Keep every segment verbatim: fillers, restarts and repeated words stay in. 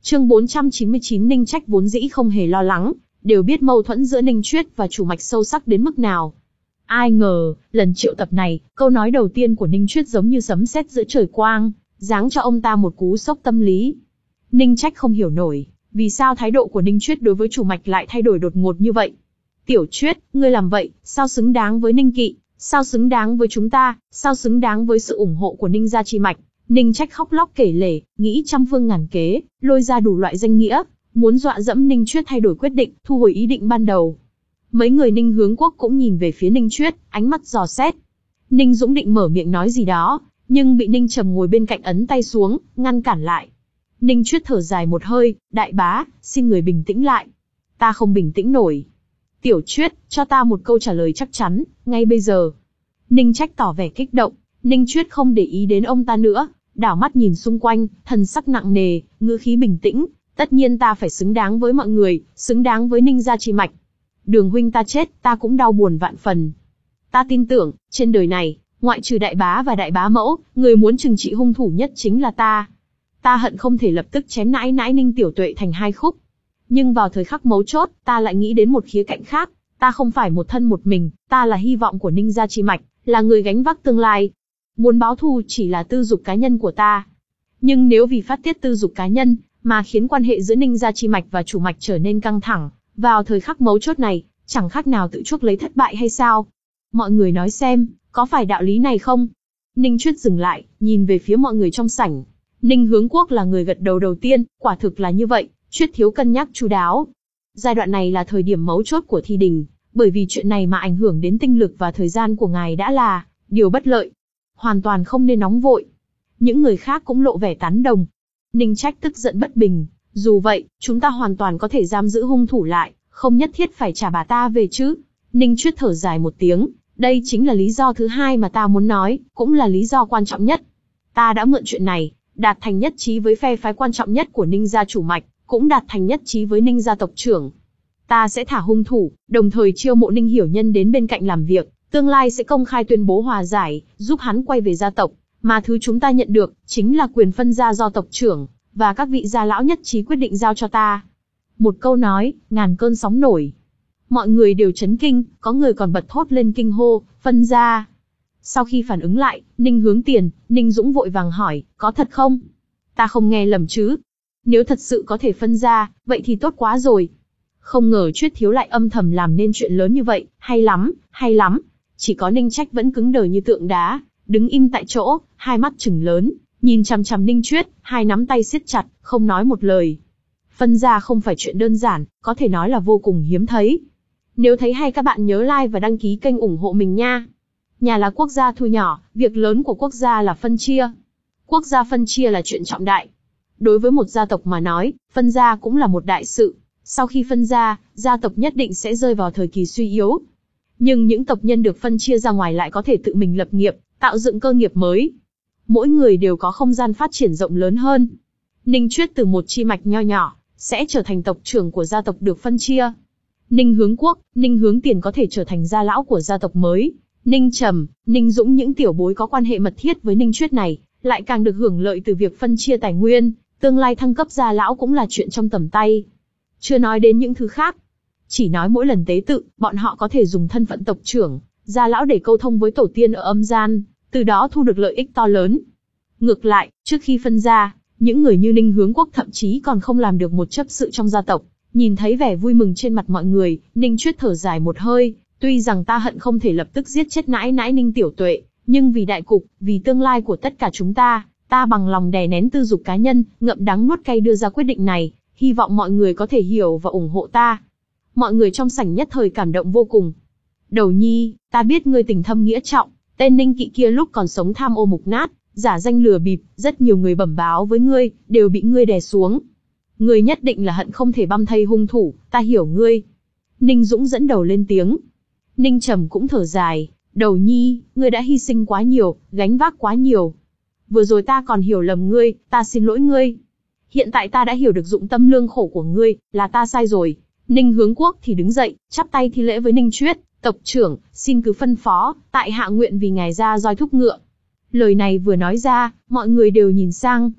Chương bốn trăm chín mươi chín Ninh Trách vốn dĩ không hề lo lắng, đều biết mâu thuẫn giữa Ninh Chuyết và Chủ Mạch sâu sắc đến mức nào. Ai ngờ, lần triệu tập này, câu nói đầu tiên của Ninh Chuyết giống như sấm sét giữa trời quang, giáng cho ông ta một cú sốc tâm lý. Ninh Trách không hiểu nổi, vì sao thái độ của Ninh Chuyết đối với Chủ Mạch lại thay đổi đột ngột như vậy. Tiểu Chuyết, ngươi làm vậy, sao xứng đáng với Ninh Kỵ, sao xứng đáng với chúng ta, sao xứng đáng với sự ủng hộ của Ninh gia chi mạch. Ninh Trách khóc lóc kể lể, nghĩ trăm phương ngàn kế, lôi ra đủ loại danh nghĩa, muốn dọa dẫm Ninh Chuyết thay đổi quyết định, thu hồi ý định ban đầu. Mấy người Ninh Hướng Quốc cũng nhìn về phía Ninh Chuyết, ánh mắt dò xét. Ninh Dũng định mở miệng nói gì đó, nhưng bị Ninh Trầm ngồi bên cạnh ấn tay xuống, ngăn cản lại. Ninh Chuyết thở dài một hơi, đại bá, xin người bình tĩnh lại. Ta không bình tĩnh nổi. Tiểu Chuyết, cho ta một câu trả lời chắc chắn, ngay bây giờ. Ninh Trách tỏ vẻ kích động, Ninh Chuyết không để ý đến ông ta nữa, đảo mắt nhìn xung quanh, thần sắc nặng nề, ngữ khí bình tĩnh. Tất nhiên ta phải xứng đáng với mọi người, xứng đáng với Ninh gia chi mạch. Đường huynh ta chết, ta cũng đau buồn vạn phần. Ta tin tưởng, trên đời này, ngoại trừ đại bá và đại bá mẫu, người muốn trừng trị hung thủ nhất chính là ta. Ta hận không thể lập tức chém nãi nãi Ninh Tiểu Tuệ thành hai khúc. Nhưng vào thời khắc mấu chốt, ta lại nghĩ đến một khía cạnh khác. Ta không phải một thân một mình, ta là hy vọng của Ninh gia chi mạch, là người gánh vác tương lai. Muốn báo thù chỉ là tư dục cá nhân của ta. Nhưng nếu vì phát tiết tư dục cá nhân, mà khiến quan hệ giữa Ninh gia chi mạch và Chủ Mạch trở nên căng thẳng, vào thời khắc mấu chốt này, chẳng khác nào tự chuốc lấy thất bại hay sao? Mọi người nói xem, có phải đạo lý này không? Ninh Chuyết dừng lại, nhìn về phía mọi người trong sảnh. Ninh Hướng Quốc là người gật đầu đầu tiên, quả thực là như vậy, Chuyết thiếu cân nhắc chu đáo. Giai đoạn này là thời điểm mấu chốt của thi đình, bởi vì chuyện này mà ảnh hưởng đến tinh lực và thời gian của ngài đã là điều bất lợi. Hoàn toàn không nên nóng vội. Những người khác cũng lộ vẻ tán đồng. Ninh Trách tức giận bất bình, dù vậy, chúng ta hoàn toàn có thể giam giữ hung thủ lại, không nhất thiết phải trả bà ta về chứ. Ninh Chuyết thở dài một tiếng, đây chính là lý do thứ hai mà ta muốn nói, cũng là lý do quan trọng nhất. Ta đã mượn chuyện này, đạt thành nhất trí với phe phái quan trọng nhất của Ninh gia Chủ Mạch, cũng đạt thành nhất trí với Ninh gia tộc trưởng. Ta sẽ thả hung thủ, đồng thời chiêu mộ Ninh Hiểu Nhân đến bên cạnh làm việc, tương lai sẽ công khai tuyên bố hòa giải, giúp hắn quay về gia tộc. Mà thứ chúng ta nhận được, chính là quyền phân gia do tộc trưởng, và các vị gia lão nhất trí quyết định giao cho ta. Một câu nói, ngàn cơn sóng nổi. Mọi người đều chấn kinh, có người còn bật thốt lên kinh hô, phân gia. Sau khi phản ứng lại, Ninh Hướng Tiền, Ninh Dũng vội vàng hỏi, có thật không? Ta không nghe lầm chứ? Nếu thật sự có thể phân gia, vậy thì tốt quá rồi. Không ngờ Chuyết thiếu lại âm thầm làm nên chuyện lớn như vậy, hay lắm, hay lắm. Chỉ có Ninh Trách vẫn cứng đờ như tượng đá, đứng im tại chỗ, hai mắt trừng lớn, nhìn chằm chằm Ninh Chuyết, hai nắm tay siết chặt, không nói một lời. Phân gia không phải chuyện đơn giản, có thể nói là vô cùng hiếm thấy. Nếu thấy hay các bạn nhớ like và đăng ký kênh ủng hộ mình nha. Nhà là quốc gia thu nhỏ, việc lớn của quốc gia là phân chia. Quốc gia phân chia là chuyện trọng đại. Đối với một gia tộc mà nói, phân gia cũng là một đại sự. Sau khi phân gia, gia tộc nhất định sẽ rơi vào thời kỳ suy yếu. Nhưng những tộc nhân được phân chia ra ngoài lại có thể tự mình lập nghiệp, tạo dựng cơ nghiệp mới. Mỗi người đều có không gian phát triển rộng lớn hơn. Ninh Chuyết từ một chi mạch nho nhỏ, sẽ trở thành tộc trưởng của gia tộc được phân chia. Ninh Hướng Quốc, Ninh Hướng Tiền có thể trở thành gia lão của gia tộc mới. Ninh Trầm, Ninh Dũng những tiểu bối có quan hệ mật thiết với Ninh Chuyết này, lại càng được hưởng lợi từ việc phân chia tài nguyên, tương lai thăng cấp gia lão cũng là chuyện trong tầm tay. Chưa nói đến những thứ khác. Chỉ nói mỗi lần tế tự, bọn họ có thể dùng thân phận tộc trưởng, gia lão để câu thông với tổ tiên ở âm gian, từ đó thu được lợi ích to lớn. Ngược lại, trước khi phân gia, những người như Ninh Hướng Quốc thậm chí còn không làm được một chấp sự trong gia tộc. Nhìn thấy vẻ vui mừng trên mặt mọi người, Ninh Chuyết thở dài một hơi, tuy rằng ta hận không thể lập tức giết chết nãi nãi Ninh Tiểu Tuệ, nhưng vì đại cục, vì tương lai của tất cả chúng ta, ta bằng lòng đè nén tư dục cá nhân, ngậm đắng nuốt cay đưa ra quyết định này, hy vọng mọi người có thể hiểu và ủng hộ ta. Mọi người trong sảnh nhất thời cảm động vô cùng. Đầu nhi, ta biết ngươi tình thâm nghĩa trọng, tên Ninh Kỵ kia lúc còn sống tham ô mục nát, giả danh lừa bịp, rất nhiều người bẩm báo với ngươi, đều bị ngươi đè xuống. Ngươi nhất định là hận không thể băm thây hung thủ, ta hiểu ngươi. Ninh Dũng dẫn đầu lên tiếng. Ninh Trầm cũng thở dài, đầu nhi, ngươi đã hy sinh quá nhiều, gánh vác quá nhiều. Vừa rồi ta còn hiểu lầm ngươi, ta xin lỗi ngươi. Hiện tại ta đã hiểu được dụng tâm lương khổ của ngươi, là ta sai rồi. Ninh Hướng Quốc thì đứng dậy, chắp tay thi lễ với Ninh Chuyết, tộc trưởng, xin cứ phân phó, tại hạ nguyện vì ngài ra roi thúc ngựa. Lời này vừa nói ra, mọi người đều nhìn sang.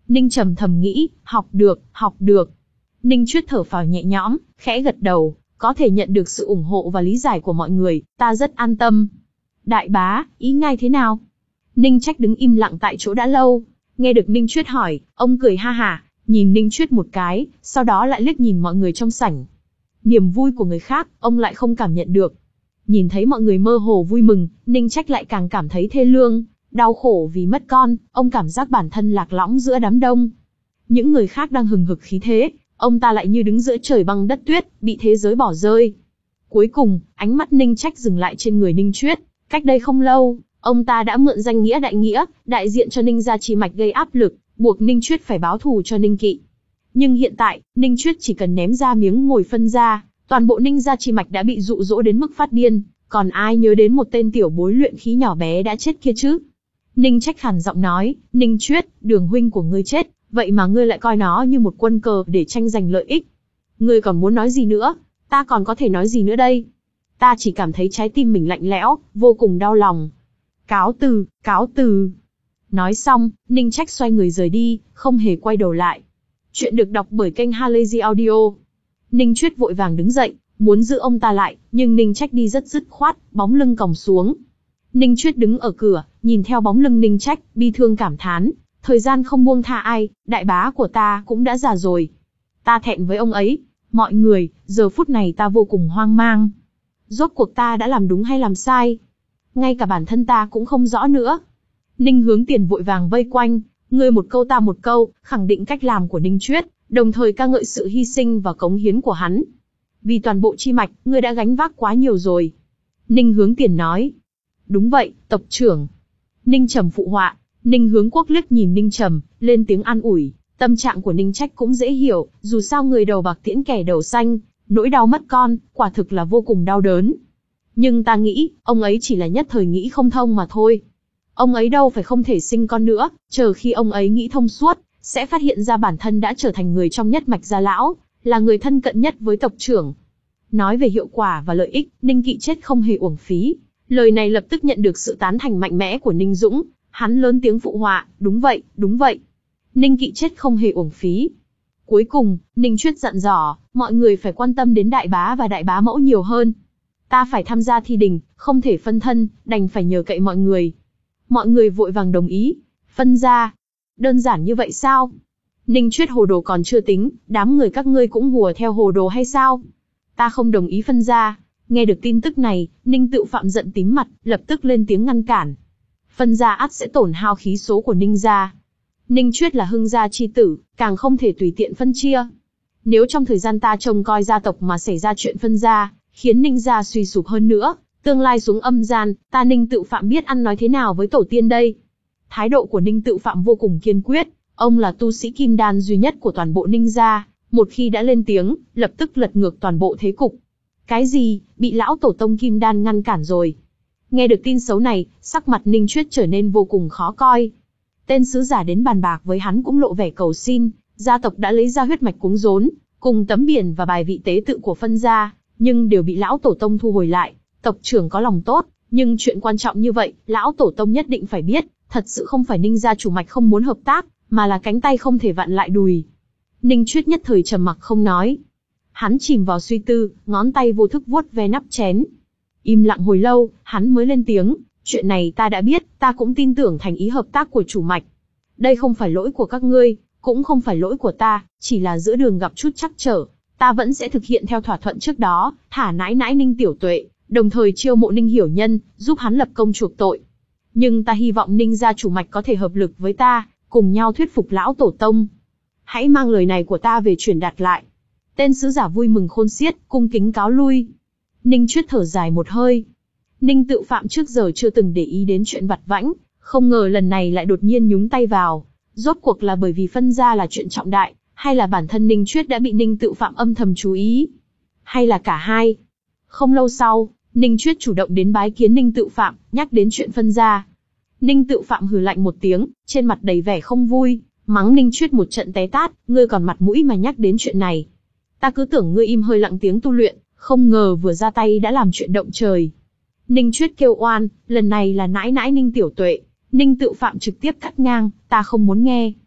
Ninh Trầm thầm nghĩ, học được, học được. Ninh Chuyết thở phào nhẹ nhõm, khẽ gật đầu, có thể nhận được sự ủng hộ và lý giải của mọi người, ta rất an tâm. Đại bá, ý ngài thế nào? Ninh Trách đứng im lặng tại chỗ đã lâu, nghe được Ninh Chuyết hỏi, ông cười ha hả, nhìn Ninh Chuyết một cái, sau đó lại liếc nhìn mọi người trong sảnh. Niềm vui của người khác, ông lại không cảm nhận được. Nhìn thấy mọi người mơ hồ vui mừng, Ninh Trách lại càng cảm thấy thê lương, đau khổ vì mất con, ông cảm giác bản thân lạc lõng giữa đám đông. Những người khác đang hừng hực khí thế, ông ta lại như đứng giữa trời băng đất tuyết, bị thế giới bỏ rơi. Cuối cùng, ánh mắt Ninh Trách dừng lại trên người Ninh Chuyết. Cách đây không lâu, ông ta đã mượn danh nghĩa đại nghĩa, đại diện cho Ninh gia chi mạch gây áp lực, buộc Ninh Chuyết phải báo thù cho Ninh Kỵ. Nhưng hiện tại, Ninh Chuyết chỉ cần ném ra miếng ngồi phân ra, toàn bộ Ninh gia chi mạch đã bị dụ dỗ đến mức phát điên, còn ai nhớ đến một tên tiểu bối luyện khí nhỏ bé đã chết kia chứ? Ninh Trách khàn giọng nói, Ninh Chuyết, Đường huynh của ngươi chết, vậy mà ngươi lại coi nó như một quân cờ để tranh giành lợi ích. Ngươi còn muốn nói gì nữa? Ta còn có thể nói gì nữa đây? Ta chỉ cảm thấy trái tim mình lạnh lẽo, vô cùng đau lòng. Cáo từ, cáo từ. Nói xong, Ninh Trách xoay người rời đi, không hề quay đầu lại. Chuyện được đọc bởi kênh Halazy Audio. Ninh Chuyết vội vàng đứng dậy, muốn giữ ông ta lại, nhưng Ninh Trách đi rất dứt khoát, bóng lưng còng xuống. Ninh Chuyết đứng ở cửa, nhìn theo bóng lưng Ninh Trách, bi thương cảm thán, thời gian không buông tha ai, đại bá của ta cũng đã già rồi. Ta thẹn với ông ấy, mọi người, giờ phút này ta vô cùng hoang mang. Rốt cuộc ta đã làm đúng hay làm sai? Ngay cả bản thân ta cũng không rõ nữa. Ninh Hướng Tiền vội vàng vây quanh, ngươi một câu ta một câu, khẳng định cách làm của Ninh Chuyết, đồng thời ca ngợi sự hy sinh và cống hiến của hắn. Vì toàn bộ chi mạch, ngươi đã gánh vác quá nhiều rồi. Ninh Hướng Tiền nói. Đúng vậy, tộc trưởng. Ninh Trầm phụ họa. Ninh Hướng Quốc liếc nhìn Ninh Trầm, lên tiếng an ủi. Tâm trạng của Ninh Trách cũng dễ hiểu, dù sao người đầu bạc tiễn kẻ đầu xanh, nỗi đau mất con, quả thực là vô cùng đau đớn. Nhưng ta nghĩ, ông ấy chỉ là nhất thời nghĩ không thông mà thôi. Ông ấy đâu phải không thể sinh con nữa, chờ khi ông ấy nghĩ thông suốt, sẽ phát hiện ra bản thân đã trở thành người trong nhất mạch gia lão, là người thân cận nhất với tộc trưởng. Nói về hiệu quả và lợi ích, Ninh Kỵ chết không hề uổng phí. Lời này lập tức nhận được sự tán thành mạnh mẽ của Ninh Dũng, hắn lớn tiếng phụ họa, đúng vậy, đúng vậy. Ninh Kỵ chết không hề uổng phí. Cuối cùng, Ninh Chuyết dặn dò, mọi người phải quan tâm đến đại bá và đại bá mẫu nhiều hơn. Ta phải tham gia thi đình, không thể phân thân, đành phải nhờ cậy mọi người. Mọi người vội vàng đồng ý. Phân ra. Đơn giản như vậy sao? Ninh Chuyết hồ đồ còn chưa tính, đám người các ngươi cũng hùa theo hồ đồ hay sao? Ta không đồng ý phân ra. Nghe được tin tức này, Ninh Tự Phạm giận tím mặt, lập tức lên tiếng ngăn cản. Phân ra ắt sẽ tổn hao khí số của Ninh gia. Ninh Chuyết là Hưng gia chi tử, càng không thể tùy tiện phân chia. Nếu trong thời gian ta trông coi gia tộc mà xảy ra chuyện phân gia, khiến Ninh gia suy sụp hơn nữa, tương lai xuống âm gian, ta Ninh Tự Phạm biết ăn nói thế nào với tổ tiên đây? Thái độ của Ninh Tự Phạm vô cùng kiên quyết, ông là tu sĩ kim đan duy nhất của toàn bộ Ninh gia, một khi đã lên tiếng, lập tức lật ngược toàn bộ thế cục. Cái gì, bị lão tổ tông kim đan ngăn cản rồi? Nghe được tin xấu này, sắc mặt Ninh Chuyết trở nên vô cùng khó coi. Tên sứ giả đến bàn bạc với hắn cũng lộ vẻ cầu xin, gia tộc đã lấy ra huyết mạch cuống rốn, cùng tấm biển và bài vị tế tự của phân gia, nhưng đều bị lão tổ tông thu hồi lại. Tộc trưởng có lòng tốt, nhưng chuyện quan trọng như vậy, lão tổ tông nhất định phải biết, thật sự không phải Ninh gia chủ mạch không muốn hợp tác, mà là cánh tay không thể vặn lại đùi. Ninh Chuyết nhất thời trầm mặc không nói. Hắn chìm vào suy tư, ngón tay vô thức vuốt ve nắp chén. Im lặng hồi lâu, hắn mới lên tiếng, chuyện này ta đã biết, ta cũng tin tưởng thành ý hợp tác của chủ mạch. Đây không phải lỗi của các ngươi, cũng không phải lỗi của ta, chỉ là giữa đường gặp chút trắc trở. Ta vẫn sẽ thực hiện theo thỏa thuận trước đó, thả nãi nãi Ninh Tiểu Tuệ, đồng thời chiêu mộ Ninh Hiểu Nhân, giúp hắn lập công chuộc tội. Nhưng ta hy vọng Ninh gia chủ mạch có thể hợp lực với ta, cùng nhau thuyết phục lão tổ tông. Hãy mang lời này của ta về truyền đạt lại. Tên sứ giả vui mừng khôn xiết, cung kính cáo lui. Ninh Chuyết thở dài một hơi. Ninh Tự Phạm trước giờ chưa từng để ý đến chuyện vặt vãnh, không ngờ lần này lại đột nhiên nhúng tay vào. Rốt cuộc là bởi vì phân gia là chuyện trọng đại, hay là bản thân Ninh Chuyết đã bị Ninh Tự Phạm âm thầm chú ý? Hay là cả hai? Không lâu sau, Ninh Chuyết chủ động đến bái kiến Ninh Tự Phạm, nhắc đến chuyện phân gia. Ninh Tự Phạm hừ lạnh một tiếng, trên mặt đầy vẻ không vui, mắng Ninh Chuyết một trận té tát, ngươi còn mặt mũi mà nhắc đến chuyện này. Ta cứ tưởng ngươi im hơi lặng tiếng tu luyện, không ngờ vừa ra tay đã làm chuyện động trời. Ninh Chuyết kêu oan, lần này là nãi nãi Ninh Tiểu Tuệ. Ninh Tự Phạm trực tiếp cắt ngang, ta không muốn nghe.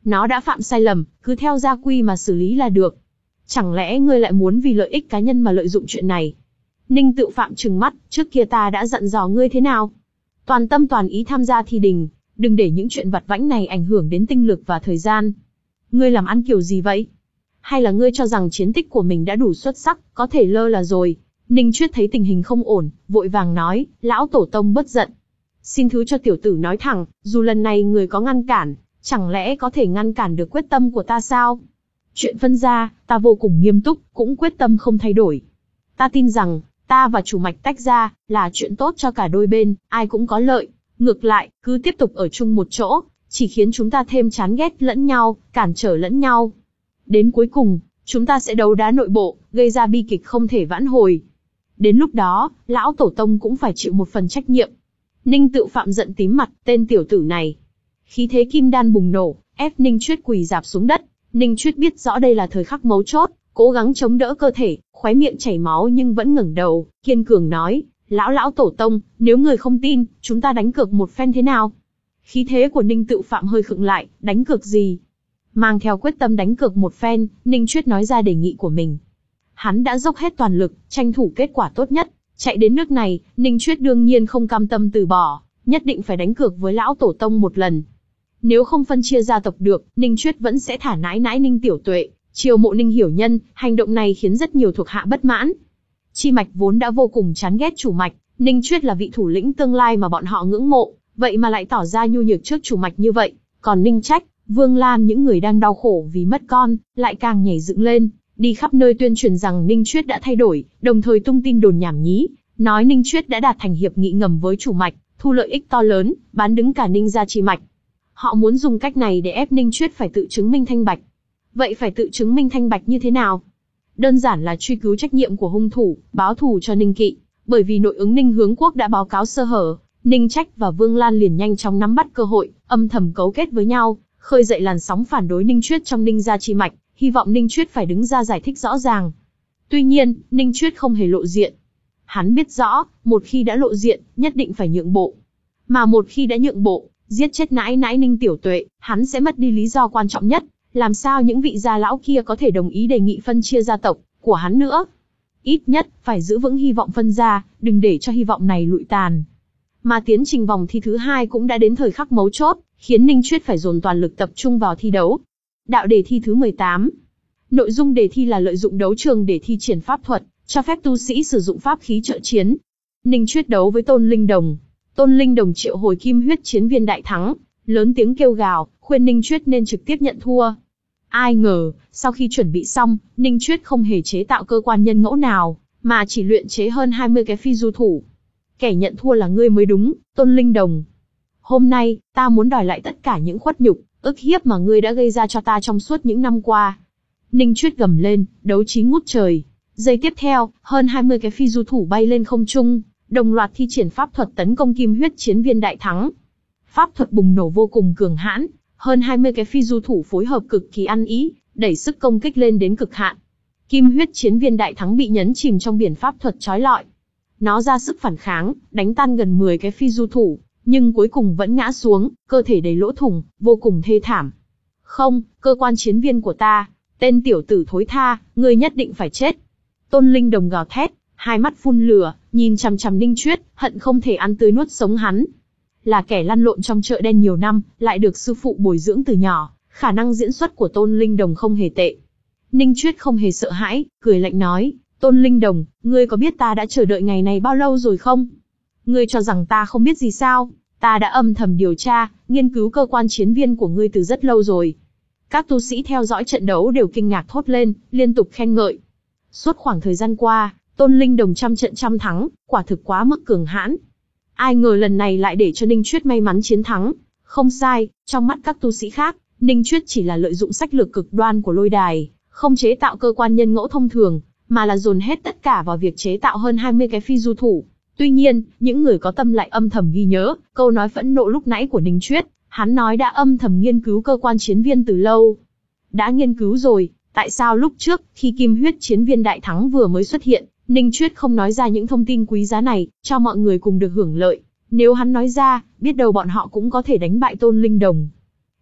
Nó đã phạm sai lầm, cứ theo gia quy mà xử lý là được. Chẳng lẽ ngươi lại muốn vì lợi ích cá nhân mà lợi dụng chuyện này? Ninh Tự Phạm trừng mắt, trước kia ta đã dặn dò ngươi thế nào? Toàn tâm toàn ý tham gia thi đình, đừng để những chuyện vặt vãnh này ảnh hưởng đến tinh lực và thời gian. Ngươi làm ăn kiểu gì vậy? Hay là ngươi cho rằng chiến tích của mình đã đủ xuất sắc, có thể lơ là rồi? Ninh Chuyết thấy tình hình không ổn, vội vàng nói, lão tổ tông bất giận. Xin thứ cho tiểu tử nói thẳng, dù lần này người có ngăn cản, chẳng lẽ có thể ngăn cản được quyết tâm của ta sao? Chuyện phân gia, ta vô cùng nghiêm túc, cũng quyết tâm không thay đổi. Ta tin rằng, ta và chủ mạch tách ra, là chuyện tốt cho cả đôi bên, ai cũng có lợi. Ngược lại, cứ tiếp tục ở chung một chỗ, chỉ khiến chúng ta thêm chán ghét lẫn nhau, cản trở lẫn nhau. Đến cuối cùng, chúng ta sẽ đấu đá nội bộ, gây ra bi kịch không thể vãn hồi. Đến lúc đó, lão tổ tông cũng phải chịu một phần trách nhiệm. Ninh Tự Phạm giận tím mặt, tên tiểu tử này. Khí thế kim đan bùng nổ, ép Ninh Chuyết quỳ rạp xuống đất. Ninh Chuyết biết rõ đây là thời khắc mấu chốt, cố gắng chống đỡ cơ thể, khóe miệng chảy máu nhưng vẫn ngẩng đầu, kiên cường nói, lão lão tổ tông, nếu người không tin, chúng ta đánh cược một phen thế nào? Khí thế của Ninh Tự Phạm hơi khựng lại, đánh cược gì? Mang theo quyết tâm đánh cược một phen, Ninh Chuyết nói ra đề nghị của mình. Hắn đã dốc hết toàn lực, tranh thủ kết quả tốt nhất. Chạy đến nước này, Ninh Chuyết đương nhiên không cam tâm từ bỏ, nhất định phải đánh cược với lão tổ tông một lần. Nếu không phân chia gia tộc được, Ninh Chuyết vẫn sẽ thả nãi nãi Ninh Tiểu Tuệ, chiêu mộ Ninh Hiểu Nhân. Hành động này khiến rất nhiều thuộc hạ bất mãn. Chi mạch vốn đã vô cùng chán ghét chủ mạch, Ninh Chuyết là vị thủ lĩnh tương lai mà bọn họ ngưỡng mộ, vậy mà lại tỏ ra nhu nhược trước chủ mạch như vậy. Còn Ninh Trách, Vương Lan những người đang đau khổ vì mất con, lại càng nhảy dựng lên, đi khắp nơi tuyên truyền rằng Ninh Chuyết đã thay đổi, đồng thời tung tin đồn nhảm nhí, nói Ninh Chuyết đã đạt thành hiệp nghị ngầm với chủ mạch, thu lợi ích to lớn, bán đứng cả Ninh gia chi mạch. Họ muốn dùng cách này để ép Ninh Chuyết phải tự chứng minh thanh bạch. Vậy phải tự chứng minh thanh bạch như thế nào? Đơn giản là truy cứu trách nhiệm của hung thủ, báo thù cho Ninh Kỵ, bởi vì nội ứng Ninh Hướng Quốc đã báo cáo sơ hở, Ninh Trách và Vương Lan liền nhanh chóng nắm bắt cơ hội, âm thầm cấu kết với nhau, khơi dậy làn sóng phản đối Ninh Chuyết trong Ninh gia chi mạch, hy vọng Ninh Chuyết phải đứng ra giải thích rõ ràng. Tuy nhiên, Ninh Chuyết không hề lộ diện. Hắn biết rõ, một khi đã lộ diện, nhất định phải nhượng bộ. Mà một khi đã nhượng bộ, giết chết nãi nãi Ninh Tiểu Tuệ, hắn sẽ mất đi lý do quan trọng nhất, làm sao những vị gia lão kia có thể đồng ý đề nghị phân chia gia tộc của hắn nữa. Ít nhất, phải giữ vững hy vọng phân gia, đừng để cho hy vọng này lụi tàn. Mà tiến trình vòng thi thứ hai cũng đã đến thời khắc mấu chốt, khiến Ninh Chuyết phải dồn toàn lực tập trung vào thi đấu. Đạo đề thi thứ mười tám. Nội dung đề thi là lợi dụng đấu trường để thi triển pháp thuật, cho phép tu sĩ sử dụng pháp khí trợ chiến. Ninh Chuyết đấu với Tôn Linh Đồng. Tôn Linh Đồng triệu hồi kim huyết chiến viên đại thắng, lớn tiếng kêu gào, khuyên Ninh Chuyết nên trực tiếp nhận thua. Ai ngờ, sau khi chuẩn bị xong, Ninh Chuyết không hề chế tạo cơ quan nhân ngẫu nào, mà chỉ luyện chế hơn hai mươi cái phi du thủ. Kẻ nhận thua là ngươi mới đúng, Tôn Linh Đồng. Hôm nay, ta muốn đòi lại tất cả những khuất nhục, ức hiếp mà ngươi đã gây ra cho ta trong suốt những năm qua. Ninh Chuyết gầm lên, đấu trí ngút trời. Giây tiếp theo, hơn hai mươi cái phi du thủ bay lên không trung, đồng loạt thi triển pháp thuật tấn công kim huyết chiến viên đại thắng. Pháp thuật bùng nổ vô cùng cường hãn, hơn hai mươi cái phi du thủ phối hợp cực kỳ ăn ý, đẩy sức công kích lên đến cực hạn. Kim huyết chiến viên đại thắng bị nhấn chìm trong biển pháp thuật chói lọi. Nó ra sức phản kháng, đánh tan gần mười cái phi du thủ, nhưng cuối cùng vẫn ngã xuống, cơ thể đầy lỗ thủng, vô cùng thê thảm. Không, cơ quan chiến viên của ta, tên tiểu tử thối tha, ngươi nhất định phải chết. Tôn Linh Đồng gào thét, hai mắt phun lửa, nhìn chằm chằm Ninh Chuyết, hận không thể ăn tươi nuốt sống hắn. Là kẻ lăn lộn trong chợ đen nhiều năm, lại được sư phụ bồi dưỡng từ nhỏ, khả năng diễn xuất của Tôn Linh Đồng không hề tệ. Ninh Chuyết không hề sợ hãi, cười lạnh nói, Tôn Linh Đồng, ngươi có biết ta đã chờ đợi ngày này bao lâu rồi không? Ngươi cho rằng ta không biết gì sao? Ta đã âm thầm điều tra, nghiên cứu cơ quan chiến viên của ngươi từ rất lâu rồi. Các tu sĩ theo dõi trận đấu đều kinh ngạc thốt lên, liên tục khen ngợi. Suốt khoảng thời gian qua, Tôn Linh Đồng trăm trận trăm thắng, quả thực quá mức cường hãn. Ai ngờ lần này lại để cho Ninh Chuyết may mắn chiến thắng. Không sai, trong mắt các tu sĩ khác, Ninh Chuyết chỉ là lợi dụng sách lược cực đoan của lôi đài, không chế tạo cơ quan nhân ngẫu thông thường, mà là dồn hết tất cả vào việc chế tạo hơn hai mươi cái phi du thủ. Tuy nhiên, những người có tâm lại âm thầm ghi nhớ câu nói phẫn nộ lúc nãy của Ninh Chuyết. Hắn nói đã âm thầm nghiên cứu cơ quan chiến viên từ lâu. Đã nghiên cứu rồi, tại sao lúc trước, khi kim huyết chiến viên đại thắng vừa mới xuất hiện, Ninh Chuyết không nói ra những thông tin quý giá này, cho mọi người cùng được hưởng lợi. Nếu hắn nói ra, biết đâu bọn họ cũng có thể đánh bại Tôn Linh Đồng.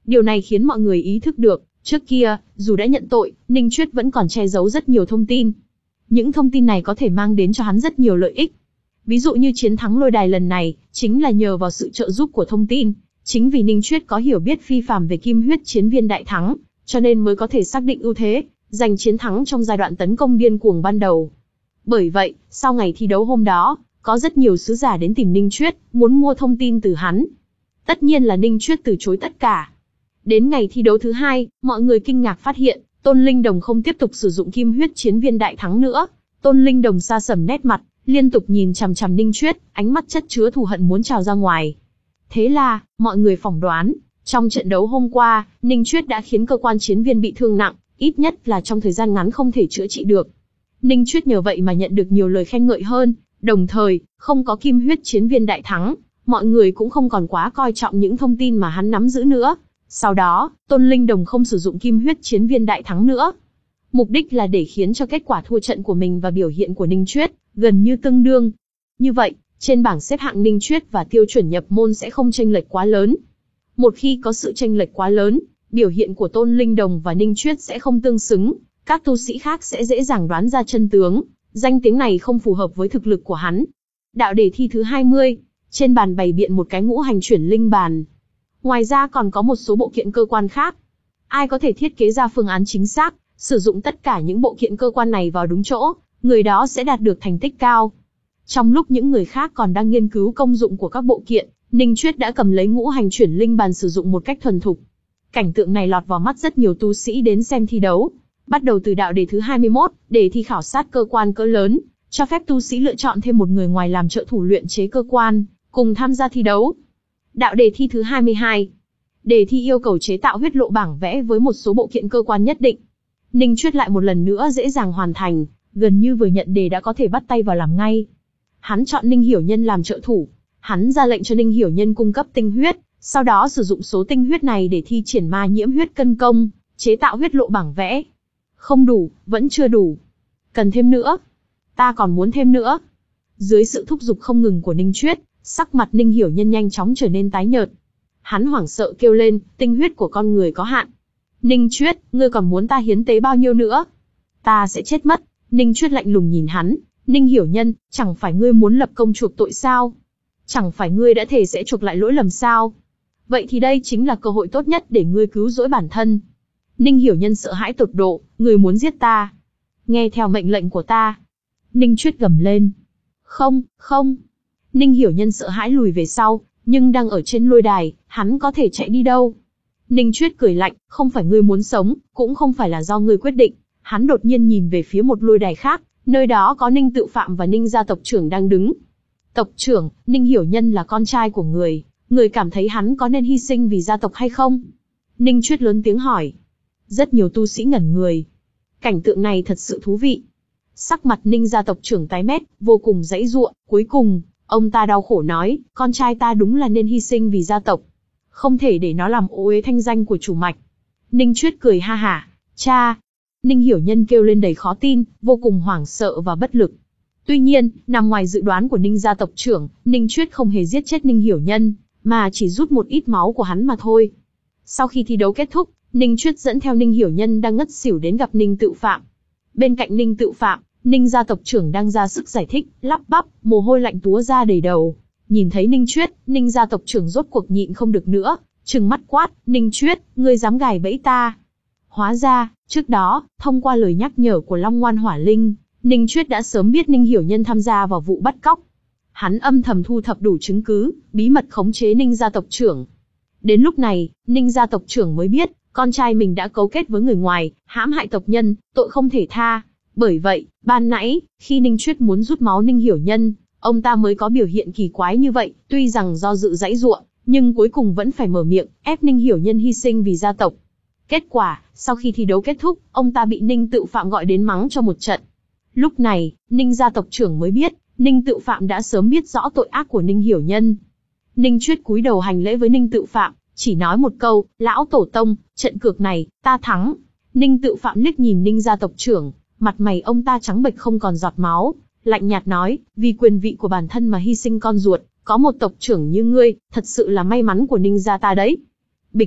Điều này khiến mọi người ý thức được, trước kia, dù đã nhận tội, Ninh Chuyết vẫn còn che giấu rất nhiều thông tin. Những thông tin này có thể mang đến cho hắn rất nhiều lợi ích. Ví dụ như chiến thắng lôi đài lần này, chính là nhờ vào sự trợ giúp của thông tin. Chính vì Ninh Chuyết có hiểu biết phi phàm về kim huyết chiến viên đại thắng, cho nên mới có thể xác định ưu thế, giành chiến thắng trong giai đoạn tấn công điên cuồng ban đầu. Bởi vậy, sau ngày thi đấu hôm đó, có rất nhiều sứ giả đến tìm Ninh Chuyết, muốn mua thông tin từ hắn. Tất nhiên là Ninh Chuyết từ chối tất cả. Đến ngày thi đấu thứ hai, mọi người kinh ngạc phát hiện, Tôn Linh Đồng không tiếp tục sử dụng kim huyết chiến viên đại thắng nữa. Tôn Linh Đồng sa sầm nét mặt, liên tục nhìn chằm chằm Ninh Chuyết, ánh mắt chất chứa thù hận muốn trào ra ngoài. Thế là, mọi người phỏng đoán, trong trận đấu hôm qua, Ninh Chuyết đã khiến cơ quan chiến viên bị thương nặng, ít nhất là trong thời gian ngắn không thể chữa trị được. Ninh Chuyết nhờ vậy mà nhận được nhiều lời khen ngợi hơn, đồng thời, không có kim huyết chiến viên đại thắng, mọi người cũng không còn quá coi trọng những thông tin mà hắn nắm giữ nữa. Sau đó, Tôn Linh Đồng không sử dụng kim huyết chiến viên đại thắng nữa. Mục đích là để khiến cho kết quả thua trận của mình và biểu hiện của Ninh Chuyết gần như tương đương. Như vậy, trên bảng xếp hạng Ninh Chuyết và tiêu chuẩn nhập môn sẽ không chênh lệch quá lớn. Một khi có sự chênh lệch quá lớn, biểu hiện của Tôn Linh Đồng và Ninh Chuyết sẽ không tương xứng, các tu sĩ khác sẽ dễ dàng đoán ra chân tướng, danh tiếng này không phù hợp với thực lực của hắn. Đạo đề thi thứ hai mươi, trên bàn bày biện một cái ngũ hành chuyển linh bàn. Ngoài ra còn có một số bộ kiện cơ quan khác. Ai có thể thiết kế ra phương án chính xác, sử dụng tất cả những bộ kiện cơ quan này vào đúng chỗ, người đó sẽ đạt được thành tích cao. Trong lúc những người khác còn đang nghiên cứu công dụng của các bộ kiện, Ninh Chuyết đã cầm lấy ngũ hành chuyển linh bàn sử dụng một cách thuần thục. Cảnh tượng này lọt vào mắt rất nhiều tu sĩ đến xem thi đấu. Bắt đầu từ đạo đề thứ hai mươi mốt, đề thi khảo sát cơ quan cỡ lớn, cho phép tu sĩ lựa chọn thêm một người ngoài làm trợ thủ luyện chế cơ quan, cùng tham gia thi đấu. Đạo đề thi thứ hai mươi hai. Đề thi yêu cầu chế tạo huyết lộ bảng vẽ với một số bộ kiện cơ quan nhất định. Ninh Chuyết lại một lần nữa dễ dàng hoàn thành, gần như vừa nhận đề đã có thể bắt tay vào làm ngay. Hắn chọn Ninh Hiểu Nhân làm trợ thủ. Hắn ra lệnh cho Ninh Hiểu Nhân cung cấp tinh huyết, sau đó sử dụng số tinh huyết này để thi triển ma nhiễm huyết cân công, chế tạo huyết lộ bảng vẽ. Không đủ, vẫn chưa đủ. Cần thêm nữa. Ta còn muốn thêm nữa. Dưới sự thúc giục không ngừng của Ninh Chuyết, sắc mặt Ninh Hiểu Nhân nhanh chóng trở nên tái nhợt. Hắn hoảng sợ kêu lên, tinh huyết của con người có hạn. Ninh Chuyết, ngươi còn muốn ta hiến tế bao nhiêu nữa? Ta sẽ chết mất. Ninh Chuyết lạnh lùng nhìn hắn. Ninh Hiểu Nhân, chẳng phải ngươi muốn lập công chuộc tội sao? Chẳng phải ngươi đã thề sẽ chuộc lại lỗi lầm sao? Vậy thì đây chính là cơ hội tốt nhất để ngươi cứu rỗi bản thân. Ninh Hiểu Nhân sợ hãi tột độ, ngươi muốn giết ta. Nghe theo mệnh lệnh của ta. Ninh Chuyết gầm lên. Không, không. Ninh Hiểu Nhân sợ hãi lùi về sau, nhưng đang ở trên lôi đài, hắn có thể chạy đi đâu? Ninh Chuyết cười lạnh, không phải ngươi muốn sống, cũng không phải là do ngươi quyết định. Hắn đột nhiên nhìn về phía một lôi đài khác, nơi đó có Ninh Tự Phạm và Ninh gia tộc trưởng đang đứng. Tộc trưởng, Ninh Hiểu Nhân là con trai của người, người cảm thấy hắn có nên hy sinh vì gia tộc hay không? Ninh Chuyết lớn tiếng hỏi. Rất nhiều tu sĩ ngẩn người. Cảnh tượng này thật sự thú vị. Sắc mặt Ninh gia tộc trưởng tái mét, vô cùng giãy giụa, cuối cùng, ông ta đau khổ nói, con trai ta đúng là nên hy sinh vì gia tộc. Không thể để nó làm ô uế thanh danh của chủ mạch. Ninh Chuyết cười ha hả, cha. Ninh Hiểu Nhân kêu lên đầy khó tin, vô cùng hoảng sợ và bất lực. Tuy nhiên, nằm ngoài dự đoán của Ninh gia tộc trưởng, Ninh Chuyết không hề giết chết Ninh Hiểu Nhân, mà chỉ rút một ít máu của hắn mà thôi. Sau khi thi đấu kết thúc, Ninh Chuyết dẫn theo Ninh Hiểu Nhân đang ngất xỉu đến gặp Ninh Tự Phạm. Bên cạnh Ninh Tự Phạm, Ninh gia tộc trưởng đang ra sức giải thích, lắp bắp, mồ hôi lạnh túa ra đầy đầu. Nhìn thấy Ninh Chuyết, Ninh gia tộc trưởng rốt cuộc nhịn không được nữa, trừng mắt quát, Ninh Chuyết, ngươi dám gài bẫy ta. Hóa ra, trước đó, thông qua lời nhắc nhở của Long Ngoan Hỏa Linh, Ninh Chuyết đã sớm biết Ninh Hiểu Nhân tham gia vào vụ bắt cóc. Hắn âm thầm thu thập đủ chứng cứ, bí mật khống chế Ninh gia tộc trưởng. Đến lúc này, Ninh gia tộc trưởng mới biết, con trai mình đã cấu kết với người ngoài, hãm hại tộc nhân, tội không thể tha. Bởi vậy, ban nãy, khi Ninh Chuyết muốn rút máu Ninh Hiểu Nhân, ông ta mới có biểu hiện kỳ quái như vậy, tuy rằng do dự giãy giụa, nhưng cuối cùng vẫn phải mở miệng, ép Ninh Hiểu Nhân hy sinh vì gia tộc. Kết quả, sau khi thi đấu kết thúc, ông ta bị Ninh Tự Phạm gọi đến mắng cho một trận. Lúc này, Ninh gia tộc trưởng mới biết, Ninh Tự Phạm đã sớm biết rõ tội ác của Ninh Hiểu Nhân. Ninh Chuyết cúi đầu hành lễ với Ninh Tự Phạm, chỉ nói một câu, lão tổ tông, trận cược này, ta thắng. Ninh Tự Phạm liếc nhìn Ninh gia tộc trưởng, mặt mày ông ta trắng bệch không còn giọt máu, lạnh nhạt nói, vì quyền vị của bản thân mà hy sinh con ruột, có một tộc trưởng như ngươi, thật sự là may mắn của Ninh gia ta đấy. Bịch.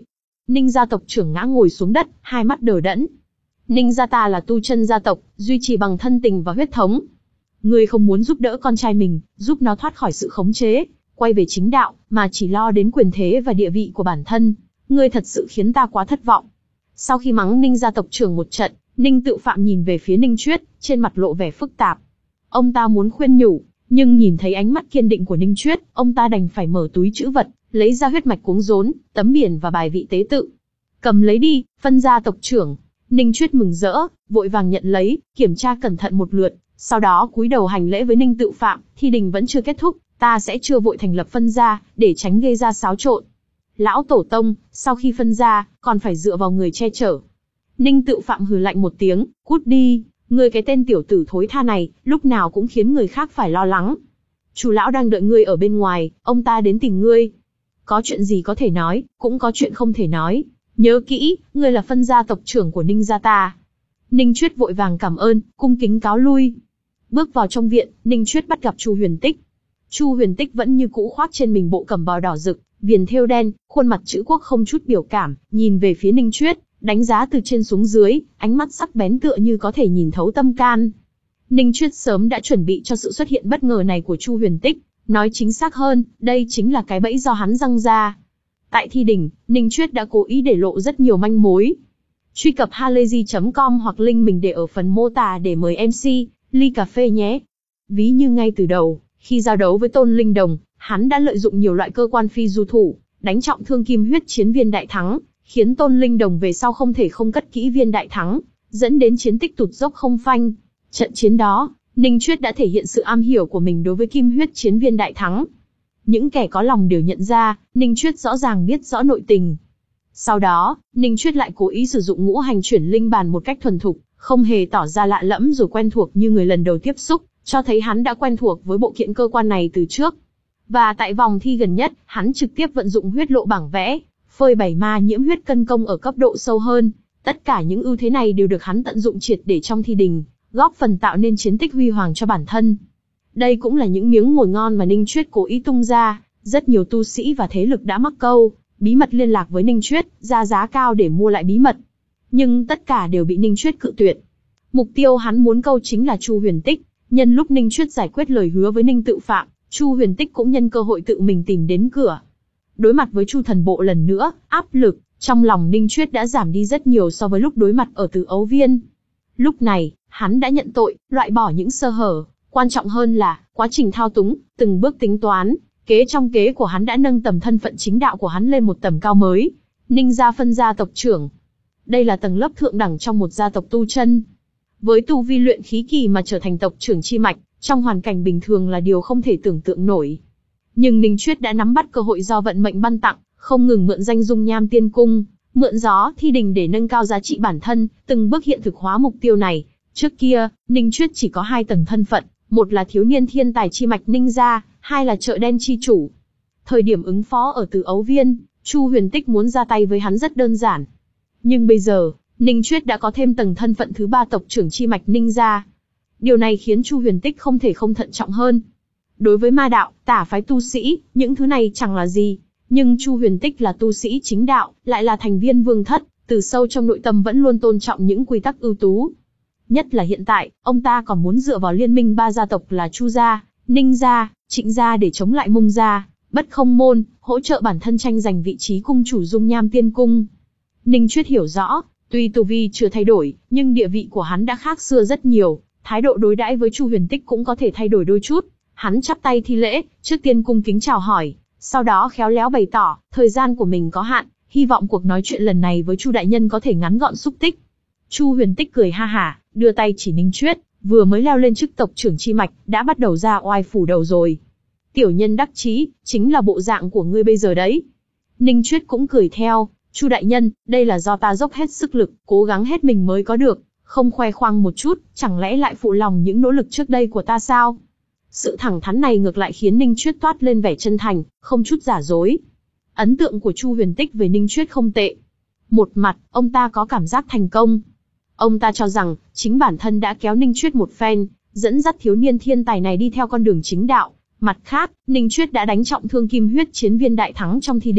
Ninh gia tộc trưởng ngã ngồi xuống đất, hai mắt đờ đẫn. Ninh gia ta là tu chân gia tộc, duy trì bằng thân tình và huyết thống. Ngươi không muốn giúp đỡ con trai mình, giúp nó thoát khỏi sự khống chế, quay về chính đạo, mà chỉ lo đến quyền thế và địa vị của bản thân. Ngươi thật sự khiến ta quá thất vọng. Sau khi mắng Ninh gia tộc trưởng một trận, Ninh Tự Phạm nhìn về phía Ninh Chuyết, trên mặt lộ vẻ phức tạp. Ông ta muốn khuyên nhủ, nhưng nhìn thấy ánh mắt kiên định của Ninh Chuyết, ông ta đành phải mở túi trữ vật, lấy ra huyết mạch cuống rốn, tấm biển và bài vị tế tự. Cầm lấy đi, phân gia tộc trưởng. Ninh Chuyết mừng rỡ, vội vàng nhận lấy, kiểm tra cẩn thận một lượt, sau đó cúi đầu hành lễ với Ninh Tự Phạm. Thi đình vẫn chưa kết thúc, ta sẽ chưa vội thành lập phân gia, để tránh gây ra xáo trộn. Lão tổ tông, sau khi phân gia, còn phải dựa vào người che chở. Ninh Tự Phạm hừ lạnh một tiếng, cút đi, ngươi cái tên tiểu tử thối tha này, lúc nào cũng khiến người khác phải lo lắng. Chu lão đang đợi ngươi ở bên ngoài, ông ta đến tìm ngươi. Có chuyện gì có thể nói, cũng có chuyện không thể nói. Nhớ kỹ, ngươi là phân gia tộc trưởng của Ninh gia ta. Ninh Chuyết vội vàng cảm ơn, cung kính cáo lui. Bước vào trong viện, Ninh Chuyết bắt gặp Chu Huyền Tích. Chu Huyền Tích vẫn như cũ khoác trên mình bộ cẩm bào đỏ rực, viền thêu đen, khuôn mặt chữ quốc không chút biểu cảm, nhìn về phía Ninh Chuyết, đánh giá từ trên xuống dưới, ánh mắt sắc bén tựa như có thể nhìn thấu tâm can. Ninh Chuyết sớm đã chuẩn bị cho sự xuất hiện bất ngờ này của Chu Huyền Tích, nói chính xác hơn, đây chính là cái bẫy do hắn răng ra. Tại thi đình, Ninh Chuyết đã cố ý để lộ rất nhiều manh mối. Truy cập halayzi chấm com hoặc link mình để ở phần mô tả để mời em xê, ly cà phê nhé. Ví như ngay từ đầu, khi giao đấu với Tôn Linh Đồng, hắn đã lợi dụng nhiều loại cơ quan phi du thủ, đánh trọng thương kim huyết chiến viên đại thắng, khiến Tôn Linh Đồng về sau không thể không cất kỹ viên đại thắng, dẫn đến chiến tích tụt dốc không phanh. Trận chiến đó, Ninh Chuyết đã thể hiện sự am hiểu của mình đối với kim huyết chiến viên đại thắng. Những kẻ có lòng đều nhận ra, Ninh Chuyết rõ ràng biết rõ nội tình. Sau đó, Ninh Chuyết lại cố ý sử dụng ngũ hành chuyển linh bàn một cách thuần thục, không hề tỏ ra lạ lẫm rồi quen thuộc như người lần đầu tiếp xúc, cho thấy hắn đã quen thuộc với bộ kiện cơ quan này từ trước. Và tại vòng thi gần nhất, hắn trực tiếp vận dụng huyết lộ bảng vẽ, phơi bày ma nhiễm huyết cân công ở cấp độ sâu hơn. Tất cả những ưu thế này đều được hắn tận dụng triệt để trong thi đình, góp phần tạo nên chiến tích huy hoàng cho bản thân. Đây cũng là những miếng mồi ngon mà Ninh Chuyết cố ý tung ra, rất nhiều tu sĩ và thế lực đã mắc câu, bí mật liên lạc với Ninh Chuyết, ra giá cao để mua lại bí mật. Nhưng tất cả đều bị Ninh Chuyết cự tuyệt. Mục tiêu hắn muốn câu chính là Chu Huyền Tích, nhân lúc Ninh Chuyết giải quyết lời hứa với Ninh Tự Phạm, Chu Huyền Tích cũng nhân cơ hội tự mình tìm đến cửa. Đối mặt với Chu Thần Bộ lần nữa, áp lực trong lòng Ninh Chuyết đã giảm đi rất nhiều so với lúc đối mặt ở Từ Ấu Viên. Lúc này, hắn đã nhận tội, loại bỏ những sơ hở, quan trọng hơn là quá trình thao túng, từng bước tính toán, kế trong kế của hắn đã nâng tầm thân phận chính đạo của hắn lên một tầm cao mới. Ninh gia phân gia tộc trưởng. Đây là tầng lớp thượng đẳng trong một gia tộc tu chân. Với tu vi luyện khí kỳ mà trở thành tộc trưởng chi mạch, trong hoàn cảnh bình thường là điều không thể tưởng tượng nổi. Nhưng Ninh Chuyết đã nắm bắt cơ hội do vận mệnh ban tặng, không ngừng mượn danh dung nham tiên cung, mượn gió thi đình để nâng cao giá trị bản thân, từng bước hiện thực hóa mục tiêu này. Trước kia, Ninh Chuyết chỉ có hai tầng thân phận, một là thiếu niên thiên tài chi mạch Ninh gia, hai là chợ đen chi chủ. Thời điểm ứng phó ở Từ Ấu Viên, Chu Huyền Tích muốn ra tay với hắn rất đơn giản. Nhưng bây giờ, Ninh Chuyết đã có thêm tầng thân phận thứ ba tộc trưởng chi mạch Ninh gia. Điều này khiến Chu Huyền Tích không thể không thận trọng hơn. Đối với ma đạo, tả phái tu sĩ, những thứ này chẳng là gì. Nhưng Chu Huyền Tích là tu sĩ chính đạo, lại là thành viên vương thất, từ sâu trong nội tâm vẫn luôn tôn trọng những quy tắc ưu tú. Nhất là hiện tại, ông ta còn muốn dựa vào liên minh ba gia tộc là Chu gia, Ninh gia, Trịnh gia để chống lại Mông gia, Bất Không môn, hỗ trợ bản thân tranh giành vị trí cung chủ dung nham tiên cung. Ninh Chuyết hiểu rõ, tuy tu vi chưa thay đổi, nhưng địa vị của hắn đã khác xưa rất nhiều, thái độ đối đãi với Chu Huyền Tích cũng có thể thay đổi đôi chút. Hắn chắp tay thi lễ, trước tiên cung kính chào hỏi, sau đó khéo léo bày tỏ, thời gian của mình có hạn, hy vọng cuộc nói chuyện lần này với Chu đại nhân có thể ngắn gọn xúc tích. Chu Huyền Tích cười ha hả, đưa tay chỉ Ninh Chuyết, vừa mới leo lên chức tộc trưởng chi mạch, đã bắt đầu ra oai phủ đầu rồi. Tiểu nhân đắc chí, chính là bộ dạng của ngươi bây giờ đấy. Ninh Chuyết cũng cười theo, Chu đại nhân, đây là do ta dốc hết sức lực, cố gắng hết mình mới có được, không khoe khoang một chút, chẳng lẽ lại phụ lòng những nỗ lực trước đây của ta sao? Sự thẳng thắn này ngược lại khiến Ninh Chuyết toát lên vẻ chân thành, không chút giả dối. Ấn tượng của Chu Huyền Tích về Ninh Chuyết không tệ. Một mặt, ông ta có cảm giác thành công. Ông ta cho rằng, chính bản thân đã kéo Ninh Chuyết một phen, dẫn dắt thiếu niên thiên tài này đi theo con đường chính đạo. Mặt khác, Ninh Chuyết đã đánh trọng thương kim huyết chiến viên đại thắng trong thi đình,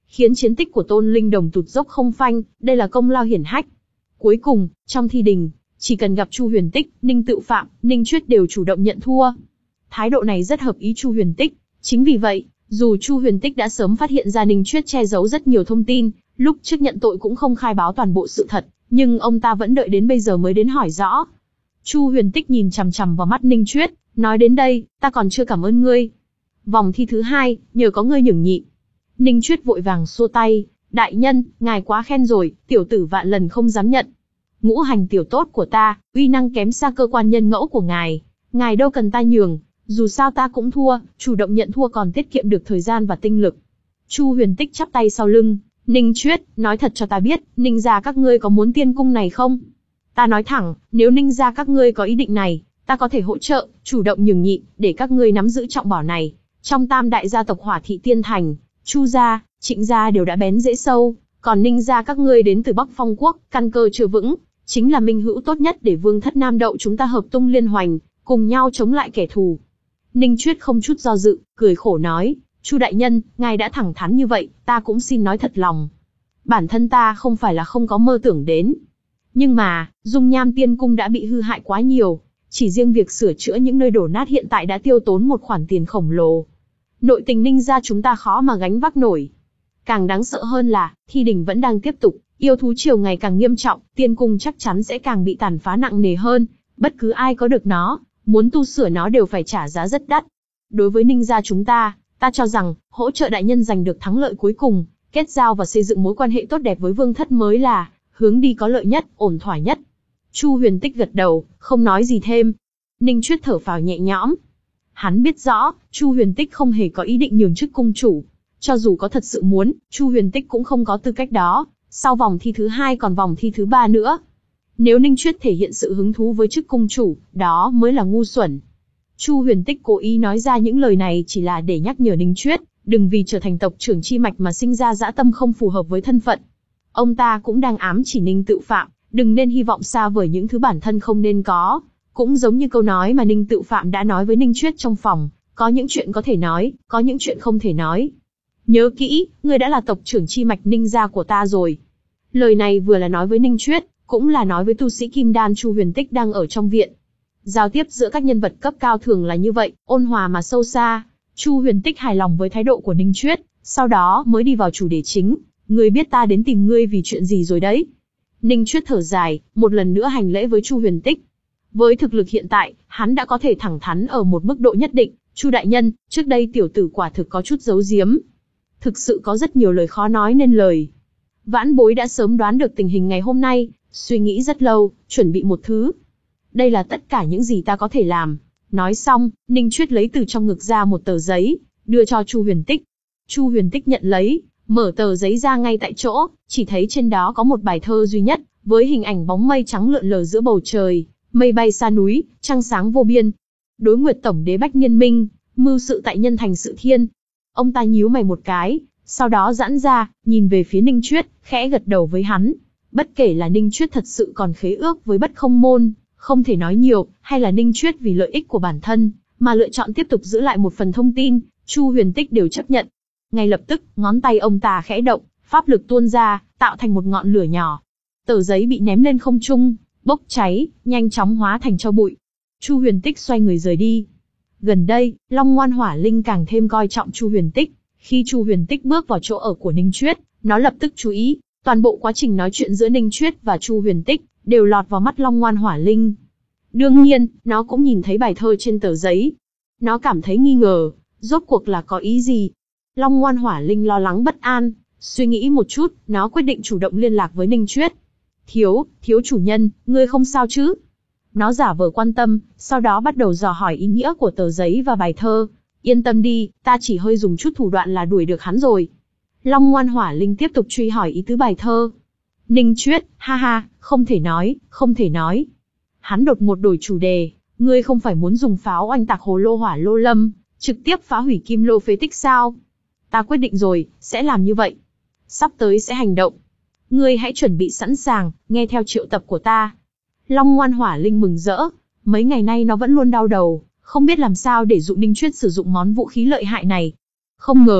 khiến chiến tích của Tôn Linh Đồng tụt dốc không phanh, đây là công lao hiển hách. Cuối cùng, trong thi đình, chỉ cần gặp Chu Huyền Tích, Ninh Tự Phạm, Ninh Chuyết đều chủ động nhận thua. Thái độ này rất hợp ý Chu Huyền Tích, chính vì vậy, dù Chu Huyền Tích đã sớm phát hiện ra Ninh Chuyết che giấu rất nhiều thông tin, lúc trước nhận tội cũng không khai báo toàn bộ sự thật, nhưng ông ta vẫn đợi đến bây giờ mới đến hỏi rõ. Chu Huyền Tích nhìn chằm chằm vào mắt Ninh Chuyết, nói đến đây, ta còn chưa cảm ơn ngươi. Vòng thi thứ hai, nhờ có ngươi nhường nhịn. Ninh Chuyết vội vàng xua tay, đại nhân, ngài quá khen rồi, tiểu tử vạn lần không dám nhận. Ngũ hành tiểu tốt của ta, uy năng kém xa cơ quan nhân ngẫu của ngài, ngài đâu cần ta nhường, dù sao ta cũng thua, chủ động nhận thua còn tiết kiệm được thời gian và tinh lực. Chu Huyền Tích chắp tay sau lưng, Ninh Chuyết, nói thật cho ta biết, Ninh gia các ngươi có muốn tiên cung này không? Ta nói thẳng, nếu Ninh gia các ngươi có ý định này, ta có thể hỗ trợ, chủ động nhường nhịn, để các ngươi nắm giữ trọng bảo này. Trong tam đại gia tộc Hỏa Thị Tiên Thành, Chu gia, Trịnh gia đều đã bén rễ sâu, còn Ninh gia các ngươi đến từ Bắc Phong Quốc, căn cơ chưa vững, chính là minh hữu tốt nhất để Vương Thất Nam Đậu chúng ta hợp tung liên hoành, cùng nhau chống lại kẻ thù. Ninh Chuyết không chút do dự, cười khổ nói, Chu đại nhân, ngài đã thẳng thắn như vậy, ta cũng xin nói thật lòng. Bản thân ta không phải là không có mơ tưởng đến. Nhưng mà, dung nham tiên cung đã bị hư hại quá nhiều, chỉ riêng việc sửa chữa những nơi đổ nát hiện tại đã tiêu tốn một khoản tiền khổng lồ. Nội tình Ninh gia chúng ta khó mà gánh vác nổi. Càng đáng sợ hơn là, thi đình vẫn đang tiếp tục, yêu thú triều ngày càng nghiêm trọng, tiên cung chắc chắn sẽ càng bị tàn phá nặng nề hơn, bất cứ ai có được nó, muốn tu sửa nó đều phải trả giá rất đắt. Đối với Ninh gia chúng ta, ta cho rằng, hỗ trợ đại nhân giành được thắng lợi cuối cùng, kết giao và xây dựng mối quan hệ tốt đẹp với Vương Thất mới là hướng đi có lợi nhất, ổn thỏa nhất. Chu Huyền Tích gật đầu, không nói gì thêm. Ninh Chuyết thở phào nhẹ nhõm. Hắn biết rõ, Chu Huyền Tích không hề có ý định nhường chức cung chủ. Cho dù có thật sự muốn, Chu Huyền Tích cũng không có tư cách đó. Sau vòng thi thứ hai còn vòng thi thứ ba nữa. Nếu Ninh Chuyết thể hiện sự hứng thú với chức cung chủ, đó mới là ngu xuẩn. Chu Huyền Tích cố ý nói ra những lời này chỉ là để nhắc nhở Ninh Chuyết, đừng vì trở thành tộc trưởng chi mạch mà sinh ra dã tâm không phù hợp với thân phận. Ông ta cũng đang ám chỉ Ninh Tự Phạm, đừng nên hy vọng xa vời những thứ bản thân không nên có. Cũng giống như câu nói mà Ninh Tự Phạm đã nói với Ninh Chuyết trong phòng, có những chuyện có thể nói, có những chuyện không thể nói. Nhớ kỹ, ngươi đã là tộc trưởng chi mạch Ninh gia của ta rồi. Lời này vừa là nói với Ninh Chuyết, cũng là nói với tu sĩ Kim Đan Chu Huyền Tích đang ở trong viện. Giao tiếp giữa các nhân vật cấp cao thường là như vậy, ôn hòa mà sâu xa. Chu Huyền Tích hài lòng với thái độ của Ninh Chuyết, sau đó mới đi vào chủ đề chính. Ngươi biết ta đến tìm ngươi vì chuyện gì rồi đấy. Ninh Chuyết thở dài, một lần nữa hành lễ với Chu Huyền Tích. Với thực lực hiện tại, hắn đã có thể thẳng thắn ở một mức độ nhất định. Chu đại nhân, trước đây tiểu tử quả thực có chút giấu giếm. Thực sự có rất nhiều lời khó nói nên lời. Vãn bối đã sớm đoán được tình hình ngày hôm nay, suy nghĩ rất lâu, chuẩn bị một thứ. Đây là tất cả những gì ta có thể làm. Nói xong, Ninh Chuyết lấy từ trong ngực ra một tờ giấy, đưa cho Chu Huyền Tích. Chu Huyền Tích nhận lấy, mở tờ giấy ra ngay tại chỗ, chỉ thấy trên đó có một bài thơ duy nhất, với hình ảnh bóng mây trắng lượn lờ giữa bầu trời, mây bay xa núi, trăng sáng vô biên. Đối nguyệt tổng đế Bách Niên Minh, mưu sự tại nhân thành sự thiên. Ông ta nhíu mày một cái, sau đó giãn ra, nhìn về phía Ninh Chuyết, khẽ gật đầu với hắn. Bất kể là Ninh Chuyết thật sự còn khế ước với Bất Không Môn, không thể nói nhiều, hay là Ninh Chuyết vì lợi ích của bản thân, mà lựa chọn tiếp tục giữ lại một phần thông tin, Chu Huyền Tích đều chấp nhận. Ngay lập tức, ngón tay ông ta khẽ động, pháp lực tuôn ra, tạo thành một ngọn lửa nhỏ. Tờ giấy bị ném lên không trung, bốc cháy, nhanh chóng hóa thành tro bụi. Chu Huyền Tích xoay người rời đi. Gần đây, Long Ngoan Hỏa Linh càng thêm coi trọng Chu Huyền Tích. Khi Chu Huyền Tích bước vào chỗ ở của Ninh Chuyết, nó lập tức chú ý. Toàn bộ quá trình nói chuyện giữa Ninh Chuyết và Chu Huyền Tích đều lọt vào mắt Long Ngoan Hỏa Linh. Đương nhiên, nó cũng nhìn thấy bài thơ trên tờ giấy. Nó cảm thấy nghi ngờ, rốt cuộc là có ý gì? Long Ngoan Hỏa Linh lo lắng bất an, suy nghĩ một chút, nó quyết định chủ động liên lạc với Ninh Chuyết. Thiếu, thiếu chủ nhân, ngươi không sao chứ? Nó giả vờ quan tâm, sau đó bắt đầu dò hỏi ý nghĩa của tờ giấy và bài thơ. Yên tâm đi, ta chỉ hơi dùng chút thủ đoạn là đuổi được hắn rồi. Long Ngoan Hỏa Linh tiếp tục truy hỏi ý tứ bài thơ. Ninh Chuyết, ha ha, không thể nói, không thể nói. Hắn đột ngột đổi chủ đề, ngươi không phải muốn dùng pháo oanh tạc hồ lô hỏa lô lâm, trực tiếp phá hủy kim lô phế tích sao? Ta quyết định rồi, sẽ làm như vậy. Sắp tới sẽ hành động. Ngươi hãy chuẩn bị sẵn sàng, nghe theo triệu tập của ta. Long Ngoan Hỏa Linh mừng rỡ, mấy ngày nay nó vẫn luôn đau đầu, không biết làm sao để dụ Ninh Chuyết sử dụng món vũ khí lợi hại này. Không ngờ,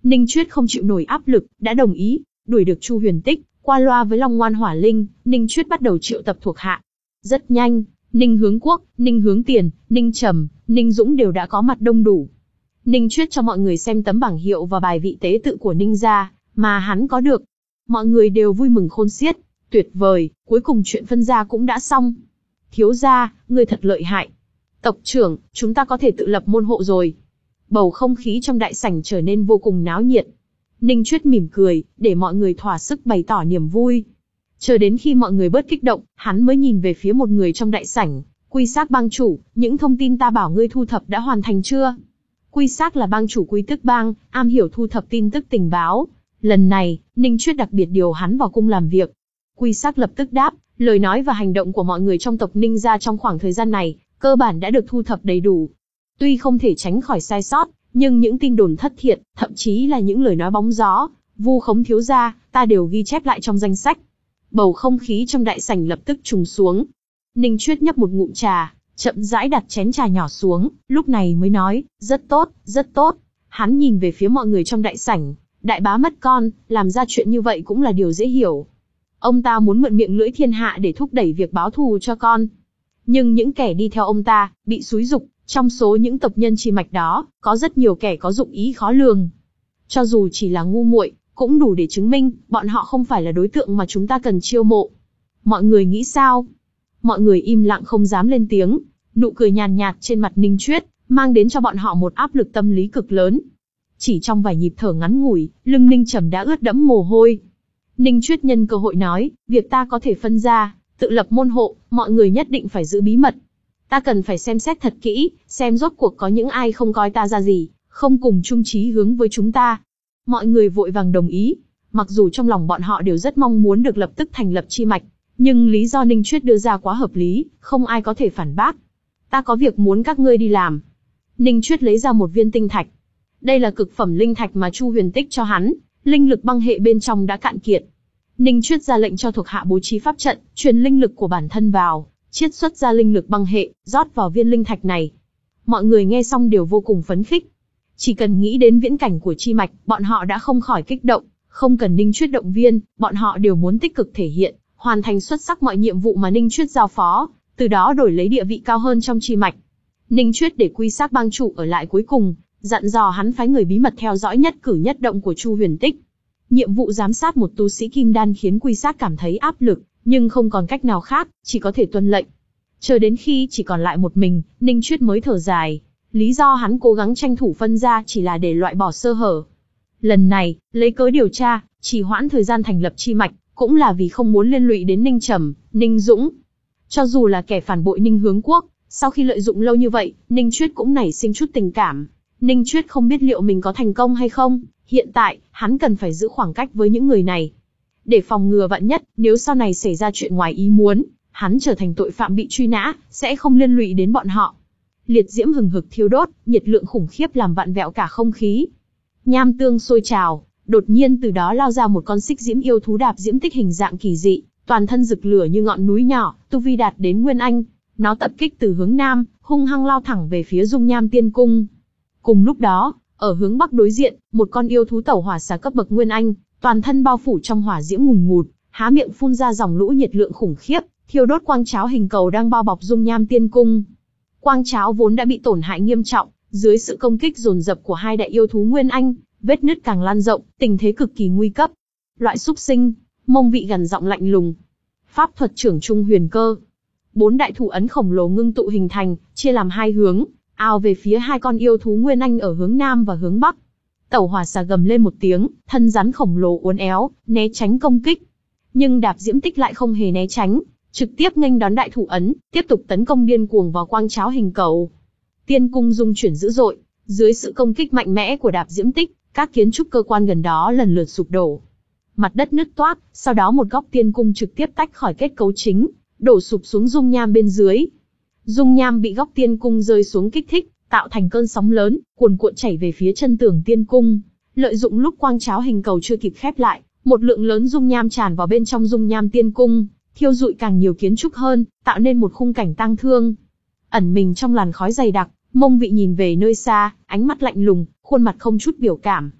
Ninh Chuyết không chịu nổi áp lực, đã đồng ý, đuổi được Chu Huyền Tích, qua loa với Long Ngoan Hỏa Linh, Ninh Chuyết bắt đầu triệu tập thuộc hạ. Rất nhanh, Ninh Hướng Quốc, Ninh Hướng Tiền, Ninh Trầm, Ninh Dũng đều đã có mặt đông đủ. Ninh Chuyết cho mọi người xem tấm bảng hiệu và bài vị tế tự của Ninh gia, mà hắn có được. Mọi người đều vui mừng khôn xiết, tuyệt vời, cuối cùng chuyện phân gia cũng đã xong. Thiếu gia, ngươi thật lợi hại. Tộc trưởng, chúng ta có thể tự lập môn hộ rồi. Bầu không khí trong đại sảnh trở nên vô cùng náo nhiệt. Ninh Chuyết mỉm cười, để mọi người thỏa sức bày tỏ niềm vui. Chờ đến khi mọi người bớt kích động, hắn mới nhìn về phía một người trong đại sảnh. Quy Xác bang chủ, những thông tin ta bảo ngươi thu thập đã hoàn thành chưa? Quy Xác là bang chủ Quy Tức bang, am hiểu thu thập tin tức tình báo. Lần này, Ninh Chuyết đặc biệt điều hắn vào cung làm việc. Quy Xác lập tức đáp, lời nói và hành động của mọi người trong tộc Ninh gia trong khoảng thời gian này, cơ bản đã được thu thập đầy đủ. Tuy không thể tránh khỏi sai sót, nhưng những tin đồn thất thiệt, thậm chí là những lời nói bóng gió, vu khống thiếu gia, ta đều ghi chép lại trong danh sách. Bầu không khí trong đại sảnh lập tức trùng xuống. Ninh Chuyết nhấp một ngụm trà, chậm rãi đặt chén trà nhỏ xuống, lúc này mới nói, rất tốt, rất tốt. Hắn nhìn về phía mọi người trong đại sảnh, đại bá mất con, làm ra chuyện như vậy cũng là điều dễ hiểu. Ông ta muốn mượn miệng lưỡi thiên hạ để thúc đẩy việc báo thù cho con. Nhưng những kẻ đi theo ông ta, bị xúi giục, trong số những tộc nhân chi mạch đó, có rất nhiều kẻ có dụng ý khó lường. Cho dù chỉ là ngu muội, cũng đủ để chứng minh, bọn họ không phải là đối tượng mà chúng ta cần chiêu mộ. Mọi người nghĩ sao? Mọi người im lặng không dám lên tiếng, nụ cười nhàn nhạt trên mặt Ninh Chuyết, mang đến cho bọn họ một áp lực tâm lý cực lớn. Chỉ trong vài nhịp thở ngắn ngủi, lưng Ninh Trầm đã ướt đẫm mồ hôi. Ninh Chuyết nhân cơ hội nói, việc ta có thể phân ra, tự lập môn hộ, mọi người nhất định phải giữ bí mật. Ta cần phải xem xét thật kỹ, xem rốt cuộc có những ai không coi ta ra gì, không cùng chung chí hướng với chúng ta. Mọi người vội vàng đồng ý, mặc dù trong lòng bọn họ đều rất mong muốn được lập tức thành lập chi mạch, nhưng lý do Ninh Chuyết đưa ra quá hợp lý, không ai có thể phản bác. Ta có việc muốn các ngươi đi làm. Ninh Chuyết lấy ra một viên tinh thạch. Đây là cực phẩm linh thạch mà Chu Huyền Tích cho hắn, linh lực băng hệ bên trong đã cạn kiệt. Ninh Chuyết ra lệnh cho thuộc hạ bố trí pháp trận, truyền linh lực của bản thân vào, chiết xuất ra linh lực băng hệ, rót vào viên linh thạch này. Mọi người nghe xong đều vô cùng phấn khích. Chỉ cần nghĩ đến viễn cảnh của chi mạch, bọn họ đã không khỏi kích động, không cần Ninh Chuyết động viên, bọn họ đều muốn tích cực thể hiện, hoàn thành xuất sắc mọi nhiệm vụ mà Ninh Chuyết giao phó, từ đó đổi lấy địa vị cao hơn trong chi mạch. Ninh Chuyết để Quy Xác bang chủ ở lại cuối cùng, dặn dò hắn phái người bí mật theo dõi nhất cử nhất động của Chu Huyền Tích. Nhiệm vụ giám sát một tu sĩ kim đan khiến Quy Xác cảm thấy áp lực, nhưng không còn cách nào khác, chỉ có thể tuân lệnh. Chờ đến khi chỉ còn lại một mình, Ninh Chuyết mới thở dài. Lý do hắn cố gắng tranh thủ phân ra chỉ là để loại bỏ sơ hở. Lần này, lấy cớ điều tra, trì hoãn thời gian thành lập chi mạch, cũng là vì không muốn liên lụy đến Ninh Trầm, Ninh Dũng. Cho dù là kẻ phản bội Ninh Hướng Quốc, sau khi lợi dụng lâu như vậy, Ninh Chuyết cũng nảy sinh chút tình cảm. Ninh Chuyết không biết liệu mình có thành công hay không, hiện tại, hắn cần phải giữ khoảng cách với những người này. Để phòng ngừa vạn nhất, nếu sau này xảy ra chuyện ngoài ý muốn, hắn trở thành tội phạm bị truy nã, sẽ không liên lụy đến bọn họ. Liệt diễm hừng hực thiêu đốt, nhiệt lượng khủng khiếp làm vặn vẹo cả không khí. Nham tương sôi trào, đột nhiên từ đó lao ra một con xích diễm yêu thú đạp diễm tích hình dạng kỳ dị, toàn thân rực lửa như ngọn núi nhỏ, tu vi đạt đến Nguyên Anh. Nó tập kích từ hướng nam, hung hăng lao thẳng về phía Dung Nham Tiên Cung. Cùng lúc đó, ở hướng bắc đối diện, một con yêu thú tẩu hỏa xà cấp bậc Nguyên Anh, toàn thân bao phủ trong hỏa diễm ngùn ngụt, há miệng phun ra dòng lũ nhiệt lượng khủng khiếp, thiêu đốt quang cháo hình cầu đang bao bọc Dung Nham Tiên Cung. Quang cháo vốn đã bị tổn hại nghiêm trọng, dưới sự công kích dồn dập của hai đại yêu thú Nguyên Anh, vết nứt càng lan rộng, tình thế cực kỳ nguy cấp. Loại súc sinh, Mông Vị gằn giọng lạnh lùng. Pháp thuật trưởng trung huyền cơ. Bốn đại thủ ấn khổng lồ ngưng tụ hình thành, chia làm hai hướng, ào về phía hai con yêu thú Nguyên Anh ở hướng nam và hướng bắc. Tẩu hỏa xà gầm lên một tiếng, thân rắn khổng lồ uốn éo, né tránh công kích. Nhưng đạp diễm tích lại không hề né tránh, trực tiếp nghênh đón đại thủ ấn, tiếp tục tấn công điên cuồng vào quang cháo hình cầu. Tiên cung rung chuyển dữ dội, dưới sự công kích mạnh mẽ của đạp diễm tích, các kiến trúc cơ quan gần đó lần lượt sụp đổ. Mặt đất nứt toác, sau đó một góc tiên cung trực tiếp tách khỏi kết cấu chính, đổ sụp xuống dung nham bên dưới. Dung nham bị góc tiên cung rơi xuống kích thích, tạo thành cơn sóng lớn, cuồn cuộn chảy về phía chân tường tiên cung. Lợi dụng lúc quang cháo hình cầu chưa kịp khép lại, một lượng lớn dung nham tràn vào bên trong dung nham tiên cung, thiêu rụi càng nhiều kiến trúc hơn, tạo nên một khung cảnh tang thương. Ẩn mình trong làn khói dày đặc, Mông Vị nhìn về nơi xa, ánh mắt lạnh lùng, khuôn mặt không chút biểu cảm.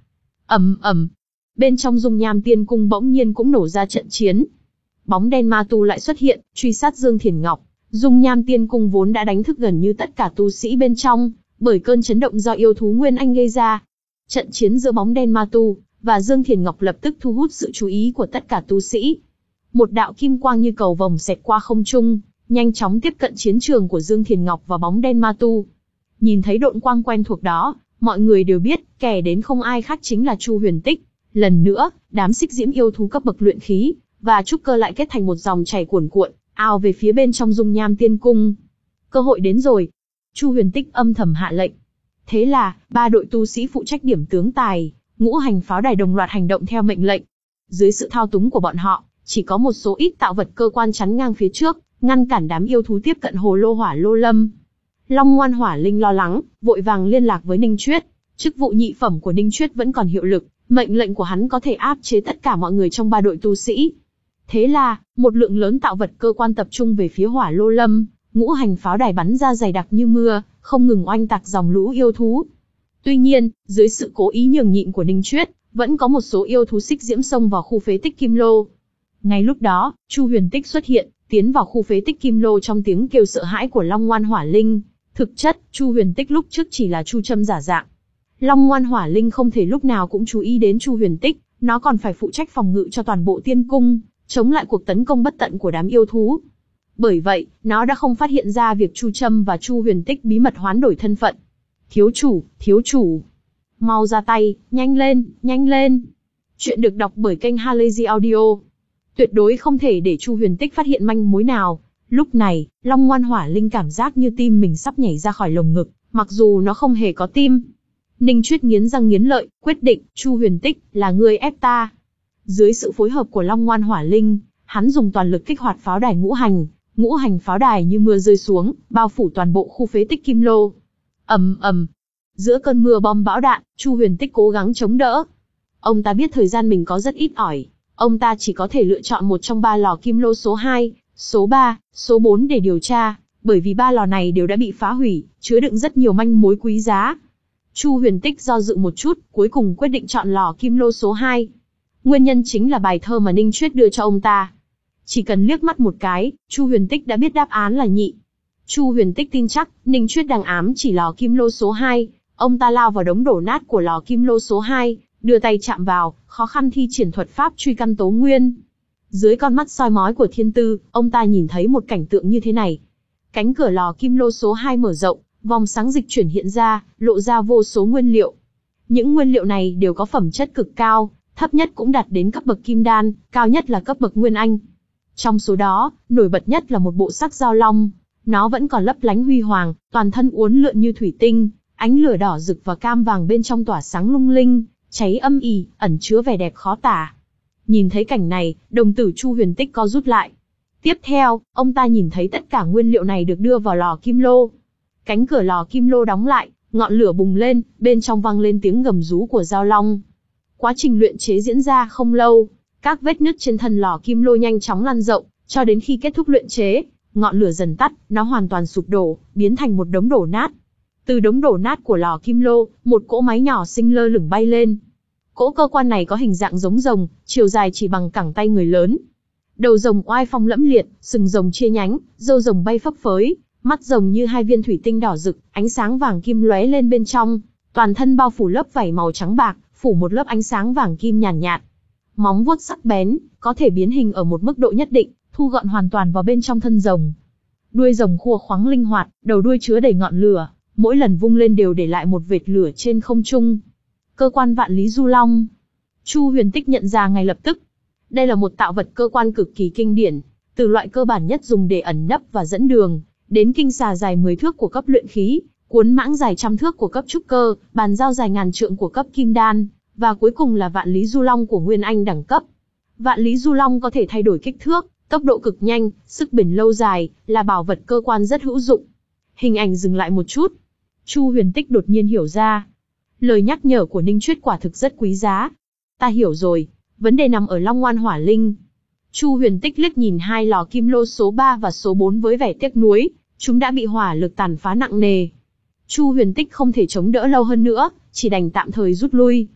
Ầm ầm. Bên trong dung nham tiên cung bỗng nhiên cũng nổ ra trận chiến. Bóng đen ma tu lại xuất hiện, truy sát Dương Thiền Ngọc. Dung nham tiên cung vốn đã đánh thức gần như tất cả tu sĩ bên trong, bởi cơn chấn động do yêu thú Nguyên Anh gây ra. Trận chiến giữa bóng đen ma tu và Dương Thiền Ngọc lập tức thu hút sự chú ý của tất cả tu sĩ. Một đạo kim quang như cầu vồng xẹt qua không trung, nhanh chóng tiếp cận chiến trường của Dương Thiền Ngọc và bóng đen ma tu. Nhìn thấy độn quang quen thuộc đó, mọi người đều biết, kẻ đến không ai khác chính là Chu Huyền Tích. Lần nữa, đám xích diễm yêu thú cấp bậc luyện khí và trúc cơ lại kết thành một dòng chảy cuồn cuộn, ào về phía bên trong dung nham tiên cung. Cơ hội đến rồi. Chu Huyền Tích âm thầm hạ lệnh. Thế là, ba đội tu sĩ phụ trách điểm tướng tài, ngũ hành pháo đài đồng loạt hành động theo mệnh lệnh. Dưới sự thao túng của bọn họ, chỉ có một số ít tạo vật cơ quan chắn ngang phía trước, ngăn cản đám yêu thú tiếp cận hồ lô hỏa lô lâm. Long Ngoan Hỏa Linh lo lắng, vội vàng liên lạc với Ninh Chuyết. Chức vụ nhị phẩm của Ninh Chuyết vẫn còn hiệu lực, mệnh lệnh của hắn có thể áp chế tất cả mọi người trong ba đội tu sĩ. Thế là, một lượng lớn tạo vật cơ quan tập trung về phía hỏa lô lâm, ngũ hành pháo đài bắn ra dày đặc như mưa, không ngừng oanh tạc dòng lũ yêu thú. Tuy nhiên, dưới sự cố ý nhường nhịn của Ninh Chuyết, vẫn có một số yêu thú xích diễm xông vào khu phế tích Kim Lô. Ngay lúc đó, Chu Huyền Tích xuất hiện, tiến vào khu phế tích Kim Lô trong tiếng kêu sợ hãi của Long Ngoan Hỏa Linh. Thực chất, Chu Huyền Tích lúc trước chỉ là Chu Châm giả dạng. Long Ngoan Hỏa Linh không thể lúc nào cũng chú ý đến Chu Huyền Tích, nó còn phải phụ trách phòng ngự cho toàn bộ tiên cung, chống lại cuộc tấn công bất tận của đám yêu thú. Bởi vậy, nó đã không phát hiện ra việc Chu Châm và Chu Huyền Tích bí mật hoán đổi thân phận. Thiếu chủ, thiếu chủ. Mau ra tay, nhanh lên, nhanh lên. Chuyện được đọc bởi kênh Halazy Audio. Tuyệt đối không thể để Chu Huyền Tích phát hiện manh mối nào. Lúc này, Long Ngoan Hỏa Linh cảm giác như tim mình sắp nhảy ra khỏi lồng ngực, mặc dù nó không hề có tim. Ninh Chuyết nghiến răng nghiến lợi, quyết định, Chu Huyền Tích, là ngươi ép ta. Dưới sự phối hợp của Long Ngoan Hỏa Linh, hắn dùng toàn lực kích hoạt pháo đài ngũ hành, ngũ hành pháo đài như mưa rơi xuống, bao phủ toàn bộ khu phế tích Kim Lô. Ầm ầm. Giữa cơn mưa bom bão đạn, Chu Huyền Tích cố gắng chống đỡ. Ông ta biết thời gian mình có rất ít ỏi, ông ta chỉ có thể lựa chọn một trong ba lò Kim Lô số hai, số ba, số bốn để điều tra, bởi vì ba lò này đều đã bị phá hủy, chứa đựng rất nhiều manh mối quý giá. Chu Huyền Tích do dự một chút, cuối cùng quyết định chọn lò Kim Lô số hai. Nguyên nhân chính là bài thơ mà Ninh Chuyết đưa cho ông ta. Chỉ cần liếc mắt một cái, Chu Huyền Tích đã biết đáp án là nhị. Chu Huyền Tích tin chắc, Ninh Chuyết đang ám chỉ lò Kim Lô số hai, ông ta lao vào đống đổ nát của lò Kim Lô số hai, đưa tay chạm vào, khó khăn thi triển thuật pháp truy căn tố nguyên. Dưới con mắt soi mói của thiên tư, ông ta nhìn thấy một cảnh tượng như thế này. Cánh cửa lò Kim Lô số hai mở rộng, vòng sáng dịch chuyển hiện ra, lộ ra vô số nguyên liệu. Những nguyên liệu này đều có phẩm chất cực cao, thấp nhất cũng đạt đến cấp bậc Kim Đan, cao nhất là cấp bậc Nguyên Anh. Trong số đó, nổi bật nhất là một bộ sắc dao long. Nó vẫn còn lấp lánh huy hoàng, toàn thân uốn lượn như thủy tinh, ánh lửa đỏ rực và cam vàng bên trong tỏa sáng lung linh, cháy âm ỉ, ẩn chứa vẻ đẹp khó tả. Nhìn thấy cảnh này, đồng tử Chu Huyền Tích co rút lại. Tiếp theo, ông ta nhìn thấy tất cả nguyên liệu này được đưa vào lò Kim Lô. Cánh cửa lò Kim Lô đóng lại, ngọn lửa bùng lên, bên trong vang lên tiếng gầm rú của dao long. Quá trình luyện chế diễn ra không lâu, các vết nứt trên thân lò Kim Lô nhanh chóng lan rộng, cho đến khi kết thúc luyện chế, ngọn lửa dần tắt, nó hoàn toàn sụp đổ, biến thành một đống đổ nát. Từ đống đổ nát của lò Kim Lô, một cỗ máy nhỏ xinh lơ lửng bay lên. Cỗ cơ quan này có hình dạng giống rồng, chiều dài chỉ bằng cẳng tay người lớn. Đầu rồng oai phong lẫm liệt, sừng rồng chia nhánh, râu rồng bay phấp phới, mắt rồng như hai viên thủy tinh đỏ rực, ánh sáng vàng kim lóe lên bên trong, toàn thân bao phủ lớp vảy màu trắng bạc, phủ một lớp ánh sáng vàng kim nhàn nhạt, nhạt. Móng vuốt sắc bén, có thể biến hình ở một mức độ nhất định, thu gọn hoàn toàn vào bên trong thân rồng. Đuôi rồng khua khoáng linh hoạt, đầu đuôi chứa đầy ngọn lửa, mỗi lần vung lên đều để lại một vệt lửa trên không trung. Cơ quan vạn lý du long. Chu Huyền Tích nhận ra ngay lập tức. Đây là một tạo vật cơ quan cực kỳ kinh điển, từ loại cơ bản nhất dùng để ẩn nấp và dẫn đường, đến kinh xà dài mười thước của cấp luyện khí, cuốn mãng dài trăm thước của cấp trúc cơ, bàn dao dài ngàn trượng của cấp kim đan, và cuối cùng là vạn lý du long của Nguyên Anh đẳng cấp. Vạn lý du long có thể thay đổi kích thước, tốc độ cực nhanh, sức bền lâu dài, là bảo vật cơ quan rất hữu dụng. Hình ảnh dừng lại một chút. Chu Huyền Tích đột nhiên hiểu ra. Lời nhắc nhở của Ninh Chuyết quả thực rất quý giá. Ta hiểu rồi, vấn đề nằm ở Long Ngoan Hỏa Linh. Chu Huyền Tích liếc nhìn hai lò Kim Lô số ba và số bốn với vẻ tiếc nuối, chúng đã bị hỏa lực tàn phá nặng nề. Chu Huyền Tích không thể chống đỡ lâu hơn nữa, chỉ đành tạm thời rút lui.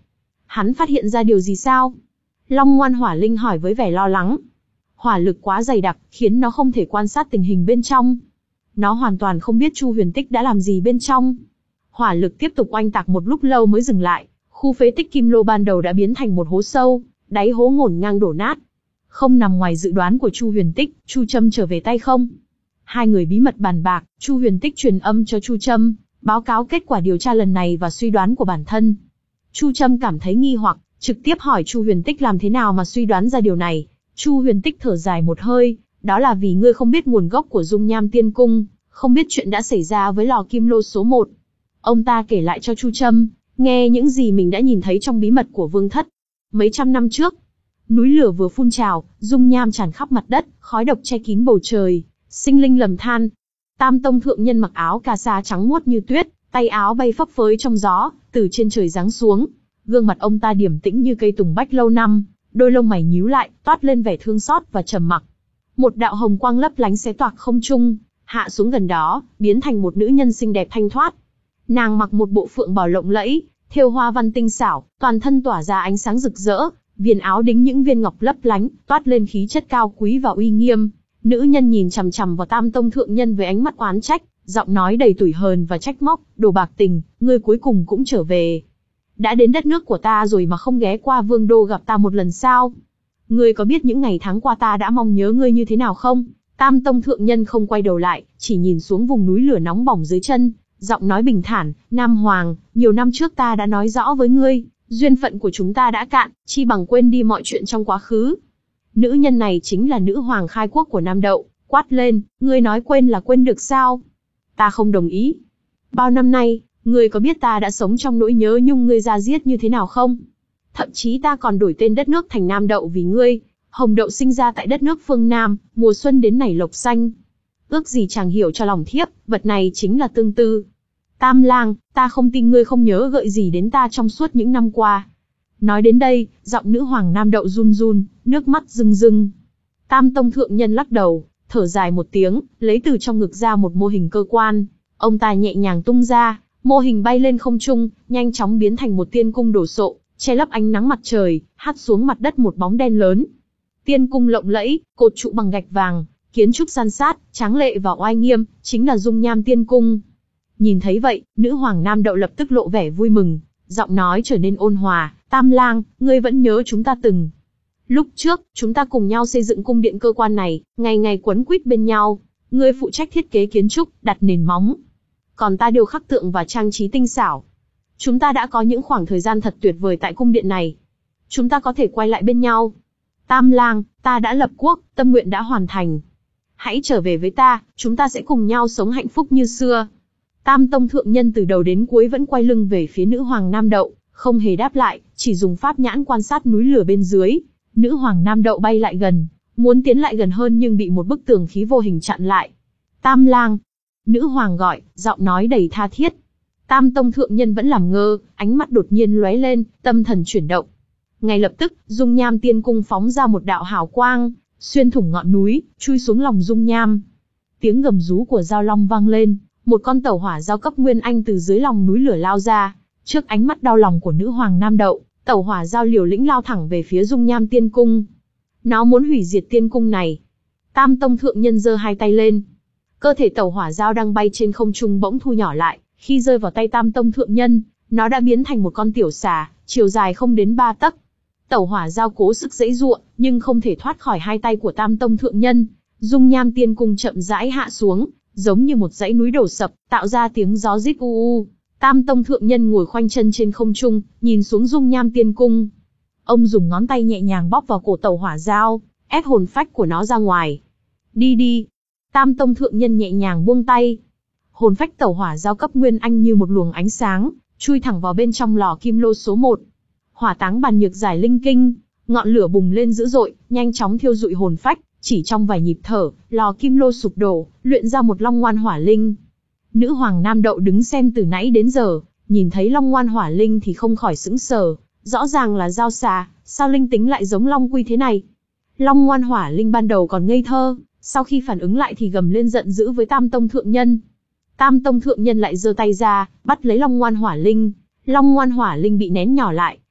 Hắn phát hiện ra điều gì sao? Long ngoan hỏa linh hỏi với vẻ lo lắng. Hỏa lực quá dày đặc, khiến nó không thể quan sát tình hình bên trong. Nó hoàn toàn không biết Chu Huyền Tích đã làm gì bên trong. Hỏa lực tiếp tục oanh tạc một lúc lâu mới dừng lại. Khu phế tích kim lô ban đầu đã biến thành một hố sâu, đáy hố ngổn ngang đổ nát. Không nằm ngoài dự đoán của Chu Huyền Tích, Chu Trâm trở về tay không. Hai người bí mật bàn bạc, Chu Huyền Tích truyền âm cho Chu Trâm, báo cáo kết quả điều tra lần này và suy đoán của bản thân. Chu Trâm cảm thấy nghi hoặc, trực tiếp hỏi Chu Huyền Tích làm thế nào mà suy đoán ra điều này. Chu Huyền Tích thở dài một hơi, đó là vì ngươi không biết nguồn gốc của dung nham tiên cung, không biết chuyện đã xảy ra với lò kim lô số một. Ông ta kể lại cho Chu Trâm, nghe những gì mình đã nhìn thấy trong bí mật của vương thất. Mấy trăm năm trước, núi lửa vừa phun trào, dung nham tràn khắp mặt đất, khói độc che kín bầu trời, sinh linh lầm than. Tam tông thượng nhân mặc áo cà sa trắng muốt như tuyết, tay áo bay phấp phới trong gió, từ trên trời giáng xuống. Gương mặt ông ta điềm tĩnh như cây tùng bách lâu năm, đôi lông mày nhíu lại, toát lên vẻ thương xót và trầm mặc. Một đạo hồng quang lấp lánh xé toạc không trung, hạ xuống gần đó, biến thành một nữ nhân xinh đẹp thanh thoát. Nàng mặc một bộ phượng bào lộng lẫy, thêu hoa văn tinh xảo, toàn thân tỏa ra ánh sáng rực rỡ, viền áo đính những viên ngọc lấp lánh, toát lên khí chất cao quý và uy nghiêm. Nữ nhân nhìn chằm chằm vào Tam tông thượng nhân với ánh mắt oán trách, giọng nói đầy tủi hờn và trách móc, đồ bạc tình, ngươi cuối cùng cũng trở về. Đã đến đất nước của ta rồi mà không ghé qua vương đô gặp ta một lần sao? Ngươi có biết những ngày tháng qua ta đã mong nhớ ngươi như thế nào không? Tam tông thượng nhân không quay đầu lại, chỉ nhìn xuống vùng núi lửa nóng bỏng dưới chân, giọng nói bình thản, Nam Hoàng, nhiều năm trước ta đã nói rõ với ngươi, duyên phận của chúng ta đã cạn, chi bằng quên đi mọi chuyện trong quá khứ. Nữ nhân này chính là nữ hoàng khai quốc của Nam Đậu, quát lên, ngươi nói quên là quên được sao? Ta không đồng ý. Bao năm nay, ngươi có biết ta đã sống trong nỗi nhớ nhung ngươi ra diết như thế nào không? Thậm chí ta còn đổi tên đất nước thành Nam Đậu vì ngươi. Hồng Đậu sinh ra tại đất nước phương Nam, mùa xuân đến nảy lộc xanh. Ước gì chàng hiểu cho lòng thiếp, vật này chính là tương tư. Tam lang, ta không tin ngươi không nhớ gợi gì đến ta trong suốt những năm qua. Nói đến đây, giọng nữ hoàng Nam Đậu run run, nước mắt rưng rưng. Tam tông thượng nhân lắc đầu, thở dài một tiếng, lấy từ trong ngực ra một mô hình cơ quan. Ông ta nhẹ nhàng tung ra, mô hình bay lên không trung, nhanh chóng biến thành một tiên cung đồ sộ, che lấp ánh nắng mặt trời, hắt xuống mặt đất một bóng đen lớn. Tiên cung lộng lẫy, cột trụ bằng gạch vàng, kiến trúc san sát, tráng lệ và oai nghiêm, chính là dung nham tiên cung. Nhìn thấy vậy, nữ hoàng Nam Đậu lập tức lộ vẻ vui mừng, giọng nói trở nên ôn hòa, Tam lang, ngươi vẫn nhớ chúng ta từng. Lúc trước, chúng ta cùng nhau xây dựng cung điện cơ quan này, ngày ngày quấn quýt bên nhau, ngươi phụ trách thiết kế kiến trúc, đặt nền móng. Còn ta điêu khắc tượng và trang trí tinh xảo. Chúng ta đã có những khoảng thời gian thật tuyệt vời tại cung điện này. Chúng ta có thể quay lại bên nhau. Tam lang, ta đã lập quốc, tâm nguyện đã hoàn thành. Hãy trở về với ta, chúng ta sẽ cùng nhau sống hạnh phúc như xưa. Tam tông thượng nhân từ đầu đến cuối vẫn quay lưng về phía nữ hoàng Nam Đậu, không hề đáp lại, chỉ dùng pháp nhãn quan sát núi lửa bên dưới. Nữ hoàng Nam Đậu bay lại gần, muốn tiến lại gần hơn nhưng bị một bức tường khí vô hình chặn lại. Tam lang. Nữ hoàng gọi, giọng nói đầy tha thiết. Tam tông thượng nhân vẫn làm ngơ, ánh mắt đột nhiên lóe lên, tâm thần chuyển động. Ngay lập tức, dung nham tiên cung phóng ra một đạo hào quang, xuyên thủng ngọn núi, chui xuống lòng dung nham. Tiếng gầm rú của giao long vang lên, một con tàu hỏa giao cấp nguyên anh từ dưới lòng núi lửa lao ra. Trước ánh mắt đau lòng của nữ hoàng Nam Đậu, tàu hỏa giao liều lĩnh lao thẳng về phía dung nham tiên cung. Nó muốn hủy diệt tiên cung này. Tam tông thượng nhân giơ hai tay lên. Cơ thể tàu hỏa giao đang bay trên không trung bỗng thu nhỏ lại, khi rơi vào tay tam tông thượng nhân, nó đã biến thành một con tiểu xà, chiều dài không đến ba tấc. Tàu hỏa giao cố sức giãy giụa, nhưng không thể thoát khỏi hai tay của tam tông thượng nhân. Dung nham tiên cung chậm rãi hạ xuống, giống như một dãy núi đổ sập, tạo ra tiếng gió rít u u. Tam tông thượng nhân ngồi khoanh chân trên không trung, nhìn xuống dung nham tiên cung. Ông dùng ngón tay nhẹ nhàng bóp vào cổ tàu hỏa giao, ép hồn phách của nó ra ngoài. Đi đi. Tam tông thượng nhân nhẹ nhàng buông tay. Hồn phách tàu hỏa giao cấp nguyên anh như một luồng ánh sáng, chui thẳng vào bên trong lò kim lô số một. Hỏa táng bàn nhược giải linh kinh, ngọn lửa bùng lên dữ dội, nhanh chóng thiêu rụi hồn phách, chỉ trong vài nhịp thở, lò kim lô sụp đổ, luyện ra một long ngoan hỏa linh. Nữ hoàng Nam Đậu đứng xem từ nãy đến giờ, nhìn thấy long ngoan hỏa linh thì không khỏi sững sờ, rõ ràng là giao xà, sao linh tính lại giống long quy thế này? Long ngoan hỏa linh ban đầu còn ngây thơ, sau khi phản ứng lại thì gầm lên giận dữ với Tam tông thượng nhân. Tam tông thượng nhân lại giơ tay ra, bắt lấy long ngoan hỏa linh. Long ngoan hỏa linh bị nén nhỏ lại,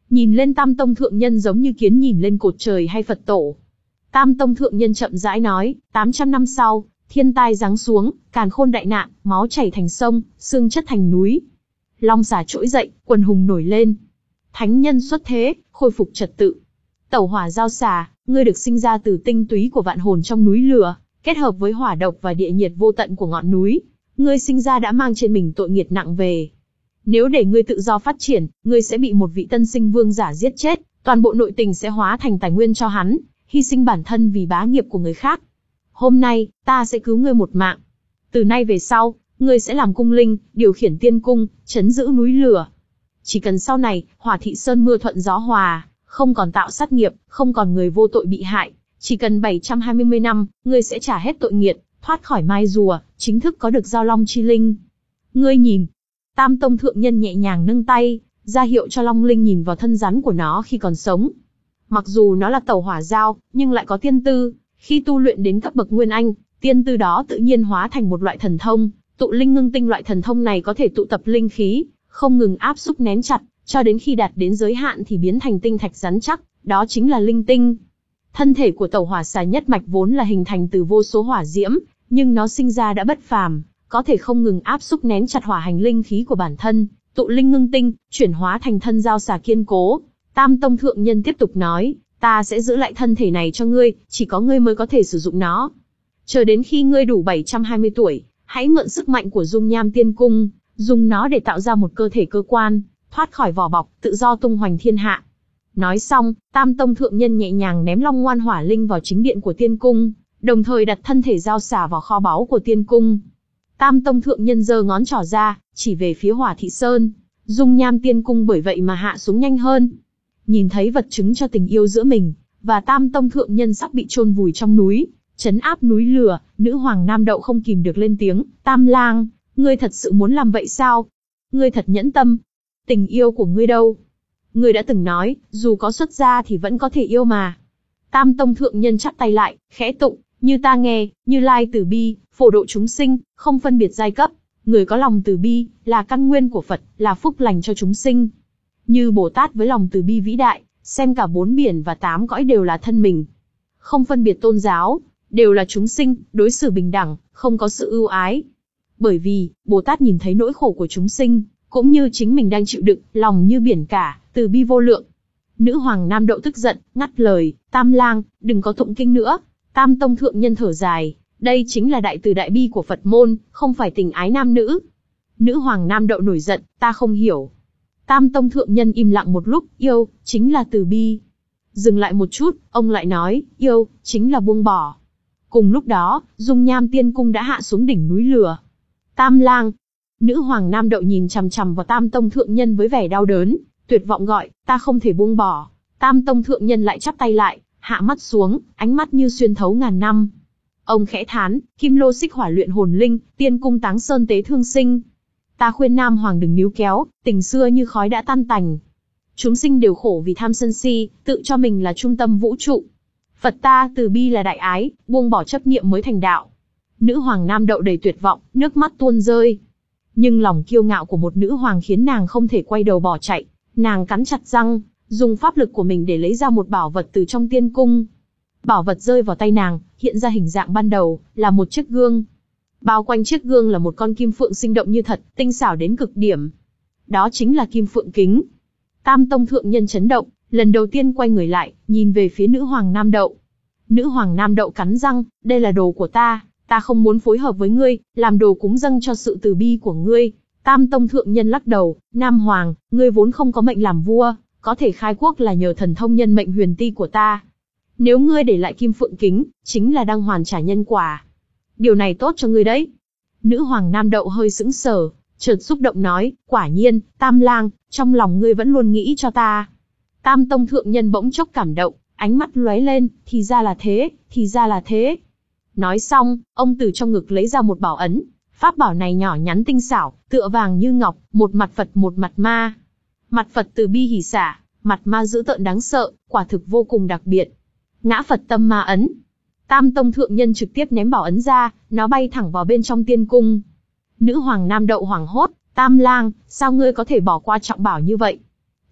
Nhìn lên Tam Tông Thượng Nhân giống như kiến nhìn lên cột trời hay Phật tổ. Tam Tông Thượng Nhân chậm rãi nói, tám trăm năm sau, thiên tai giáng xuống, càn khôn đại nạn, máu chảy thành sông, xương chất thành núi. Long xà trỗi dậy, quần hùng nổi lên. Thánh nhân xuất thế, khôi phục trật tự. Tẩu hỏa giao xà, ngươi được sinh ra từ tinh túy của vạn hồn trong núi lửa, kết hợp với hỏa độc và địa nhiệt vô tận của ngọn núi. Ngươi sinh ra đã mang trên mình tội nghiệt nặng về. Nếu để ngươi tự do phát triển, ngươi sẽ bị một vị tân sinh vương giả giết chết, toàn bộ nội tình sẽ hóa thành tài nguyên cho hắn, hy sinh bản thân vì bá nghiệp của người khác. Hôm nay, ta sẽ cứu ngươi một mạng. Từ nay về sau, ngươi sẽ làm cung linh, điều khiển tiên cung, trấn giữ núi lửa. Chỉ cần sau này, Hỏa Thị Sơn mưa thuận gió hòa, không còn tạo sát nghiệp, không còn người vô tội bị hại. Chỉ cần bảy trăm hai mươi năm, ngươi sẽ trả hết tội nghiệt, thoát khỏi mai rùa, chính thức có được giao long chi linh. Ngươi nhìn. Tam Tông Thượng Nhân nhẹ nhàng nâng tay, ra hiệu cho long linh nhìn vào thân rắn của nó khi còn sống. Mặc dù nó là tẩu hỏa giao, nhưng lại có tiên tư. Khi tu luyện đến cấp bậc Nguyên Anh, tiên tư đó tự nhiên hóa thành một loại thần thông. Tụ linh ngưng tinh loại thần thông này có thể tụ tập linh khí, không ngừng áp xúc nén chặt, cho đến khi đạt đến giới hạn thì biến thành tinh thạch rắn chắc, đó chính là linh tinh. Thân thể của tẩu hỏa xà nhất mạch vốn là hình thành từ vô số hỏa diễm, nhưng nó sinh ra đã bất phàm, có thể không ngừng áp xúc nén chặt hỏa hành linh khí của bản thân, tụ linh ngưng tinh, chuyển hóa thành thân giao xà kiên cố. Tam Tông Thượng Nhân tiếp tục nói, ta sẽ giữ lại thân thể này cho ngươi, chỉ có ngươi mới có thể sử dụng nó. Chờ đến khi ngươi đủ bảy trăm hai mươi tuổi, hãy mượn sức mạnh của dung nham tiên cung, dùng nó để tạo ra một cơ thể cơ quan, thoát khỏi vỏ bọc, tự do tung hoành thiên hạ. Nói xong, Tam Tông Thượng Nhân nhẹ nhàng ném long ngoan hỏa linh vào chính điện của tiên cung, đồng thời đặt thân thể giao xà vào kho báu của tiên cung. Tam Tông Thượng Nhân giơ ngón trỏ ra, chỉ về phía Hỏa Thị Sơn. Dung nham tiên cung bởi vậy mà hạ xuống nhanh hơn. Nhìn thấy vật chứng cho tình yêu giữa mình, và Tam Tông Thượng Nhân sắp bị chôn vùi trong núi, trấn áp núi lửa, nữ hoàng Nam Đậu không kìm được lên tiếng, Tam Lang, ngươi thật sự muốn làm vậy sao? Ngươi thật nhẫn tâm. Tình yêu của ngươi đâu? Ngươi đã từng nói, dù có xuất gia thì vẫn có thể yêu mà. Tam Tông Thượng Nhân chắp tay lại, khẽ tụng, như ta nghe, Như Lai từ bi, phổ độ chúng sinh, không phân biệt giai cấp. Người có lòng từ bi, là căn nguyên của Phật, là phúc lành cho chúng sinh. Như Bồ Tát với lòng từ bi vĩ đại, xem cả bốn biển và tám cõi đều là thân mình. Không phân biệt tôn giáo, đều là chúng sinh, đối xử bình đẳng, không có sự ưu ái. Bởi vì, Bồ Tát nhìn thấy nỗi khổ của chúng sinh, cũng như chính mình đang chịu đựng, lòng như biển cả, từ bi vô lượng. Nữ hoàng Nam Đậu tức giận, ngắt lời, Tam Lang, đừng có tụng kinh nữa. Tam Tông Thượng Nhân thở dài, đây chính là đại từ đại bi của Phật môn, không phải tình ái nam nữ. Nữ hoàng Nam Đậu nổi giận, ta không hiểu. Tam Tông Thượng Nhân im lặng một lúc, yêu, chính là từ bi. Dừng lại một chút, ông lại nói, yêu, chính là buông bỏ. Cùng lúc đó, dung nham tiên cung đã hạ xuống đỉnh núi lửa. Tam Lang. Nữ hoàng Nam Đậu nhìn chằm chằm vào Tam Tông Thượng Nhân với vẻ đau đớn, tuyệt vọng gọi, ta không thể buông bỏ. Tam Tông Thượng Nhân lại chắp tay lại, hạ mắt xuống, ánh mắt như xuyên thấu ngàn năm. Ông khẽ thán, kim lô xích hỏa luyện hồn linh, tiên cung táng sơn tế thương sinh. Ta khuyên Nam Hoàng đừng níu kéo, tình xưa như khói đã tan tành. Chúng sinh đều khổ vì tham sân si, tự cho mình là trung tâm vũ trụ. Phật ta từ bi là đại ái, buông bỏ chấp niệm mới thành đạo. Nữ hoàng Nam Đậu đầy tuyệt vọng, nước mắt tuôn rơi. Nhưng lòng kiêu ngạo của một nữ hoàng khiến nàng không thể quay đầu bỏ chạy. Nàng cắn chặt răng, dùng pháp lực của mình để lấy ra một bảo vật từ trong tiên cung. Bảo vật rơi vào tay nàng, hiện ra hình dạng ban đầu, là một chiếc gương. Bao quanh chiếc gương là một con kim phượng sinh động như thật, tinh xảo đến cực điểm. Đó chính là kim phượng kính. Tam Tông Thượng Nhân chấn động, lần đầu tiên quay người lại, nhìn về phía nữ hoàng Nam Đậu. Nữ hoàng Nam Đậu cắn răng, đây là đồ của ta, ta không muốn phối hợp với ngươi, làm đồ cúng dâng cho sự từ bi của ngươi. Tam Tông Thượng Nhân lắc đầu, Nam Hoàng, ngươi vốn không có mệnh làm vua, có thể khai quốc là nhờ thần thông nhân mệnh huyền ti của ta. Nếu ngươi để lại kim phượng kính, chính là đang hoàn trả nhân quả. Điều này tốt cho ngươi đấy. Nữ hoàng Nam Đậu hơi sững sờ, chợt xúc động nói, quả nhiên, Tam Lang, trong lòng ngươi vẫn luôn nghĩ cho ta. Tam Tông Thượng Nhân bỗng chốc cảm động, ánh mắt lóe lên, thì ra là thế, thì ra là thế. Nói xong, ông từ trong ngực lấy ra một bảo ấn. Pháp bảo này nhỏ nhắn tinh xảo, tựa vàng như ngọc, một mặt Phật một mặt ma. Mặt Phật từ bi hỷ xả, mặt ma dữ tợn đáng sợ, quả thực vô cùng đặc biệt. Ngã Phật tâm ma ấn. Tam Tông Thượng Nhân trực tiếp ném bảo ấn ra, nó bay thẳng vào bên trong tiên cung. Nữ hoàng Nam Đậu hoảng hốt, Tam Lang, sao ngươi có thể bỏ qua trọng bảo như vậy?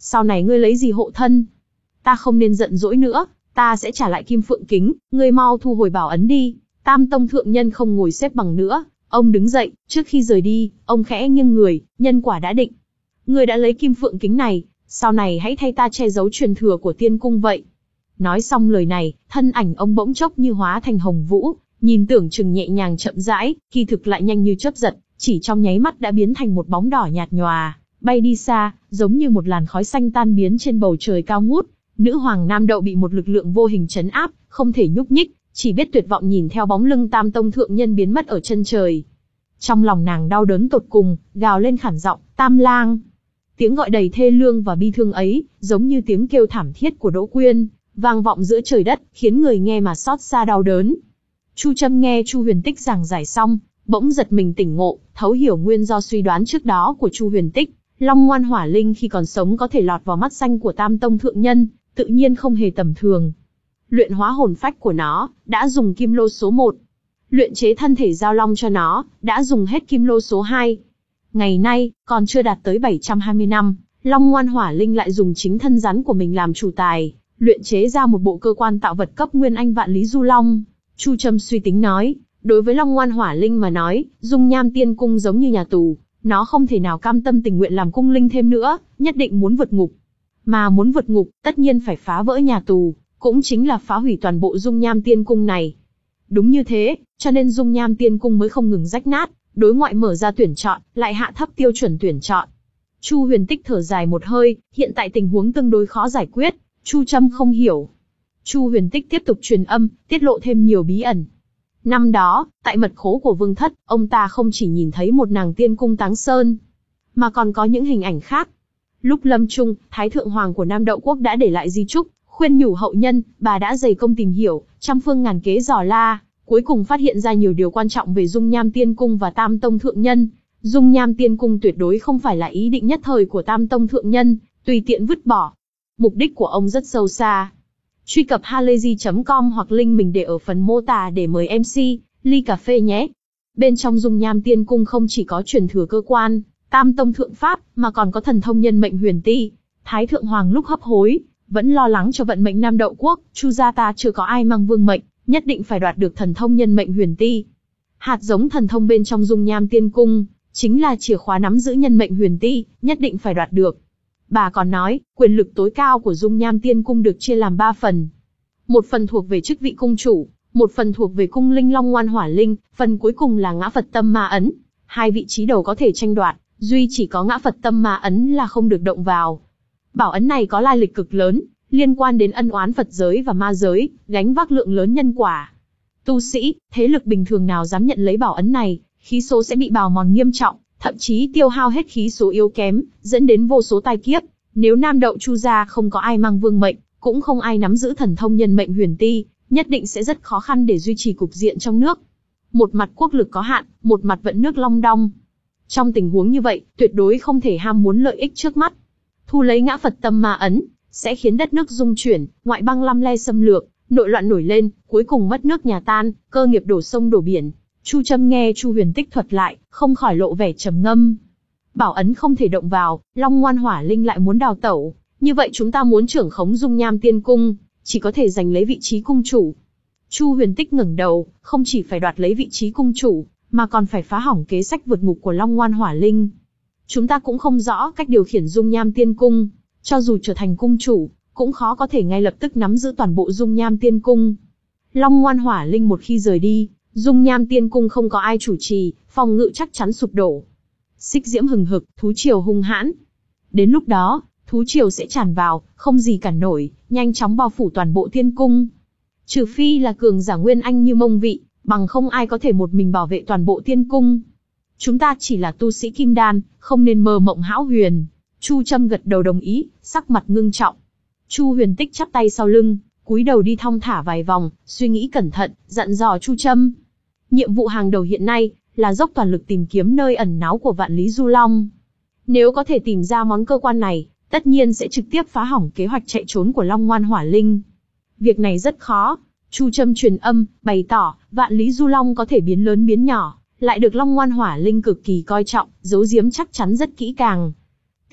sau này ngươi lấy gì hộ thân? Ta không nên giận dỗi nữa, ta sẽ trả lại kim phượng kính, ngươi mau thu hồi bảo ấn đi. Tam tông thượng nhân không ngồi xếp bằng nữa, ông đứng dậy, trước khi rời đi, ông khẽ nghiêng người, nhân quả đã định. Ngươi đã lấy kim phượng kính này, sau này hãy thay ta che giấu truyền thừa của tiên cung vậy. Nói xong lời này, thân ảnh ông bỗng chốc như hóa thành hồng vũ, nhìn tưởng chừng nhẹ nhàng chậm rãi, kỳ thực lại nhanh như chớp giật, chỉ trong nháy mắt đã biến thành một bóng đỏ nhạt nhòa, bay đi xa, giống như một làn khói xanh tan biến trên bầu trời cao ngút. Nữ hoàng Nam Đậu bị một lực lượng vô hình trấn áp, không thể nhúc nhích, chỉ biết tuyệt vọng nhìn theo bóng lưng Tam tông thượng nhân biến mất ở chân trời. Trong lòng nàng đau đớn tột cùng, gào lên khản giọng, Tam lang. Tiếng gọi đầy thê lương và bi thương ấy, giống như tiếng kêu thảm thiết của Đỗ Quyên, vang vọng giữa trời đất, khiến người nghe mà xót xa đau đớn. Chu Trâm nghe Chu Huyền Tích giảng giải xong, bỗng giật mình tỉnh ngộ, thấu hiểu nguyên do suy đoán trước đó của Chu Huyền Tích. Long Ngoan Hỏa Linh khi còn sống có thể lọt vào mắt xanh của Tam tông thượng nhân, tự nhiên không hề tầm thường. Luyện hóa hồn phách của nó, đã dùng kim lô số một. Luyện chế thân thể giao long cho nó, đã dùng hết kim lô số hai. Ngày nay, còn chưa đạt tới bảy trăm hai mươi năm, Long Ngoan Hỏa Linh lại dùng chính thân rắn của mình làm chủ tài, luyện chế ra một bộ cơ quan tạo vật cấp Nguyên Anh Vạn Lý Du Long. Chu Trâm suy tính nói, đối với Long Ngoan Hỏa Linh mà nói, Dung Nham Tiên Cung giống như nhà tù, nó không thể nào cam tâm tình nguyện làm cung linh thêm nữa, nhất định muốn vượt ngục. Mà muốn vượt ngục, tất nhiên phải phá vỡ nhà tù, cũng chính là phá hủy toàn bộ Dung Nham Tiên Cung này. Đúng như thế, cho nên Dung Nham Tiên Cung mới không ngừng rách nát, đối ngoại mở ra tuyển chọn, lại hạ thấp tiêu chuẩn tuyển chọn. Chu Huyền Tích thở dài một hơi, hiện tại tình huống tương đối khó giải quyết, Chu Trâm không hiểu. Chu Huyền Tích tiếp tục truyền âm, tiết lộ thêm nhiều bí ẩn. Năm đó, tại mật khố của Vương Thất, ông ta không chỉ nhìn thấy một nàng tiên cung táng sơn, mà còn có những hình ảnh khác. Lúc lâm chung, Thái Thượng Hoàng của Nam Đậu Quốc đã để lại di chúc, khuyên nhủ hậu nhân, bà đã dày công tìm hiểu, trăm phương ngàn kế dò la, cuối cùng phát hiện ra nhiều điều quan trọng về Dung Nham Tiên Cung và Tam tông thượng nhân. Dung Nham Tiên Cung tuyệt đối không phải là ý định nhất thời của Tam tông thượng nhân, tùy tiện vứt bỏ. Mục đích của ông rất sâu xa. Truy cập halayzi chấm com hoặc link mình để ở phần mô tả để mời em xê, ly cà phê nhé. Bên trong Dung Nham Tiên Cung không chỉ có truyền thừa cơ quan, Tam tông thượng pháp, mà còn có thần thông nhân mệnh huyền ti. Thái Thượng Hoàng lúc hấp hối, vẫn lo lắng cho vận mệnh Nam Đậu Quốc, Chu gia ta chưa có ai mang vương mệnh, nhất định phải đoạt được thần thông nhân mệnh huyền ti. Hạt giống thần thông bên trong Dung Nham Tiên Cung, chính là chìa khóa nắm giữ nhân mệnh huyền ti, nhất định phải đoạt được. Bà còn nói, quyền lực tối cao của Dung Nham Tiên Cung được chia làm ba phần. Một phần thuộc về chức vị cung chủ, một phần thuộc về cung linh Long Ngoan Hỏa Linh, phần cuối cùng là ngã Phật Tâm Ma Ấn. Hai vị trí đầu có thể tranh đoạt, duy chỉ có ngã Phật Tâm Ma Ấn là không được động vào. Bảo ấn này có lai lịch cực lớn, liên quan đến ân oán Phật giới và ma giới, gánh vác lượng lớn nhân quả. Tu sĩ, thế lực bình thường nào dám nhận lấy bảo ấn này, khí số sẽ bị bào mòn nghiêm trọng, thậm chí tiêu hao hết khí số yếu kém, dẫn đến vô số tai kiếp. Nếu Nam Đậu Chu gia không có ai mang vương mệnh, cũng không ai nắm giữ thần thông nhân mệnh huyền ti, nhất định sẽ rất khó khăn để duy trì cục diện trong nước. Một mặt quốc lực có hạn, một mặt vận nước long đong. Trong tình huống như vậy, tuyệt đối không thể ham muốn lợi ích trước mắt. Thu lấy ngã Phật Tâm Ma Ấn, sẽ khiến đất nước rung chuyển, ngoại bang lăm le xâm lược, nội loạn nổi lên, cuối cùng mất nước nhà tan, cơ nghiệp đổ sông đổ biển. Chu Trâm nghe Chu Huyền Tích thuật lại, không khỏi lộ vẻ trầm ngâm. Bảo ấn không thể động vào, Long Ngoan Hỏa Linh lại muốn đào tẩu, như vậy chúng ta muốn trưởng khống Dung Nham Tiên Cung, chỉ có thể giành lấy vị trí cung chủ. Chu Huyền Tích ngẩng đầu, không chỉ phải đoạt lấy vị trí cung chủ, mà còn phải phá hỏng kế sách vượt ngục của Long Ngoan Hỏa Linh. Chúng ta cũng không rõ cách điều khiển Dung Nham Tiên Cung, cho dù trở thành cung chủ, cũng khó có thể ngay lập tức nắm giữ toàn bộ Dung Nham Tiên Cung. Long Ngoan Hỏa Linh một khi rời đi, Dung Nham Tiên Cung không có ai chủ trì, phòng ngự chắc chắn sụp đổ. Xích diễm hừng hực, thú triều hung hãn. Đến lúc đó, thú triều sẽ tràn vào, không gì cản nổi, nhanh chóng bao phủ toàn bộ Tiên Cung. Trừ phi là cường giả Nguyên Anh như Mông Vị, bằng không ai có thể một mình bảo vệ toàn bộ Tiên Cung. Chúng ta chỉ là tu sĩ kim đan, không nên mơ mộng hão huyền. Chu Trâm gật đầu đồng ý, sắc mặt ngưng trọng. Chu Huyền Tích chắp tay sau lưng, cúi đầu đi thong thả vài vòng, suy nghĩ cẩn thận, dặn dò Chu Trâm. Nhiệm vụ hàng đầu hiện nay là dốc toàn lực tìm kiếm nơi ẩn náu của Vạn Lý Du Long. Nếu có thể tìm ra món cơ quan này, tất nhiên sẽ trực tiếp phá hỏng kế hoạch chạy trốn của Long Ngoan Hỏa Linh. Việc này rất khó. Chu Trâm truyền âm, bày tỏ, Vạn Lý Du Long có thể biến lớn biến nhỏ, lại được Long Ngoan Hỏa Linh cực kỳ coi trọng, giấu giếm chắc chắn rất kỹ càng.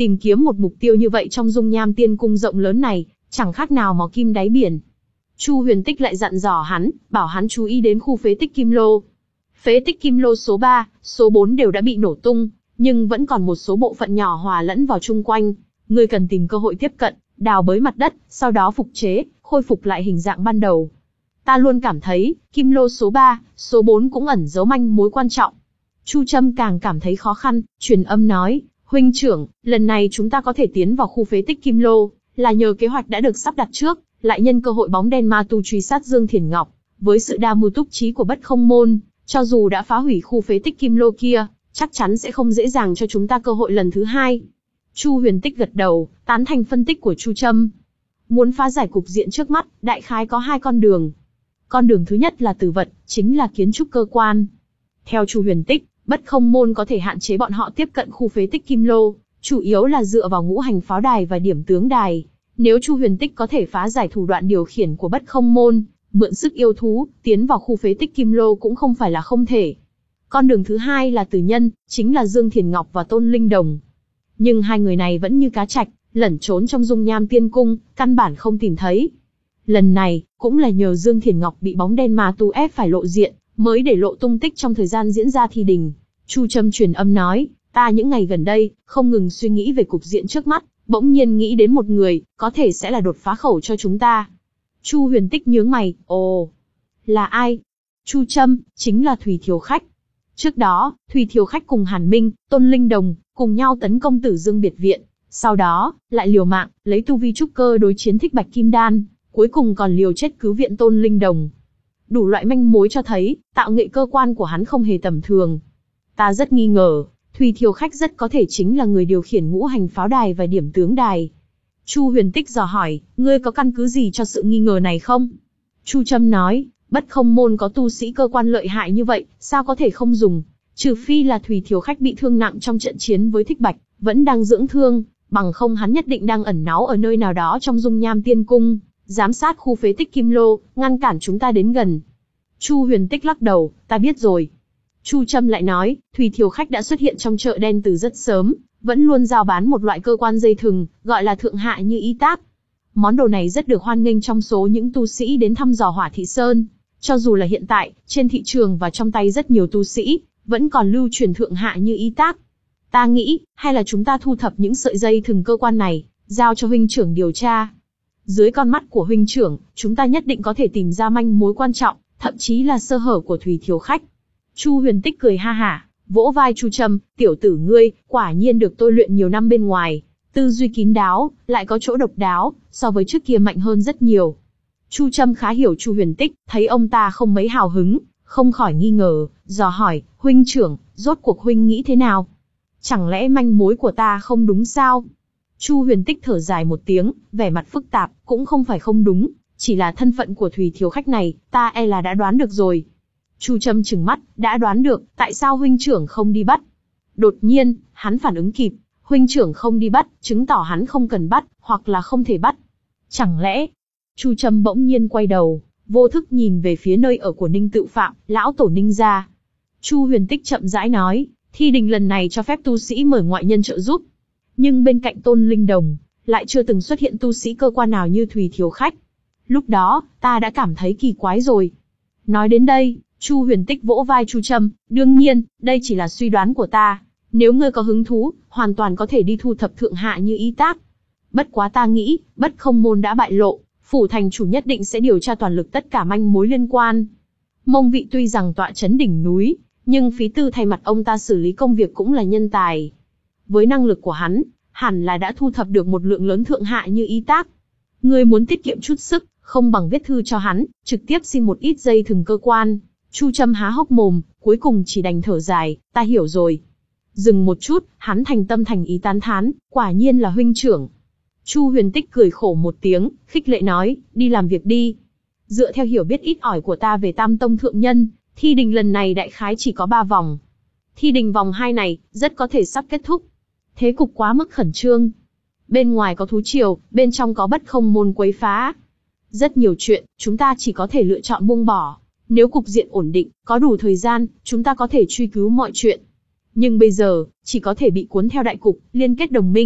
Tìm kiếm một mục tiêu như vậy trong dung nham tiên cung rộng lớn này, chẳng khác nào mò kim đáy biển. Chu Huyền Tích lại dặn dò hắn, bảo hắn chú ý đến khu phế tích kim lô. Phế tích kim lô số ba, số bốn đều đã bị nổ tung, nhưng vẫn còn một số bộ phận nhỏ hòa lẫn vào chung quanh. Ngươi cần tìm cơ hội tiếp cận, đào bới mặt đất, sau đó phục chế, khôi phục lại hình dạng ban đầu. Ta luôn cảm thấy, kim lô số ba, số bốn cũng ẩn giấu manh mối quan trọng. Chu Trâm càng cảm thấy khó khăn, truyền âm nói, huynh trưởng, lần này chúng ta có thể tiến vào khu phế tích kim lô, là nhờ kế hoạch đã được sắp đặt trước, lại nhân cơ hội bóng đen ma tu truy sát Dương Thiền Ngọc. Với sự đa mưu túc trí của Bất Không Môn, cho dù đã phá hủy khu phế tích kim lô kia, chắc chắn sẽ không dễ dàng cho chúng ta cơ hội lần thứ hai. Chu Huyền Tích gật đầu, tán thành phân tích của Chu Trâm. Muốn phá giải cục diện trước mắt, đại khái có hai con đường. Con đường thứ nhất là tử vật, chính là kiến trúc cơ quan. Theo Chu Huyền Tích, Bất Không Môn có thể hạn chế bọn họ tiếp cận khu phế tích kim lô, chủ yếu là dựa vào ngũ hành pháo đài và điểm tướng đài. Nếu Chu Huyền Tích có thể phá giải thủ đoạn điều khiển của Bất Không Môn, mượn sức yêu thú, tiến vào khu phế tích kim lô cũng không phải là không thể. Con đường thứ hai là tử nhân, chính là Dương Thiền Ngọc và Tôn Linh Đồng. Nhưng hai người này vẫn như cá trạch, lẩn trốn trong dung nham tiên cung, căn bản không tìm thấy. Lần này, cũng là nhờ Dương Thiền Ngọc bị bóng đen ma tu ép phải lộ diện, mới để lộ tung tích trong thời gian diễn ra thi đình. Chu Trâm truyền âm nói, ta những ngày gần đây, không ngừng suy nghĩ về cục diện trước mắt, bỗng nhiên nghĩ đến một người, có thể sẽ là đột phá khẩu cho chúng ta. Chu Huyền Tích nhướng mày, ồ, là ai? Chu Trâm, chính là Thủy Thiều Khách. Trước đó, Thủy Thiều Khách cùng Hàn Minh, Tôn Linh Đồng, cùng nhau tấn công Tử Dương Biệt Viện. Sau đó, lại liều mạng, lấy tu vi trúc cơ đối chiến Thích Bạch Kim Đan, cuối cùng còn liều chết cứu viện Tôn Linh Đồng. Đủ loại manh mối cho thấy, tạo nghệ cơ quan của hắn không hề tầm thường. Ta rất nghi ngờ, Thủy Thiều Khách rất có thể chính là người điều khiển ngũ hành pháo đài và điểm tướng đài. Chu Huyền Tích dò hỏi, ngươi có căn cứ gì cho sự nghi ngờ này không? Chu Trâm nói, Bất Không Môn có tu sĩ cơ quan lợi hại như vậy, sao có thể không dùng? Trừ phi là Thủy Thiều Khách bị thương nặng trong trận chiến với Thích Bạch, vẫn đang dưỡng thương, bằng không hắn nhất định đang ẩn náu ở nơi nào đó trong dung nham tiên cung, giám sát khu phế tích kim lô, ngăn cản chúng ta đến gần. Chu Huyền Tích lắc đầu, ta biết rồi. Chu Trâm lại nói, Thủy Thiều Khách đã xuất hiện trong chợ đen từ rất sớm, vẫn luôn giao bán một loại cơ quan dây thừng, gọi là thượng hạ như ý tác. Món đồ này rất được hoan nghênh trong số những tu sĩ đến thăm dò Hỏa Thị Sơn. Cho dù là hiện tại, trên thị trường và trong tay rất nhiều tu sĩ, vẫn còn lưu truyền thượng hạ như ý tác. Ta nghĩ, hay là chúng ta thu thập những sợi dây thừng cơ quan này, giao cho huynh trưởng điều tra. Dưới con mắt của huynh trưởng, chúng ta nhất định có thể tìm ra manh mối quan trọng, thậm chí là sơ hở của Thủy Thiều Khách. Chu Huyền Tích cười ha hả, vỗ vai Chu Trâm, tiểu tử ngươi, quả nhiên được tôi luyện nhiều năm bên ngoài, tư duy kín đáo, lại có chỗ độc đáo, so với trước kia mạnh hơn rất nhiều. Chu Trâm khá hiểu Chu Huyền Tích, thấy ông ta không mấy hào hứng, không khỏi nghi ngờ, dò hỏi, huynh trưởng, rốt cuộc huynh nghĩ thế nào? Chẳng lẽ manh mối của ta không đúng sao? Chu Huyền Tích thở dài một tiếng, vẻ mặt phức tạp, cũng không phải không đúng, chỉ là thân phận của Thủy Thiều Khách này, ta e là đã đoán được rồi. Chu Trâm trừng mắt, đã đoán được, tại sao huynh trưởng không đi bắt? Đột nhiên, hắn phản ứng kịp, huynh trưởng không đi bắt, chứng tỏ hắn không cần bắt, hoặc là không thể bắt. Chẳng lẽ? Chu Trâm bỗng nhiên quay đầu, vô thức nhìn về phía nơi ở của Ninh Tự Phạm, lão tổ Ninh gia. Chu Huyền Tích chậm rãi nói, thi đình lần này cho phép tu sĩ mời ngoại nhân trợ giúp. Nhưng bên cạnh Tôn Linh Đồng, lại chưa từng xuất hiện tu sĩ cơ quan nào như Thủy Thiều Khách. Lúc đó, ta đã cảm thấy kỳ quái rồi. Nói đến đây, Chu Huyền Tích vỗ vai Chu Trâm, đương nhiên, đây chỉ là suy đoán của ta. Nếu ngươi có hứng thú, hoàn toàn có thể đi thu thập thượng hạ như ý tác. Bất quá ta nghĩ, Bất Không Môn đã bại lộ, phủ thành chủ nhất định sẽ điều tra toàn lực tất cả manh mối liên quan. Mông Vị tuy rằng tọa trấn đỉnh núi, nhưng phí tư thay mặt ông ta xử lý công việc cũng là nhân tài. Với năng lực của hắn, hẳn là đã thu thập được một lượng lớn thượng hạ như ý tác. Ngươi muốn tiết kiệm chút sức, không bằng viết thư cho hắn, trực tiếp xin một ít dây thừng cơ quan. Chu Trâm há hốc mồm, cuối cùng chỉ đành thở dài, ta hiểu rồi. Dừng một chút, hắn thành tâm thành ý tán thán, quả nhiên là huynh trưởng. Chu Huyền Tích cười khổ một tiếng, khích lệ nói, đi làm việc đi. Dựa theo hiểu biết ít ỏi của ta về Tam Tông thượng nhân, thi đình lần này đại khái chỉ có ba vòng. Thi đình vòng hai này, rất có thể sắp kết thúc. Thế cục quá mức khẩn trương. Bên ngoài có thú triều, bên trong có Bất Không Môn quấy phá. Rất nhiều chuyện, chúng ta chỉ có thể lựa chọn buông bỏ. Nếu cục diện ổn định, có đủ thời gian, chúng ta có thể truy cứu mọi chuyện. Nhưng bây giờ, chỉ có thể bị cuốn theo đại cục, liên kết đồng minh,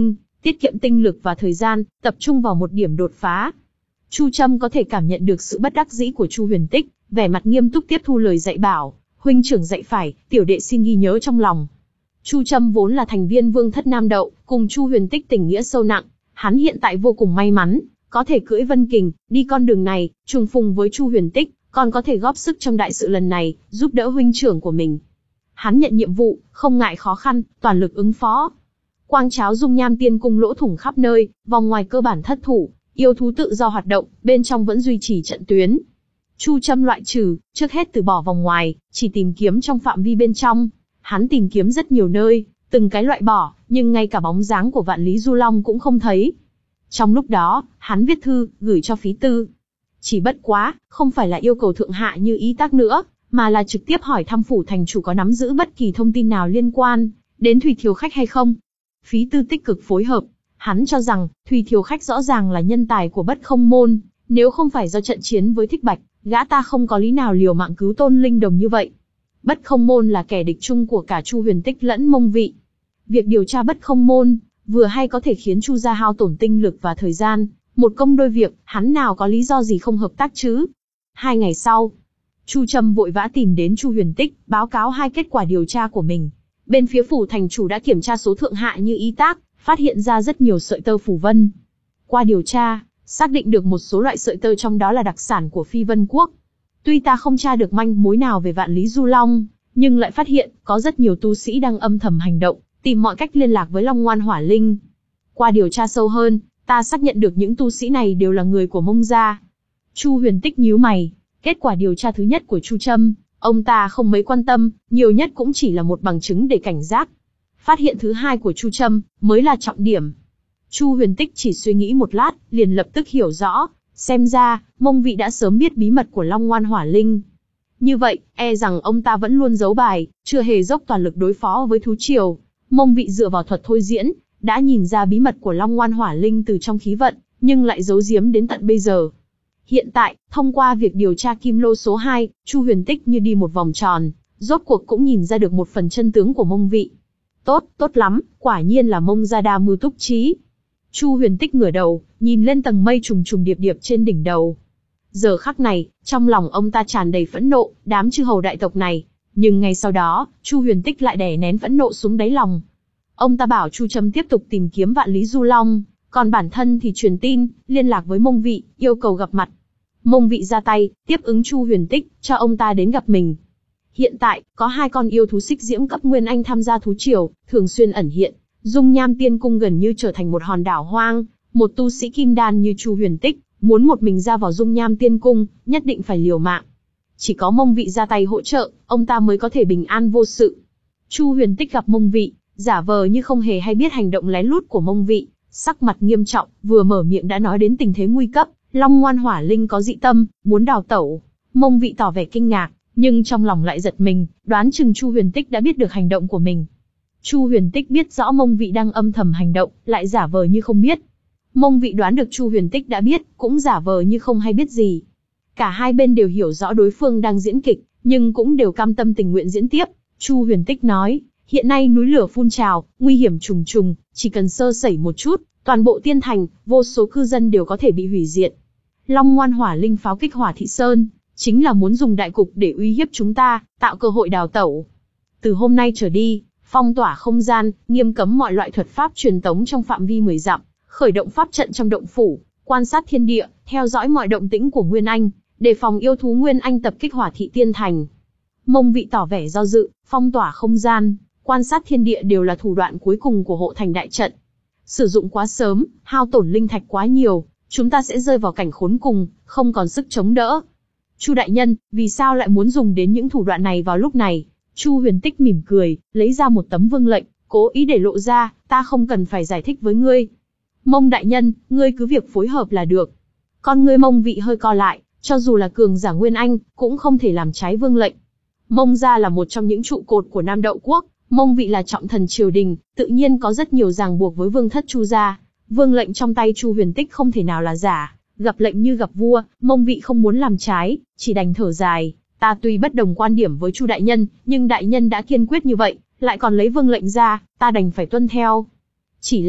tiết kiệm tinh lực và thời gian, tập trung vào một điểm đột phá. Chu Trâm có thể cảm nhận được sự bất đắc dĩ của Chu Huyền Tích, vẻ mặt nghiêm túc tiếp thu lời dạy bảo, huynh trưởng dạy phải, tiểu đệ xin ghi nhớ trong lòng. Chu Trâm vốn là thành viên Vương thất Nam Đậu, cùng Chu Huyền Tích tình nghĩa sâu nặng, hắn hiện tại vô cùng may mắn, có thể cưỡi Vân Kình, đi con đường này, trùng phùng với Chu Huyền Tích, còn có thể góp sức trong đại sự lần này, giúp đỡ huynh trưởng của mình. Hắn nhận nhiệm vụ, không ngại khó khăn, toàn lực ứng phó. Quang cháo dung nham tiên cung lỗ thủng khắp nơi, vòng ngoài cơ bản thất thủ, yêu thú tự do hoạt động, bên trong vẫn duy trì trận tuyến. Chu Trâm loại trừ, trước hết từ bỏ vòng ngoài, chỉ tìm kiếm trong phạm vi bên trong. Hắn tìm kiếm rất nhiều nơi, từng cái loại bỏ, nhưng ngay cả bóng dáng của Vạn Lý Du Long cũng không thấy. Trong lúc đó, hắn viết thư, gửi cho Phí Tư. Chỉ bất quá, không phải là yêu cầu thượng hạ như ý tác nữa, mà là trực tiếp hỏi thăm phủ thành chủ có nắm giữ bất kỳ thông tin nào liên quan đến Thủy Thiều Khách hay không. Phí Tư tích cực phối hợp, hắn cho rằng, Thủy Thiều Khách rõ ràng là nhân tài của Bất Không Môn, nếu không phải do trận chiến với Thích Bạch, gã ta không có lý nào liều mạng cứu Tôn Linh Đồng như vậy. Bất Không Môn là kẻ địch chung của cả Chu Huyền Tích lẫn Mông Vị. Việc điều tra Bất Không Môn, vừa hay có thể khiến Chu gia hao tổn tinh lực và thời gian, một công đôi việc, hắn nào có lý do gì không hợp tác chứ. Hai ngày sau, Chu Trâm vội vã tìm đến Chu Huyền Tích, báo cáo hai kết quả điều tra của mình. Bên phía phủ thành chủ đã kiểm tra số thượng hạ như ý tác, phát hiện ra rất nhiều sợi tơ phù vân. Qua điều tra, xác định được một số loại sợi tơ trong đó là đặc sản của Phi Vân Quốc. Tuy ta không tra được manh mối nào về Vạn Lý Du Long, nhưng lại phát hiện có rất nhiều tu sĩ đang âm thầm hành động, tìm mọi cách liên lạc với Long Ngoan Hỏa Linh. Qua điều tra sâu hơn, ta xác nhận được những tu sĩ này đều là người của Mông gia. Chu Huyền Tích nhíu mày, kết quả điều tra thứ nhất của Chu Trâm, ông ta không mấy quan tâm, nhiều nhất cũng chỉ là một bằng chứng để cảnh giác. Phát hiện thứ hai của Chu Trâm mới là trọng điểm. Chu Huyền Tích chỉ suy nghĩ một lát, liền lập tức hiểu rõ, xem ra, Mông Vị đã sớm biết bí mật của Long Ngoan Hỏa Linh. Như vậy, e rằng ông ta vẫn luôn giấu bài, chưa hề dốc toàn lực đối phó với thú triều. Mông Vị dựa vào thuật thôi diễn, đã nhìn ra bí mật của Long Ngoan Hỏa Linh từ trong khí vận, nhưng lại giấu giếm đến tận bây giờ. Hiện tại, thông qua việc điều tra Kim Lô số hai, Chu Huyền Tích như đi một vòng tròn, rốt cuộc cũng nhìn ra được một phần chân tướng của Mông Vị. Tốt, tốt lắm, quả nhiên là Mông gia đa mưu túc trí. Chu Huyền Tích ngửa đầu, nhìn lên tầng mây trùng trùng điệp điệp trên đỉnh đầu. Giờ khắc này, trong lòng ông ta tràn đầy phẫn nộ, đám chư hầu đại tộc này. Nhưng ngay sau đó, Chu Huyền Tích lại đè nén phẫn nộ xuống đáy lòng. Ông ta bảo Chu Trâm tiếp tục tìm kiếm Vạn Lý Du Long, còn bản thân thì truyền tin, liên lạc với Mông Vị, yêu cầu gặp mặt. Mông Vị ra tay, tiếp ứng Chu Huyền Tích, cho ông ta đến gặp mình. Hiện tại, có hai con yêu thú xích diễm cấp Nguyên Anh tham gia thú triều, thường xuyên ẩn hiện. Dung Nham Tiên Cung gần như trở thành một hòn đảo hoang, một tu sĩ kim đan như Chu Huyền Tích, muốn một mình ra vào Dung Nham Tiên Cung, nhất định phải liều mạng. Chỉ có Mông Vị ra tay hỗ trợ, ông ta mới có thể bình an vô sự. Chu Huyền Tích gặp Mông Vị, giả vờ như không hề hay biết hành động lén lút của Mông Vị, sắc mặt nghiêm trọng, vừa mở miệng đã nói đến tình thế nguy cấp, Long Ngoan Hỏa Linh có dị tâm, muốn đào tẩu. Mông Vị tỏ vẻ kinh ngạc, nhưng trong lòng lại giật mình, đoán chừng Chu Huyền Tích đã biết được hành động của mình. Chu Huyền Tích biết rõ Mông Vị đang âm thầm hành động, lại giả vờ như không biết. Mông Vị đoán được Chu Huyền Tích đã biết, cũng giả vờ như không hay biết gì. Cả hai bên đều hiểu rõ đối phương đang diễn kịch, nhưng cũng đều cam tâm tình nguyện diễn tiếp. Chu Huyền Tích nói, hiện nay núi lửa phun trào, nguy hiểm trùng trùng, chỉ cần sơ sẩy một chút, toàn bộ tiên thành, vô số cư dân đều có thể bị hủy diệt. Long Ngoan Hỏa Linh pháo kích Hỏa Thị Sơn, chính là muốn dùng đại cục để uy hiếp chúng ta, tạo cơ hội đào tẩu. Từ hôm nay trở đi, phong tỏa không gian, nghiêm cấm mọi loại thuật pháp truyền tống trong phạm vi mười dặm, khởi động pháp trận trong động phủ, quan sát thiên địa, theo dõi mọi động tĩnh của Nguyên Anh, đề phòng yêu thú Nguyên Anh tập kích Hỏa Thị Tiên Thành. Mông Vị tỏ vẻ do dự, phong tỏa không gian, quan sát thiên địa đều là thủ đoạn cuối cùng của hộ thành đại trận. Sử dụng quá sớm, hao tổn linh thạch quá nhiều, chúng ta sẽ rơi vào cảnh khốn cùng, không còn sức chống đỡ. Chu đại nhân, vì sao lại muốn dùng đến những thủ đoạn này vào lúc này? Chu Huyền Tích mỉm cười, lấy ra một tấm vương lệnh, cố ý để lộ ra, ta không cần phải giải thích với ngươi. Mông đại nhân, ngươi cứ việc phối hợp là được. Con ngươi Mông Vị hơi co lại, cho dù là cường giả Nguyên Anh, cũng không thể làm trái vương lệnh. Mông gia là một trong những trụ cột của Nam Đậu Quốc, Mông Vị là trọng thần triều đình, tự nhiên có rất nhiều ràng buộc với vương thất Chu gia. Vương lệnh trong tay Chu Huyền Tích không thể nào là giả, gặp lệnh như gặp vua, Mông Vị không muốn làm trái, chỉ đành thở dài. Ta tuy bất đồng quan điểm với Chu đại nhân, nhưng đại nhân đã kiên quyết như vậy, lại còn lấy vương lệnh ra, ta đành phải tuân theo. Chỉ là,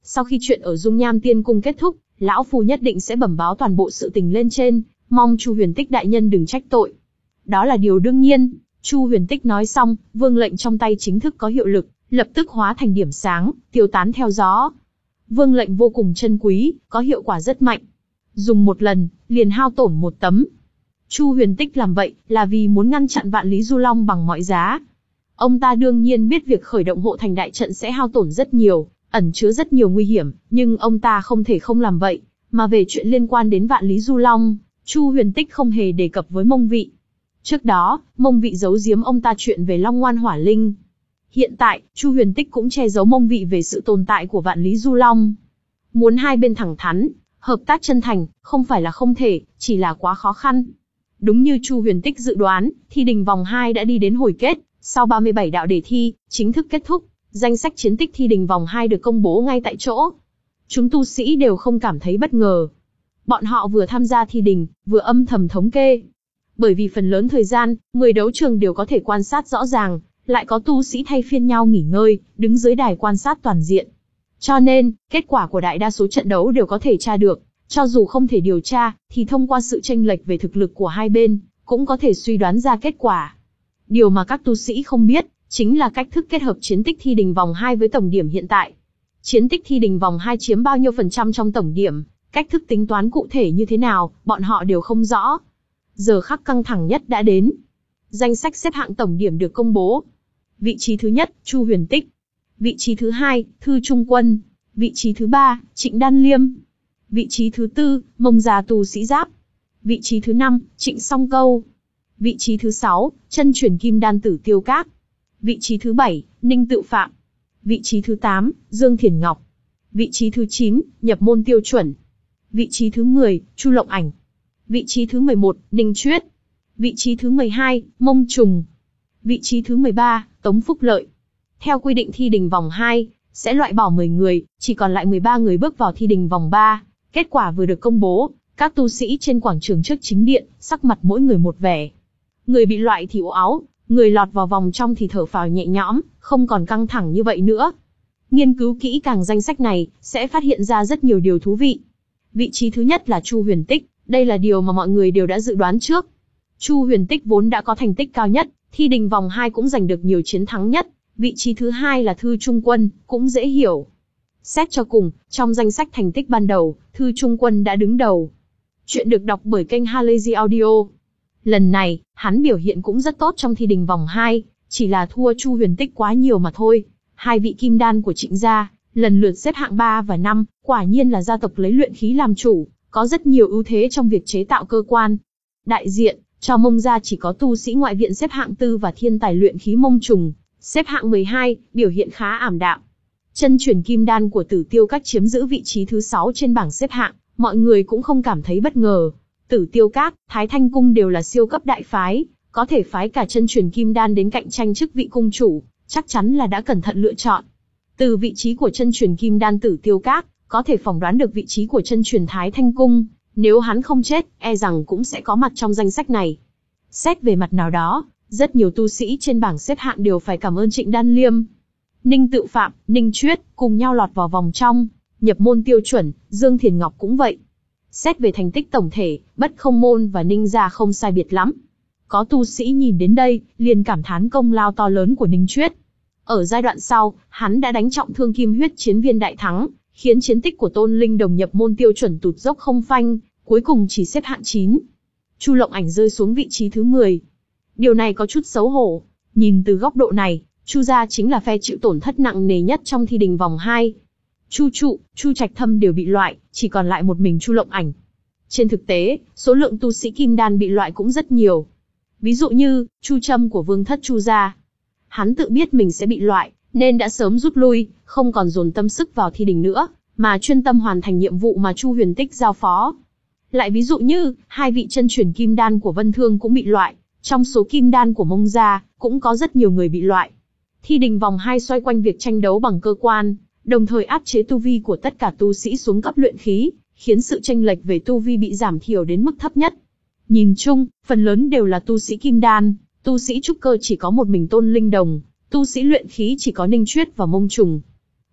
Sau khi chuyện ở Dung Nham Tiên Cung kết thúc, lão phu nhất định sẽ bẩm báo toàn bộ sự tình lên trên, mong Chu Huyền Tích đại nhân đừng trách tội. Đó là điều đương nhiên. Chu Huyền Tích nói xong, vương lệnh trong tay chính thức có hiệu lực, lập tức hóa thành điểm sáng, tiêu tán theo gió. Vương lệnh vô cùng chân quý, có hiệu quả rất mạnh. Dùng một lần, liền hao tổn một tấm. Chu Huyền Tích làm vậy, là vì muốn ngăn chặn Vạn Lý Du Long bằng mọi giá. Ông ta đương nhiên biết việc khởi động hộ thành đại trận sẽ hao tổn rất nhiều, ẩn chứa rất nhiều nguy hiểm, nhưng ông ta không thể không làm vậy. Mà về chuyện liên quan đến Vạn Lý Du Long, Chu Huyền Tích không hề đề cập với Mông Vị. Trước đó, Mông Vị giấu giếm ông ta chuyện về Long Ngoan Hỏa Linh. Hiện tại, Chu Huyền Tích cũng che giấu Mông Vị về sự tồn tại của Vạn Lý Du Long. Muốn hai bên thẳng thắn, hợp tác chân thành, không phải là không thể, chỉ là quá khó khăn. Đúng như Chu Huyền Tích dự đoán, thi đình vòng hai đã đi đến hồi kết, sau ba mươi bảy đạo đề thi, chính thức kết thúc, danh sách chiến tích thi đình vòng hai được công bố ngay tại chỗ. Chúng tu sĩ đều không cảm thấy bất ngờ. Bọn họ vừa tham gia thi đình, vừa âm thầm thống kê. Bởi vì phần lớn thời gian, người đấu trường đều có thể quan sát rõ ràng, lại có tu sĩ thay phiên nhau nghỉ ngơi, đứng dưới đài quan sát toàn diện. Cho nên, kết quả của đại đa số trận đấu đều có thể tra được, cho dù không thể điều tra, thì thông qua sự chênh lệch về thực lực của hai bên, cũng có thể suy đoán ra kết quả. Điều mà các tu sĩ không biết, chính là cách thức kết hợp chiến tích thi đình vòng hai với tổng điểm hiện tại. Chiến tích thi đình vòng hai chiếm bao nhiêu phần trăm trong tổng điểm, cách thức tính toán cụ thể như thế nào, bọn họ đều không rõ. Giờ khắc căng thẳng nhất đã đến. Danh sách xếp hạng tổng điểm được công bố. Vị trí thứ nhất, Chu Huyền Tích. Vị trí thứ hai, Thư Trung Quân. Vị trí thứ ba, Trịnh Đan Liêm. Vị trí thứ tư, Mông Gia Tu Sĩ Giáp. Vị trí thứ năm, Trịnh Song Câu. Vị trí thứ sáu, Chân Truyền Kim Đan Tử Tiêu Các. Vị trí thứ bảy, Ninh Tự Phạm. Vị trí thứ tám, Dương Thiền Ngọc. Vị trí thứ chín, Nhập Môn Tiêu Chuẩn. Vị trí thứ mười, Chu Lộng Ảnh. Vị trí thứ mười một, Ninh Chuyết. Vị trí thứ mười hai, Mông Trùng. Vị trí thứ mười ba, Tống Phúc Lợi. Theo quy định thi đình vòng hai, sẽ loại bỏ mười người, chỉ còn lại mười ba người bước vào thi đình vòng ba. Kết quả vừa được công bố, các tu sĩ trên quảng trường trước chính điện, sắc mặt mỗi người một vẻ. Người bị loại thì ố áo, người lọt vào vòng trong thì thở phào nhẹ nhõm, không còn căng thẳng như vậy nữa. Nghiên cứu kỹ càng danh sách này, sẽ phát hiện ra rất nhiều điều thú vị. Vị trí thứ nhất là Chu Huyền Tích, đây là điều mà mọi người đều đã dự đoán trước. Chu Huyền Tích vốn đã có thành tích cao nhất, thi đình vòng hai cũng giành được nhiều chiến thắng nhất. Vị trí thứ hai là Thư Trung Quân, cũng dễ hiểu. Xét cho cùng, trong danh sách thành tích ban đầu, Thư Trung Quân đã đứng đầu. Chuyện được đọc bởi kênh Halazy Audio. Lần này, hắn biểu hiện cũng rất tốt trong thi đình vòng hai, chỉ là thua Chu Huyền Tích quá nhiều mà thôi. Hai vị kim đan của Trịnh gia, lần lượt xếp hạng ba và năm, quả nhiên là gia tộc lấy luyện khí làm chủ, có rất nhiều ưu thế trong việc chế tạo cơ quan. Đại diện, cho Mông gia chỉ có tu sĩ ngoại viện xếp hạng tư và thiên tài luyện khí Mông Trùng, xếp hạng mười hai, biểu hiện khá ảm đạm. Chân truyền kim đan của Tử Tiêu Các chiếm giữ vị trí thứ sáu trên bảng xếp hạng, mọi người cũng không cảm thấy bất ngờ. Tử Tiêu Các, Thái Thanh Cung đều là siêu cấp đại phái, có thể phái cả chân truyền kim đan đến cạnh tranh chức vị cung chủ, chắc chắn là đã cẩn thận lựa chọn. Từ vị trí của chân truyền kim đan Tử Tiêu Các, có thể phỏng đoán được vị trí của chân truyền Thái Thanh Cung, nếu hắn không chết, e rằng cũng sẽ có mặt trong danh sách này. Xét về mặt nào đó, rất nhiều tu sĩ trên bảng xếp hạng đều phải cảm ơn Trịnh Đan Liêm. Ninh Tự Phạm, Ninh Chuyết, cùng nhau lọt vào vòng trong, nhập môn tiêu chuẩn, Dương Thiền Ngọc cũng vậy. Xét về thành tích tổng thể, Bất Không Môn và Ninh gia không sai biệt lắm. Có tu sĩ nhìn đến đây, liền cảm thán công lao to lớn của Ninh Chuyết. Ở giai đoạn sau, hắn đã đánh trọng thương Kim Huyết Chiến Viên đại thắng, khiến chiến tích của Tôn Linh Đồng nhập môn tiêu chuẩn tụt dốc không phanh, cuối cùng chỉ xếp hạng chín. Chu Lộng Ảnh rơi xuống vị trí thứ mười. Điều này có chút xấu hổ. Nhìn từ góc độ này, Chu gia chính là phe chịu tổn thất nặng nề nhất trong thi đình vòng hai. Chu Trụ, Chu Trạch Thâm đều bị loại, chỉ còn lại một mình Chu Lộng Ảnh. Trên thực tế, số lượng tu sĩ kim đan bị loại cũng rất nhiều. Ví dụ như, Chu Trâm của vương thất Chu gia. Hắn tự biết mình sẽ bị loại, nên đã sớm rút lui, không còn dồn tâm sức vào thi đình nữa, mà chuyên tâm hoàn thành nhiệm vụ mà Chu Huyền Tích giao phó. Lại ví dụ như, hai vị chân truyền kim đan của Vân Thương cũng bị loại, trong số kim đan của Mông gia, cũng có rất nhiều người bị loại. Thi đình vòng hai xoay quanh việc tranh đấu bằng cơ quan, đồng thời áp chế tu vi của tất cả tu sĩ xuống cấp luyện khí, khiến sự chênh lệch về tu vi bị giảm thiểu đến mức thấp nhất. Nhìn chung, phần lớn đều là tu sĩ kim đan, tu sĩ trúc cơ chỉ có một mình Tôn Linh Đồng, tu sĩ luyện khí chỉ có Ninh Chuyết và Mông Trùng.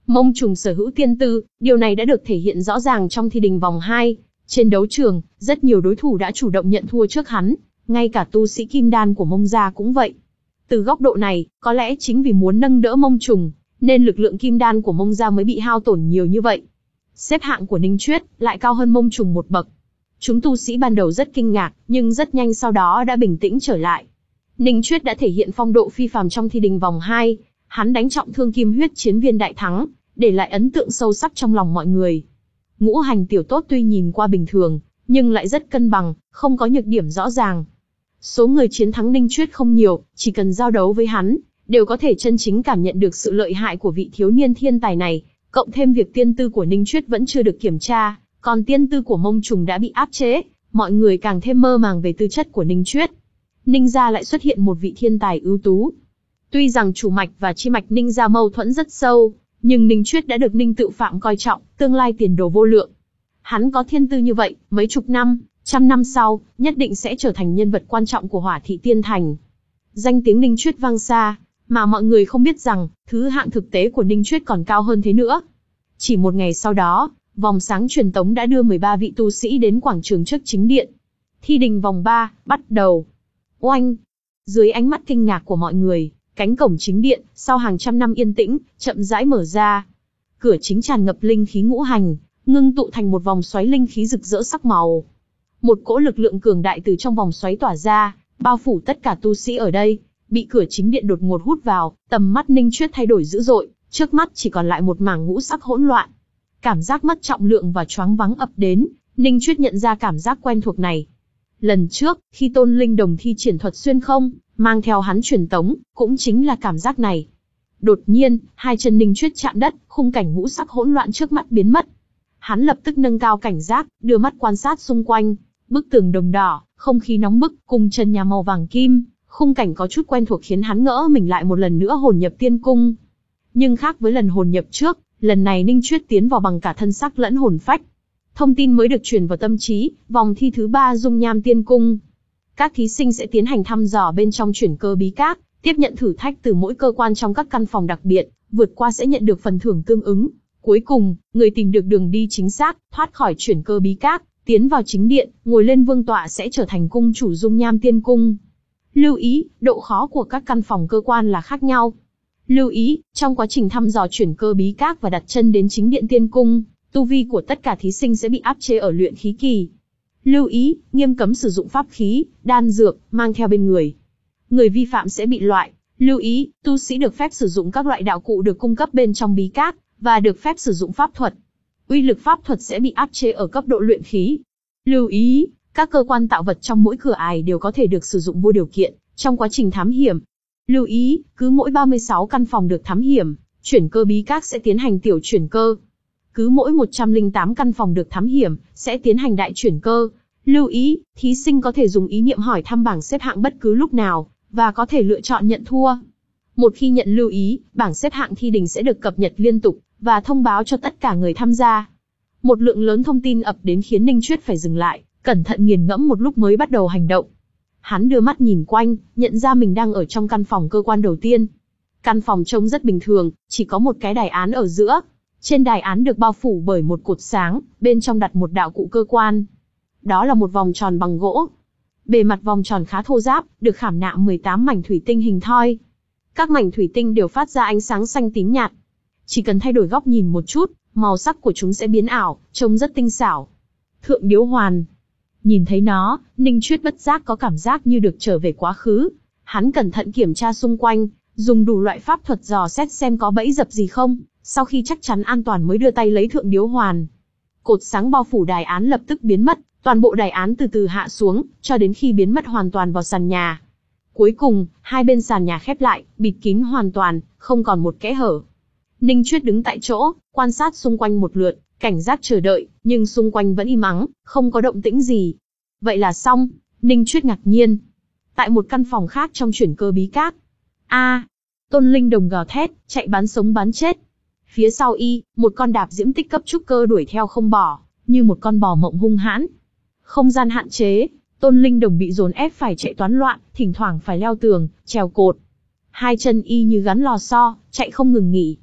Mông Trùng sở hữu tiên tư, điều này đã được thể hiện rõ ràng trong thi đình vòng hai. Trên đấu trường, rất nhiều đối thủ đã chủ động nhận thua trước hắn, ngay cả tu sĩ kim đan của Mông gia cũng vậy. Từ góc độ này, có lẽ chính vì muốn nâng đỡ Mông Trùng, nên lực lượng kim đan của Mông gia mới bị hao tổn nhiều như vậy. Xếp hạng của Ninh Chuyết lại cao hơn Mông Trùng một bậc. Chúng tu sĩ ban đầu rất kinh ngạc, nhưng rất nhanh sau đó đã bình tĩnh trở lại. Ninh Chuyết đã thể hiện phong độ phi phàm trong thi đình vòng hai, hắn đánh trọng thương Kim Huyết Chiến Viên đại thắng, để lại ấn tượng sâu sắc trong lòng mọi người. Ngũ Hành tiểu tốt tuy nhìn qua bình thường, nhưng lại rất cân bằng, không có nhược điểm rõ ràng. Số người chiến thắng Ninh Chuyết không nhiều, chỉ cần giao đấu với hắn, đều có thể chân chính cảm nhận được sự lợi hại của vị thiếu niên thiên tài này, cộng thêm việc tiên tư của Ninh Chuyết vẫn chưa được kiểm tra, còn tiên tư của Mông Trùng đã bị áp chế, mọi người càng thêm mơ màng về tư chất của Ninh Chuyết. Ninh gia lại xuất hiện một vị thiên tài ưu tú. Tuy rằng chủ mạch và chi mạch Ninh gia mâu thuẫn rất sâu, nhưng Ninh Chuyết đã được Ninh Tự Phạm coi trọng, tương lai tiền đồ vô lượng. Hắn có thiên tư như vậy, mấy chục năm, trăm năm sau, nhất định sẽ trở thành nhân vật quan trọng của Hỏa Thị Tiên Thành. Danh tiếng Ninh Chuyết vang xa, mà mọi người không biết rằng, thứ hạng thực tế của Ninh Chuyết còn cao hơn thế nữa. Chỉ một ngày sau đó, vòng sáng truyền tống đã đưa mười ba vị tu sĩ đến quảng trường trước chính điện. Thi đình vòng ba, bắt đầu. Oanh! Dưới ánh mắt kinh ngạc của mọi người, cánh cổng chính điện, sau hàng trăm năm yên tĩnh, chậm rãi mở ra. Cửa chính tràn ngập linh khí ngũ hành, ngưng tụ thành một vòng xoáy linh khí rực rỡ sắc màu. Một cỗ lực lượng cường đại từ trong vòng xoáy tỏa ra, bao phủ tất cả tu sĩ ở đây, bị cửa chính điện đột ngột hút vào, tầm mắt Ninh Chuyết thay đổi dữ dội, trước mắt chỉ còn lại một mảng ngũ sắc hỗn loạn. Cảm giác mất trọng lượng và choáng váng ập đến, Ninh Chuyết nhận ra cảm giác quen thuộc này. Lần trước, khi Tôn Linh Đồng thi triển thuật xuyên không, mang theo hắn truyền tống, cũng chính là cảm giác này. Đột nhiên, hai chân Ninh Chuyết chạm đất, khung cảnh ngũ sắc hỗn loạn trước mắt biến mất. Hắn lập tức nâng cao cảnh giác, đưa mắt quan sát xung quanh, bức tường đồng đỏ, không khí nóng bức, cùng trần nhà màu vàng kim, khung cảnh có chút quen thuộc khiến hắn ngỡ mình lại một lần nữa hồn nhập tiên cung. Nhưng khác với lần hồn nhập trước, lần này Ninh Chuyết tiến vào bằng cả thân xác lẫn hồn phách. Thông tin mới được truyền vào tâm trí, vòng thi thứ ba dung nham tiên cung. Các thí sinh sẽ tiến hành thăm dò bên trong chuyển cơ bí các, tiếp nhận thử thách từ mỗi cơ quan trong các căn phòng đặc biệt, vượt qua sẽ nhận được phần thưởng tương ứng. Cuối cùng, người tìm được đường đi chính xác, thoát khỏi chuyển cơ bí các, tiến vào chính điện, ngồi lên vương tọa sẽ trở thành cung chủ dung nham tiên cung. Lưu ý, độ khó của các căn phòng cơ quan là khác nhau. Lưu ý, trong quá trình thăm dò chuyển cơ bí các và đặt chân đến chính điện tiên cung, tu vi của tất cả thí sinh sẽ bị áp chế ở luyện khí kỳ. Lưu ý, nghiêm cấm sử dụng pháp khí, đan dược, mang theo bên người. Người vi phạm sẽ bị loại. Lưu ý, tu sĩ được phép sử dụng các loại đạo cụ được cung cấp bên trong bí các, và được phép sử dụng pháp thuật. Uy lực pháp thuật sẽ bị áp chế ở cấp độ luyện khí. Lưu ý, các cơ quan tạo vật trong mỗi cửa ải đều có thể được sử dụng vô điều kiện, trong quá trình thám hiểm. Lưu ý, cứ mỗi ba mươi sáu căn phòng được thám hiểm, chuyển cơ bí các sẽ tiến hành tiểu chuyển cơ. Cứ mỗi một trăm lẻ tám căn phòng được thám hiểm, sẽ tiến hành đại chuyển cơ. Lưu ý, thí sinh có thể dùng ý niệm hỏi thăm bảng xếp hạng bất cứ lúc nào, và có thể lựa chọn nhận thua. Một khi nhận lưu ý, bảng xếp hạng thi đình sẽ được cập nhật liên tục, và thông báo cho tất cả người tham gia. Một lượng lớn thông tin ập đến khiến Ninh Chuyết phải dừng lại, cẩn thận nghiền ngẫm một lúc mới bắt đầu hành động. Hắn đưa mắt nhìn quanh, nhận ra mình đang ở trong căn phòng cơ quan đầu tiên. Căn phòng trông rất bình thường, chỉ có một cái đài án ở giữa. Trên đài án được bao phủ bởi một cột sáng, bên trong đặt một đạo cụ cơ quan. Đó là một vòng tròn bằng gỗ. Bề mặt vòng tròn khá thô ráp, được khảm nạm mười tám mảnh thủy tinh hình thoi. Các mảnh thủy tinh đều phát ra ánh sáng xanh tím nhạt. Chỉ cần thay đổi góc nhìn một chút, màu sắc của chúng sẽ biến ảo, trông rất tinh xảo. Thượng điếu hoàn. Nhìn thấy nó, Ninh Chuyết bất giác có cảm giác như được trở về quá khứ. Hắn cẩn thận kiểm tra xung quanh, dùng đủ loại pháp thuật dò xét xem có bẫy dập gì không. Sau khi chắc chắn an toàn mới đưa tay lấy thượng điếu hoàn. Cột sáng bao phủ đài án lập tức biến mất, toàn bộ đài án từ từ hạ xuống, cho đến khi biến mất hoàn toàn vào sàn nhà. Cuối cùng, hai bên sàn nhà khép lại, bịt kín hoàn toàn, không còn một kẽ hở. Ninh Chuyết đứng tại chỗ, quan sát xung quanh một lượt, cảnh giác chờ đợi, nhưng xung quanh vẫn im ắng, không có động tĩnh gì. Vậy là xong, Ninh Chuyết ngạc nhiên. Tại một căn phòng khác trong chuyển cơ bí các. A, Tôn Linh Đồng gào thét, chạy bán sống bán chết. Phía sau y, một con đạp diễm tích cấp trúc cơ đuổi theo không bỏ, như một con bò mộng hung hãn. Không gian hạn chế, Tôn Linh Đồng bị dồn ép phải chạy toán loạn, thỉnh thoảng phải leo tường, trèo cột. Hai chân y như gắn lò xo, chạy không ngừng nghỉ.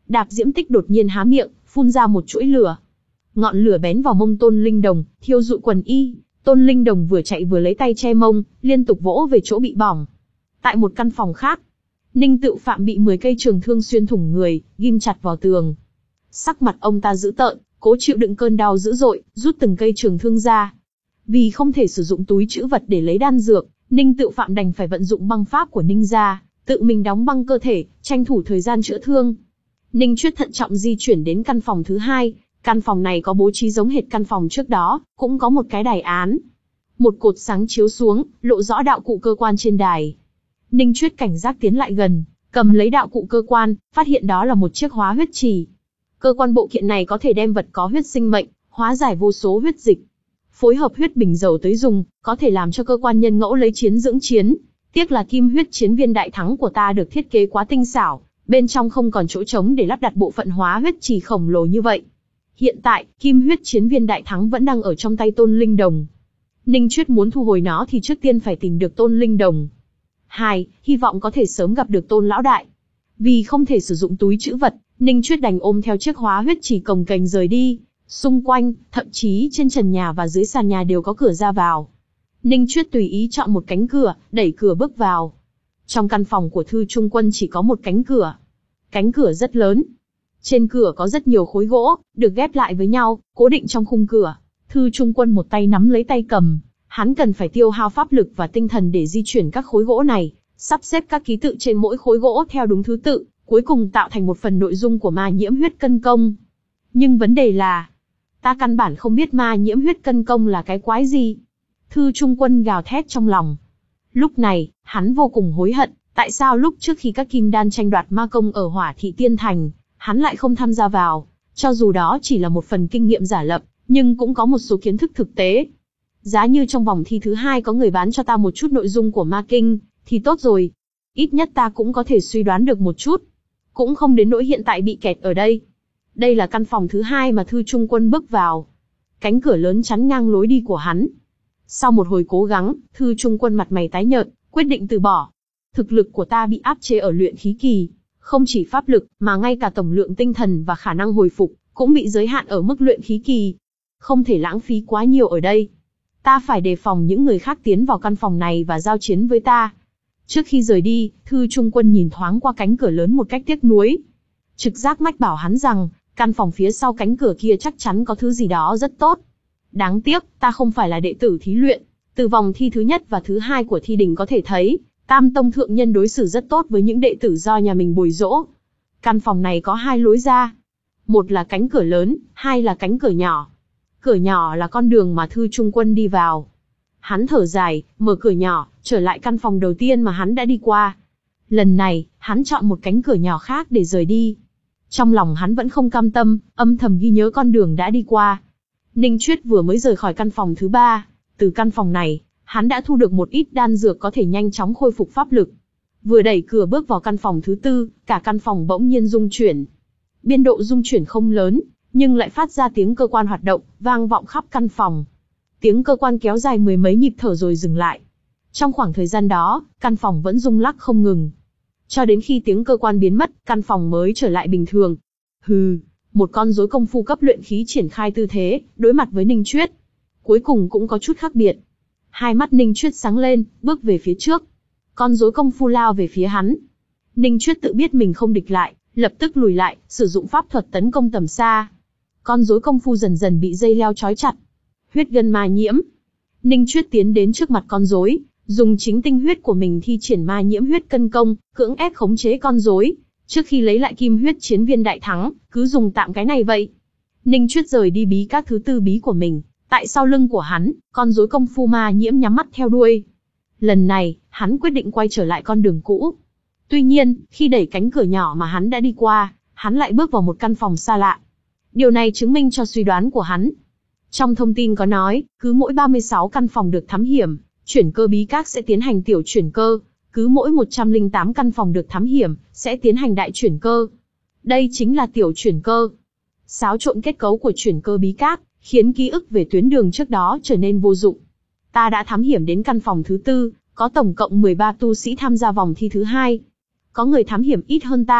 Đạp Diễm Tích đột nhiên há miệng, phun ra một chuỗi lửa. Ngọn lửa bén vào mông Tôn Linh Đồng, thiêu rụi quần y. Tôn Linh Đồng vừa chạy vừa lấy tay che mông, liên tục vỗ về chỗ bị bỏng. Tại một căn phòng khác, Ninh Tự Phạm bị mười cây trường thương xuyên thủng người, ghim chặt vào tường. Sắc mặt ông ta dữ tợn, cố chịu đựng cơn đau dữ dội, rút từng cây trường thương ra. Vì không thể sử dụng túi trữ vật để lấy đan dược, Ninh Tự Phạm đành phải vận dụng băng pháp của Ninh gia, tự mình đóng băng cơ thể, tranh thủ thời gian chữa thương. Ninh Chuyết thận trọng di chuyển đến căn phòng thứ hai. Căn phòng này có bố trí giống hệt căn phòng trước đó, cũng có một cái đài án. Một cột sáng chiếu xuống, lộ rõ đạo cụ cơ quan trên đài. Ninh Chuyết cảnh giác tiến lại gần, cầm lấy đạo cụ cơ quan, phát hiện đó là một chiếc hóa huyết trì. Cơ quan bộ kiện này có thể đem vật có huyết sinh mệnh, hóa giải vô số huyết dịch. Phối hợp huyết bình dầu tới dùng, có thể làm cho cơ quan nhân ngẫu lấy chiến dưỡng chiến. Tiếc là kim huyết chiến viên đại thắng của ta được thiết kế quá tinh xảo, bên trong không còn chỗ trống để lắp đặt bộ phận hóa huyết trì khổng lồ như vậy. Hiện tại, kim huyết chiến viên đại thắng vẫn đang ở trong tay Tôn Linh Đồng. Ninh Chuyết muốn thu hồi nó thì trước tiên phải tìm được Tôn Linh Đồng. Hai, hy vọng có thể sớm gặp được Tôn lão đại. Vì không thể sử dụng túi trữ vật, Ninh Chuyết đành ôm theo chiếc hóa huyết trì cồng kềnh rời đi. Xung quanh, thậm chí trên trần nhà và dưới sàn nhà đều có cửa ra vào. Ninh Chuyết tùy ý chọn một cánh cửa, đẩy cửa bước vào. Trong căn phòng của Thư Trung Quân chỉ có một cánh cửa. Cánh cửa rất lớn. Trên cửa có rất nhiều khối gỗ, được ghép lại với nhau, cố định trong khung cửa. Thư Trung Quân một tay nắm lấy tay cầm. Hắn cần phải tiêu hao pháp lực và tinh thần để di chuyển các khối gỗ này, sắp xếp các ký tự trên mỗi khối gỗ theo đúng thứ tự, cuối cùng tạo thành một phần nội dung của ma nhiễm huyết cân công. Nhưng vấn đề là, ta căn bản không biết ma nhiễm huyết cân công là cái quái gì. Thư Trung Quân gào thét trong lòng. Lúc này, hắn vô cùng hối hận, tại sao lúc trước khi các kim đan tranh đoạt ma công ở Hỏa Thị Tiên Thành, hắn lại không tham gia vào, cho dù đó chỉ là một phần kinh nghiệm giả lập, nhưng cũng có một số kiến thức thực tế. Giá như trong vòng thi thứ hai có người bán cho ta một chút nội dung của ma kinh, thì tốt rồi. Ít nhất ta cũng có thể suy đoán được một chút. Cũng không đến nỗi hiện tại bị kẹt ở đây. Đây là căn phòng thứ hai mà Thư Trung Quân bước vào. Cánh cửa lớn chắn ngang lối đi của hắn. Sau một hồi cố gắng, Thư Trung Quân mặt mày tái nhợt, quyết định từ bỏ. Thực lực của ta bị áp chế ở luyện khí kỳ. Không chỉ pháp lực, mà ngay cả tổng lượng tinh thần và khả năng hồi phục, cũng bị giới hạn ở mức luyện khí kỳ. Không thể lãng phí quá nhiều ở đây. Ta phải đề phòng những người khác tiến vào căn phòng này và giao chiến với ta. Trước khi rời đi, Thư Trung Quân nhìn thoáng qua cánh cửa lớn một cách tiếc nuối. Trực giác mách bảo hắn rằng, căn phòng phía sau cánh cửa kia chắc chắn có thứ gì đó rất tốt. Đáng tiếc, ta không phải là đệ tử thí luyện. Từ vòng thi thứ nhất và thứ hai của thi đình có thể thấy, Tam Tông thượng nhân đối xử rất tốt với những đệ tử do nhà mình bồi dỗ. Căn phòng này có hai lối ra. Một là cánh cửa lớn, hai là cánh cửa nhỏ. Cửa nhỏ là con đường mà Thư Trung Quân đi vào. Hắn thở dài, mở cửa nhỏ, trở lại căn phòng đầu tiên mà hắn đã đi qua. Lần này, hắn chọn một cánh cửa nhỏ khác để rời đi. Trong lòng hắn vẫn không cam tâm, âm thầm ghi nhớ con đường đã đi qua. Ninh Chuyết vừa mới rời khỏi căn phòng thứ ba. Từ căn phòng này, hắn đã thu được một ít đan dược có thể nhanh chóng khôi phục pháp lực. Vừa đẩy cửa bước vào căn phòng thứ tư, cả căn phòng bỗng nhiên rung chuyển. Biên độ rung chuyển không lớn, nhưng lại phát ra tiếng cơ quan hoạt động, vang vọng khắp căn phòng. Tiếng cơ quan kéo dài mười mấy nhịp thở rồi dừng lại. Trong khoảng thời gian đó, căn phòng vẫn rung lắc không ngừng. Cho đến khi tiếng cơ quan biến mất, căn phòng mới trở lại bình thường. Hừ, một con rối công phu cấp luyện khí triển khai tư thế, đối mặt với Ninh Chuyết. Cuối cùng cũng có chút khác biệt. Hai mắt Ninh Chuyết sáng lên, bước về phía trước. Con rối công phu lao về phía hắn. Ninh Chuyết tự biết mình không địch lại, lập tức lùi lại, sử dụng pháp thuật tấn công tầm xa. Con rối công phu dần dần bị dây leo trói chặt. Huyết gân ma nhiễm. Ninh Chuyết tiến đến trước mặt con rối, dùng chính tinh huyết của mình thi triển ma nhiễm huyết cân công, cưỡng ép khống chế con rối. Trước khi lấy lại kim huyết chiến viên đại thắng, cứ dùng tạm cái này vậy. Ninh Chuyết rời đi bí các thứ tư bí của mình. Tại sau lưng của hắn, con rối công phu ma nhiễm nhắm mắt theo đuôi. Lần này, hắn quyết định quay trở lại con đường cũ. Tuy nhiên, khi đẩy cánh cửa nhỏ mà hắn đã đi qua, hắn lại bước vào một căn phòng xa lạ. Điều này chứng minh cho suy đoán của hắn. Trong thông tin có nói, cứ mỗi ba mươi sáu căn phòng được thám hiểm, chuyển cơ bí các sẽ tiến hành tiểu chuyển cơ. Cứ mỗi một trăm lẻ tám căn phòng được thám hiểm, sẽ tiến hành đại chuyển cơ. Đây chính là tiểu chuyển cơ. Xáo trộn kết cấu của chuyển cơ bí các, khiến ký ức về tuyến đường trước đó trở nên vô dụng. Ta đã thám hiểm đến căn phòng thứ tư, có tổng cộng mười ba tu sĩ tham gia vòng thi thứ hai. Có người thám hiểm ít hơn ta,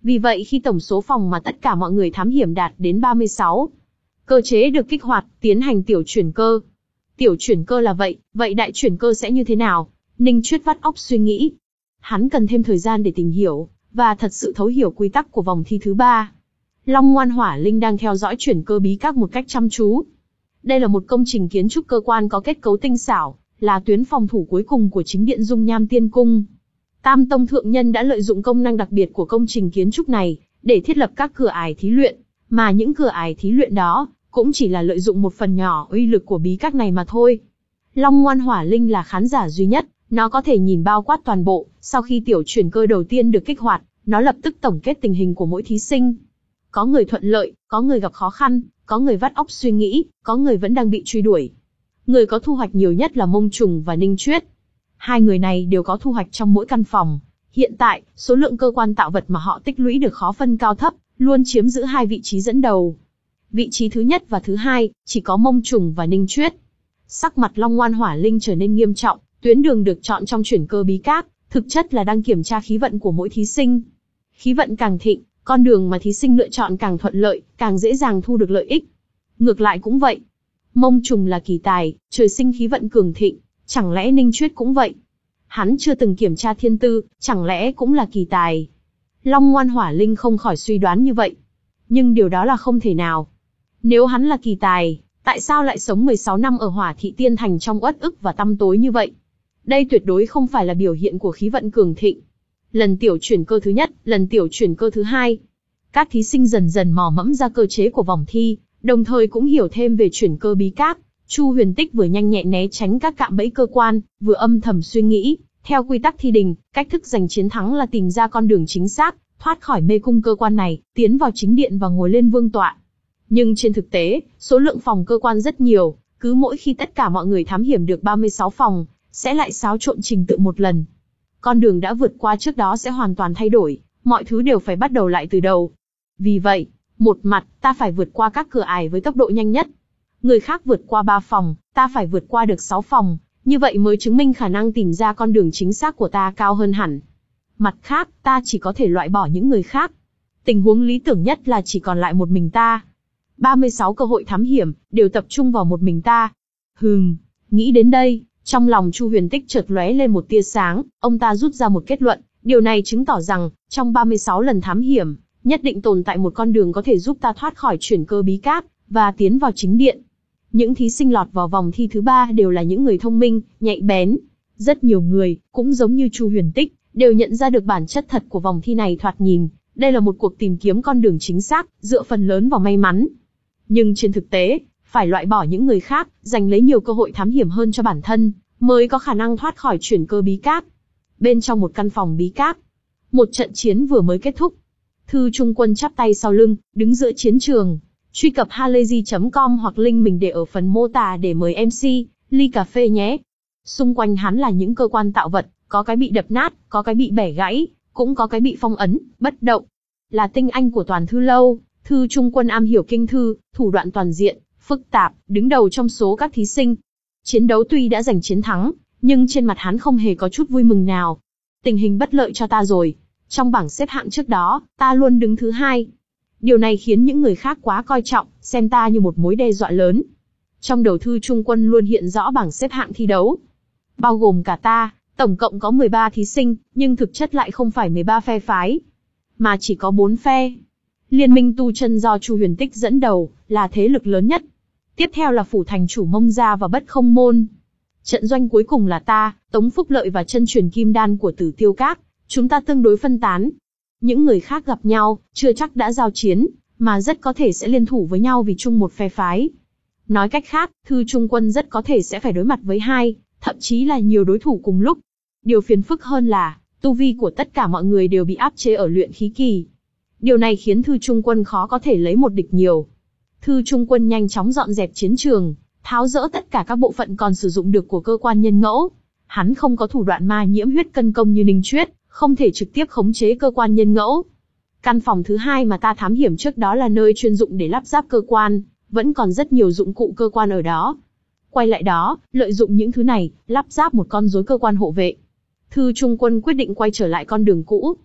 Vì vậy khi tổng số phòng mà tất cả mọi người thám hiểm đạt đến ba mươi sáu, cơ chế được kích hoạt, tiến hành tiểu chuyển cơ. Tiểu chuyển cơ là vậy, vậy đại chuyển cơ sẽ như thế nào? Ninh Chuyết vắt óc suy nghĩ. Hắn cần thêm thời gian để tìm hiểu, và thật sự thấu hiểu quy tắc của vòng thi thứ ba. Long Ngoan Hỏa Linh đang theo dõi chuyển cơ bí các một cách chăm chú. Đây là một công trình kiến trúc cơ quan có kết cấu tinh xảo, là tuyến phòng thủ cuối cùng của chính điện Dung Nham Tiên Cung. Tam Tông Thượng Nhân đã lợi dụng công năng đặc biệt của công trình kiến trúc này, để thiết lập các cửa ải thí luyện, mà những cửa ải thí luyện đó, cũng chỉ là lợi dụng một phần nhỏ uy lực của bí các này mà thôi. Long Ngoan Hỏa Linh là khán giả duy nhất, nó có thể nhìn bao quát toàn bộ, sau khi tiểu chuyển cơ đầu tiên được kích hoạt, nó lập tức tổng kết tình hình của mỗi thí sinh. Có người thuận lợi, có người gặp khó khăn, có người vắt óc suy nghĩ, có người vẫn đang bị truy đuổi. Người có thu hoạch nhiều nhất là Mông Trùng và Ninh Chuyết. Hai người này đều có thu hoạch trong mỗi căn phòng. Hiện tại, số lượng cơ quan tạo vật mà họ tích lũy được khó phân cao thấp, luôn chiếm giữ hai vị trí dẫn đầu. Vị trí thứ nhất và thứ hai, chỉ có Mông Trùng và Ninh Chuyết. Sắc mặt Long Ngoan Hỏa Linh trở nên nghiêm trọng, tuyến đường được chọn trong chuyển cơ bí các, thực chất là đang kiểm tra khí vận của mỗi thí sinh. Khí vận càng thịnh, con đường mà thí sinh lựa chọn càng thuận lợi, càng dễ dàng thu được lợi ích. Ngược lại cũng vậy. Mông Trùng là kỳ tài, trời sinh khí vận cường thịnh, chẳng lẽ Ninh Chuyết cũng vậy? Hắn chưa từng kiểm tra thiên tư, chẳng lẽ cũng là kỳ tài? Long Ngoan Hỏa Linh không khỏi suy đoán như vậy. Nhưng điều đó là không thể nào. Nếu hắn là kỳ tài, tại sao lại sống mười sáu năm ở Hỏa Thị Tiên Thành trong uất ức và tăm tối như vậy? Đây tuyệt đối không phải là biểu hiện của khí vận cường thịnh. Lần tiểu chuyển cơ thứ nhất, lần tiểu chuyển cơ thứ hai. Các thí sinh dần dần mò mẫm ra cơ chế của vòng thi, đồng thời cũng hiểu thêm về chuyển cơ bí các. Chu Huyền Tích vừa nhanh nhẹn né tránh các cạm bẫy cơ quan, vừa âm thầm suy nghĩ, theo quy tắc thi đình, cách thức giành chiến thắng là tìm ra con đường chính xác, thoát khỏi mê cung cơ quan này, tiến vào chính điện và ngồi lên vương tọa. Nhưng trên thực tế, số lượng phòng cơ quan rất nhiều, cứ mỗi khi tất cả mọi người thám hiểm được ba mươi sáu phòng, sẽ lại xáo trộn trình tự một lần. Con đường đã vượt qua trước đó sẽ hoàn toàn thay đổi, mọi thứ đều phải bắt đầu lại từ đầu. Vì vậy, một mặt, ta phải vượt qua các cửa ải với tốc độ nhanh nhất. Người khác vượt qua ba phòng, ta phải vượt qua được sáu phòng, như vậy mới chứng minh khả năng tìm ra con đường chính xác của ta cao hơn hẳn. Mặt khác, ta chỉ có thể loại bỏ những người khác. Tình huống lý tưởng nhất là chỉ còn lại một mình ta. ba mươi sáu cơ hội thám hiểm, đều tập trung vào một mình ta. Hừm, nghĩ đến đây, trong lòng Chu Huyền Tích chợt lóe lên một tia sáng, ông ta rút ra một kết luận, điều này chứng tỏ rằng, trong ba mươi sáu lần thám hiểm, nhất định tồn tại một con đường có thể giúp ta thoát khỏi chuyển cơ bí các, và tiến vào chính điện. Những thí sinh lọt vào vòng thi thứ ba đều là những người thông minh, nhạy bén. Rất nhiều người, cũng giống như Chu Huyền Tích, đều nhận ra được bản chất thật của vòng thi này thoạt nhìn. Đây là một cuộc tìm kiếm con đường chính xác, dựa phần lớn vào may mắn. Nhưng trên thực tế, phải loại bỏ những người khác, giành lấy nhiều cơ hội thám hiểm hơn cho bản thân, mới có khả năng thoát khỏi chuyển cơ bí các. Bên trong một căn phòng bí các, một trận chiến vừa mới kết thúc. Thư Trung Quân chắp tay sau lưng, đứng giữa chiến trường. Truy cập halayzi chấm com hoặc link mình để ở phần mô tả để mời em xê, ly cà phê nhé. Xung quanh hắn là những cơ quan tạo vật, có cái bị đập nát, có cái bị bẻ gãy, cũng có cái bị phong ấn, bất động. Là tinh anh của toàn thư lâu, Thư Trung Quân am hiểu kinh thư, thủ đoạn toàn diện, phức tạp, đứng đầu trong số các thí sinh. Chiến đấu tuy đã giành chiến thắng, nhưng trên mặt hắn không hề có chút vui mừng nào. Tình hình bất lợi cho ta rồi. Trong bảng xếp hạng trước đó, ta luôn đứng thứ hai. Điều này khiến những người khác quá coi trọng, xem ta như một mối đe dọa lớn. Trong đầu Thư Trung Quân luôn hiện rõ bảng xếp hạng thi đấu. Bao gồm cả ta, tổng cộng có mười ba thí sinh, nhưng thực chất lại không phải mười ba phe phái, mà chỉ có bốn phe. Liên minh tu chân do Chu Huyền Tích dẫn đầu, là thế lực lớn nhất. Tiếp theo là Phủ Thành Chủ Mông Gia và Bất Không Môn. Trận doanh cuối cùng là ta, Tống Phúc Lợi và chân truyền kim đan của Tử Tiêu Các. Chúng ta tương đối phân tán. Những người khác gặp nhau, chưa chắc đã giao chiến, mà rất có thể sẽ liên thủ với nhau vì chung một phe phái. Nói cách khác, Thư Trung Quân rất có thể sẽ phải đối mặt với hai, thậm chí là nhiều đối thủ cùng lúc. Điều phiền phức hơn là, tu vi của tất cả mọi người đều bị áp chế ở luyện khí kỳ. Điều này khiến Thư Trung Quân khó có thể lấy một địch nhiều. Thư Trung Quân nhanh chóng dọn dẹp chiến trường, tháo dỡ tất cả các bộ phận còn sử dụng được của cơ quan nhân ngẫu. Hắn không có thủ đoạn ma nhiễm huyết cân công như Ninh Chuyết, không thể trực tiếp khống chế cơ quan nhân ngẫu. Căn phòng thứ hai mà ta thám hiểm trước đó là nơi chuyên dụng để lắp ráp cơ quan, vẫn còn rất nhiều dụng cụ cơ quan ở đó. Quay lại đó, lợi dụng những thứ này, lắp ráp một con rối cơ quan hộ vệ. Thư Trung Quân quyết định quay trở lại con đường cũ.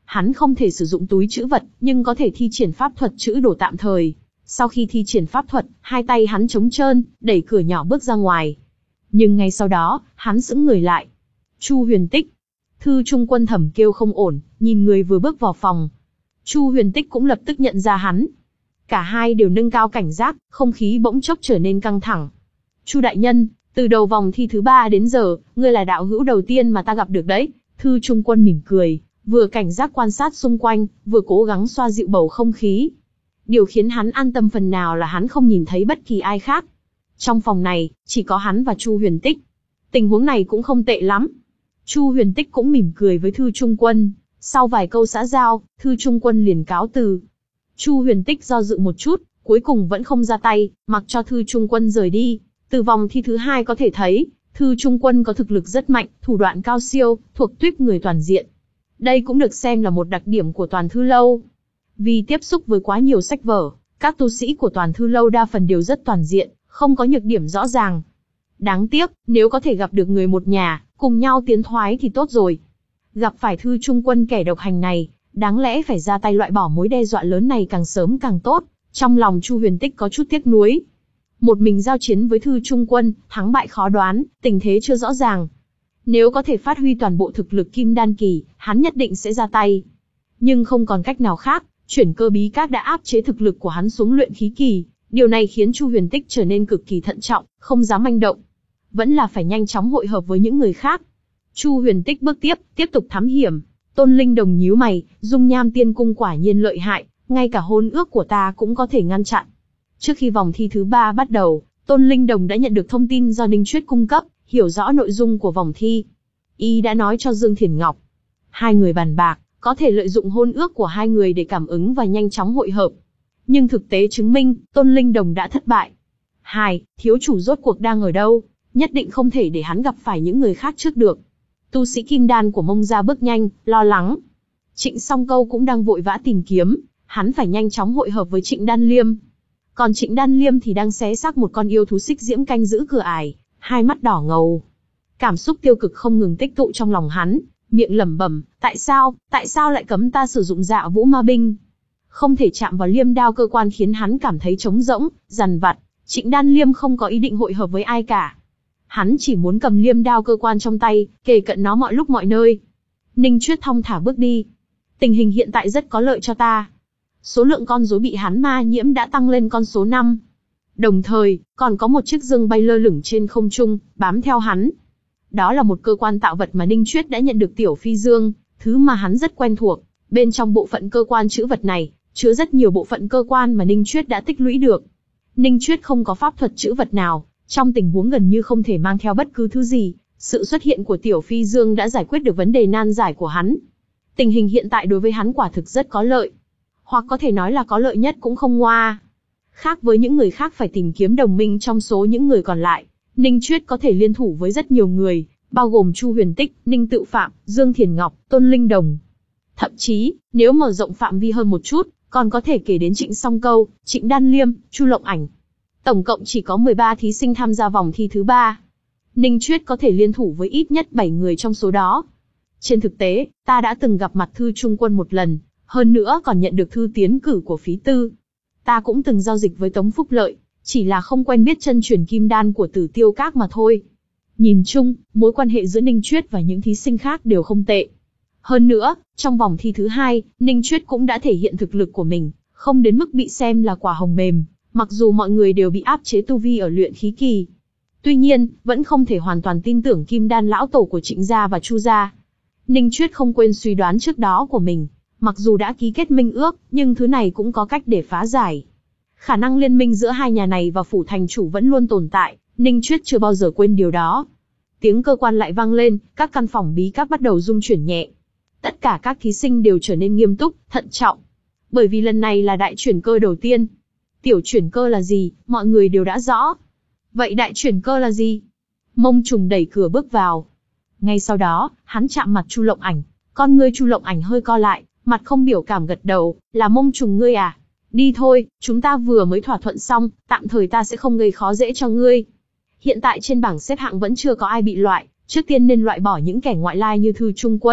Hắn không thể sử dụng túi trữ vật, nhưng có thể thi triển pháp thuật trữ đồ tạm thời. Sau khi thi triển pháp thuật, hai tay hắn trống trơn, đẩy cửa nhỏ bước ra ngoài. Nhưng ngay sau đó, hắn sững người lại. Chu Huyền Tích. Thư Trung Quân thầm kêu không ổn, nhìn người vừa bước vào phòng. Chu Huyền Tích cũng lập tức nhận ra hắn. Cả hai đều nâng cao cảnh giác, không khí bỗng chốc trở nên căng thẳng. Chu đại nhân, từ đầu vòng thi thứ ba đến giờ, ngươi là đạo hữu đầu tiên mà ta gặp được đấy. Thư Trung Quân mỉm cười, vừa cảnh giác quan sát xung quanh, vừa cố gắng xoa dịu bầu không khí. Điều khiến hắn an tâm phần nào là hắn không nhìn thấy bất kỳ ai khác. Trong phòng này, chỉ có hắn và Chu Huyền Tích. Tình huống này cũng không tệ lắm. Chu Huyền Tích cũng mỉm cười với Thư Trung Quân. Sau vài câu xã giao, Thư Trung Quân liền cáo từ. Chu Huyền Tích do dự một chút, cuối cùng vẫn không ra tay, mặc cho Thư Trung Quân rời đi. Từ vòng thi thứ hai có thể thấy, Thư Trung Quân có thực lực rất mạnh, thủ đoạn cao siêu, thuộc tuýp người toàn diện. Đây cũng được xem là một đặc điểm của Toàn Thư Lâu. Vì tiếp xúc với quá nhiều sách vở, các tu sĩ của Toàn Thư Lâu đa phần đều rất toàn diện, không có nhược điểm rõ ràng. Đáng tiếc, nếu có thể gặp được người một nhà, cùng nhau tiến thoái thì tốt rồi. Gặp phải Thư Trung Quân kẻ độc hành này, đáng lẽ phải ra tay loại bỏ mối đe dọa lớn này càng sớm càng tốt. Trong lòng Chu Huyền Tích có chút tiếc nuối. Một mình giao chiến với Thư Trung Quân, thắng bại khó đoán, tình thế chưa rõ ràng. Nếu có thể phát huy toàn bộ thực lực Kim Đan kỳ, hắn nhất định sẽ ra tay. Nhưng không còn cách nào khác, chuyển cơ bí các đã áp chế thực lực của hắn xuống luyện khí kỳ. Điều này khiến Chu Huyền Tích trở nên cực kỳ thận trọng, không dám manh động. Vẫn là phải nhanh chóng hội hợp với những người khác. Chu Huyền Tích bước tiếp, tiếp tục thám hiểm. Tôn Linh Đồng nhíu mày, dung nham tiên cung quả nhiên lợi hại, ngay cả hôn ước của ta cũng có thể ngăn chặn. Trước khi vòng thi thứ ba bắt đầu, Tôn Linh Đồng đã nhận được thông tin do Ninh Chuyết cung cấp, hiểu rõ nội dung của vòng thi. Y đã nói cho Dương Thiền Ngọc. Hai người bàn bạc, có thể lợi dụng hôn ước của hai người để cảm ứng và nhanh chóng hội hợp. Nhưng thực tế chứng minh, Tôn Linh Đồng đã thất bại. Hai, thiếu chủ rốt cuộc đang ở đâu? Nhất định không thể để hắn gặp phải những người khác trước được. Tu sĩ Kim Đan của Mông Gia bước nhanh, lo lắng. Trịnh Song Câu cũng đang vội vã tìm kiếm, hắn phải nhanh chóng hội hợp với Trịnh Đan Liêm. Còn Trịnh Đan Liêm thì đang xé xác một con yêu thú xích diễm canh giữ cửa ải, hai mắt đỏ ngầu. Cảm xúc tiêu cực không ngừng tích tụ trong lòng hắn, miệng lẩm bẩm, tại sao, tại sao lại cấm ta sử dụng Dạ Vũ Ma binh? Không thể chạm vào liêm đao cơ quan khiến hắn cảm thấy trống rỗng, dằn vặt. Trịnh Đan Liêm không có ý định hội hợp với ai cả. Hắn chỉ muốn cầm liêm đao cơ quan trong tay, kề cận nó mọi lúc mọi nơi. Ninh Chuyết thong thả bước đi. Tình hình hiện tại rất có lợi cho ta. Số lượng con rối bị hắn ma nhiễm đã tăng lên con số năm. Đồng thời, còn có một chiếc dương bay lơ lửng trên không trung, bám theo hắn. Đó là một cơ quan tạo vật mà Ninh Chuyết đã nhận được Tiểu Phi Dương, thứ mà hắn rất quen thuộc. Bên trong bộ phận cơ quan trữ vật này, chứa rất nhiều bộ phận cơ quan mà Ninh Chuyết đã tích lũy được. Ninh Chuyết không có pháp thuật trữ vật nào, trong tình huống gần như không thể mang theo bất cứ thứ gì, sự xuất hiện của Tiểu Phi Dương đã giải quyết được vấn đề nan giải của hắn. Tình hình hiện tại đối với hắn quả thực rất có lợi. Hoặc có thể nói là có lợi nhất cũng không ngoa. Khác với những người khác phải tìm kiếm đồng minh trong số những người còn lại, Ninh Chuyết có thể liên thủ với rất nhiều người, bao gồm Chu Huyền Tích, Ninh Tự Phạm, Dương Thiền Ngọc, Tôn Linh Đồng. Thậm chí, nếu mở rộng phạm vi hơn một chút, còn có thể kể đến Trịnh Song Câu, Trịnh Đan Liêm, Chu Lộng Ảnh. Tổng cộng chỉ có mười ba thí sinh tham gia vòng thi thứ ba. Ninh Chuyết có thể liên thủ với ít nhất bảy người trong số đó. Trên thực tế, ta đã từng gặp mặt Thư Trung Quân một lần, hơn nữa còn nhận được thư tiến cử của phí tư. Ta cũng từng giao dịch với Tống Phúc Lợi, chỉ là không quen biết chân truyền kim đan của Tử Tiêu Các mà thôi. Nhìn chung, mối quan hệ giữa Ninh Chuyết và những thí sinh khác đều không tệ. Hơn nữa, trong vòng thi thứ hai, Ninh Chuyết cũng đã thể hiện thực lực của mình, không đến mức bị xem là quả hồng mềm, mặc dù mọi người đều bị áp chế tu vi ở luyện khí kỳ. Tuy nhiên, vẫn không thể hoàn toàn tin tưởng kim đan lão tổ của Trịnh gia và Chu gia. Ninh Chuyết không quên suy đoán trước đó của mình, mặc dù đã ký kết minh ước, nhưng thứ này cũng có cách để phá giải. Khả năng liên minh giữa hai nhà này và phủ thành chủ vẫn luôn tồn tại, Ninh Chuyết chưa bao giờ quên điều đó. Tiếng cơ quan lại vang lên, các căn phòng bí các bắt đầu rung chuyển nhẹ. Tất cả các thí sinh đều trở nên nghiêm túc, thận trọng. Bởi vì lần này là đại chuyển cơ đầu tiên. Tiểu chuyển cơ là gì, mọi người đều đã rõ. Vậy đại chuyển cơ là gì? Mông Trùng đẩy cửa bước vào. Ngay sau đó, hắn chạm mặt Chu Lộng Ảnh. Con ngươi Chu Lộng Ảnh hơi co lại, mặt không biểu cảm gật đầu, là Mông Trùng ngươi à? Đi thôi, chúng ta vừa mới thỏa thuận xong, tạm thời ta sẽ không gây khó dễ cho ngươi. Hiện tại trên bảng xếp hạng vẫn chưa có ai bị loại, trước tiên nên loại bỏ những kẻ ngoại lai như Thư Trung Quân,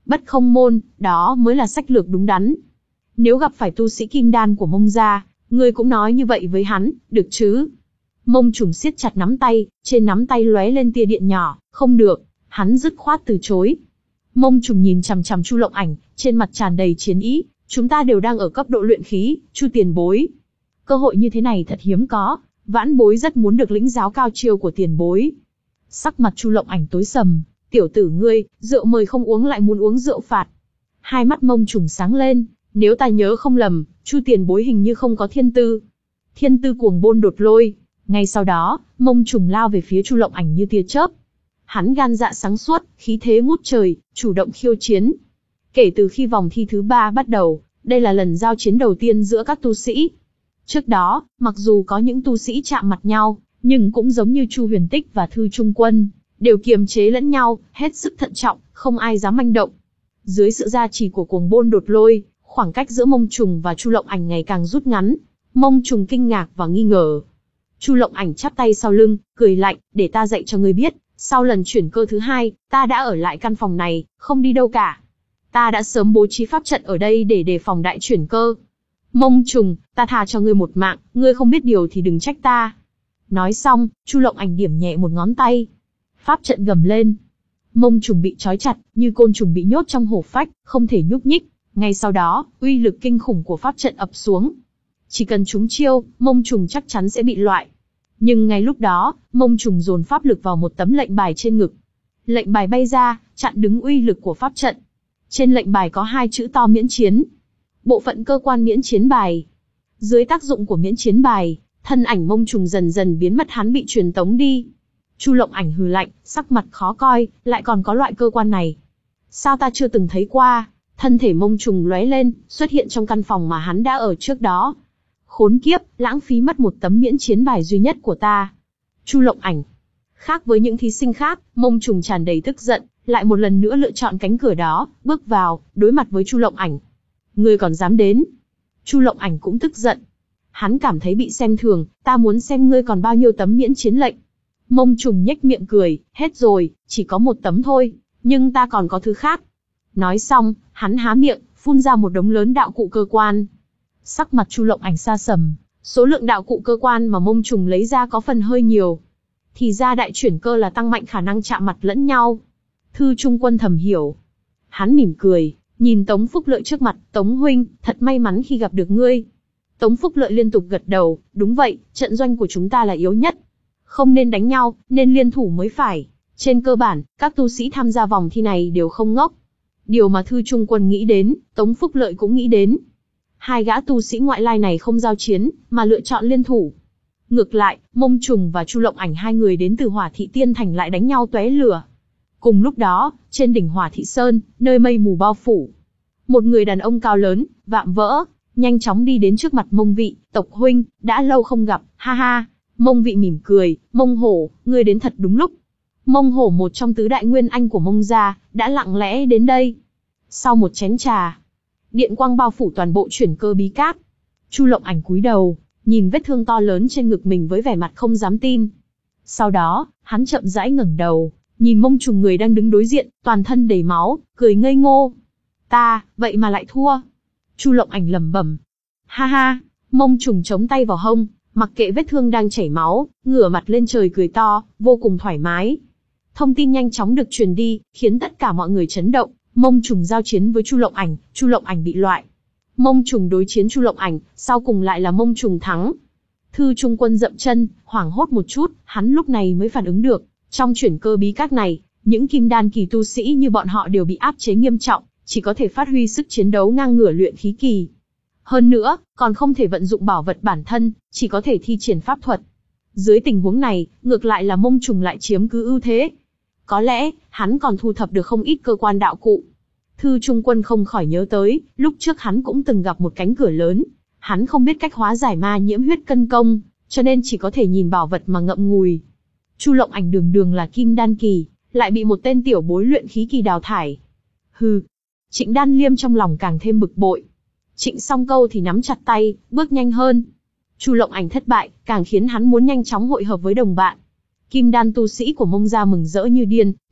Bất không môn, đó mới là sách lược đúng đắn. Nếu gặp phải tu sĩ kim đan của Mông gia, ngươi cũng nói như vậy với hắn, được chứ? Mông Trùng siết chặt nắm tay, trên nắm tay lóe lên tia điện nhỏ, không được, hắn dứt khoát từ chối. Mông Trùng nhìn chằm chằm Chu Lộng Ảnh, trên mặt tràn đầy chiến ý, chúng ta đều đang ở cấp độ luyện khí, Chu tiền bối. Cơ hội như thế này thật hiếm có, vãn bối rất muốn được lĩnh giáo cao chiêu của tiền bối. Sắc mặt Chu Lộng Ảnh tối sầm, tiểu tử ngươi, rượu mời không uống lại muốn uống rượu phạt. Hai mắt Mông Trùng sáng lên, nếu ta nhớ không lầm, Chu tiền bối hình như không có thiên tư. Thiên tư cuồng bôn đột lôi. Ngay sau đó, Mông Trùng lao về phía Chu Lộng Ảnh như tia chớp. Hắn gan dạ sáng suốt, khí thế ngút trời, chủ động khiêu chiến. Kể từ khi vòng thi thứ ba bắt đầu, đây là lần giao chiến đầu tiên giữa các tu sĩ. Trước đó, mặc dù có những tu sĩ chạm mặt nhau, nhưng cũng giống như Chu Huyền Tích và Thư Trung Quân, đều kiềm chế lẫn nhau, hết sức thận trọng, không ai dám manh động. Dưới sự gia trì của cuồng bôn đột lôi, khoảng cách giữa Mông Trùng và Chu Lộng Ảnh ngày càng rút ngắn. Mông Trùng kinh ngạc và nghi ngờ. Chu Lộng Ảnh chắp tay sau lưng, cười lạnh, để ta dạy cho ngươi biết, sau lần chuyển cơ thứ hai, ta đã ở lại căn phòng này, không đi đâu cả. Ta đã sớm bố trí pháp trận ở đây để đề phòng đại chuyển cơ. Mông Trùng, ta tha cho ngươi một mạng, ngươi không biết điều thì đừng trách ta. Nói xong, Chu Lộng Ảnh điểm nhẹ một ngón tay. Pháp trận gầm lên. Mông Trùng bị trói chặt, như côn trùng bị nhốt trong hổ phách, không thể nhúc nhích. Ngay sau đó, uy lực kinh khủng của pháp trận ập xuống. Chỉ cần trúng chiêu, Mông Trùng chắc chắn sẽ bị loại. Nhưng ngay lúc đó, Mông Trùng dồn pháp lực vào một tấm lệnh bài trên ngực. Lệnh bài bay ra, chặn đứng uy lực của pháp trận. Trên lệnh bài có hai chữ to miễn chiến. Bộ phận cơ quan miễn chiến bài. Dưới tác dụng của miễn chiến bài, thân ảnh Mông Trùng dần dần biến mất, hắn bị truyền tống đi. Chu Lộng Ảnh hừ lạnh, sắc mặt khó coi, lại còn có loại cơ quan này. Sao ta chưa từng thấy qua? Thân thể Mông Trùng lóe lên, xuất hiện trong căn phòng mà hắn đã ở trước đó. Khốn kiếp, lãng phí mất một tấm miễn chiến bài duy nhất của ta. Chu Lộng Ảnh. Khác với những thí sinh khác, Mông Trùng tràn đầy tức giận, lại một lần nữa lựa chọn cánh cửa đó, bước vào, đối mặt với Chu Lộng Ảnh. Ngươi còn dám đến? Chu Lộng Ảnh cũng tức giận. Hắn cảm thấy bị xem thường, ta muốn xem ngươi còn bao nhiêu tấm miễn chiến lệnh. Mông Trùng nhếch miệng cười, hết rồi, chỉ có một tấm thôi, nhưng ta còn có thứ khác. Nói xong, hắn há miệng, phun ra một đống lớn đạo cụ cơ quan. Sắc mặt Chu Lộng Ảnh xa sầm, số lượng đạo cụ cơ quan mà Mông Trùng lấy ra có phần hơi nhiều. Thì ra đại chuyển cơ là tăng mạnh khả năng chạm mặt lẫn nhau. Thư Trung Quân thầm hiểu. Hắn mỉm cười, nhìn Tống Phúc Lợi trước mặt, Tống huynh, thật may mắn khi gặp được ngươi. Tống Phúc Lợi liên tục gật đầu, đúng vậy, trận doanh của chúng ta là yếu nhất. Không nên đánh nhau, nên liên thủ mới phải. Trên cơ bản, các tu sĩ tham gia vòng thi này đều không ngốc. Điều mà Thư Trung Quân nghĩ đến, Tống Phúc Lợi cũng nghĩ đến. Hai gã tu sĩ ngoại lai này không giao chiến, mà lựa chọn liên thủ. Ngược lại, Mông Trùng và Chu Lộng Ảnh hai người đến từ Hỏa Thị Tiên Thành lại đánh nhau tóe lửa. Cùng lúc đó, trên đỉnh Hỏa Thị Sơn, nơi mây mù bao phủ, một người đàn ông cao lớn, vạm vỡ, nhanh chóng đi đến trước mặt Mông Vị, tộc huynh, đã lâu không gặp, ha ha. Mông Vị mỉm cười, Mông Hổ, ngươi đến thật đúng lúc. Mông Hổ, một trong tứ đại nguyên anh của Mông gia, đã lặng lẽ đến đây. Sau một chén trà, điện quang bao phủ toàn bộ chuyển cơ bí cát. Chu Lộng Ảnh cúi đầu, nhìn vết thương to lớn trên ngực mình với vẻ mặt không dám tin. Sau đó, hắn chậm rãi ngẩng đầu, nhìn Mông Trùng người đang đứng đối diện, toàn thân đầy máu, cười ngây ngô. Ta, vậy mà lại thua. Chu Lộng Ảnh lẩm bẩm. Ha ha, Mông Trùng chống tay vào hông, mặc kệ vết thương đang chảy máu, ngửa mặt lên trời cười to, vô cùng thoải mái. Thông tin nhanh chóng được truyền đi, khiến tất cả mọi người chấn động. Mông Trùng giao chiến với Chu Lộng Ảnh, Chu Lộng Ảnh bị loại. Mông Trùng đối chiến Chu Lộng Ảnh, sau cùng lại là Mông Trùng thắng. Thư Trung Quân dậm chân, hoảng hốt một chút, hắn lúc này mới phản ứng được. Trong chuyển cơ bí các này, những kim đan kỳ tu sĩ như bọn họ đều bị áp chế nghiêm trọng, chỉ có thể phát huy sức chiến đấu ngang ngửa luyện khí kỳ. Hơn nữa, còn không thể vận dụng bảo vật bản thân, chỉ có thể thi triển pháp thuật. Dưới tình huống này, ngược lại là Mông Trùng lại chiếm cứ ưu thế. Có lẽ, hắn còn thu thập được không ít cơ quan đạo cụ. Thư Trung Quân không khỏi nhớ tới, lúc trước hắn cũng từng gặp một cánh cửa lớn. Hắn không biết cách hóa giải ma nhiễm huyết cân công, cho nên chỉ có thể nhìn bảo vật mà ngậm ngùi. Chu Lộng Ảnh đường đường là kim đan kỳ, lại bị một tên tiểu bối luyện khí kỳ đào thải. Hừ. Trịnh Đan Liêm trong lòng càng thêm bực bội. Trịnh Song Câu thì nắm chặt tay, bước nhanh hơn. Chu Lộng Ảnh thất bại, càng khiến hắn muốn nhanh chóng hội hợp với đồng bạn. Kim đan tu sĩ của Mông gia mừng rỡ như điên, tốt,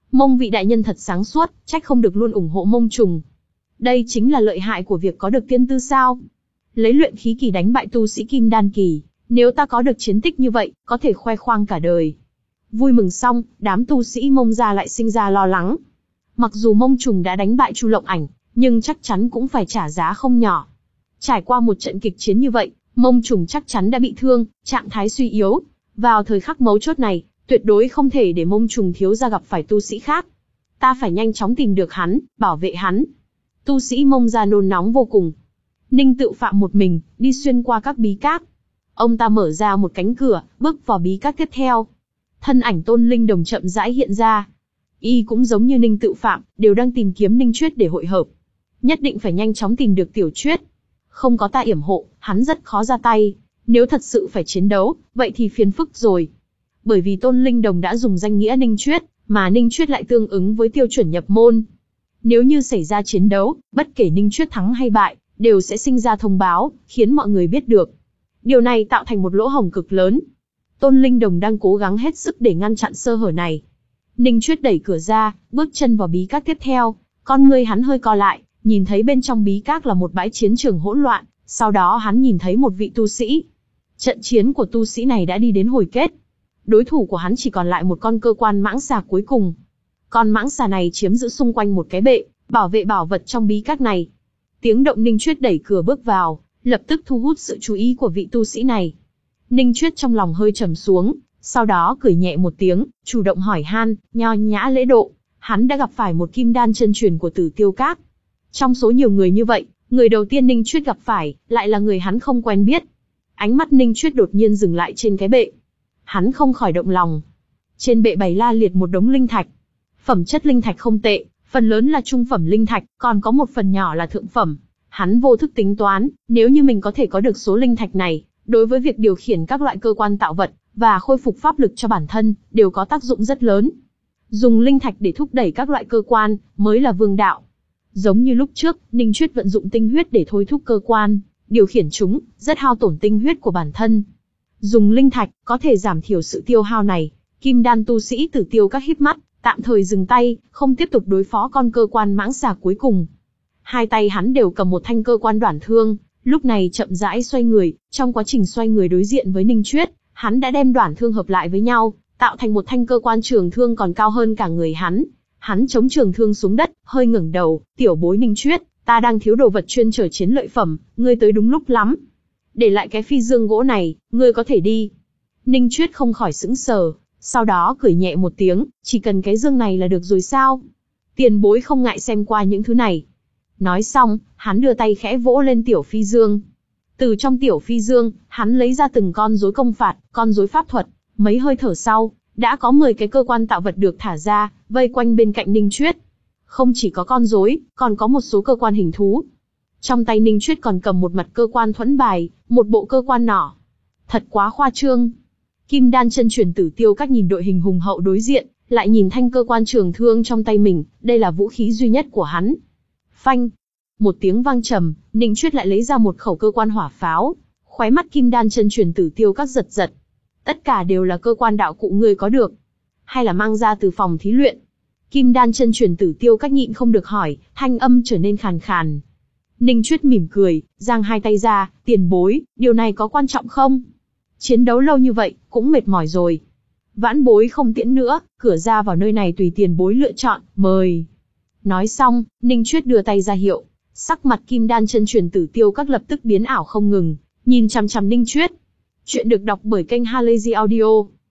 Mông vị đại nhân thật sáng suốt, trách không được luôn ủng hộ Mông Trùng. Đây chính là lợi hại của việc có được tiên tư sao? Lấy luyện khí kỳ đánh bại tu sĩ kim đan kỳ, nếu ta có được chiến tích như vậy, có thể khoe khoang cả đời. Vui mừng xong, đám tu sĩ Mông gia lại sinh ra lo lắng. Mặc dù Mông Trùng đã đánh bại Chu Lộng Ảnh, nhưng chắc chắn cũng phải trả giá không nhỏ. Trải qua một trận kịch chiến như vậy, Mông Trùng chắc chắn đã bị thương, trạng thái suy yếu. Vào thời khắc mấu chốt này, tuyệt đối không thể để Mông Trùng thiếu gia gặp phải tu sĩ khác. Ta phải nhanh chóng tìm được hắn, bảo vệ hắn. Tu sĩ Mông gia nôn nóng vô cùng. Ninh Tự Phạm một mình, đi xuyên qua các bí các. Ông ta mở ra một cánh cửa, bước vào bí các tiếp theo. Thân ảnh Tôn Linh Đồng chậm rãi hiện ra. Y cũng giống như Ninh Tự Phạm, đều đang tìm kiếm Ninh Chuyết để hội hợp. Nhất định phải nhanh chóng tìm được Tiểu Chuyết. Không có ta yểm hộ, hắn rất khó ra tay. Nếu thật sự phải chiến đấu, vậy thì phiền phức rồi. Bởi vì Tôn Linh Đồng đã dùng danh nghĩa Ninh Chuyết, mà Ninh Chuyết lại tương ứng với tiêu chuẩn nhập môn. Nếu như xảy ra chiến đấu, bất kể Ninh Chuyết thắng hay bại, đều sẽ sinh ra thông báo, khiến mọi người biết được. Điều này tạo thành một lỗ hổng cực lớn. Tôn Linh Đồng đang cố gắng hết sức để ngăn chặn sơ hở này. Ninh Chuyết đẩy cửa ra, bước chân vào bí các tiếp theo, con ngươi hắn hơi co lại, nhìn thấy bên trong bí các là một bãi chiến trường hỗn loạn, sau đó hắn nhìn thấy một vị tu sĩ. Trận chiến của tu sĩ này đã đi đến hồi kết. Đối thủ của hắn chỉ còn lại một con cơ quan mãng xà cuối cùng. Con mãng xà này chiếm giữ xung quanh một cái bệ, bảo vệ bảo vật trong bí các này. Tiếng động Ninh Chuyết đẩy cửa bước vào, lập tức thu hút sự chú ý của vị tu sĩ này. Ninh Chuyết trong lòng hơi trầm xuống, sau đó cười nhẹ một tiếng, chủ động hỏi han, nho nhã lễ độ. Hắn đã gặp phải một kim đan chân truyền của Tử Tiêu Các. Trong số nhiều người như vậy, người đầu tiên Ninh Chuyết gặp phải, lại là người hắn không quen biết. Ánh mắt Ninh Chuyết đột nhiên dừng lại trên cái bệ. Hắn không khỏi động lòng. Trên bệ bày la liệt một đống linh thạch. Phẩm chất linh thạch không tệ, phần lớn là trung phẩm linh thạch, còn có một phần nhỏ là thượng phẩm. Hắn vô thức tính toán, nếu như mình có thể có được số linh thạch này, đối với việc điều khiển các loại cơ quan tạo vật, và khôi phục pháp lực cho bản thân, đều có tác dụng rất lớn. Dùng linh thạch để thúc đẩy các loại cơ quan, mới là vương đạo. Giống như lúc trước, Ninh Chuyết vận dụng tinh huyết để thôi thúc cơ quan, điều khiển chúng, rất hao tổn tinh huyết của bản thân. Dùng linh thạch, có thể giảm thiểu sự tiêu hao này. Kim đan tu sĩ Tử Tiêu Các híp mắt, tạm thời dừng tay, không tiếp tục đối phó con cơ quan mãng xà cuối cùng. Hai tay hắn đều cầm một thanh cơ quan đoản thương, lúc này chậm rãi xoay người, trong quá trình xoay người đối diện với Ninh Chuyết, hắn đã đem đoản thương hợp lại với nhau, tạo thành một thanh cơ quan trường thương còn cao hơn cả người hắn. Hắn chống trường thương xuống đất, hơi ngẩng đầu, tiểu bối Ninh Chuyết, ta đang thiếu đồ vật chuyên trở chiến lợi phẩm, ngươi tới đúng lúc lắm. Để lại cái phi dương gỗ này, ngươi có thể đi. Ninh Chuyết không khỏi sững sờ, sau đó cười nhẹ một tiếng, chỉ cần cái dương này là được rồi sao? Tiền bối không ngại xem qua những thứ này. Nói xong, hắn đưa tay khẽ vỗ lên tiểu phi dương. Từ trong tiểu phi dương, hắn lấy ra từng con rối công phạt, con rối pháp thuật. Mấy hơi thở sau, đã có mười cái cơ quan tạo vật được thả ra, vây quanh bên cạnh Ninh Chuyết. Không chỉ có con rối, còn có một số cơ quan hình thú. Trong tay Ninh Chuyết còn cầm một mặt cơ quan thuẫn bài, một bộ cơ quan nỏ. Thật quá khoa trương. Kim đan chân truyền Tử Tiêu Các nhìn đội hình hùng hậu đối diện, lại nhìn thanh cơ quan trường thương trong tay mình, đây là vũ khí duy nhất của hắn. Phanh! Một tiếng vang trầm, Ninh Chuyết lại lấy ra một khẩu cơ quan hỏa pháo. Khóe mắt Kim đan chân truyền Tử Tiêu Các giật giật. Tất cả đều là cơ quan đạo cụ ngươi có được, hay là mang ra từ phòng thí luyện? Kim đan chân truyền Tử Tiêu Các nhịn không được hỏi, thanh âm trở nên khàn khàn. Ninh Chuyết mỉm cười, giang hai tay ra, tiền bối, điều này có quan trọng không? Chiến đấu lâu như vậy, cũng mệt mỏi rồi. Vãn bối không tiễn nữa, cửa ra vào nơi này tùy tiền bối lựa chọn, mời. Nói xong, Ninh Chuyết đưa tay ra hiệu, sắc mặt Kim đan chân truyền Tử Tiêu Các lập tức biến ảo không ngừng, nhìn chằm chằm Ninh Chuyết. Chuyện được đọc bởi kênh Halazy Audio.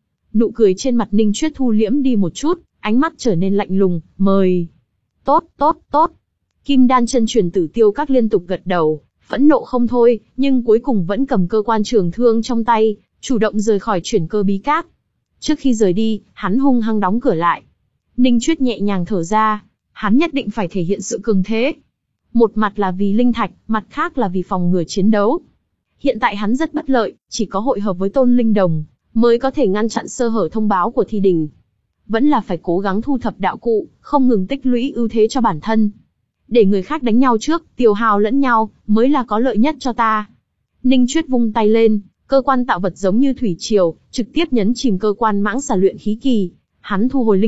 Nụ cười trên mặt Ninh Chuyết thu liễm đi một chút, ánh mắt trở nên lạnh lùng, mời. Tốt, tốt, tốt. Kim đan chân truyền Tử Tiêu Các liên tục gật đầu, phẫn nộ không thôi, nhưng cuối cùng vẫn cầm cơ quan trường thương trong tay, chủ động rời khỏi chuyển cơ bí các. Trước khi rời đi, hắn hung hăng đóng cửa lại. Ninh Chuyết nhẹ nhàng thở ra, hắn nhất định phải thể hiện sự cường thế. Một mặt là vì linh thạch, mặt khác là vì phòng ngừa chiến đấu. Hiện tại hắn rất bất lợi, chỉ có hội hợp với Tôn Linh Đồng, mới có thể ngăn chặn sơ hở thông báo của thi đình. Vẫn là phải cố gắng thu thập đạo cụ, không ngừng tích lũy ưu thế cho bản thân. Để người khác đánh nhau trước, tiêu hao lẫn nhau, mới là có lợi nhất cho ta. Ninh Chuyết vung tay lên, cơ quan tạo vật giống như thủy triều, trực tiếp nhấn chìm cơ quan mãng xà luyện khí kỳ. Hắn thu hồi linh thạch,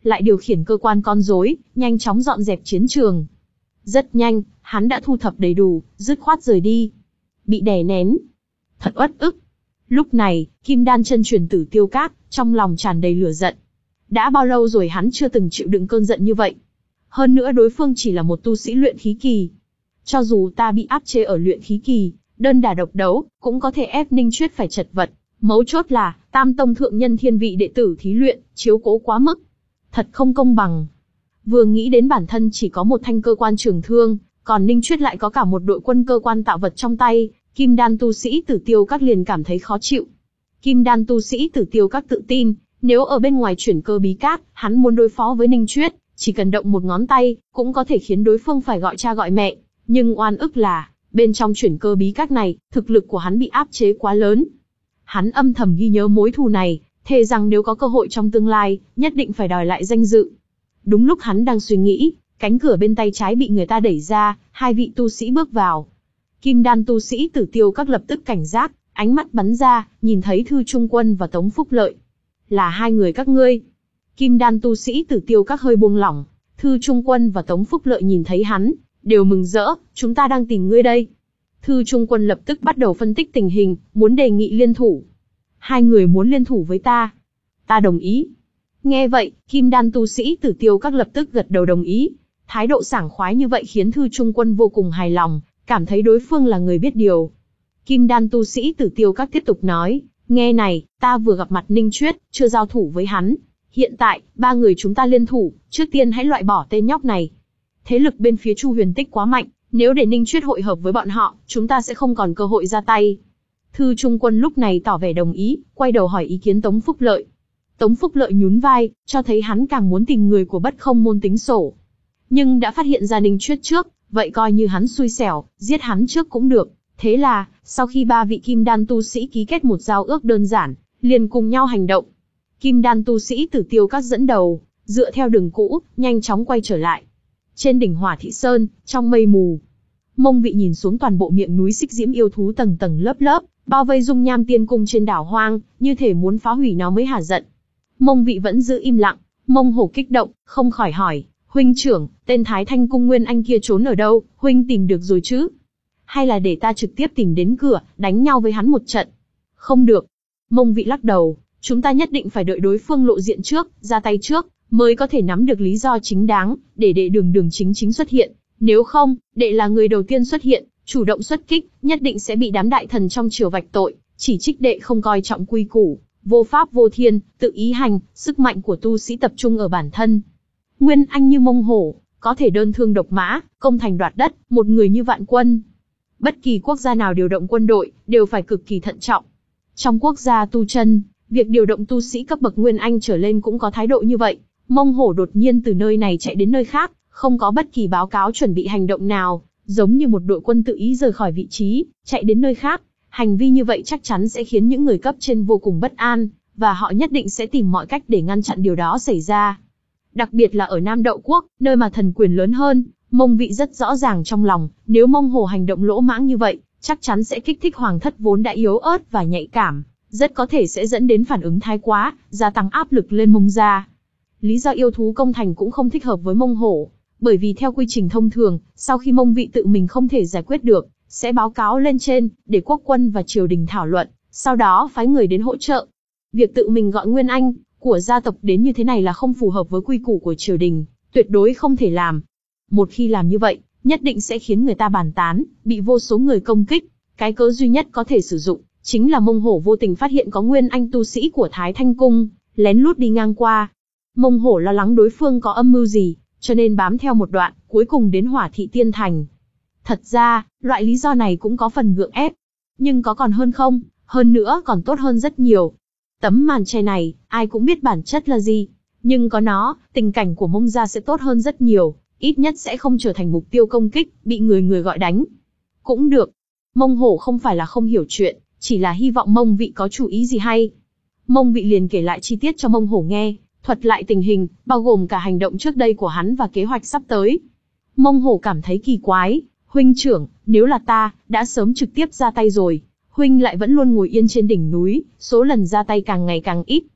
lại điều khiển cơ quan con rối, nhanh chóng dọn dẹp chiến trường. Rất nhanh, hắn đã thu thập đầy đủ, dứt khoát rời đi. Bị đè nén. Thật uất ức. Lúc này, Kim Đan chân truyền Tử Tiêu Các, trong lòng tràn đầy lửa giận. Đã bao lâu rồi hắn chưa từng chịu đựng cơn giận như vậy. Hơn nữa đối phương chỉ là một tu sĩ luyện khí kỳ. Cho dù ta bị áp chế ở luyện khí kỳ, đơn đả độc đấu, cũng có thể ép Ninh Chuyết phải chật vật. Mấu chốt là, Tam Tông thượng nhân thiên vị đệ tử thí luyện, chiếu cố quá mức. Thật không công bằng. Vừa nghĩ đến bản thân chỉ có một thanh cơ quan trường thương, còn Ninh Chuyết lại có cả một đội quân cơ quan tạo vật trong tay, Kim Đan tu sĩ Tử Tiêu Các liền cảm thấy khó chịu. Kim Đan tu sĩ Tử Tiêu Các tự tin, nếu ở bên ngoài chuyển cơ bí các, hắn muốn đối phó với Ninh Chuyết, chỉ cần động một ngón tay, cũng có thể khiến đối phương phải gọi cha gọi mẹ. Nhưng oan ức là, bên trong chuyển cơ bí các này, thực lực của hắn bị áp chế quá lớn. Hắn âm thầm ghi nhớ mối thù này, thề rằng nếu có cơ hội trong tương lai, nhất định phải đòi lại danh dự. Đúng lúc hắn đang suy nghĩ, cánh cửa bên tay trái bị người ta đẩy ra, hai vị tu sĩ bước vào. Kim Đan tu sĩ Tử Tiêu Các lập tức cảnh giác, ánh mắt bắn ra, nhìn thấy Thư Trung Quân và Tống Phúc Lợi. Là hai người các ngươi. Kim Đan tu sĩ Tử Tiêu Các hơi buông lỏng, Thư Trung Quân và Tống Phúc Lợi nhìn thấy hắn, đều mừng rỡ, chúng ta đang tìm ngươi đây. Thư Trung Quân lập tức bắt đầu phân tích tình hình, muốn đề nghị liên thủ. Hai người muốn liên thủ với ta. Ta đồng ý. Nghe vậy, Kim Đan tu sĩ Tử Tiêu Các lập tức gật đầu đồng ý. Thái độ sảng khoái như vậy khiến Thư Trung Quân vô cùng hài lòng, cảm thấy đối phương là người biết điều. Kim Đan tu sĩ Tử Tiêu Các tiếp tục nói, nghe này, ta vừa gặp mặt Ninh Chuyết, chưa giao thủ với hắn. Hiện tại, ba người chúng ta liên thủ, trước tiên hãy loại bỏ tên nhóc này. Thế lực bên phía Chu Huyền Tích quá mạnh, nếu để Ninh Chuyết hội hợp với bọn họ, chúng ta sẽ không còn cơ hội ra tay. Thư Trung Quân lúc này tỏ vẻ đồng ý, quay đầu hỏi ý kiến Tống Phúc Lợi. Tống Phúc Lợi nhún vai, cho thấy hắn càng muốn tìm người của Bất Không Môn tính sổ. Nhưng đã phát hiện ra Ninh Chuyết trước, vậy coi như hắn xui xẻo, giết hắn trước cũng được. Thế là, sau khi ba vị Kim Đan tu sĩ ký kết một giao ước đơn giản, liền cùng nhau hành động. Kim Đan tu sĩ Tử Tiêu Các dẫn đầu, dựa theo đường cũ, nhanh chóng quay trở lại. Trên đỉnh Hỏa Thị Sơn, trong mây mù, Mông Vị nhìn xuống toàn bộ miệng núi xích diễm yêu thú tầng tầng lớp lớp, bao vây dung nham tiên cung trên đảo hoang, như thể muốn phá hủy nó mới hả giận. Mông Vị vẫn giữ im lặng, Mông Hổ kích động, không khỏi hỏi, huynh trưởng, tên Thái Thanh Cung Nguyên Anh kia trốn ở đâu, huynh tìm được rồi chứ? Hay là để ta trực tiếp tìm đến cửa, đánh nhau với hắn một trận? Không được. Mông Vị lắc đầu, chúng ta nhất định phải đợi đối phương lộ diện trước, ra tay trước, mới có thể nắm được lý do chính đáng, để đệ đường đường chính chính xuất hiện. Nếu không, đệ là người đầu tiên xuất hiện, chủ động xuất kích, nhất định sẽ bị đám đại thần trong triều vạch tội, chỉ trích đệ không coi trọng quy củ, vô pháp vô thiên, tự ý hành, sức mạnh của tu sĩ tập trung ở bản thân. Nguyên Anh như Mông Hổ, có thể đơn thương độc mã, công thành đoạt đất, một người như vạn quân. Bất kỳ quốc gia nào điều động quân đội, đều phải cực kỳ thận trọng. Trong quốc gia tu chân, việc điều động tu sĩ cấp bậc Nguyên Anh trở lên cũng có thái độ như vậy. Mông Hổ đột nhiên từ nơi này chạy đến nơi khác, không có bất kỳ báo cáo chuẩn bị hành động nào, giống như một đội quân tự ý rời khỏi vị trí, chạy đến nơi khác. Hành vi như vậy chắc chắn sẽ khiến những người cấp trên vô cùng bất an, và họ nhất định sẽ tìm mọi cách để ngăn chặn điều đó xảy ra. Đặc biệt là ở Nam Đậu Quốc, nơi mà thần quyền lớn hơn, Mông Vị rất rõ ràng trong lòng, nếu Mông Hổ hành động lỗ mãng như vậy, chắc chắn sẽ kích thích hoàng thất vốn đã yếu ớt và nhạy cảm, rất có thể sẽ dẫn đến phản ứng thái quá, gia tăng áp lực lên Mông gia. Lý do yêu thú công thành cũng không thích hợp với Mông Hổ, bởi vì theo quy trình thông thường, sau khi Mông Vị tự mình không thể giải quyết được, sẽ báo cáo lên trên, để quốc quân và triều đình thảo luận, sau đó phái người đến hỗ trợ. Việc tự mình gọi Nguyên Anh của gia tộc đến như thế này là không phù hợp với quy củ của triều đình, tuyệt đối không thể làm. Một khi làm như vậy, nhất định sẽ khiến người ta bàn tán, bị vô số người công kích. Cái cớ duy nhất có thể sử dụng, chính là Mông Hổ vô tình phát hiện có Nguyên Anh tu sĩ của Thái Thanh Cung, lén lút đi ngang qua. Mông Hổ lo lắng đối phương có âm mưu gì, cho nên bám theo một đoạn, cuối cùng đến Hỏa Thị Tiên Thành. Thật ra, loại lý do này cũng có phần gượng ép. Nhưng có còn hơn không, hơn nữa còn tốt hơn rất nhiều. Tấm màn che này, ai cũng biết bản chất là gì. Nhưng có nó, tình cảnh của Mông gia sẽ tốt hơn rất nhiều, ít nhất sẽ không trở thành mục tiêu công kích, bị người người gọi đánh. Cũng được. Mông Hổ không phải là không hiểu chuyện, chỉ là hy vọng Mông Vị có chủ ý gì hay. Mông Vị liền kể lại chi tiết cho Mông Hổ nghe, thuật lại tình hình, bao gồm cả hành động trước đây của hắn và kế hoạch sắp tới. Mông Hổ cảm thấy kỳ quái, huynh trưởng, nếu là ta, đã sớm trực tiếp ra tay rồi. Huynh lại vẫn luôn ngồi yên trên đỉnh núi, số lần ra tay càng ngày càng ít.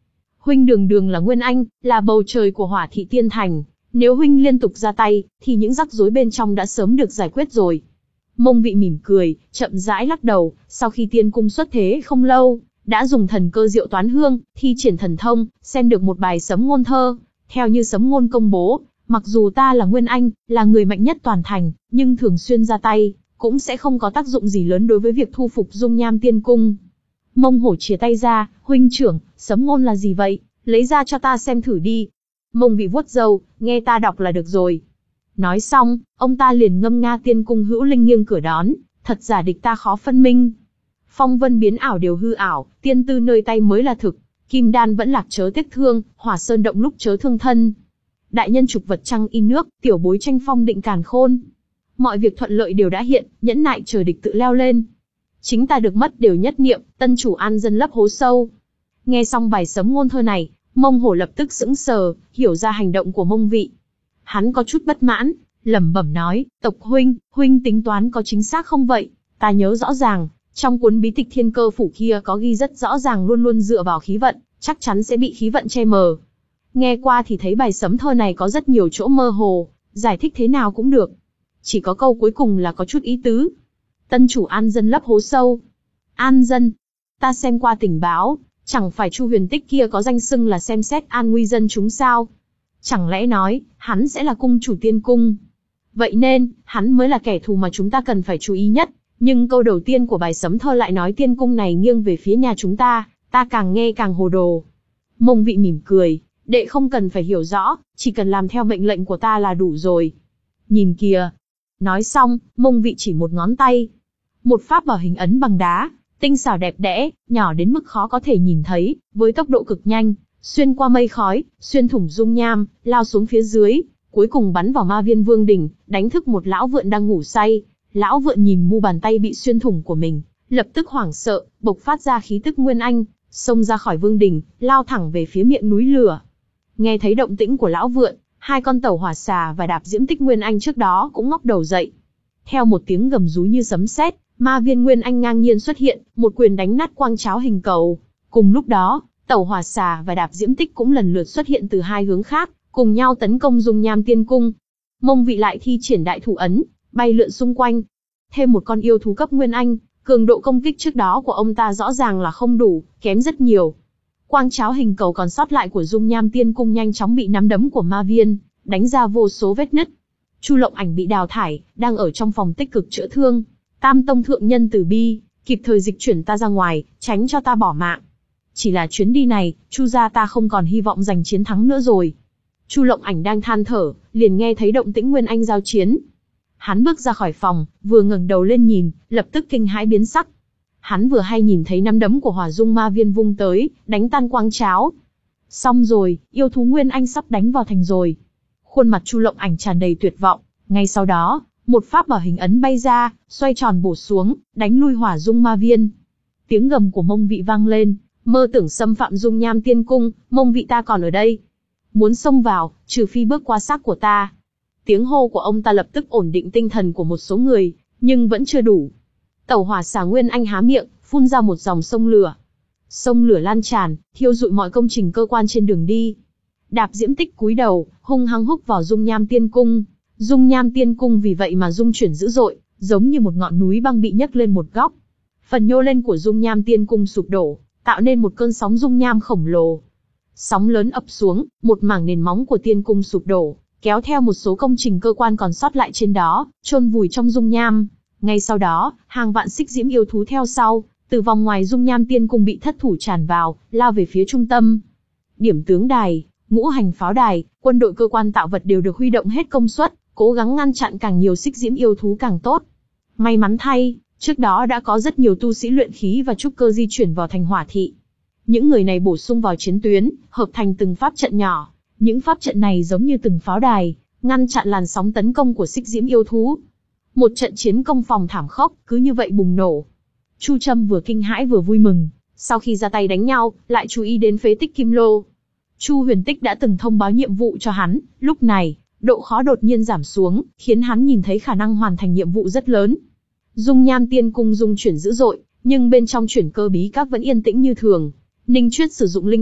Huynh đường đường là Nguyên Anh, là bầu trời của Hỏa Thị Tiên Thành. Nếu huynh liên tục ra tay, thì những rắc rối bên trong đã sớm được giải quyết rồi. Mông Vị mỉm cười, chậm rãi lắc đầu, sau khi tiên cung xuất thế không lâu, đã dùng thần cơ diệu toán hương, thi triển thần thông, xem được một bài sấm ngôn thơ. Theo như sấm ngôn công bố, mặc dù ta là Nguyên Anh, là người mạnh nhất toàn thành, nhưng thường xuyên ra tay, cũng sẽ không có tác dụng gì lớn đối với việc thu phục dung nham tiên cung. Mông Hổ chìa tay ra, huynh trưởng, sấm ngôn là gì vậy? Lấy ra cho ta xem thử đi. Mông Vị vuốt râu, nghe ta đọc là được rồi. Nói xong, ông ta liền ngâm nga tiên cung hữu linh nghiêng cửa đón, thật giả địch ta khó phân minh. Phong vân biến ảo đều hư ảo, tiên tư nơi tay mới là thực. Kim đan vẫn lạc chớ tiếc thương, hỏa sơn động lúc chớ thương thân. Đại nhân trục vật trăng in nước, tiểu bối tranh phong định càn khôn. Mọi việc thuận lợi đều đã hiện, nhẫn nại chờ địch tự leo lên. Chính ta được mất đều nhất niệm, tân chủ an dân lấp hố sâu. Nghe xong bài sấm ngôn thơ này, Mông Hổ lập tức sững sờ, hiểu ra hành động của Mông Vị. Hắn có chút bất mãn, lẩm bẩm nói, tộc huynh, huynh tính toán có chính xác không vậy? Ta nhớ rõ ràng, trong cuốn bí tịch Thiên Cơ Phủ kia có ghi rất rõ ràng luôn luôn dựa vào khí vận, chắc chắn sẽ bị khí vận che mờ. Nghe qua thì thấy bài sấm thơ này có rất nhiều chỗ mơ hồ, giải thích thế nào cũng được. Chỉ có câu cuối cùng là có chút ý tứ. Tân chủ an dân lấp hố sâu. An dân? Ta xem qua tình báo, chẳng phải Chu Huyền Tích kia có danh xưng là xem xét an nguy dân chúng sao? Chẳng lẽ nói, hắn sẽ là cung chủ tiên cung? Vậy nên, hắn mới là kẻ thù mà chúng ta cần phải chú ý nhất. Nhưng câu đầu tiên của bài sấm thơ lại nói tiên cung này nghiêng về phía nhà chúng ta, ta càng nghe càng hồ đồ. Mông Vị mỉm cười, đệ không cần phải hiểu rõ, chỉ cần làm theo mệnh lệnh của ta là đủ rồi. Nhìn kìa. Nói xong, Mông Vị chỉ một ngón tay. Một pháp bảo hình ấn bằng đá, tinh xảo đẹp đẽ, nhỏ đến mức khó có thể nhìn thấy, với tốc độ cực nhanh, xuyên qua mây khói, xuyên thủng dung nham, lao xuống phía dưới, cuối cùng bắn vào Ma Viên Vương đỉnh, đánh thức một lão vượn đang ngủ say. Lão vượn nhìn mu bàn tay bị xuyên thủng của mình, lập tức hoảng sợ, bộc phát ra khí tức Nguyên Anh, xông ra khỏi vương đỉnh, lao thẳng về phía miệng núi lửa. Nghe thấy động tĩnh của lão vượn, hai con tẩu hỏa xà và đạp diễm tích Nguyên Anh trước đó cũng ngóc đầu dậy. Theo một tiếng gầm rú như sấm sét, Ma Viên Nguyên Anh ngang nhiên xuất hiện, một quyền đánh nát quang cháo hình cầu. Cùng lúc đó, tẩu hỏa xà và đạp diễm tích cũng lần lượt xuất hiện từ hai hướng khác, cùng nhau tấn công dung nham tiên cung. Mông Vị lại thi triển đại thủ ấn, bay lượn xung quanh. Thêm một con yêu thú cấp Nguyên Anh, cường độ công kích trước đó của ông ta rõ ràng là không đủ, kém rất nhiều. Quang cháo hình cầu còn sót lại của dung nham tiên cung nhanh chóng bị nắm đấm của Ma Viên đánh ra vô số vết nứt. Chu Lộng Ảnh bị đào thải, đang ở trong phòng tích cực chữa thương. Tam tông thượng nhân từ bi, kịp thời dịch chuyển ta ra ngoài, tránh cho ta bỏ mạng. Chỉ là chuyến đi này, Chu gia ta không còn hy vọng giành chiến thắng nữa rồi. Chu Lộng Ảnh đang than thở, liền nghe thấy động tĩnh Nguyên Anh giao chiến. Hắn bước ra khỏi phòng, vừa ngẩng đầu lên nhìn, lập tức kinh hãi biến sắc. Hắn vừa hay nhìn thấy nắm đấm của Hỏa Dung Ma Viên vung tới, đánh tan quang cháo. Xong rồi, yêu thú Nguyên Anh sắp đánh vào thành rồi. Khuôn mặt Chu Lộng Ảnh tràn đầy tuyệt vọng. Ngay sau đó, một pháp bảo hình ấn bay ra, xoay tròn bổ xuống, đánh lui Hỏa Dung Ma Viên. Tiếng gầm của Mông Vị vang lên, mơ tưởng xâm phạm dung nham tiên cung, Mông Vị ta còn ở đây. Muốn xông vào, trừ phi bước qua xác của ta. Tiếng hô của ông ta lập tức ổn định tinh thần của một số người, nhưng vẫn chưa đủ. Tẩu hỏa xà Nguyên Anh há miệng, phun ra một dòng sông lửa. Sông lửa lan tràn, thiêu rụi mọi công trình cơ quan trên đường đi. Đạp diễm tích cúi đầu, hung hăng húc vào dung nham tiên cung. Dung nham tiên cung vì vậy mà rung chuyển dữ dội, giống như một ngọn núi băng bị nhấc lên một góc. Phần nhô lên của dung nham tiên cung sụp đổ, tạo nên một cơn sóng dung nham khổng lồ. Sóng lớn ập xuống, một mảng nền móng của tiên cung sụp đổ, kéo theo một số công trình cơ quan còn sót lại trên đó, chôn vùi trong dung nham. Ngay sau đó, hàng vạn xích diễm yêu thú theo sau, từ vòng ngoài dung nham tiên cung bị thất thủ tràn vào, lao về phía trung tâm. Điểm tướng đài, ngũ hành pháo đài, quân đội cơ quan tạo vật đều được huy động hết công suất, cố gắng ngăn chặn càng nhiều xích diễm yêu thú càng tốt. May mắn thay, trước đó đã có rất nhiều tu sĩ luyện khí và trúc cơ di chuyển vào thành Hỏa Thị. Những người này bổ sung vào chiến tuyến, hợp thành từng pháp trận nhỏ. Những pháp trận này giống như từng pháo đài, ngăn chặn làn sóng tấn công của xích diễm yêu thú. Một trận chiến công phòng thảm khốc, cứ như vậy bùng nổ. Chu Trâm vừa kinh hãi vừa vui mừng, sau khi ra tay đánh nhau, lại chú ý đến phế tích Kim Lô. Chu Huyền Tích đã từng thông báo nhiệm vụ cho hắn, lúc này, độ khó đột nhiên giảm xuống, khiến hắn nhìn thấy khả năng hoàn thành nhiệm vụ rất lớn. Dung nham tiên cung dung chuyển dữ dội, nhưng bên trong chuyển cơ bí các vẫn yên tĩnh như thường. Ninh Chuyết sử dụng linh thạch,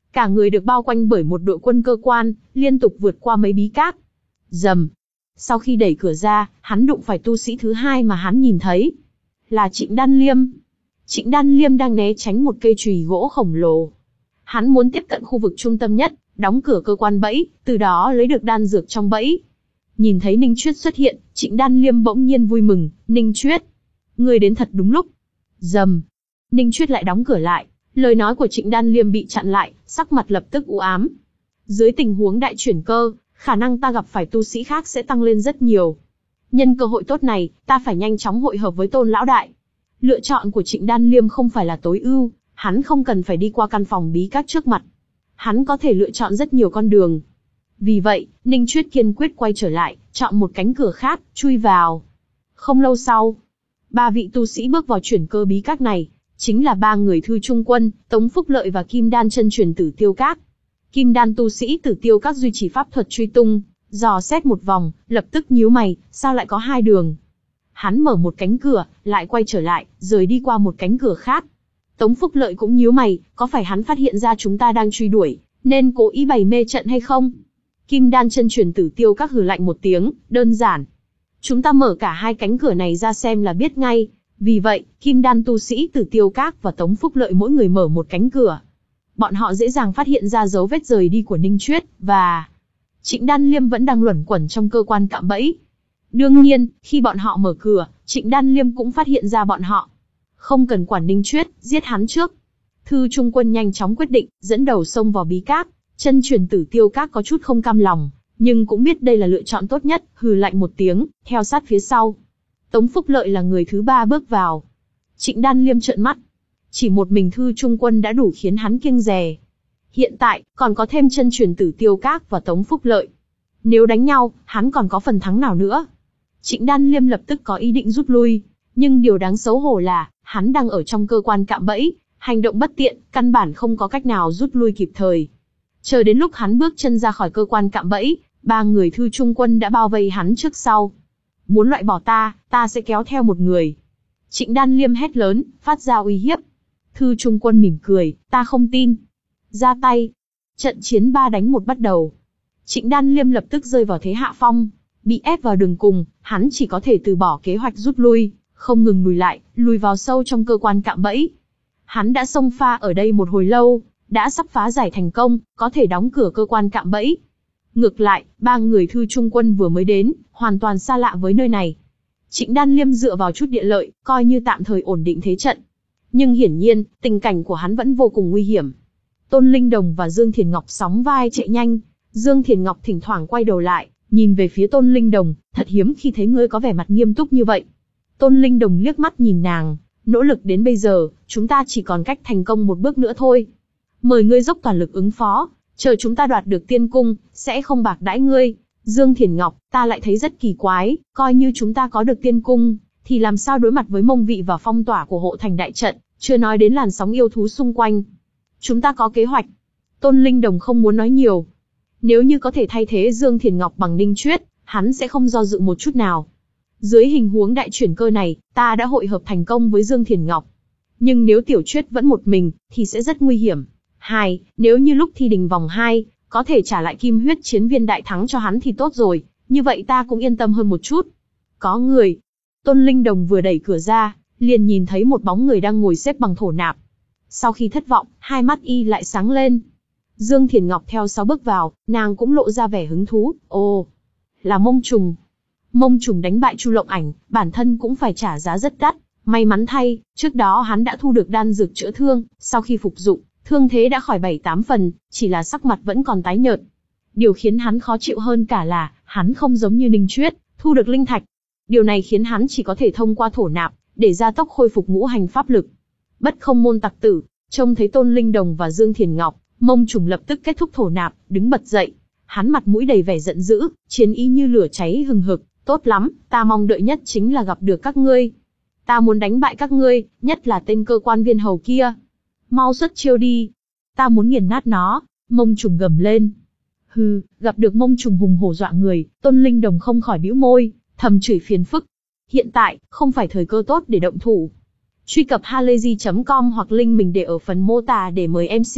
Cả người được bao quanh bởi một đội quân cơ quan, liên tục vượt qua mấy bí các. Rầm. Sau khi đẩy cửa ra, hắn đụng phải tu sĩ thứ hai mà hắn nhìn thấy. Là Trịnh Đan Liêm. Trịnh Đan Liêm đang né tránh một cây chùy gỗ khổng lồ. Hắn muốn tiếp cận khu vực trung tâm nhất, đóng cửa cơ quan bẫy, từ đó lấy được đan dược trong bẫy. Nhìn thấy Ninh Chuyết xuất hiện, Trịnh Đan Liêm bỗng nhiên vui mừng. Ninh Chuyết, ngươi đến thật đúng lúc. Rầm. Ninh Chuyết lại đóng cửa lại. Lời nói của Trịnh Đan Liêm bị chặn lại, sắc mặt lập tức u ám. Dưới tình huống đại chuyển cơ, khả năng ta gặp phải tu sĩ khác sẽ tăng lên rất nhiều. Nhân cơ hội tốt này, ta phải nhanh chóng hội hợp với Tôn lão đại. Lựa chọn của Trịnh Đan Liêm không phải là tối ưu, hắn không cần phải đi qua căn phòng bí các trước mặt. Hắn có thể lựa chọn rất nhiều con đường. Vì vậy, Ninh Chuyết kiên quyết quay trở lại, chọn một cánh cửa khác, chui vào. Không lâu sau, ba vị tu sĩ bước vào chuyển cơ bí các này, chính là ba người Thư Trung Quân, Tống Phúc Lợi và Kim Đan chân truyền Tử Tiêu Các. Kim Đan tu sĩ Tử Tiêu Các duy trì pháp thuật truy tung, dò xét một vòng, lập tức nhíu mày, sao lại có hai đường? Hắn mở một cánh cửa, lại quay trở lại, rời đi qua một cánh cửa khác. Tống Phúc Lợi cũng nhíu mày, có phải hắn phát hiện ra chúng ta đang truy đuổi, nên cố ý bày mê trận hay không? Kim Đan chân truyền Tử Tiêu Các hừ lạnh một tiếng, đơn giản. Chúng ta mở cả hai cánh cửa này ra xem là biết ngay. Vì vậy, Kim Đan tu sĩ Tử Tiêu Các và Tống Phúc Lợi mỗi người mở một cánh cửa. Bọn họ dễ dàng phát hiện ra dấu vết rời đi của Ninh Chuyết, và Trịnh Đan Liêm vẫn đang luẩn quẩn trong cơ quan cạm bẫy. Đương nhiên, khi bọn họ mở cửa, Trịnh Đan Liêm cũng phát hiện ra bọn họ. Không cần quản Ninh Chuyết, giết hắn trước. Thư Trung Quân nhanh chóng quyết định, dẫn đầu xông vào bí các. Chân truyền Tử Tiêu Các có chút không cam lòng, nhưng cũng biết đây là lựa chọn tốt nhất, hừ lạnh một tiếng, theo sát phía sau. Tống Phúc Lợi là người thứ ba bước vào. Trịnh Đan Liêm trợn mắt. Chỉ một mình Thư Trung Quân đã đủ khiến hắn kiêng dè. Hiện tại, còn có thêm chân truyền Tử Tiêu Các và Tống Phúc Lợi. Nếu đánh nhau, hắn còn có phần thắng nào nữa? Trịnh Đan Liêm lập tức có ý định rút lui. Nhưng điều đáng xấu hổ là, hắn đang ở trong cơ quan cạm bẫy, hành động bất tiện, căn bản không có cách nào rút lui kịp thời. Chờ đến lúc hắn bước chân ra khỏi cơ quan cạm bẫy, ba người Thư Trung Quân đã bao vây hắn trước sau. Muốn loại bỏ ta, ta sẽ kéo theo một người. Trịnh Đan Liêm hét lớn, phát ra uy hiếp. Thư Trung Quân mỉm cười, ta không tin. Ra tay. Trận chiến ba đánh một bắt đầu. Trịnh Đan Liêm lập tức rơi vào thế hạ phong. Bị ép vào đường cùng, hắn chỉ có thể từ bỏ kế hoạch rút lui, không ngừng lùi lại, lùi vào sâu trong cơ quan cạm bẫy. Hắn đã xông pha ở đây một hồi lâu, đã sắp phá giải thành công, có thể đóng cửa cơ quan cạm bẫy. Ngược lại, ba người Thư Trung Quân vừa mới đến, hoàn toàn xa lạ với nơi này. Trịnh Đan Liêm dựa vào chút địa lợi, coi như tạm thời ổn định thế trận. Nhưng hiển nhiên, tình cảnh của hắn vẫn vô cùng nguy hiểm. Tôn Linh Đồng và Dương Thiền Ngọc sóng vai chạy nhanh. Dương Thiền Ngọc thỉnh thoảng quay đầu lại, nhìn về phía Tôn Linh Đồng, thật hiếm khi thấy ngươi có vẻ mặt nghiêm túc như vậy. Tôn Linh Đồng liếc mắt nhìn nàng, nỗ lực đến bây giờ, chúng ta chỉ còn cách thành công một bước nữa thôi. Mời ngươi dốc toàn lực ứng phó, chờ chúng ta đoạt được tiên cung, sẽ không bạc đãi ngươi. Dương Thiền Ngọc, ta lại thấy rất kỳ quái, coi như chúng ta có được tiên cung, thì làm sao đối mặt với mông vị và phong tỏa của hộ thành đại trận, chưa nói đến làn sóng yêu thú xung quanh. Chúng ta có kế hoạch. Tôn Linh Đồng không muốn nói nhiều. Nếu như có thể thay thế Dương Thiền Ngọc bằng Ninh Chuyết, hắn sẽ không do dự một chút nào. Dưới hình huống đại chuyển cơ này, ta đã hội hợp thành công với Dương Thiền Ngọc. Nhưng nếu Tiểu Chuyết vẫn một mình, thì sẽ rất nguy hiểm. Hai, nếu như lúc thi đình vòng hai, có thể trả lại kim huyết chiến viên đại thắng cho hắn thì tốt rồi, như vậy ta cũng yên tâm hơn một chút. Có người. Tôn Linh Đồng vừa đẩy cửa ra, liền nhìn thấy một bóng người đang ngồi xếp bằng thổ nạp. Sau khi thất vọng, hai mắt y lại sáng lên. Dương Thiền Ngọc theo sau bước vào, nàng cũng lộ ra vẻ hứng thú. Ồ, là Mông Trùng. Mông Trùng đánh bại Chu Lộng Ảnh, bản thân cũng phải trả giá rất đắt. May mắn thay, trước đó hắn đã thu được đan dược chữa thương, sau khi phục dụng, thương thế đã khỏi bảy tám phần, chỉ là sắc mặt vẫn còn tái nhợt. Điều khiến hắn khó chịu hơn cả là, hắn không giống như Ninh Chuyết, thu được linh thạch. Điều này khiến hắn chỉ có thể thông qua thổ nạp, để gia tốc khôi phục ngũ hành pháp lực. Bất Không Môn tặc tử, trông thấy Tôn Linh Đồng và Dương Thiền Ngọc, Mông Trùng lập tức kết thúc thổ nạp, đứng bật dậy. Hắn mặt mũi đầy vẻ giận dữ, chiến ý như lửa cháy hừng hực. Tốt lắm, ta mong đợi nhất chính là gặp được các ngươi. Ta muốn đánh bại các ngươi, nhất là tên cơ quan viên hầu kia. Mau xuất chiêu đi. Ta muốn nghiền nát nó. Mông Trùng gầm lên. Hừ, gặp được Mông Trùng hùng hổ dọa người, Tôn Linh Đồng không khỏi bĩu môi, thầm chửi phiền phức. Hiện tại, không phải thời cơ tốt để động thủ. Truy cập halayzi chấm com hoặc link mình để ở phần mô tả để mời em xê,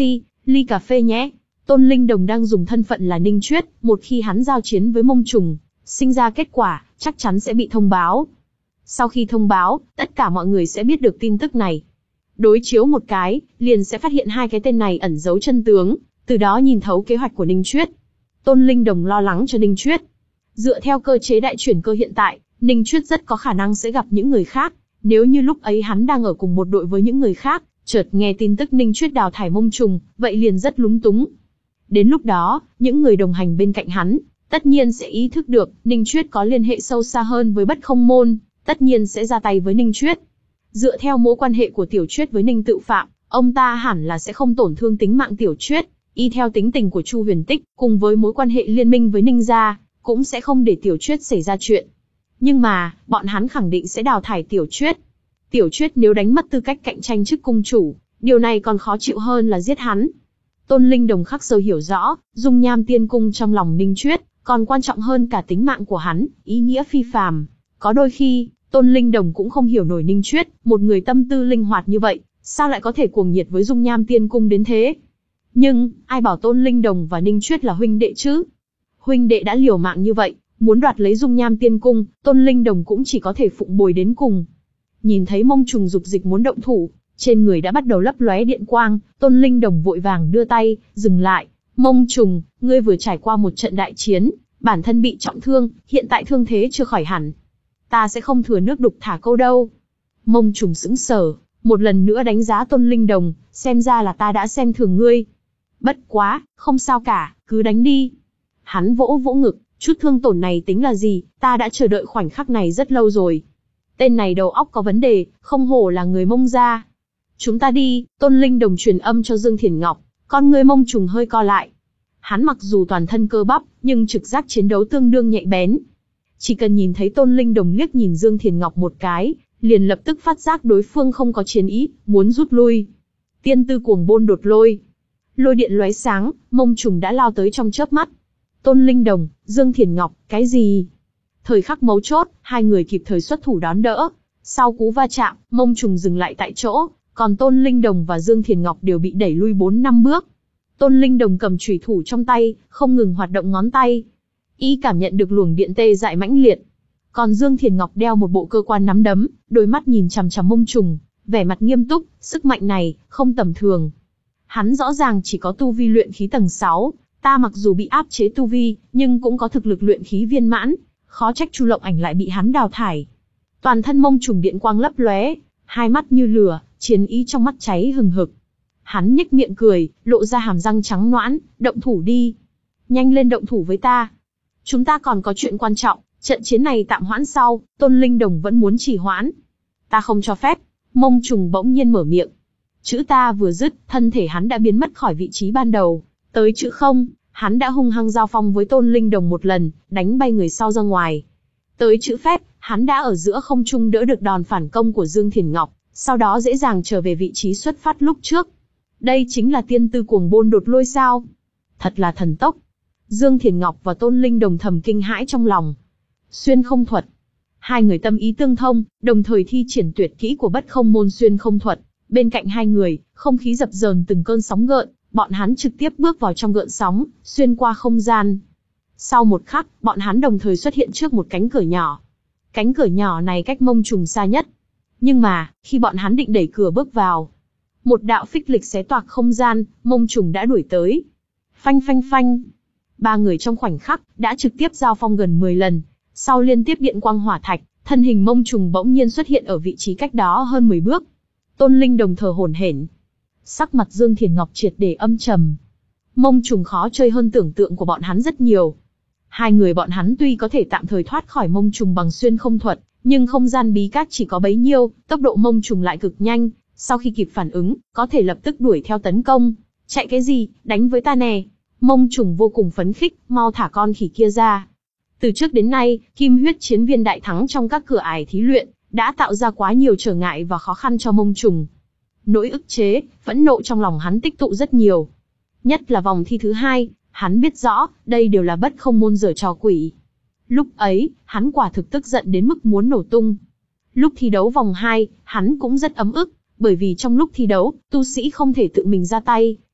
Ly cà phê nhé. Tôn Linh Đồng đang dùng thân phận là Ninh Chuyết, một khi hắn giao chiến với Mông Trùng, sinh ra kết quả, chắc chắn sẽ bị thông báo. Sau khi thông báo, tất cả mọi người sẽ biết được tin tức này. Đối chiếu một cái, liền sẽ phát hiện hai cái tên này ẩn giấu chân tướng, từ đó nhìn thấu kế hoạch của Ninh Chuyết. Tôn Linh Đồng lo lắng cho Ninh Chuyết. Dựa theo cơ chế đại chuyển cơ hiện tại, Ninh Chuyết rất có khả năng sẽ gặp những người khác. Nếu như lúc ấy hắn đang ở cùng một đội với những người khác, chợt nghe tin tức Ninh Chuyết đào thải Mông Trùng, vậy liền rất lúng túng. Đến lúc đó, những người đồng hành bên cạnh hắn, tất nhiên sẽ ý thức được Ninh Chuyết có liên hệ sâu xa hơn với Bất Không Môn, tất nhiên sẽ ra tay với Ninh Chuyết. Dựa theo mối quan hệ của Tiểu Chuyết với Ninh Tự Phạm, ông ta hẳn là sẽ không tổn thương tính mạng Tiểu Chuyết. Y theo tính tình của Chu Huyền Tích, cùng với mối quan hệ liên minh với Ninh gia, cũng sẽ không để Tiểu Chuyết xảy ra chuyện. Nhưng mà, bọn hắn khẳng định sẽ đào thải Tiểu Chuyết. Tiểu Chuyết nếu đánh mất tư cách cạnh tranh chức cung chủ, điều này còn khó chịu hơn là giết hắn. Tôn Linh Đồng khắc sâu hiểu rõ, dung nham tiên cung trong lòng Ninh Chuyết, còn quan trọng hơn cả tính mạng của hắn, ý nghĩa phi phàm. Có đôi khi, Tôn Linh Đồng cũng không hiểu nổi Ninh Chuyết, một người tâm tư linh hoạt như vậy, sao lại có thể cuồng nhiệt với dung nham tiên cung đến thế? Nhưng, ai bảo Tôn Linh Đồng và Ninh Chuyết là huynh đệ chứ? Huynh đệ đã liều mạng như vậy, muốn đoạt lấy dung nham tiên cung, Tôn Linh Đồng cũng chỉ có thể phụng bồi đến cùng. Nhìn thấy Mông Trùng dục dịch muốn động thủ, trên người đã bắt đầu lấp lóe điện quang, Tôn Linh Đồng vội vàng đưa tay, dừng lại. Mông Trùng, ngươi vừa trải qua một trận đại chiến, bản thân bị trọng thương, hiện tại thương thế chưa khỏi hẳn. Ta sẽ không thừa nước đục thả câu đâu. Mông Trùng sững sờ, một lần nữa đánh giá Tôn Linh Đồng, xem ra là ta đã xem thường ngươi. Bất quá, không sao cả, cứ đánh đi. Hắn vỗ vỗ ngực, chút thương tổn này tính là gì, ta đã chờ đợi khoảnh khắc này rất lâu rồi. Tên này đầu óc có vấn đề, không hổ là người Mông gia. Chúng ta đi, Tôn Linh Đồng truyền âm cho Dương Thiền Ngọc, con người Mông Trùng hơi co lại. Hắn mặc dù toàn thân cơ bắp, nhưng trực giác chiến đấu tương đương nhạy bén. Chỉ cần nhìn thấy Tôn Linh Đồng liếc nhìn Dương Thiền Ngọc một cái, liền lập tức phát giác đối phương không có chiến ý, muốn rút lui. Tiên tư cuồng bôn đột lôi. Lôi điện lóe sáng, Mông Trùng đã lao tới trong chớp mắt. Tôn Linh Đồng, Dương Thiền Ngọc, cái gì? Thời khắc mấu chốt, hai người kịp thời xuất thủ đón đỡ. Sau cú va chạm, Mông Trùng dừng lại tại chỗ, còn Tôn Linh Đồng và Dương Thiền Ngọc đều bị đẩy lui bốn năm bước. Tôn Linh Đồng cầm chùy thủ trong tay, không ngừng hoạt động ngón tay. Y cảm nhận được luồng điện tê dại mãnh liệt. Còn Dương Thiền Ngọc đeo một bộ cơ quan nắm đấm, đôi mắt nhìn chằm chằm Mông Trùng, vẻ mặt nghiêm túc, sức mạnh này, không tầm thường. Hắn rõ ràng chỉ có tu vi luyện khí tầng sáu, ta mặc dù bị áp chế tu vi, nhưng cũng có thực lực luyện khí viên mãn, khó trách Chu Lộng Ảnh lại bị hắn đào thải. Toàn thân Mông Trùng điện quang lấp lóe, hai mắt như lửa, chiến ý trong mắt cháy hừng hực. Hắn nhếch miệng cười, lộ ra hàm răng trắng nõn, động thủ đi. Nhanh lên động thủ với ta. Chúng ta còn có chuyện quan trọng, trận chiến này tạm hoãn sau, Tôn Linh Đồng vẫn muốn trì hoãn. Ta không cho phép, Mông Trùng bỗng nhiên mở miệng. Chữ ta vừa dứt, thân thể hắn đã biến mất khỏi vị trí ban đầu. Tới chữ không, hắn đã hung hăng giao phong với Tôn Linh Đồng một lần, đánh bay người sau ra ngoài. Tới chữ phép, hắn đã ở giữa không trung đỡ được đòn phản công của Dương Thiền Ngọc, sau đó dễ dàng trở về vị trí xuất phát lúc trước. Đây chính là tiên tư cuồng bôn đột lôi sao? Thật là thần tốc. Dương Thiền Ngọc và Tôn Linh Đồng thầm kinh hãi trong lòng. Xuyên không thuật. Hai người tâm ý tương thông, đồng thời thi triển tuyệt kỹ của Bất Không Môn xuyên không thuật. Bên cạnh hai người, không khí dập dờn từng cơn sóng gợn, bọn hắn trực tiếp bước vào trong gợn sóng, xuyên qua không gian. Sau một khắc, bọn hắn đồng thời xuất hiện trước một cánh cửa nhỏ. Cánh cửa nhỏ này cách Mông Trùng xa nhất. Nhưng mà, khi bọn hắn định đẩy cửa bước vào, một đạo phích lịch xé toạc không gian, Mông Trùng đã đuổi tới. Phanh phanh phanh. Ba người trong khoảnh khắc, đã trực tiếp giao phong gần mười lần. Sau liên tiếp điện quang hỏa thạch, thân hình Mông Trùng bỗng nhiên xuất hiện ở vị trí cách đó hơn mười bước. Tôn Linh Đồng thở hổn hển. Sắc mặt Dương Thiền Ngọc triệt để âm trầm. Mông Trùng khó chơi hơn tưởng tượng của bọn hắn rất nhiều. Hai người bọn hắn tuy có thể tạm thời thoát khỏi Mông Trùng bằng xuyên không thuật, nhưng không gian bí các chỉ có bấy nhiêu, tốc độ Mông Trùng lại cực nhanh. Sau khi kịp phản ứng, có thể lập tức đuổi theo tấn công. Chạy cái gì, đánh với ta nè. Mông Trùng vô cùng phấn khích, mau thả con khỉ kia ra. Từ trước đến nay, Kim Huyết Chiến Viên đại thắng trong các cửa ải thí luyện, đã tạo ra quá nhiều trở ngại và khó khăn cho Mông Trùng. Nỗi ức chế, phẫn nộ trong lòng hắn tích tụ rất nhiều. Nhất là vòng thi thứ hai, hắn biết rõ, đây đều là Bất Không Môn giở trò quỷ. Lúc ấy, hắn quả thực tức giận đến mức muốn nổ tung. Lúc thi đấu vòng hai, hắn cũng rất ấm ức, bởi vì trong lúc thi đấu, tu sĩ không thể tự mình ra tay,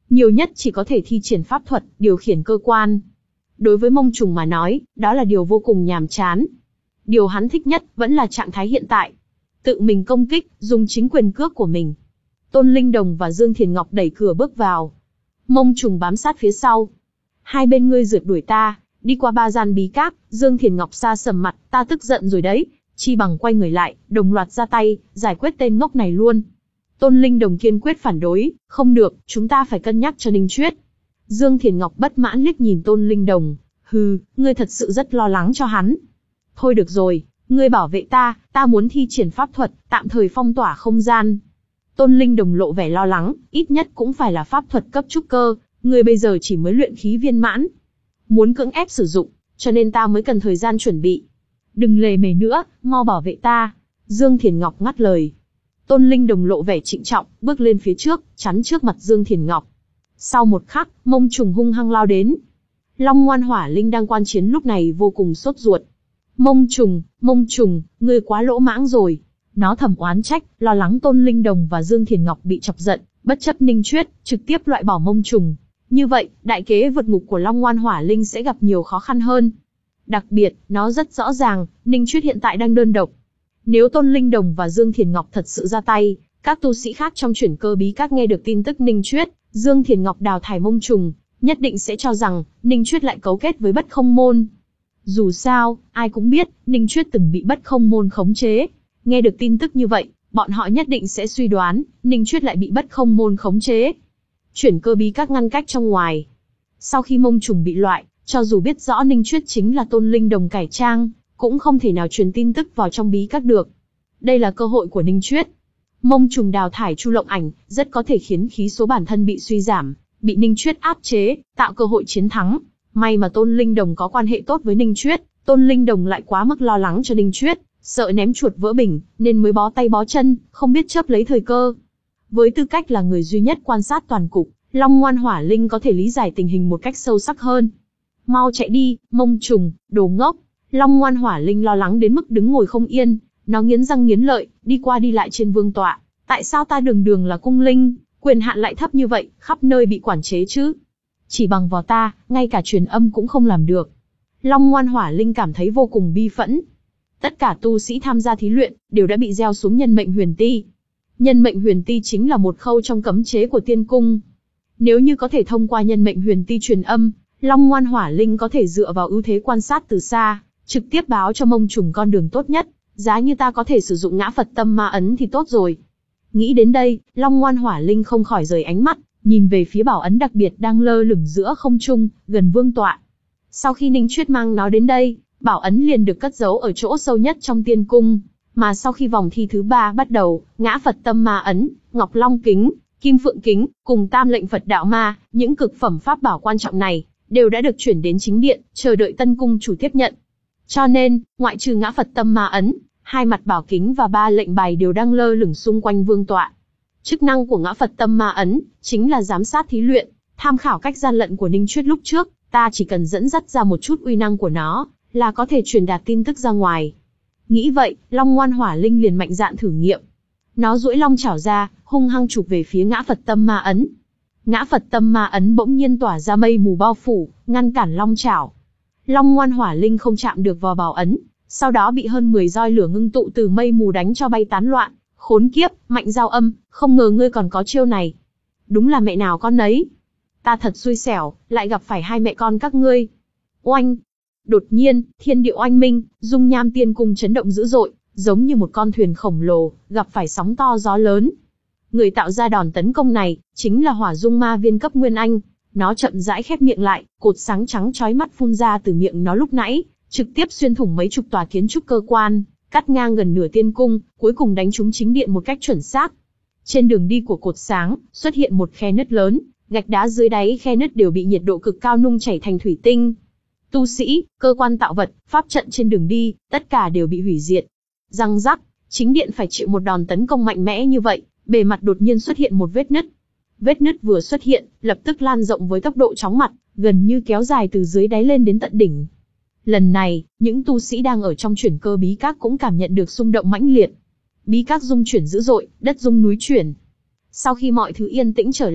nhiều nhất chỉ có thể thi triển pháp thuật, điều khiển cơ quan. Đối với Mông Trùng mà nói, đó là điều vô cùng nhàm chán. Điều hắn thích nhất vẫn là trạng thái hiện tại. Tự mình công kích, dùng chính quyền cước của mình. Tôn Linh Đồng và Dương Thiền Ngọc đẩy cửa bước vào. Mông Trùng bám sát phía sau. Hai bên ngươi rượt đuổi ta, đi qua ba gian bí các, Dương Thiền Ngọc xa sầm mặt, ta tức giận rồi đấy. Chi bằng quay người lại, đồng loạt ra tay, giải quyết tên ngốc này luôn. Tôn Linh Đồng kiên quyết phản đối, không được, chúng ta phải cân nhắc cho Ninh Chuyết. Dương Thiền Ngọc bất mãn liếc nhìn Tôn Linh Đồng, hừ, ngươi thật sự rất lo lắng cho hắn. Thôi được rồi, ngươi bảo vệ ta, ta muốn thi triển pháp thuật, tạm thời phong tỏa không gian. Tôn Linh Đồng lộ vẻ lo lắng, ít nhất cũng phải là pháp thuật cấp trúc cơ, ngươi bây giờ chỉ mới luyện khí viên mãn. Muốn cưỡng ép sử dụng, cho nên ta mới cần thời gian chuẩn bị. Đừng lề mề nữa, mau bảo vệ ta. Dương Thiền Ngọc ngắt lời. Tôn Linh Đồng lộ vẻ trịnh trọng, bước lên phía trước, chắn trước mặt Dương Thiền Ngọc. Sau một khắc, Mông Trùng hung hăng lao đến. Long Ngoan Hỏa Linh đang quan chiến lúc này vô cùng sốt ruột. Mông Trùng, Mông Trùng, ngươi quá lỗ mãng rồi. Nó thầm oán trách, lo lắng Tôn Linh Đồng và Dương Thiền Ngọc bị chọc giận, bất chấp Ninh Chuyết, trực tiếp loại bỏ Mông Trùng. Như vậy, đại kế vượt ngục của Long Ngoan Hỏa Linh sẽ gặp nhiều khó khăn hơn. Đặc biệt, nó rất rõ ràng, Ninh Chuyết hiện tại đang đơn độc. Nếu Tôn Linh Đồng và Dương Thiền Ngọc thật sự ra tay, các tu sĩ khác trong chuyển cơ bí các nghe được tin tức Ninh Chuyết, Dương Thiền Ngọc đào thải Mông Trùng, nhất định sẽ cho rằng Ninh Chuyết lại cấu kết với Bất Không Môn. Dù sao, ai cũng biết, Ninh Chuyết từng bị Bất Không Môn khống chế. Nghe được tin tức như vậy, bọn họ nhất định sẽ suy đoán, Ninh Chuyết lại bị Bất Không Môn khống chế. Chuyển cơ bí các ngăn cách trong ngoài. Sau khi Mông Trùng bị loại, cho dù biết rõ Ninh Chuyết chính là Tôn Linh Đồng cải trang, cũng không thể nào truyền tin tức vào trong bí các được. Đây là cơ hội của Ninh Chuyết. Mông Trùng đào thải Chu Lộng Ảnh, rất có thể khiến khí số bản thân bị suy giảm, bị Ninh Chuyết áp chế, tạo cơ hội chiến thắng. May mà Tôn Linh Đồng có quan hệ tốt với Ninh Chuyết, Tôn Linh Đồng lại quá mức lo lắng cho Ninh Chuyết, sợ ném chuột vỡ bình, nên mới bó tay bó chân, không biết chớp lấy thời cơ. Với tư cách là người duy nhất quan sát toàn cục, Long Ngoan Hỏa Linh có thể lý giải tình hình một cách sâu sắc hơn. Mau chạy đi, Mông Trùng, đồ ngốc. Long Ngoan Hỏa Linh lo lắng đến mức đứng ngồi không yên, nó nghiến răng nghiến lợi, đi qua đi lại trên vương tọa. Tại sao ta đường đường là cung linh, quyền hạn lại thấp như vậy, khắp nơi bị quản chế chứ? Chỉ bằng vào ta, ngay cả truyền âm cũng không làm được. Long Ngoan Hỏa Linh cảm thấy vô cùng bi phẫn. Tất cả tu sĩ tham gia thí luyện, đều đã bị gieo xuống nhân mệnh huyền ti. Nhân mệnh huyền ti chính là một khâu trong cấm chế của tiên cung. Nếu như có thể thông qua nhân mệnh huyền ti truyền âm, Long Ngoan Hỏa Linh có thể dựa vào ưu thế quan sát từ xa, trực tiếp báo cho Mông Trùng con đường tốt nhất. Giá như ta có thể sử dụng ngã Phật tâm ma ấn thì tốt rồi. Nghĩ đến đây, Long Ngoan Hỏa Linh không khỏi rời ánh mắt, nhìn về phía bảo ấn đặc biệt đang lơ lửng giữa không trung, gần vương tọa. Sau khi Ninh Chuyết mang nó đến đây, bảo ấn liền được cất giấu ở chỗ sâu nhất trong tiên cung. Mà sau khi vòng thi thứ ba bắt đầu, ngã Phật tâm ma ấn, Ngọc Long kính, Kim Phượng kính, cùng Tam lệnh Phật đạo ma, những cực phẩm pháp bảo quan trọng này, đều đã được chuyển đến chính điện, chờ đợi tân cung chủ tiếp nhận. Cho nên, ngoại trừ ngã Phật tâm ma ấn, hai mặt bảo kính và ba lệnh bài đều đang lơ lửng xung quanh vương tọa. Chức năng của ngã Phật tâm ma ấn, chính là giám sát thí luyện, tham khảo cách gian lận của Ninh Chuyết lúc trước, ta chỉ cần dẫn dắt ra một chút uy năng của nó, là có thể truyền đạt tin tức ra ngoài. Nghĩ vậy, Long Ngoan Hỏa Linh liền mạnh dạn thử nghiệm. Nó duỗi long chảo ra, hung hăng chụp về phía ngã Phật tâm ma ấn. Ngã Phật tâm ma ấn bỗng nhiên tỏa ra mây mù bao phủ, ngăn cản long chảo. Long Ngoan Hỏa Linh không chạm được vào bảo ấn, sau đó bị hơn mười roi lửa ngưng tụ từ mây mù đánh cho bay tán loạn. Khốn kiếp, Mạnh Giao Âm, không ngờ ngươi còn có chiêu này. Đúng là mẹ nào con nấy. Ta thật xui xẻo, lại gặp phải hai mẹ con các ngươi. Oanh! Đột nhiên, thiên địa oanh minh, dung nham tiên cung chấn động dữ dội, giống như một con thuyền khổng lồ, gặp phải sóng to gió lớn. Người tạo ra đòn tấn công này, chính là Hỏa Dung Ma Viên cấp Nguyên Anh. Nó chậm rãi khép miệng lại, cột sáng trắng chói mắt phun ra từ miệng nó lúc nãy, trực tiếp xuyên thủng mấy chục tòa kiến trúc cơ quan, cắt ngang gần nửa tiên cung, cuối cùng đánh trúng chính điện một cách chuẩn xác. Trên đường đi của cột sáng, xuất hiện một khe nứt lớn, gạch đá dưới đáy khe nứt đều bị nhiệt độ cực cao nung chảy thành thủy tinh. Tu sĩ, cơ quan tạo vật, pháp trận trên đường đi, tất cả đều bị hủy diệt. Răng rắc, chính điện phải chịu một đòn tấn công mạnh mẽ như vậy, bề mặt đột nhiên xuất hiện một vết nứt. Vết nứt vừa xuất hiện, lập tức lan rộng với tốc độ chóng mặt, gần như kéo dài từ dưới đáy lên đến tận đỉnh. Lần này, những tu sĩ đang ở trong chuyển cơ bí các cũng cảm nhận được xung động mãnh liệt. Bí các rung chuyển dữ dội, đất rung núi chuyển. Sau khi mọi thứ yên tĩnh trở lại,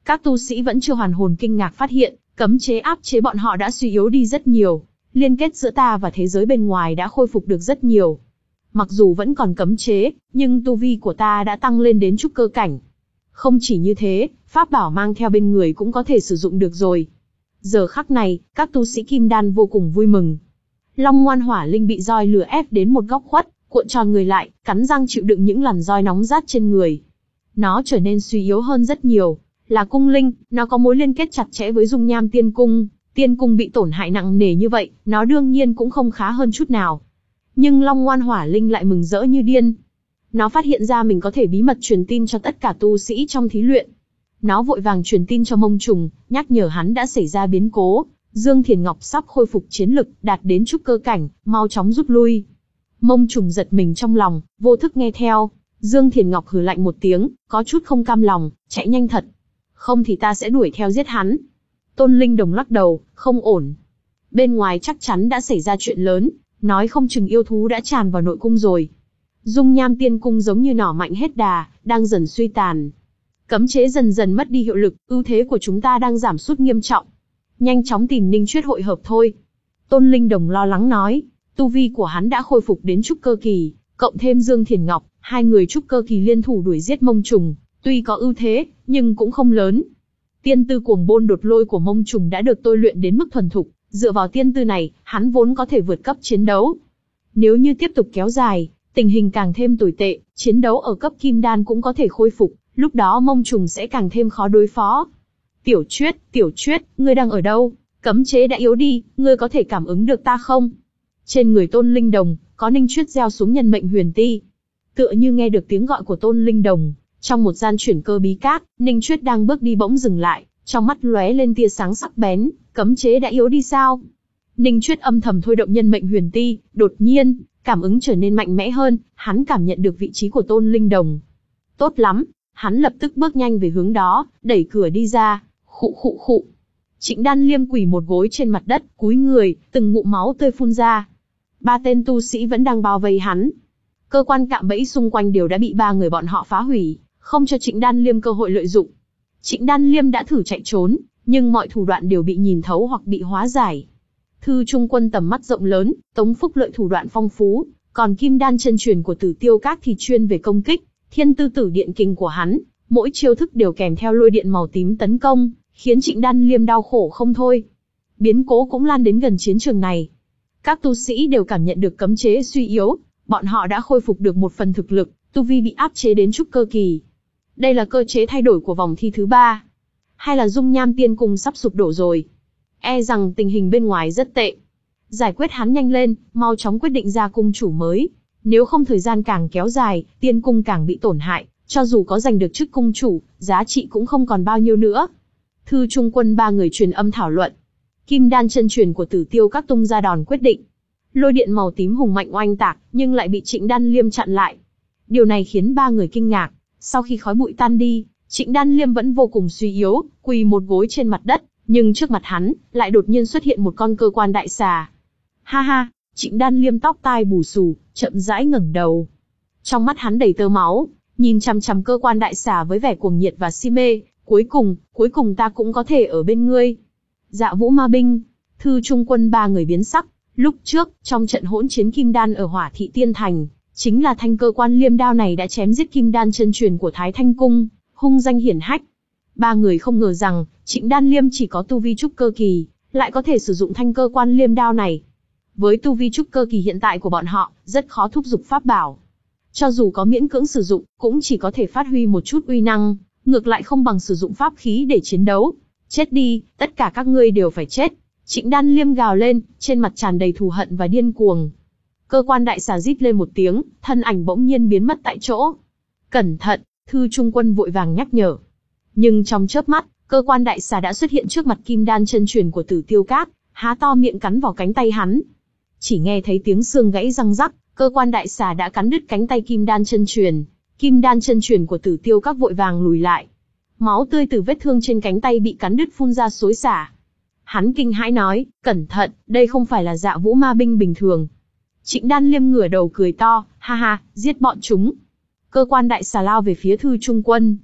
Các tu sĩ vẫn chưa hoàn hồn kinh ngạc phát hiện, cấm chế áp chế bọn họ đã suy yếu đi rất nhiều. Liên kết giữa ta và thế giới bên ngoài đã khôi phục được rất nhiều. Mặc dù vẫn còn cấm chế, nhưng tu vi của ta đã tăng lên đến trúc cơ cảnh. Không chỉ như thế, pháp bảo mang theo bên người cũng có thể sử dụng được rồi. Giờ khắc này, các tu sĩ kim đan vô cùng vui mừng. Long ngoan hỏa linh bị roi lửa ép đến một góc khuất, cuộn tròn người lại, cắn răng chịu đựng những làn roi nóng rát trên người. Nó trở nên suy yếu hơn rất nhiều. Là cung linh, nó có mối liên kết chặt chẽ với dung nham tiên cung. Tiên cung bị tổn hại nặng nề như vậy, nó đương nhiên cũng không khá hơn chút nào. Nhưng Long ngoan hỏa linh lại mừng rỡ như điên. Nó phát hiện ra mình có thể bí mật truyền tin cho tất cả tu sĩ trong thí luyện. Nó vội vàng truyền tin cho Mông Trùng, nhắc nhở hắn đã xảy ra biến cố. Dương Thiền Ngọc sắp khôi phục chiến lực, đạt đến trúc cơ cảnh, mau chóng rút lui. Mông Trùng giật mình trong lòng, vô thức nghe theo. Dương Thiền Ngọc hừ lạnh một tiếng, có chút không cam lòng, chạy nhanh thật. Không thì ta sẽ đuổi theo giết hắn. Tôn Linh Đồng lắc đầu, không ổn. Bên ngoài chắc chắn đã xảy ra chuyện lớn, nói không chừng yêu thú đã tràn vào nội cung rồi. Dung nham tiên cung giống như nỏ mạnh hết đà, đang dần suy tàn. Cấm chế dần dần mất đi hiệu lực, ưu thế của chúng ta đang giảm sút nghiêm trọng. Nhanh chóng tìm Ninh Chuyết hội hợp thôi. Tôn Linh Đồng lo lắng nói, tu vi của hắn đã khôi phục đến trúc cơ kỳ, cộng thêm Dương Thiền Ngọc, hai người trúc cơ kỳ liên thủ đuổi giết Mông Trùng, tuy có ưu thế, nhưng cũng không lớn. Tiên tư cuồng bôn đột lôi của Mông Trùng đã được tôi luyện đến mức thuần thục, dựa vào tiên tư này, hắn vốn có thể vượt cấp chiến đấu. Nếu như tiếp tục kéo dài, tình hình càng thêm tồi tệ, chiến đấu ở cấp kim đan cũng có thể khôi phục, lúc đó Mông Trùng sẽ càng thêm khó đối phó. Tiểu Chuyết, Tiểu Chuyết, ngươi đang ở đâu? Cấm chế đã yếu đi, ngươi có thể cảm ứng được ta không? Trên người Tôn Linh Đồng, có Ninh Chuyết gieo xuống nhân mệnh huyền ti. Tựa như nghe được tiếng gọi của Tôn Linh Đồng, trong một gian chuyển cơ bí cát, Ninh Chuyết đang bước đi bỗng dừng lại, trong mắt lóe lên tia sáng sắc bén, cấm chế đã yếu đi sao? Ninh Chuyết âm thầm thôi động nhân mệnh huyền ti, đột nhiên, cảm ứng trở nên mạnh mẽ hơn, hắn cảm nhận được vị trí của Tôn Linh Đồng. Tốt lắm, hắn lập tức bước nhanh về hướng đó, đẩy cửa đi ra, khụ khụ khụ. Trịnh Đan Liêm quỳ một gối trên mặt đất, cúi người, từng ngụm máu tươi phun ra. Ba tên tu sĩ vẫn đang bao vây hắn. Cơ quan cạm bẫy xung quanh đều đã bị ba người bọn họ phá hủy, không cho Trịnh Đan Liêm cơ hội lợi dụng. Trịnh Đan Liêm đã thử chạy trốn, nhưng mọi thủ đoạn đều bị nhìn thấu hoặc bị hóa giải. Thư Trung Quân tầm mắt rộng lớn, Tống Phúc Lợi thủ đoạn phong phú, còn Kim Đan chân truyền của Tử Tiêu Các thì chuyên về công kích. Thiên Tư Tử Điện Kinh của hắn, mỗi chiêu thức đều kèm theo lôi điện màu tím tấn công, khiến Trịnh Đan Liêm đau khổ không thôi. Biến cố cũng lan đến gần chiến trường này. Các tu sĩ đều cảm nhận được cấm chế suy yếu, bọn họ đã khôi phục được một phần thực lực, tu vi bị áp chế đến trúc cơ kỳ. Đây là cơ chế thay đổi của vòng thi thứ ba, hay là dung nham tiên cung sắp sụp đổ rồi? E rằng tình hình bên ngoài rất tệ. Giải quyết hắn nhanh lên, mau chóng quyết định ra cung chủ mới. Nếu không thời gian càng kéo dài, tiên cung càng bị tổn hại, cho dù có giành được chức cung chủ, giá trị cũng không còn bao nhiêu nữa. Thư Trung Quân ba người truyền âm thảo luận. Kim Đan chân truyền của Tử Tiêu Các tung ra đòn quyết định. Lôi điện màu tím hùng mạnh oanh tạc, nhưng lại bị Trịnh Đan Liêm chặn lại. Điều này khiến ba người kinh ngạc. Sau khi khói bụi tan đi, Trịnh Đan Liêm vẫn vô cùng suy yếu, quỳ một gối trên mặt đất, nhưng trước mặt hắn, lại đột nhiên xuất hiện một con cơ quan đại xà. Ha ha, Trịnh Đan Liêm tóc tai bù xù, chậm rãi ngẩng đầu. Trong mắt hắn đầy tơ máu, nhìn chằm chằm cơ quan đại xà với vẻ cuồng nhiệt và si mê. Cuối cùng, cuối cùng ta cũng có thể ở bên ngươi. Dạ Vũ Ma Binh, Thư Trung Quân ba người biến sắc. Lúc trước, trong trận hỗn chiến Kim Đan ở Hỏa Thị Tiên Thành, chính là thanh cơ quan liêm đao này đã chém giết Kim Đan chân truyền của Thái Thanh Cung, hung danh hiển hách. Ba người không ngờ rằng, Trịnh Đan Liêm chỉ có tu vi trúc cơ kỳ, lại có thể sử dụng thanh cơ quan liêm đao này. Với tu vi trúc cơ kỳ hiện tại của bọn họ, rất khó thúc giục pháp bảo. Cho dù có miễn cưỡng sử dụng, cũng chỉ có thể phát huy một chút uy năng, ngược lại không bằng sử dụng pháp khí để chiến đấu. Chết đi, tất cả các ngươi đều phải chết. Trịnh Đan Liêm gào lên, trên mặt tràn đầy thù hận và điên cuồng. Cơ quan đại xà rít lên một tiếng, thân ảnh bỗng nhiên biến mất tại chỗ. Cẩn thận, Thư Trung Quân vội vàng nhắc nhở. Nhưng trong chớp mắt, cơ quan đại xà đã xuất hiện trước mặt Kim Đan chân truyền của Tử Tiêu Các, há to miệng cắn vào cánh tay hắn. Chỉ nghe thấy tiếng xương gãy răng rắc, cơ quan đại xà đã cắn đứt cánh tay Kim Đan chân truyền. Kim Đan chân truyền của Tử Tiêu Các vội vàng lùi lại. Máu tươi từ vết thương trên cánh tay bị cắn đứt phun ra xối xả. Hắn kinh hãi nói, cẩn thận, đây không phải là Dạ Vũ Ma Binh bình thường. Trịnh Đan Liêm ngửa đầu cười to, ha ha, giết bọn chúng. Cơ quan đại xà lao về phía Thư Trung Quân.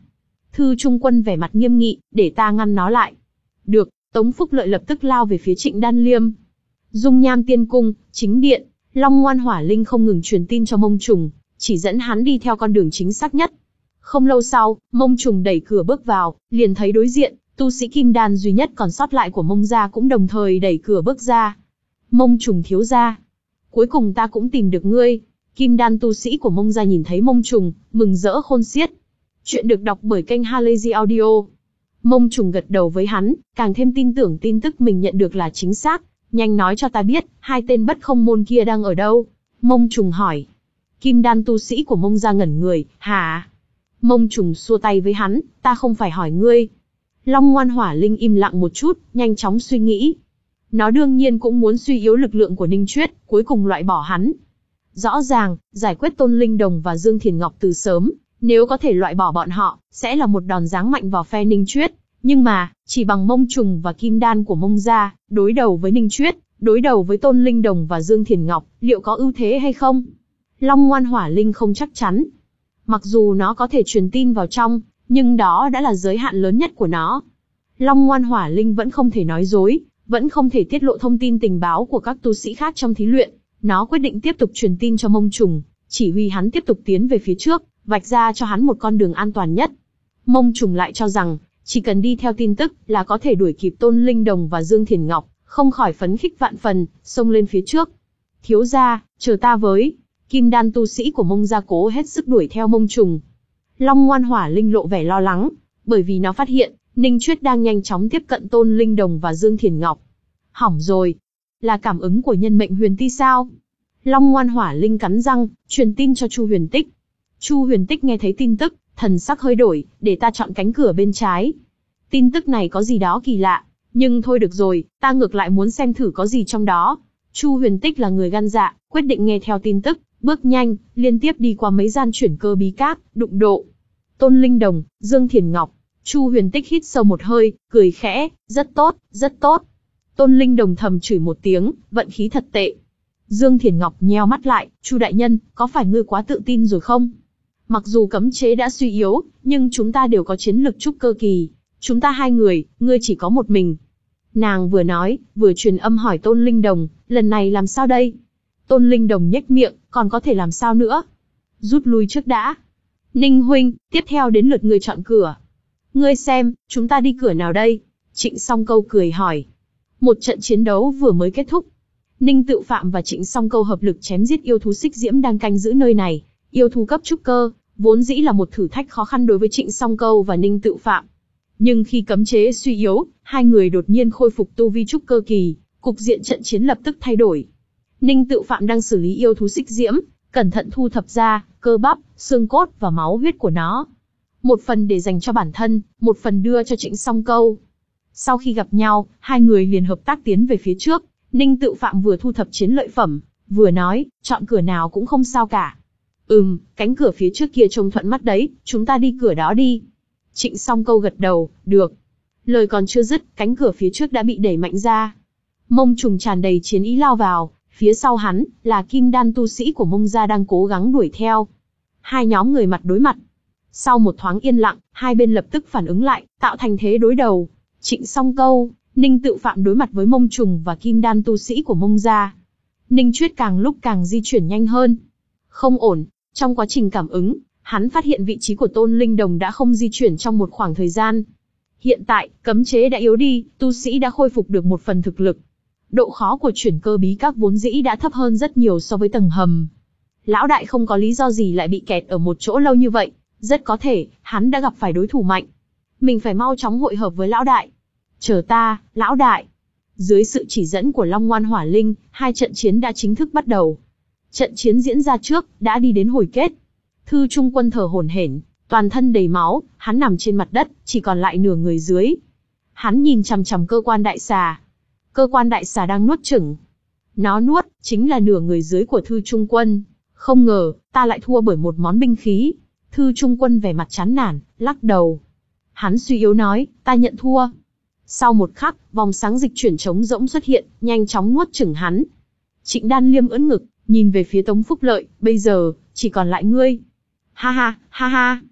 Thư Trung Quân vẻ mặt nghiêm nghị, để ta ngăn nó lại. Được, Tống Phúc Lợi lập tức lao về phía Trịnh Đan Liêm. Dung Nham Tiên Cung, chính điện, Long Ngoan Hỏa Linh không ngừng truyền tin cho Mông Trùng, chỉ dẫn hắn đi theo con đường chính xác nhất. Không lâu sau, Mông Trùng đẩy cửa bước vào, liền thấy đối diện, tu sĩ Kim Đan duy nhất còn sót lại của Mông gia cũng đồng thời đẩy cửa bước ra. Mông Trùng thiếu gia, cuối cùng ta cũng tìm được ngươi. Kim Đan tu sĩ của Mông gia nhìn thấy Mông Trùng, mừng rỡ khôn xiết. Chuyện được đọc bởi kênh Halazy Audio. Mông Trùng gật đầu với hắn, càng thêm tin tưởng tin tức mình nhận được là chính xác. Nhanh nói cho ta biết, hai tên bất không môn kia đang ở đâu? Mông Trùng hỏi. Kim Đan tu sĩ của Mông gia ngẩn người, hả? Mông Trùng xua tay với hắn, ta không phải hỏi ngươi. Long Ngoan Hỏa Linh im lặng một chút, nhanh chóng suy nghĩ. Nó đương nhiên cũng muốn suy yếu lực lượng của Ninh Chuyết, cuối cùng loại bỏ hắn. Rõ ràng, giải quyết Tôn Linh Đồng và Dương Thiền Ngọc từ sớm, nếu có thể loại bỏ bọn họ, sẽ là một đòn giáng mạnh vào phe Ninh Chuyết. Nhưng mà, chỉ bằng Mông Trùng và Kim Đan của Mông gia, đối đầu với Ninh Chuyết, đối đầu với Tôn Linh Đồng và Dương Thiền Ngọc, liệu có ưu thế hay không? Long Ngoan Hỏa Linh không chắc chắn. Mặc dù nó có thể truyền tin vào trong, nhưng đó đã là giới hạn lớn nhất của nó. Long Ngoan Hỏa Linh vẫn không thể nói dối, vẫn không thể tiết lộ thông tin tình báo của các tu sĩ khác trong thí luyện. Nó quyết định tiếp tục truyền tin cho Mông Trùng, chỉ huy hắn tiếp tục tiến về phía trước, vạch ra cho hắn một con đường an toàn nhất. Mông Trùng lại cho rằng, chỉ cần đi theo tin tức là có thể đuổi kịp Tôn Linh Đồng và Dương Thiền Ngọc, không khỏi phấn khích vạn phần, xông lên phía trước. Thiếu gia, chờ ta với. Kim Đan tu sĩ của Mông gia cố hết sức đuổi theo Mông Trùng. Long Ngoan Hỏa Linh lộ vẻ lo lắng, bởi vì nó phát hiện, Ninh Chuyết đang nhanh chóng tiếp cận Tôn Linh Đồng và Dương Thiền Ngọc. Hỏng rồi. Là cảm ứng của nhân mệnh huyền ti sao? Long Ngoan Hỏa Linh cắn răng, truyền tin cho Chu Huyền Tích. Chu Huyền Tích nghe thấy tin tức, thần sắc hơi đổi, để ta chọn cánh cửa bên trái. Tin tức này có gì đó kỳ lạ, nhưng thôi được rồi, ta ngược lại muốn xem thử có gì trong đó. Chu Huyền Tích là người gan dạ, quyết định nghe theo tin tức, bước nhanh, liên tiếp đi qua mấy gian chuyển cơ bí các, đụng độ. Tôn Linh Đồng, Dương Thiền Ngọc. Chu Huyền Tích hít sâu một hơi, cười khẽ, rất tốt, rất tốt. Tôn Linh Đồng thầm chửi một tiếng, vận khí thật tệ. Dương Thiền Ngọc nheo mắt lại, Chu đại nhân, có phải ngươi quá tự tin rồi không? Mặc dù cấm chế đã suy yếu, nhưng chúng ta đều có chiến lực trúc cơ kỳ. Chúng ta hai người, ngươi chỉ có một mình. Nàng vừa nói, vừa truyền âm hỏi Tôn Linh Đồng, lần này làm sao đây? Tôn Linh Đồng nhếch miệng, còn có thể làm sao nữa? Rút lui trước đã. Ninh huynh, tiếp theo đến lượt ngươi chọn cửa. Ngươi xem, chúng ta đi cửa nào đây? Trịnh Song Câu cười hỏi. Một trận chiến đấu vừa mới kết thúc. Ninh Tự Phạm và Trịnh Song Câu hợp lực chém giết yêu thú xích diễm đang canh giữ nơi này. Yêu thú cấp trúc cơ, vốn dĩ là một thử thách khó khăn đối với Trịnh Song Câu và Ninh Tự Phạm. Nhưng khi cấm chế suy yếu, hai người đột nhiên khôi phục tu vi trúc cơ kỳ, cục diện trận chiến lập tức thay đổi. Ninh Tự Phạm đang xử lý yêu thú xích diễm, cẩn thận thu thập ra cơ bắp, xương cốt và máu huyết của nó. Một phần để dành cho bản thân, một phần đưa cho Trịnh Song Câu. Sau khi gặp nhau, hai người liền hợp tác tiến về phía trước. Ninh Tự Phạm vừa thu thập chiến lợi phẩm, vừa nói, chọn cửa nào cũng không sao cả. Ừm, cánh cửa phía trước kia trông thuận mắt đấy, chúng ta đi cửa đó đi. Trịnh Song Câu gật đầu, được. Lời còn chưa dứt, cánh cửa phía trước đã bị đẩy mạnh ra. Mông Trùng tràn đầy chiến ý lao vào, phía sau hắn, là Kim Đan tu sĩ của Mông gia đang cố gắng đuổi theo. Hai nhóm người mặt đối mặt. Sau một thoáng yên lặng, hai bên lập tức phản ứng lại, tạo thành thế đối đầu. Trịnh Song Câu, Ninh Tự Phạm đối mặt với Mông Trùng và Kim Đan tu sĩ của Mông gia. Ninh Chuyết càng lúc càng di chuyển nhanh hơn. Không ổn, trong quá trình cảm ứng, hắn phát hiện vị trí của Tôn Linh Đồng đã không di chuyển trong một khoảng thời gian. Hiện tại, cấm chế đã yếu đi, tu sĩ đã khôi phục được một phần thực lực. Độ khó của chuyển cơ bí các vốn dĩ đã thấp hơn rất nhiều so với tầng hầm. Lão đại không có lý do gì lại bị kẹt ở một chỗ lâu như vậy, rất có thể, hắn đã gặp phải đối thủ mạnh. Mình phải mau chóng hội hợp với lão đại. Chờ ta, lão đại. Dưới sự chỉ dẫn của Long Ngoan Hỏa Linh, hai trận chiến đã chính thức bắt đầu. Trận chiến diễn ra trước, đã đi đến hồi kết. Thư Trung Quân thở hổn hển, toàn thân đầy máu, hắn nằm trên mặt đất, chỉ còn lại nửa người dưới. Hắn nhìn chằm chằm cơ quan đại xà. Cơ quan đại xà đang nuốt chửng. Nó nuốt, chính là nửa người dưới của Thư Trung Quân. Không ngờ, ta lại thua bởi một món binh khí. Thư Trung Quân vẻ mặt chán nản, lắc đầu. Hắn suy yếu nói, ta nhận thua. Sau một khắc, vòng sáng dịch chuyển trống rỗng xuất hiện, nhanh chóng nuốt chửng hắn. Trịnh Đan Liêm ưỡn ngực, nhìn về phía Tống Phúc Lợi, bây giờ, chỉ còn lại ngươi. Ha ha, ha ha.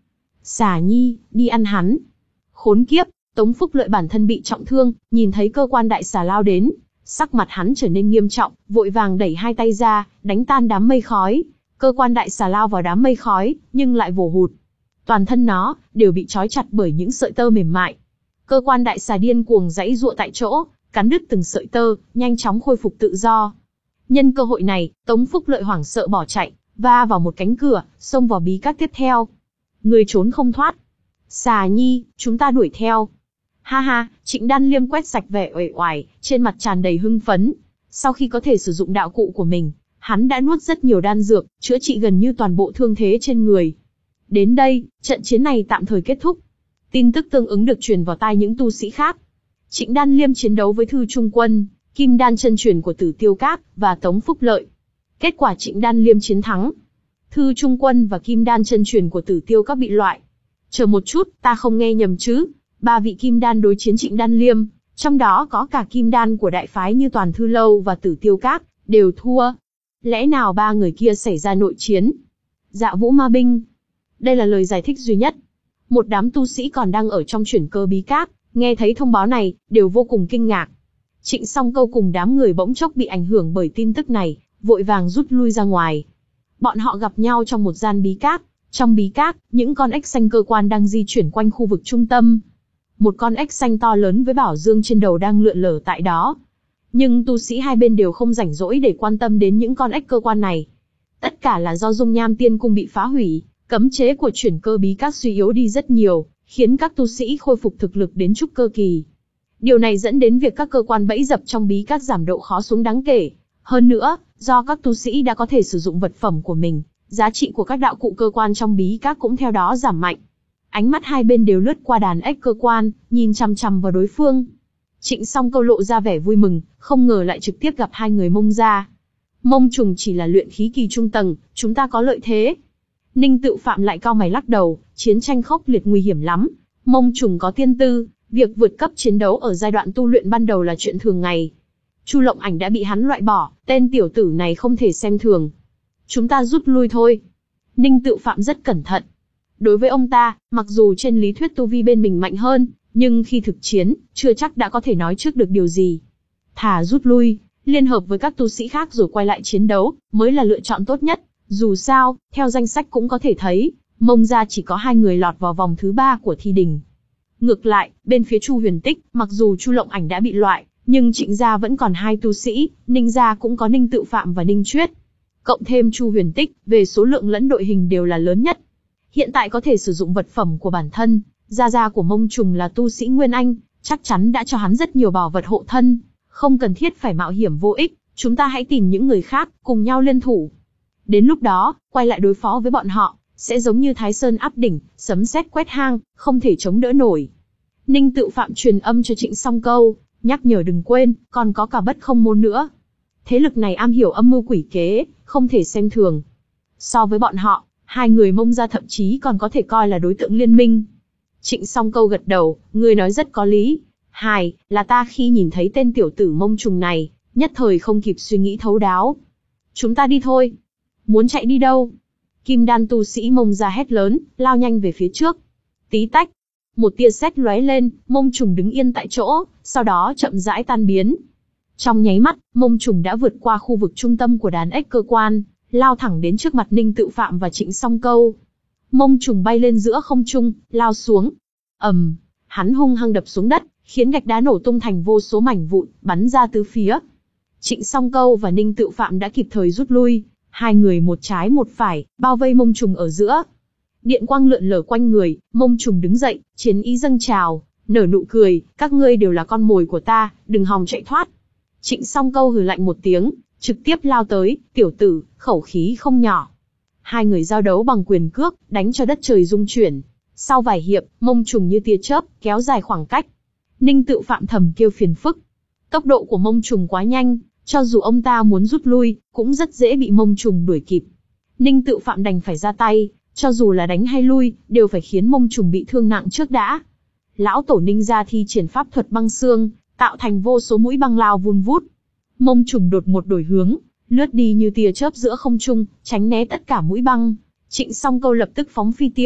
Xà Nhi, đi ăn hắn. Khốn kiếp, Tống Phúc Lợi bản thân bị trọng thương, nhìn thấy cơ quan đại xà lao đến, sắc mặt hắn trở nên nghiêm trọng, vội vàng đẩy hai tay ra, đánh tan đám mây khói. Cơ quan đại xà lao vào đám mây khói, nhưng lại vồ hụt. Toàn thân nó đều bị trói chặt bởi những sợi tơ mềm mại. Cơ quan đại xà điên cuồng giãy giụa tại chỗ, cắn đứt từng sợi tơ, nhanh chóng khôi phục tự do. Nhân cơ hội này, Tống Phúc Lợi hoảng sợ bỏ chạy, va vào một cánh cửa, xông vào bí các tiếp theo. Người trốn không thoát. Xà Nhi, chúng ta đuổi theo. Ha ha, Trịnh Đan Liêm quét sạch vẻ uể oải, trên mặt tràn đầy hưng phấn. Sau khi có thể sử dụng đạo cụ của mình, hắn đã nuốt rất nhiều đan dược, chữa trị gần như toàn bộ thương thế trên người. Đến đây, trận chiến này tạm thời kết thúc. Tin tức tương ứng được truyền vào tai những tu sĩ khác. Trịnh Đan Liêm chiến đấu với Thư Trung Quân, Kim Đan chân truyền của Tử Tiêu Các và Tống Phúc Lợi. Kết quả Trịnh Đan Liêm chiến thắng. Thư Trung Quân và Kim Đan chân truyền của Tử Tiêu Các bị loại. Chờ một chút, ta không nghe nhầm chứ? Ba vị Kim Đan đối chiến Trịnh Đan Liêm, trong đó có cả Kim Đan của đại phái như Toàn Thư Lâu và Tử Tiêu Các, đều thua. Lẽ nào ba người kia xảy ra nội chiến? Dạ Vũ Ma Binh. Đây là lời giải thích duy nhất. Một đám tu sĩ còn đang ở trong chuyển cơ bí các, nghe thấy thông báo này, đều vô cùng kinh ngạc. Trịnh Song Câu cùng đám người bỗng chốc bị ảnh hưởng bởi tin tức này, vội vàng rút lui ra ngoài. Bọn họ gặp nhau trong một gian bí các. Trong bí các, những con ếch xanh cơ quan đang di chuyển quanh khu vực trung tâm. Một con ếch xanh to lớn với bảo dương trên đầu đang lượn lờ tại đó. Nhưng tu sĩ hai bên đều không rảnh rỗi để quan tâm đến những con ếch cơ quan này. Tất cả là do Dung Nham Tiên Cung bị phá hủy, cấm chế của chuyển cơ bí các suy yếu đi rất nhiều, khiến các tu sĩ khôi phục thực lực đến trúc cơ kỳ. Điều này dẫn đến việc các cơ quan bẫy dập trong bí các giảm độ khó xuống đáng kể. Hơn nữa, do các tu sĩ đã có thể sử dụng vật phẩm của mình, giá trị của các đạo cụ cơ quan trong bí các cũng theo đó giảm mạnh. Ánh mắt hai bên đều lướt qua đàn ếch cơ quan, nhìn chằm chằm vào đối phương. Trịnh Song Câu lộ ra vẻ vui mừng, không ngờ lại trực tiếp gặp hai người Mông gia. Mông Trùng chỉ là luyện khí kỳ trung tầng, chúng ta có lợi thế. Ninh Tự Phạm lại cau mày lắc đầu, chiến tranh khốc liệt nguy hiểm lắm. Mông Trùng có tiên tư, việc vượt cấp chiến đấu ở giai đoạn tu luyện ban đầu là chuyện thường ngày. Chu Lộng Ảnh đã bị hắn loại bỏ, tên tiểu tử này không thể xem thường. Chúng ta rút lui thôi. Ninh Tự Phạm rất cẩn thận. Đối với ông ta, mặc dù trên lý thuyết tu vi bên mình mạnh hơn, nhưng khi thực chiến, chưa chắc đã có thể nói trước được điều gì. Thà rút lui, liên hợp với các tu sĩ khác rồi quay lại chiến đấu, mới là lựa chọn tốt nhất. Dù sao, theo danh sách cũng có thể thấy, Mông gia chỉ có hai người lọt vào vòng thứ ba của thi đình. Ngược lại, bên phía Chu Huyền Tích, mặc dù Chu Lộng Ảnh đã bị loại, nhưng Trịnh gia vẫn còn hai tu sĩ, Ninh gia cũng có Ninh Tự Phạm và Ninh Chuyết. Cộng thêm Chu Huyền Tích, về số lượng lẫn đội hình đều là lớn nhất. Hiện tại có thể sử dụng vật phẩm của bản thân, gia gia của Mông Trùng là tu sĩ Nguyên Anh, chắc chắn đã cho hắn rất nhiều bảo vật hộ thân, không cần thiết phải mạo hiểm vô ích, chúng ta hãy tìm những người khác, cùng nhau liên thủ. Đến lúc đó, quay lại đối phó với bọn họ, sẽ giống như Thái Sơn áp đỉnh, sấm sét quét hang, không thể chống đỡ nổi. Ninh Tự Phạm truyền âm cho Trịnh Song Câu, nhắc nhở đừng quên, còn có cả Bất Không Môn nữa. Thế lực này am hiểu âm mưu quỷ kế, không thể xem thường. So với bọn họ, hai người Mông gia thậm chí còn có thể coi là đối tượng liên minh. Trịnh Song Câu gật đầu, ngươi nói rất có lý. Hai, là ta khi nhìn thấy tên tiểu tử Mông Trùng này, nhất thời không kịp suy nghĩ thấu đáo. Chúng ta đi thôi. Muốn chạy đi đâu? Kim Đan tu sĩ Mông gia hét lớn, lao nhanh về phía trước. Tí tách. Một tia sét lóe lên, Mông Trùng đứng yên tại chỗ, sau đó chậm rãi tan biến. Trong nháy mắt, Mông Trùng đã vượt qua khu vực trung tâm của đàn ếch cơ quan, lao thẳng đến trước mặt Ninh Tự Phạm và Trịnh Song Câu. Mông Trùng bay lên giữa không trung, lao xuống. ầm, hắn hung hăng đập xuống đất, khiến gạch đá nổ tung thành vô số mảnh vụn, bắn ra tứ phía. Trịnh Song Câu và Ninh Tự Phạm đã kịp thời rút lui, hai người một trái một phải, bao vây Mông Trùng ở giữa. Điện quang lượn lờ quanh người, Mông Trùng đứng dậy, chiến ý dâng trào, nở nụ cười, các ngươi đều là con mồi của ta, đừng hòng chạy thoát. Trịnh Song Câu hừ lạnh một tiếng, trực tiếp lao tới, tiểu tử, khẩu khí không nhỏ. Hai người giao đấu bằng quyền cước, đánh cho đất trời rung chuyển. Sau vài hiệp, Mông Trùng như tia chớp, kéo dài khoảng cách. Ninh Tự Phạm thầm kêu phiền phức. Tốc độ của Mông Trùng quá nhanh, cho dù ông ta muốn rút lui, cũng rất dễ bị Mông Trùng đuổi kịp. Ninh Tự Phạm đành phải ra tay, cho dù là đánh hay lui, đều phải khiến Mông Trùng bị thương nặng trước đã. Lão tổ Ninh gia thi triển pháp thuật băng xương, tạo thành vô số mũi băng lao vun vút. Mông Trùng đột ngột đổi hướng, lướt đi như tia chớp giữa không trung, tránh né tất cả mũi băng. Trịnh Song Câu lập tức phóng phi tiêu,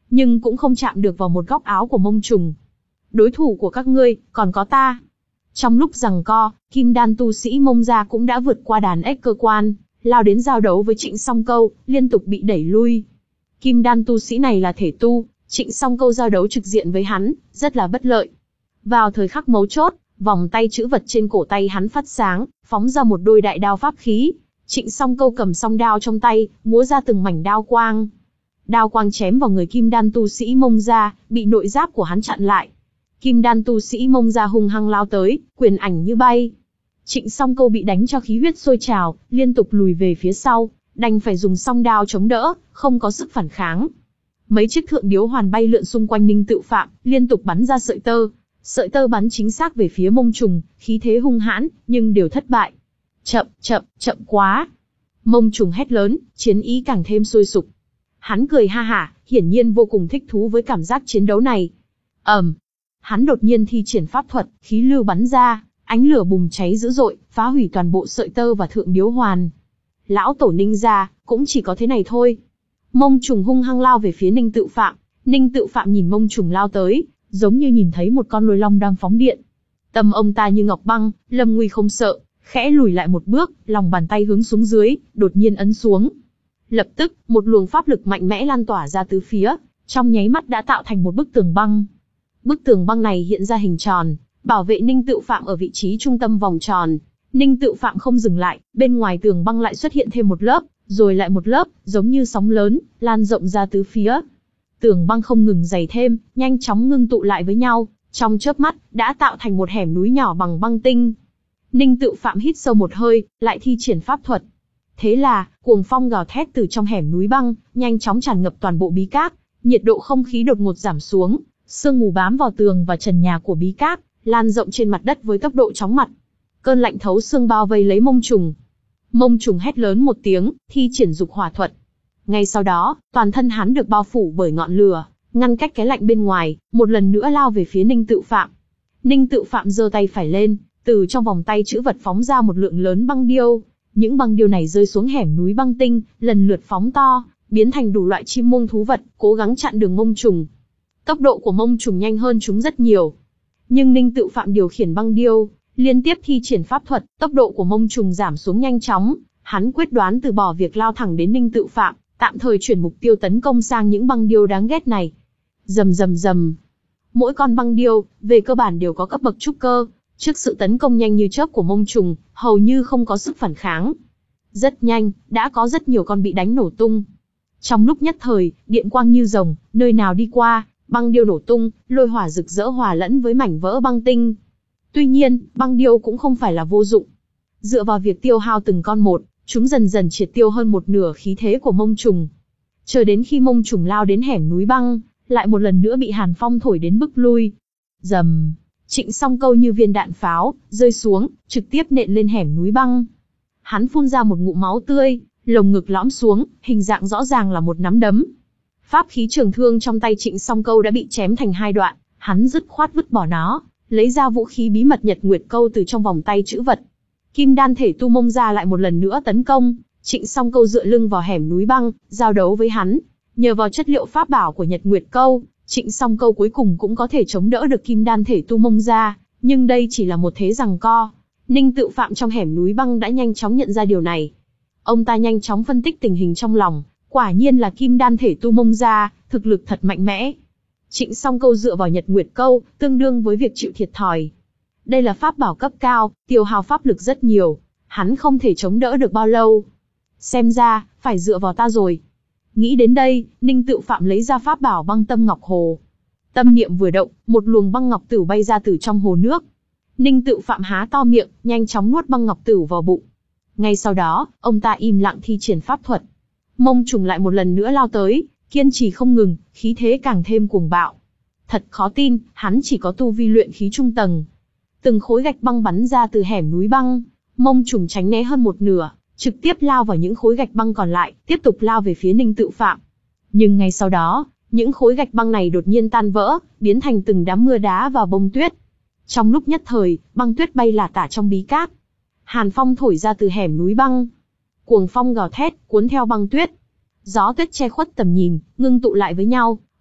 nhưng cũng không chạm được vào một góc áo của Mông Trùng. Đối thủ của các ngươi, còn có ta. Trong lúc giằng co, kim đan tu sĩ Mông gia cũng đã vượt qua đàn ếch cơ quan, lao đến giao đấu với Trịnh Song Câu, liên tục bị đẩy lui. Kim đan tu sĩ này là thể tu, Trịnh Song Câu giao đấu trực diện với hắn, rất là bất lợi. Vào thời khắc mấu chốt, vòng tay chữ vật trên cổ tay hắn phát sáng, phóng ra một đôi đại đao pháp khí. Trịnh Song Câu cầm song đao trong tay, múa ra từng mảnh đao quang. Đao quang chém vào người kim đan tu sĩ Mông gia, bị nội giáp của hắn chặn lại. Kim đan tu sĩ Mông gia hung hăng lao tới, quyền ảnh như bay. Trịnh Song Câu bị đánh cho khí huyết sôi trào, liên tục lùi về phía sau, đành phải dùng song đao chống đỡ, không có sức phản kháng. Mấy chiếc thượng điếu hoàn bay lượn xung quanh Ninh Tự Phạm, liên tục bắn ra sợi tơ. Sợi tơ bắn chính xác về phía Mông Trùng, khí thế hung hãn, nhưng đều thất bại. Chậm, chậm, chậm quá. Mông Trùng hét lớn, chiến ý càng thêm sôi sục. Hắn cười ha hả, hiển nhiên vô cùng thích thú với cảm giác chiến đấu này. ầm, hắn đột nhiên thi triển pháp thuật, khí lưu bắn ra, ánh lửa bùng cháy dữ dội, phá hủy toàn bộ sợi tơ và thượng điếu hoàn. Lão tổ Ninh gia, cũng chỉ có thế này thôi. Mông Trùng hung hăng lao về phía Ninh Tự Phạm. Ninh Tự Phạm nhìn Mông Trùng lao tới, giống như nhìn thấy một con lôi long đang phóng điện. Tâm ông ta như ngọc băng, lâm nguy không sợ, khẽ lùi lại một bước, lòng bàn tay hướng xuống dưới, đột nhiên ấn xuống. Lập tức, một luồng pháp lực mạnh mẽ lan tỏa ra tứ phía, trong nháy mắt đã tạo thành một bức tường băng. Bức tường băng này hiện ra hình tròn, bảo vệ Ninh Tự Phạm ở vị trí trung tâm vòng tròn. Ninh Tự Phạm không dừng lại, bên ngoài tường băng lại xuất hiện thêm một lớp, rồi lại một lớp, giống như sóng lớn, lan rộng ra tứ phía. Tường băng không ngừng dày thêm, nhanh chóng ngưng tụ lại với nhau, trong chớp mắt, đã tạo thành một hẻm núi nhỏ bằng băng tinh. Ninh Tự Phạm hít sâu một hơi, lại thi triển pháp thuật. Thế là, cuồng phong gào thét từ trong hẻm núi băng, nhanh chóng tràn ngập toàn bộ bí cát, nhiệt độ không khí đột ngột giảm xuống, sương mù bám vào tường và trần nhà của bí cát, lan rộng trên mặt đất với tốc độ chóng mặt. Cơn lạnh thấu xương bao vây lấy Mông Trùng. Mông Trùng hét lớn một tiếng, thi triển dục hỏa thuật. Ngay sau đó, toàn thân hắn được bao phủ bởi ngọn lửa, ngăn cách cái lạnh bên ngoài, một lần nữa lao về phía Ninh Tự Phạm. Ninh Tự Phạm giơ tay phải lên, từ trong vòng tay chữ vật phóng ra một lượng lớn băng điêu. Những băng điêu này rơi xuống hẻm núi băng tinh, lần lượt phóng to, biến thành đủ loại chim muông thú vật, cố gắng chặn đường Mông Trùng. Tốc độ của Mông Trùng nhanh hơn chúng rất nhiều. Nhưng Ninh Tự Phạm điều khiển băng điêu, liên tiếp thi triển pháp thuật, tốc độ của Mông Trùng giảm xuống nhanh chóng. Hắn quyết đoán từ bỏ việc lao thẳng đến Ninh Tự Phạm, tạm thời chuyển mục tiêu tấn công sang những băng điêu đáng ghét này. Rầm rầm rầm. Mỗi con băng điêu, về cơ bản đều có cấp bậc trúc cơ. Trước sự tấn công nhanh như chớp của Mông Trùng, hầu như không có sức phản kháng. Rất nhanh, đã có rất nhiều con bị đánh nổ tung. Trong lúc nhất thời, điện quang như rồng, nơi nào đi qua, băng điêu nổ tung, lôi hỏa rực rỡ hòa lẫn với mảnh vỡ băng tinh. Tuy nhiên, băng điêu cũng không phải là vô dụng. Dựa vào việc tiêu hao từng con một, chúng dần dần triệt tiêu hơn một nửa khí thế của Mông Trùng. Chờ đến khi Mông Trùng lao đến hẻm núi băng, lại một lần nữa bị hàn phong thổi đến bức lui. Rầm. Trịnh Song Câu như viên đạn pháo, rơi xuống, trực tiếp nện lên hẻm núi băng. Hắn phun ra một ngụm máu tươi, lồng ngực lõm xuống, hình dạng rõ ràng là một nắm đấm. Pháp khí trường thương trong tay Trịnh Song Câu đã bị chém thành hai đoạn, hắn dứt khoát vứt bỏ nó, lấy ra vũ khí bí mật Nhật Nguyệt Câu từ trong vòng tay trữ vật. Kim đan thể tu Mông gia lại một lần nữa tấn công, Trịnh Song Câu dựa lưng vào hẻm núi băng, giao đấu với hắn. Nhờ vào chất liệu pháp bảo của Nhật Nguyệt Câu, Trịnh Song Câu cuối cùng cũng có thể chống đỡ được kim đan thể tu Mông gia, nhưng đây chỉ là một thế giằng co. Ninh Tự Phạm trong hẻm núi băng đã nhanh chóng nhận ra điều này. Ông ta nhanh chóng phân tích tình hình trong lòng, quả nhiên là kim đan thể tu Mông gia, thực lực thật mạnh mẽ. Trịnh Song Câu dựa vào Nhật Nguyệt Câu, tương đương với việc chịu thiệt thòi. Đây là pháp bảo cấp cao, tiêu hao pháp lực rất nhiều, hắn không thể chống đỡ được bao lâu. Xem ra, phải dựa vào ta rồi. Nghĩ đến đây, Ninh Tự Phạm lấy ra pháp bảo băng tâm ngọc hồ. Tâm niệm vừa động, một luồng băng ngọc tửu bay ra từ trong hồ nước. Ninh Tự Phạm há to miệng, nhanh chóng nuốt băng ngọc tửu vào bụng. Ngay sau đó, ông ta im lặng thi triển pháp thuật. Mông Trùng lại một lần nữa lao tới, kiên trì không ngừng, khí thế càng thêm cuồng bạo. Thật khó tin, hắn chỉ có tu vi luyện khí trung tầng. Từng khối gạch băng bắn ra từ hẻm núi băng, Mông Trùng tránh né hơn một nửa, trực tiếp lao vào những khối gạch băng còn lại, tiếp tục lao về phía Ninh Tự Phạm. Nhưng ngay sau đó, những khối gạch băng này đột nhiên tan vỡ, biến thành từng đám mưa đá và bông tuyết. Trong lúc nhất thời, băng tuyết bay lả tả trong bí cát. Hàn phong thổi ra từ hẻm núi băng. Cuồng phong gào thét, cuốn theo băng tuyết. Gió tuyết che khuất tầm nhìn, ngưng tụ lại với nhau,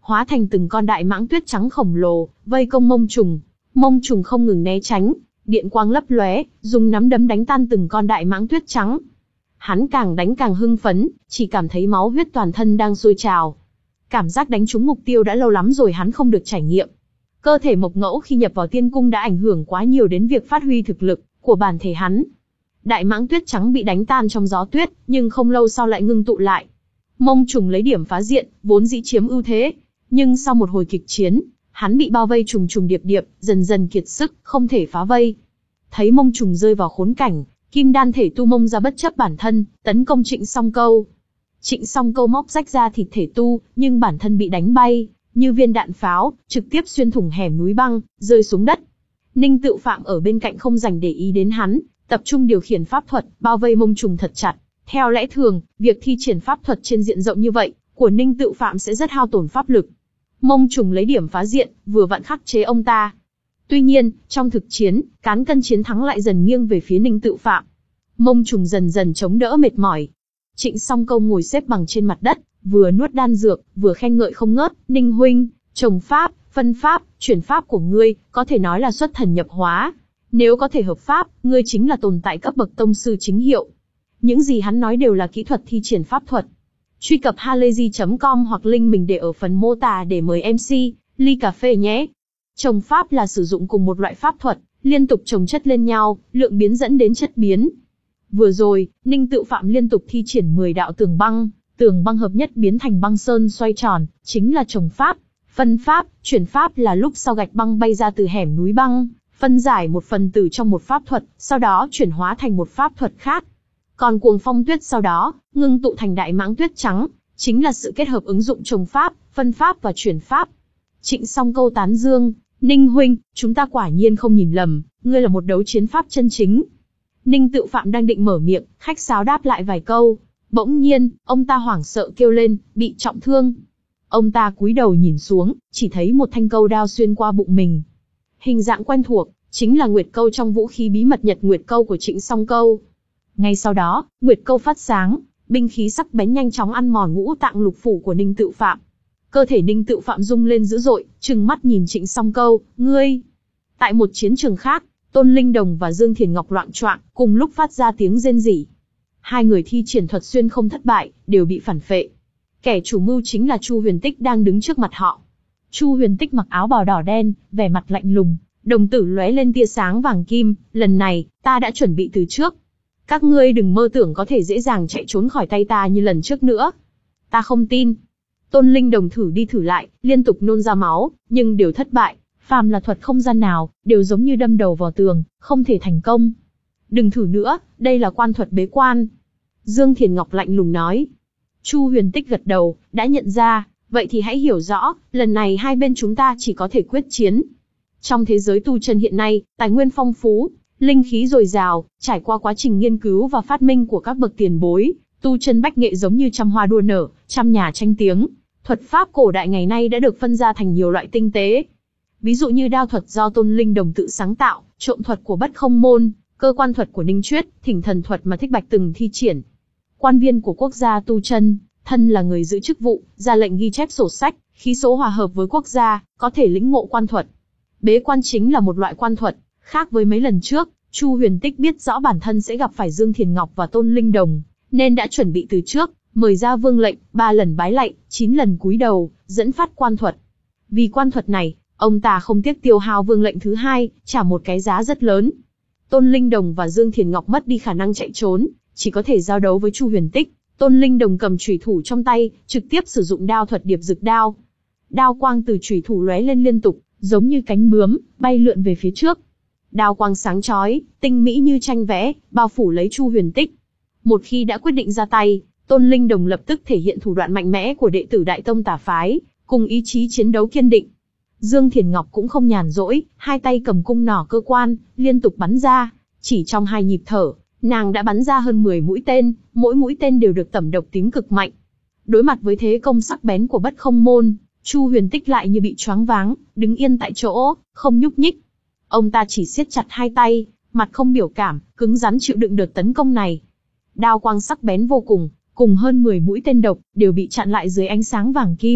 hóa thành từng con đại mãng tuyết trắng khổng lồ, vây công Mông Trùng. Mông Trùng không ngừng né tránh, điện quang lấp lóe, dùng nắm đấm đánh tan từng con đại mãng tuyết trắng. Hắn càng đánh càng hưng phấn, chỉ cảm thấy máu huyết toàn thân đang sôi trào. Cảm giác đánh trúng mục tiêu đã lâu lắm rồi hắn không được trải nghiệm. Cơ thể Mộc Ngẫu khi nhập vào tiên cung đã ảnh hưởng quá nhiều đến việc phát huy thực lực của bản thể hắn. Đại mãng tuyết trắng bị đánh tan trong gió tuyết, nhưng không lâu sau lại ngưng tụ lại. Mông Trùng lấy điểm phá diện, vốn dĩ chiếm ưu thế, nhưng sau một hồi kịch chiến, hắn bị bao vây trùng trùng điệp điệp, dần dần kiệt sức, không thể phá vây. Thấy Mông Trùng rơi vào khốn cảnh, Kim Đan thể tu Mông ra bất chấp bản thân, tấn công Trịnh Song Câu. Trịnh Song Câu móc rách ra thịt thể tu, nhưng bản thân bị đánh bay, như viên đạn pháo, trực tiếp xuyên thủng hẻm núi băng, rơi xuống đất. Ninh Tự Phạm ở bên cạnh không dành để ý đến hắn, tập trung điều khiển pháp thuật, bao vây Mông Trùng thật chặt. Theo lẽ thường, việc thi triển pháp thuật trên diện rộng như vậy, của Ninh Tự Phạm sẽ rất hao tổn pháp lực. Mông Trùng lấy điểm phá diện, vừa vặn khắc chế ông ta. Tuy nhiên, trong thực chiến, cán cân chiến thắng lại dần nghiêng về phía Ninh Tự Phạm. Mông Trùng dần dần chống đỡ mệt mỏi. Trịnh Song Câu ngồi xếp bằng trên mặt đất, vừa nuốt đan dược, vừa khen ngợi không ngớt, Ninh huynh, trồng pháp, phân pháp, chuyển pháp của ngươi, có thể nói là xuất thần nhập hóa. Nếu có thể hợp pháp, ngươi chính là tồn tại cấp bậc tông sư chính hiệu. Những gì hắn nói đều là kỹ thuật thi triển pháp thuật. Truy cập halayzi chấm com hoặc link mình để ở phần mô tả để mời em xê, ly cà phê nhé. Trồng pháp là sử dụng cùng một loại pháp thuật, liên tục chồng chất lên nhau, lượng biến dẫn đến chất biến. Vừa rồi, Ninh Tự Phạm liên tục thi triển mười đạo tường băng, tường băng hợp nhất biến thành băng sơn xoay tròn, chính là trồng pháp. Phân pháp, chuyển pháp là lúc sau gạch băng bay ra từ hẻm núi băng, phân giải một phần tử trong một pháp thuật, sau đó chuyển hóa thành một pháp thuật khác. Còn cuồng phong tuyết sau đó, ngưng tụ thành đại mãng tuyết trắng, chính là sự kết hợp ứng dụng trồng pháp, phân pháp và chuyển pháp. Trịnh Song Câu tán dương, Ninh huynh, chúng ta quả nhiên không nhìn lầm, ngươi là một đấu chiến pháp chân chính. Ninh Tự Phạm đang định mở miệng, khách sáo đáp lại vài câu. Bỗng nhiên, ông ta hoảng sợ kêu lên, bị trọng thương. Ông ta cúi đầu nhìn xuống, chỉ thấy một thanh câu đao xuyên qua bụng mình. Hình dạng quen thuộc, chính là nguyệt câu trong vũ khí bí mật Nhật Nguyệt Câu của Trịnh Song Câu. Ngay sau đó, nguyệt câu phát sáng, binh khí sắc bén nhanh chóng ăn mòn ngũ tạng lục phủ của Ninh Tự Phạm. Cơ thể Ninh Tự Phạm rung lên dữ dội, trừng mắt nhìn Trịnh Song Câu, ngươi. Tại một chiến trường khác, Tôn Linh Đồng và Dương Thiền Ngọc loạng choạng, cùng lúc phát ra tiếng rên rỉ. Hai người thi triển thuật xuyên không thất bại, đều bị phản phệ. Kẻ chủ mưu chính là Chu Huyền Tích đang đứng trước mặt họ. Chu Huyền Tích mặc áo bào đỏ đen, vẻ mặt lạnh lùng, đồng tử lóe lên tia sáng vàng kim, lần này, ta đã chuẩn bị từ trước. Các ngươi đừng mơ tưởng có thể dễ dàng chạy trốn khỏi tay ta như lần trước nữa. Ta không tin. Tôn Linh Đồng thử đi thử lại, liên tục nôn ra máu, nhưng đều thất bại. Phàm là thuật không gian nào, đều giống như đâm đầu vào tường, không thể thành công. Đừng thử nữa, đây là quan thuật bế quan. Dương Thiền Ngọc lạnh lùng nói. Chu Huyền Tích gật đầu, đã nhận ra, vậy thì hãy hiểu rõ, lần này hai bên chúng ta chỉ có thể quyết chiến. Trong thế giới tu chân hiện nay, tài nguyên phong phú, linh khí dồi dào, trải qua quá trình nghiên cứu và phát minh của các bậc tiền bối, tu chân bách nghệ giống như trăm hoa đua nở, trăm nhà tranh tiếng. Thuật pháp cổ đại ngày nay đã được phân ra thành nhiều loại tinh tế. Ví dụ như đao thuật do Tôn Linh Đồng tự sáng tạo, trộm thuật của Bất Không Môn, cơ quan thuật của Ninh Chuyết, thỉnh thần thuật mà Thích Bạch từng thi triển. Quan viên của quốc gia tu chân, thân là người giữ chức vụ, ra lệnh ghi chép sổ sách, khí số hòa hợp với quốc gia, có thể lĩnh ngộ quan thuật. Bế quan chính là một loại quan thuật, khác với mấy lần trước, Chu Huyền Tích biết rõ bản thân sẽ gặp phải Dương Thiền Ngọc và Tôn Linh Đồng, nên đã chuẩn bị từ trước, mời ra vương lệnh, ba lần bái lạy, chín lần cúi đầu, dẫn phát quan thuật. Vì quan thuật này, ông ta không tiếc tiêu hao vương lệnh thứ hai, trả một cái giá rất lớn. Tôn Linh Đồng và Dương Thiền Ngọc mất đi khả năng chạy trốn, chỉ có thể giao đấu với Chu Huyền Tích. Tôn Linh Đồng cầm chủy thủ trong tay, trực tiếp sử dụng đao thuật điệp dực đao. Đao quang từ chủy thủ lóe lên liên tục, giống như cánh bướm, bay lượn về phía trước. Đao quang sáng chói, tinh mỹ như tranh vẽ, bao phủ lấy Chu Huyền Tích. Một khi đã quyết định ra tay, Tôn Linh Đồng lập tức thể hiện thủ đoạn mạnh mẽ của đệ tử Đại Tông Tả Phái, cùng ý chí chiến đấu kiên định. Dương Thiền Ngọc cũng không nhàn rỗi, hai tay cầm cung nỏ cơ quan, liên tục bắn ra. Chỉ trong hai nhịp thở, nàng đã bắn ra hơn mười mũi tên, mỗi mũi tên đều được tẩm độc tím cực mạnh. Đối mặt với thế công sắc bén của Bất Không Môn, Chu Huyền Tích lại như bị choáng váng, đứng yên tại chỗ, không nhúc nhích. Ông ta chỉ siết chặt hai tay, mặt không biểu cảm, cứng rắn chịu đựng đợt tấn công này. Đao quang sắc bén vô cùng, cùng hơn mười mũi tên độc, đều bị chặn lại dưới ánh sáng vàng kim.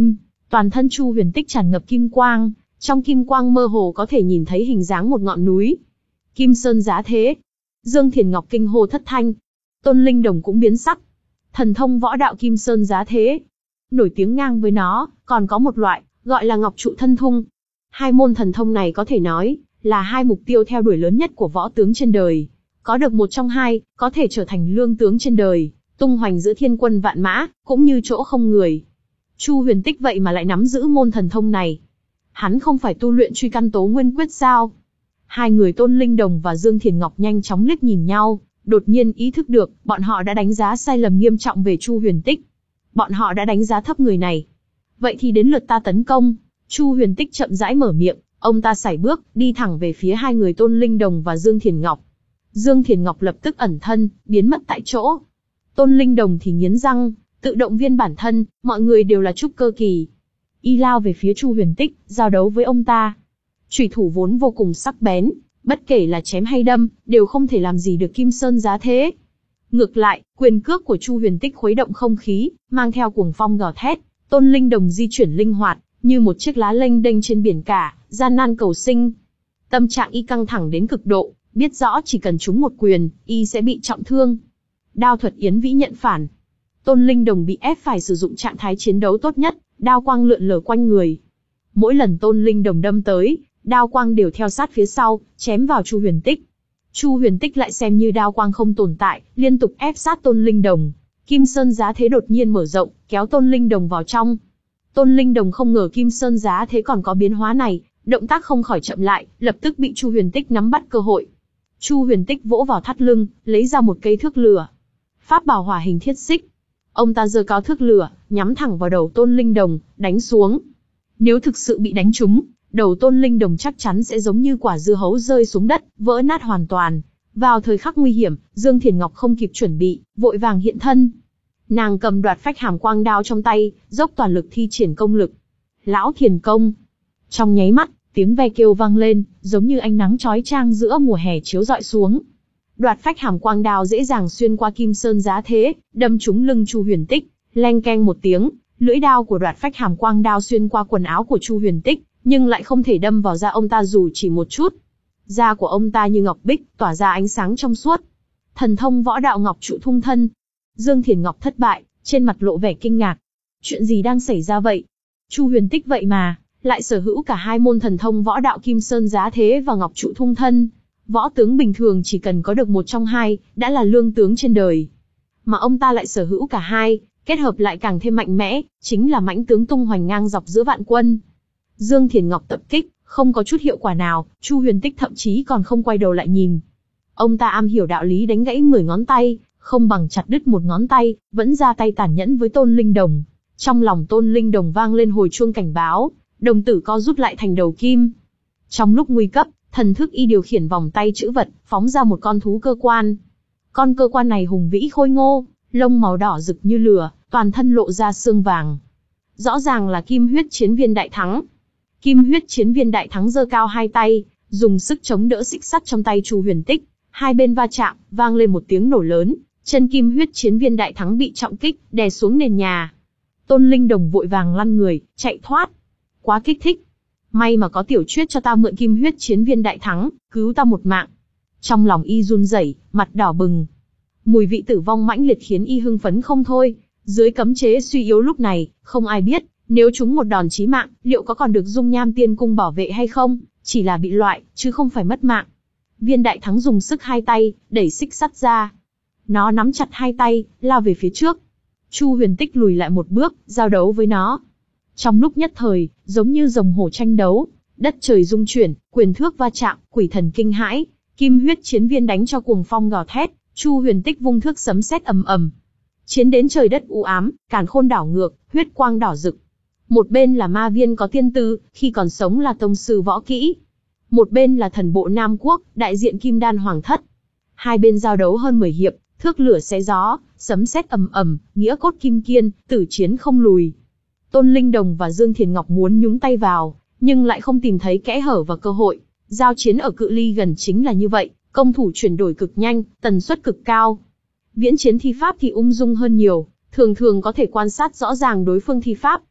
Toàn thân Chu Huyền Tích tràn ngập kim quang, trong kim quang mơ hồ có thể nhìn thấy hình dáng một ngọn núi. Kim Sơn Giá Thế. Dương Thiền Ngọc kinh hô thất thanh. Tôn Linh Đồng cũng biến sắc. Thần thông võ đạo Kim Sơn Giá Thế. Nổi tiếng ngang với nó, còn có một loại, gọi là Ngọc Trụ Thân Thung. Hai môn thần thông này có thể nói, là hai mục tiêu theo đuổi lớn nhất của võ tướng trên đời. Có được một trong hai, có thể trở thành lương tướng trên đời, tung hoành giữa thiên quân vạn mã, cũng như chỗ không người. Chu Huyền Tích vậy mà lại nắm giữ môn thần thông này. Hắn không phải tu luyện Truy Căn Tố Nguyên Quyết sao? Hai người Tôn Linh Đồng và Dương Thiền Ngọc nhanh chóng liếc nhìn nhau, đột nhiên ý thức được, bọn họ đã đánh giá sai lầm nghiêm trọng về Chu Huyền Tích. Bọn họ đã đánh giá thấp người này. Vậy thì đến lượt ta tấn công. Chu Huyền Tích chậm rãi mở miệng, ông ta sải bước, đi thẳng về phía hai người Tôn Linh Đồng và Dương Thiền Ngọc. Dương Thiền Ngọc lập tức ẩn thân, biến mất tại chỗ. Tôn Linh Đồng thì nghiến răng, tự động viên bản thân, mọi người đều là trúc cơ kỳ. Y lao về phía Chu Huyền Tích, giao đấu với ông ta. Chủy thủ vốn vô cùng sắc bén, bất kể là chém hay đâm, đều không thể làm gì được Kim Sơn Giá Thế. Ngược lại, quyền cước của Chu Huyền Tích khuấy động không khí, mang theo cuồng phong gào thét. Tôn Linh Đồng di chuyển linh hoạt, như một chiếc lá lênh đênh trên biển cả, gian nan cầu sinh. Tâm trạng y căng thẳng đến cực độ, biết rõ chỉ cần trúng một quyền, y sẽ bị trọng thương. Đao thuật Yến Vĩ nhận phản. Tôn Linh Đồng bị ép phải sử dụng trạng thái chiến đấu tốt nhất, đao quang lượn lờ quanh người. Mỗi lần Tôn Linh Đồng đâm tới, đao quang đều theo sát phía sau, chém vào Chu Huyền Tích. Chu Huyền Tích lại xem như đao quang không tồn tại, liên tục ép sát Tôn Linh Đồng. Kim Sơn Giá Thế đột nhiên mở rộng, kéo Tôn Linh Đồng vào trong. Tôn Linh Đồng không ngờ Kim Sơn Giá Thế còn có biến hóa này, động tác không khỏi chậm lại, lập tức bị Chu Huyền Tích nắm bắt cơ hội. Chu Huyền Tích vỗ vào thắt lưng, lấy ra một cây thước lửa. Pháp bảo hỏa hình thiết xích. Ông ta giơ cao thước lửa, nhắm thẳng vào đầu Tôn Linh Đồng, đánh xuống. Nếu thực sự bị đánh trúng, đầu Tôn Linh Đồng chắc chắn sẽ giống như quả dưa hấu rơi xuống đất, vỡ nát hoàn toàn. Vào thời khắc nguy hiểm, Dương Thiền Ngọc không kịp chuẩn bị, vội vàng hiện thân. Nàng cầm Đoạt Phách Hàm Quang đao trong tay, dốc toàn lực thi triển công lực. Lão Thiền Công. Trong nháy mắt, tiếng ve kêu vang lên, giống như ánh nắng chói chang giữa mùa hè chiếu rọi xuống. Đoạt Phách Hàm Quang đao dễ dàng xuyên qua Kim Sơn Giá Thế, đâm trúng lưng Chu Huyền Tích, leng keng một tiếng, lưỡi đao của Đoạt Phách Hàm Quang đao xuyên qua quần áo của Chu Huyền Tích, nhưng lại không thể đâm vào da ông ta dù chỉ một chút. Da của ông ta như ngọc bích, tỏa ra ánh sáng trong suốt. Thần thông võ đạo Ngọc Trụ Thung Thân. Dương Thiền Ngọc thất bại, trên mặt lộ vẻ kinh ngạc. Chuyện gì đang xảy ra vậy? Chu Huyền Tích vậy mà, lại sở hữu cả hai môn thần thông võ đạo Kim Sơn Giá Thế và Ngọc Trụ Thung Thân. Võ tướng bình thường chỉ cần có được một trong hai, đã là lương tướng trên đời. Mà ông ta lại sở hữu cả hai, kết hợp lại càng thêm mạnh mẽ, chính là mãnh tướng tung hoành ngang dọc giữa vạn quân. Dương Thiền Ngọc tập kích, không có chút hiệu quả nào, Chu Huyền Tích thậm chí còn không quay đầu lại nhìn. Ông ta am hiểu đạo lý đánh gãy mười ngón tay, không bằng chặt đứt một ngón tay, vẫn ra tay tàn nhẫn với Tôn Linh Đồng. Trong lòng Tôn Linh Đồng vang lên hồi chuông cảnh báo, đồng tử co rút lại thành đầu kim. Trong lúc nguy cấp, thần thức y điều khiển vòng tay chữ vật, phóng ra một con thú cơ quan. Con cơ quan này hùng vĩ khôi ngô, lông màu đỏ rực như lửa, toàn thân lộ ra xương vàng. Rõ ràng là Kim Huyết Chiến Viên Đại Thắng. Kim Huyết Chiến Viên Đại Thắng giơ cao hai tay, dùng sức chống đỡ xích sắt trong tay Chu Huyền Tích. Hai bên va chạm, vang lên một tiếng nổ lớn, chân Kim Huyết Chiến Viên Đại Thắng bị trọng kích, đè xuống nền nhà. Tôn Linh Đồng vội vàng lăn người, chạy thoát. Quá kích thích. May mà có Tiểu Chuyết cho ta mượn Kim Huyết Chiến Viên Đại Thắng, cứu ta một mạng. Trong lòng y run rẩy, mặt đỏ bừng. Mùi vị tử vong mãnh liệt khiến y hưng phấn không thôi. Dưới cấm chế suy yếu lúc này, không ai biết, nếu chúng một đòn chí mạng, liệu có còn được Dung Nham Tiên Cung bảo vệ hay không? Chỉ là bị loại, chứ không phải mất mạng. Viên Đại Thắng dùng sức hai tay, đẩy xích sắt ra. Nó nắm chặt hai tay, lao về phía trước. Chu Huyền Tích lùi lại một bước, giao đấu với nó. Trong lúc nhất thời, giống như rồng hổ tranh đấu, đất trời rung chuyển, quyền thước va chạm, quỷ thần kinh hãi. Kim Huyết Chiến Viên đánh cho cuồng phong gào thét, Chu Huyền Tích vung thước sấm sét ầm ầm. Chiến đến trời đất u ám, càn khôn đảo ngược, huyết quang đỏ rực. Một bên là Ma Viên có tiên tư, khi còn sống là tông sư võ kỹ. Một bên là thần bộ Nam Quốc, đại diện Kim Đan Hoàng Thất. Hai bên giao đấu hơn mười hiệp, thước lửa xé gió, sấm sét ầm ầm, nghĩa cốt kim kiên, tử chiến không lùi. Tôn Linh Đồng và Dương Thiền Ngọc muốn nhúng tay vào, nhưng lại không tìm thấy kẽ hở và cơ hội. Giao chiến ở cự ly gần chính là như vậy, công thủ chuyển đổi cực nhanh, tần suất cực cao. Viễn chiến thi pháp thì ung dung hơn nhiều, thường thường có thể quan sát rõ ràng đối phương thi pháp,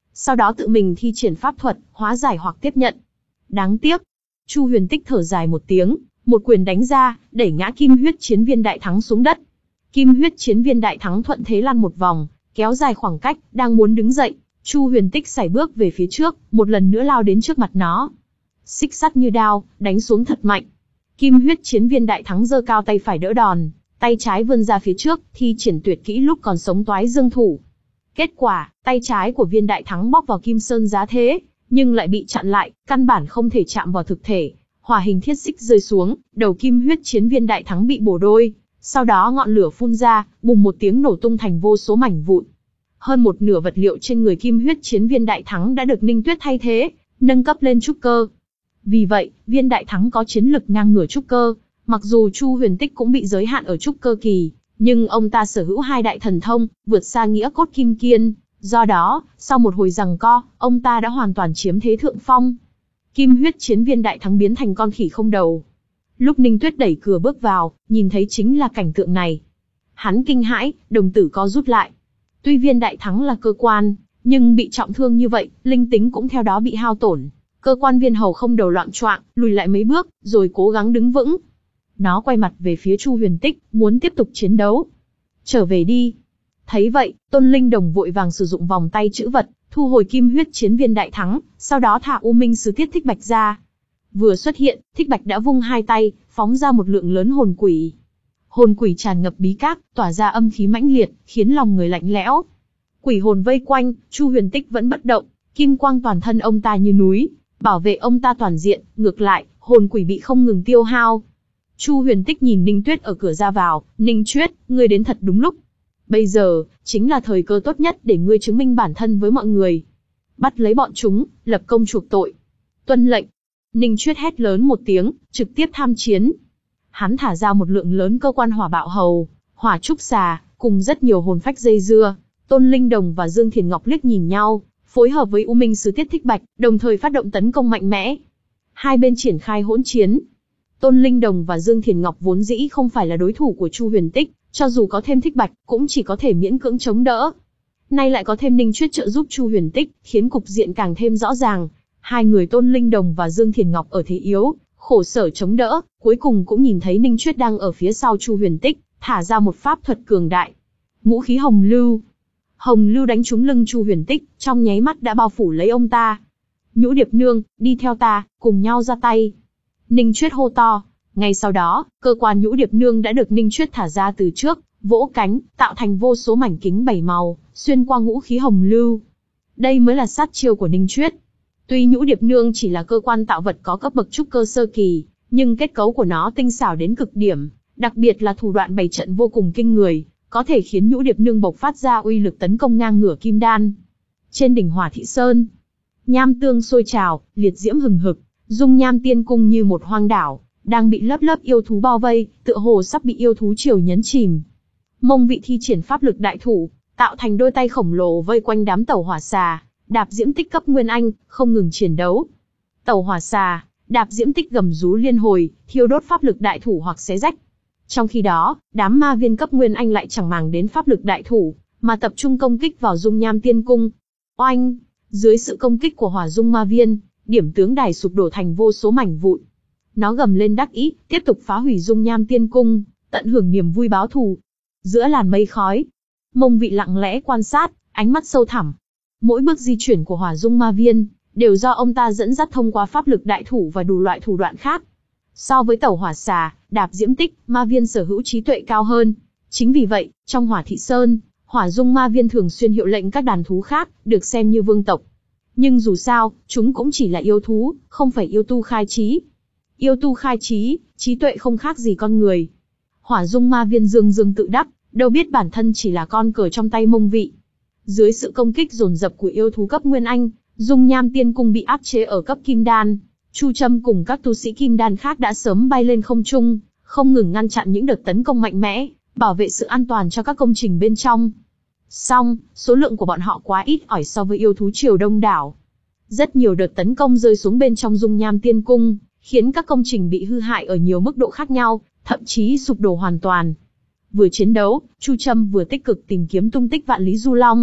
sau đó tự mình thi triển pháp thuật, hóa giải hoặc tiếp nhận. Đáng tiếc. Chu Huyền Tích thở dài một tiếng, một quyền đánh ra, đẩy ngã Kim Huyết Chiến Viên Đại Thắng xuống đất. Kim Huyết Chiến Viên Đại Thắng thuận thế lăn một vòng, kéo dài khoảng cách, đang muốn đứng dậy. Chu Huyền Tích sải bước về phía trước, một lần nữa lao đến trước mặt nó. Xích sắt như đao, đánh xuống thật mạnh. Kim Huyết Chiến Viên Đại Thắng giơ cao tay phải đỡ đòn, tay trái vươn ra phía trước, thi triển tuyệt kỹ lúc còn sống Toái Dương Thủ. Kết quả, tay trái của Viên Đại Thắng bóc vào Kim Sơn Giá Thế, nhưng lại bị chặn lại, căn bản không thể chạm vào thực thể. Hỏa hình thiết xích rơi xuống, đầu Kim Huyết Chiến Viên Đại Thắng bị bổ đôi, sau đó ngọn lửa phun ra, bùng một tiếng nổ tung thành vô số mảnh vụn. Hơn một nửa vật liệu trên người Kim Huyết Chiến Viên Đại Thắng đã được Ninh Tuyết thay thế, nâng cấp lên trúc cơ. Vì vậy, Viên Đại Thắng có chiến lực ngang ngửa trúc cơ, mặc dù Chu Huyền Tích cũng bị giới hạn ở trúc cơ kỳ, nhưng ông ta sở hữu hai đại thần thông, vượt xa nghĩa cốt kim kiên, do đó, sau một hồi giằng co, ông ta đã hoàn toàn chiếm thế thượng phong. Kim Huyết Chiến Viên Đại Thắng biến thành con khỉ không đầu. Lúc Ninh Tuyết đẩy cửa bước vào, nhìn thấy chính là cảnh tượng này. Hắn kinh hãi, đồng tử co rút lại. Tuy Viên Đại Thắng là cơ quan, nhưng bị trọng thương như vậy, linh tính cũng theo đó bị hao tổn. Cơ quan viên hầu không đầu loạn choạng, lùi lại mấy bước, rồi cố gắng đứng vững. Nó quay mặt về phía Chu Huyền Tích, muốn tiếp tục chiến đấu. Trở về đi. Thấy vậy, Tôn Linh Đồng vội vàng sử dụng vòng tay chữ vật, thu hồi Kim Huyết Chiến Viên Đại Thắng, sau đó thả U Minh Sứ Tiết Thích Bạch ra. Vừa xuất hiện, Thích Bạch đã vung hai tay, phóng ra một lượng lớn hồn quỷ. Hồn quỷ tràn ngập bí các, tỏa ra âm khí mãnh liệt, khiến lòng người lạnh lẽo. Quỷ hồn vây quanh, Chu Huyền Tích vẫn bất động, kim quang toàn thân ông ta như núi, bảo vệ ông ta toàn diện, ngược lại, hồn quỷ bị không ngừng tiêu hao. Chu Huyền Tích nhìn Ninh Tuyết ở cửa ra vào, Ninh Tuyết, ngươi đến thật đúng lúc. Bây giờ, chính là thời cơ tốt nhất để ngươi chứng minh bản thân với mọi người. Bắt lấy bọn chúng, lập công chuộc tội. Tuân lệnh. Ninh Tuyết hét lớn một tiếng, trực tiếp tham chiến. Hắn thả ra một lượng lớn cơ quan hỏa bạo hầu, hỏa trúc xà, cùng rất nhiều hồn phách dây dưa. Tôn Linh Đồng và Dương Thiền Ngọc liếc nhìn nhau, phối hợp với U Minh Sứ Tiết Thích Bạch, đồng thời phát động tấn công mạnh mẽ. Hai bên triển khai hỗn chiến. Tôn Linh Đồng và Dương Thiền Ngọc vốn dĩ không phải là đối thủ của Chu Huyền Tích, cho dù có thêm Thích Bạch, cũng chỉ có thể miễn cưỡng chống đỡ. Nay lại có thêm Ninh Tuyết trợ giúp Chu Huyền Tích, khiến cục diện càng thêm rõ ràng. Hai người Tôn Linh Đồng và Dương Thiền Ngọc ở thế yếu, khổ sở chống đỡ, cuối cùng cũng nhìn thấy Ninh Tuyết đang ở phía sau Chu Huyền Tích, thả ra một pháp thuật cường đại. Ngũ khí hồng lưu. Hồng lưu đánh trúng lưng Chu Huyền Tích, trong nháy mắt đã bao phủ lấy ông ta. Nhũ Điệp Nương, đi theo ta, cùng nhau ra tay. Ninh Tuyết hô to. Ngay sau đó, cơ quan Nhũ Điệp Nương đã được Ninh Tuyết thả ra từ trước, vỗ cánh, tạo thành vô số mảnh kính bảy màu, xuyên qua ngũ khí hồng lưu. Đây mới là sát chiêu của Ninh Tuyết. Tuy Nhũ Điệp Nương chỉ là cơ quan tạo vật có cấp bậc trúc cơ sơ kỳ, nhưng kết cấu của nó tinh xảo đến cực điểm, đặc biệt là thủ đoạn bày trận vô cùng kinh người, có thể khiến Nhũ Điệp Nương bộc phát ra uy lực tấn công ngang ngửa kim đan. Trên đỉnh Hỏa Thị Sơn, nham tương sôi trào, liệt diễm hừng hực, dung nham tiên cung như một hoang đảo, đang bị lớp lớp yêu thú bao vây, tựa hồ sắp bị yêu thú triều nhấn chìm. Mông Vị thi triển pháp lực đại thủ, tạo thành đôi tay khổng lồ vây quanh đám tẩu hỏa xà, đạp diễm tích cấp nguyên anh, không ngừng chiến đấu. Tẩu hỏa xà, đạp diễm tích gầm rú liên hồi, thiêu đốt pháp lực đại thủ hoặc xé rách. Trong khi đó, đám ma viên cấp nguyên anh lại chẳng màng đến pháp lực đại thủ, mà tập trung công kích vào dung nham tiên cung. Oanh! Dưới sự công kích của hỏa dung ma viên, điểm tướng đài sụp đổ thành vô số mảnh vụn. Nó gầm lên đắc ý, tiếp tục phá hủy dung nham tiên cung, tận hưởng niềm vui báo thù. Giữa làn mây khói, Mông Vị lặng lẽ quan sát, ánh mắt sâu thẳm. Mỗi bước di chuyển của hỏa dung ma viên, đều do ông ta dẫn dắt thông qua pháp lực đại thủ và đủ loại thủ đoạn khác. So với tẩu hỏa xà, đạp diễm tích, ma viên sở hữu trí tuệ cao hơn. Chính vì vậy, trong Hỏa Thị Sơn, hỏa dung ma viên thường xuyên hiệu lệnh các đàn thú khác, được xem như vương tộc. Nhưng dù sao, chúng cũng chỉ là yêu thú, không phải yêu tu khai trí. Yêu tu khai trí, trí tuệ không khác gì con người. Hỏa dung ma viên dương dương tự đắc, đâu biết bản thân chỉ là con cờ trong tay Mông Vị. Dưới sự công kích dồn dập của yêu thú cấp nguyên anh, dung nham tiên cung bị áp chế ở cấp kim đan. Chu Trâm cùng các tu sĩ kim đan khác đã sớm bay lên không trung, không ngừng ngăn chặn những đợt tấn công mạnh mẽ, bảo vệ sự an toàn cho các công trình bên trong. Song, số lượng của bọn họ quá ít ỏi so với yêu thú triều đông đảo. Rất nhiều đợt tấn công rơi xuống bên trong dung nham tiên cung, khiến các công trình bị hư hại ở nhiều mức độ khác nhau, thậm chí sụp đổ hoàn toàn. Vừa chiến đấu, Chu Trâm vừa tích cực tìm kiếm tung tích Vạn Lý Du Long,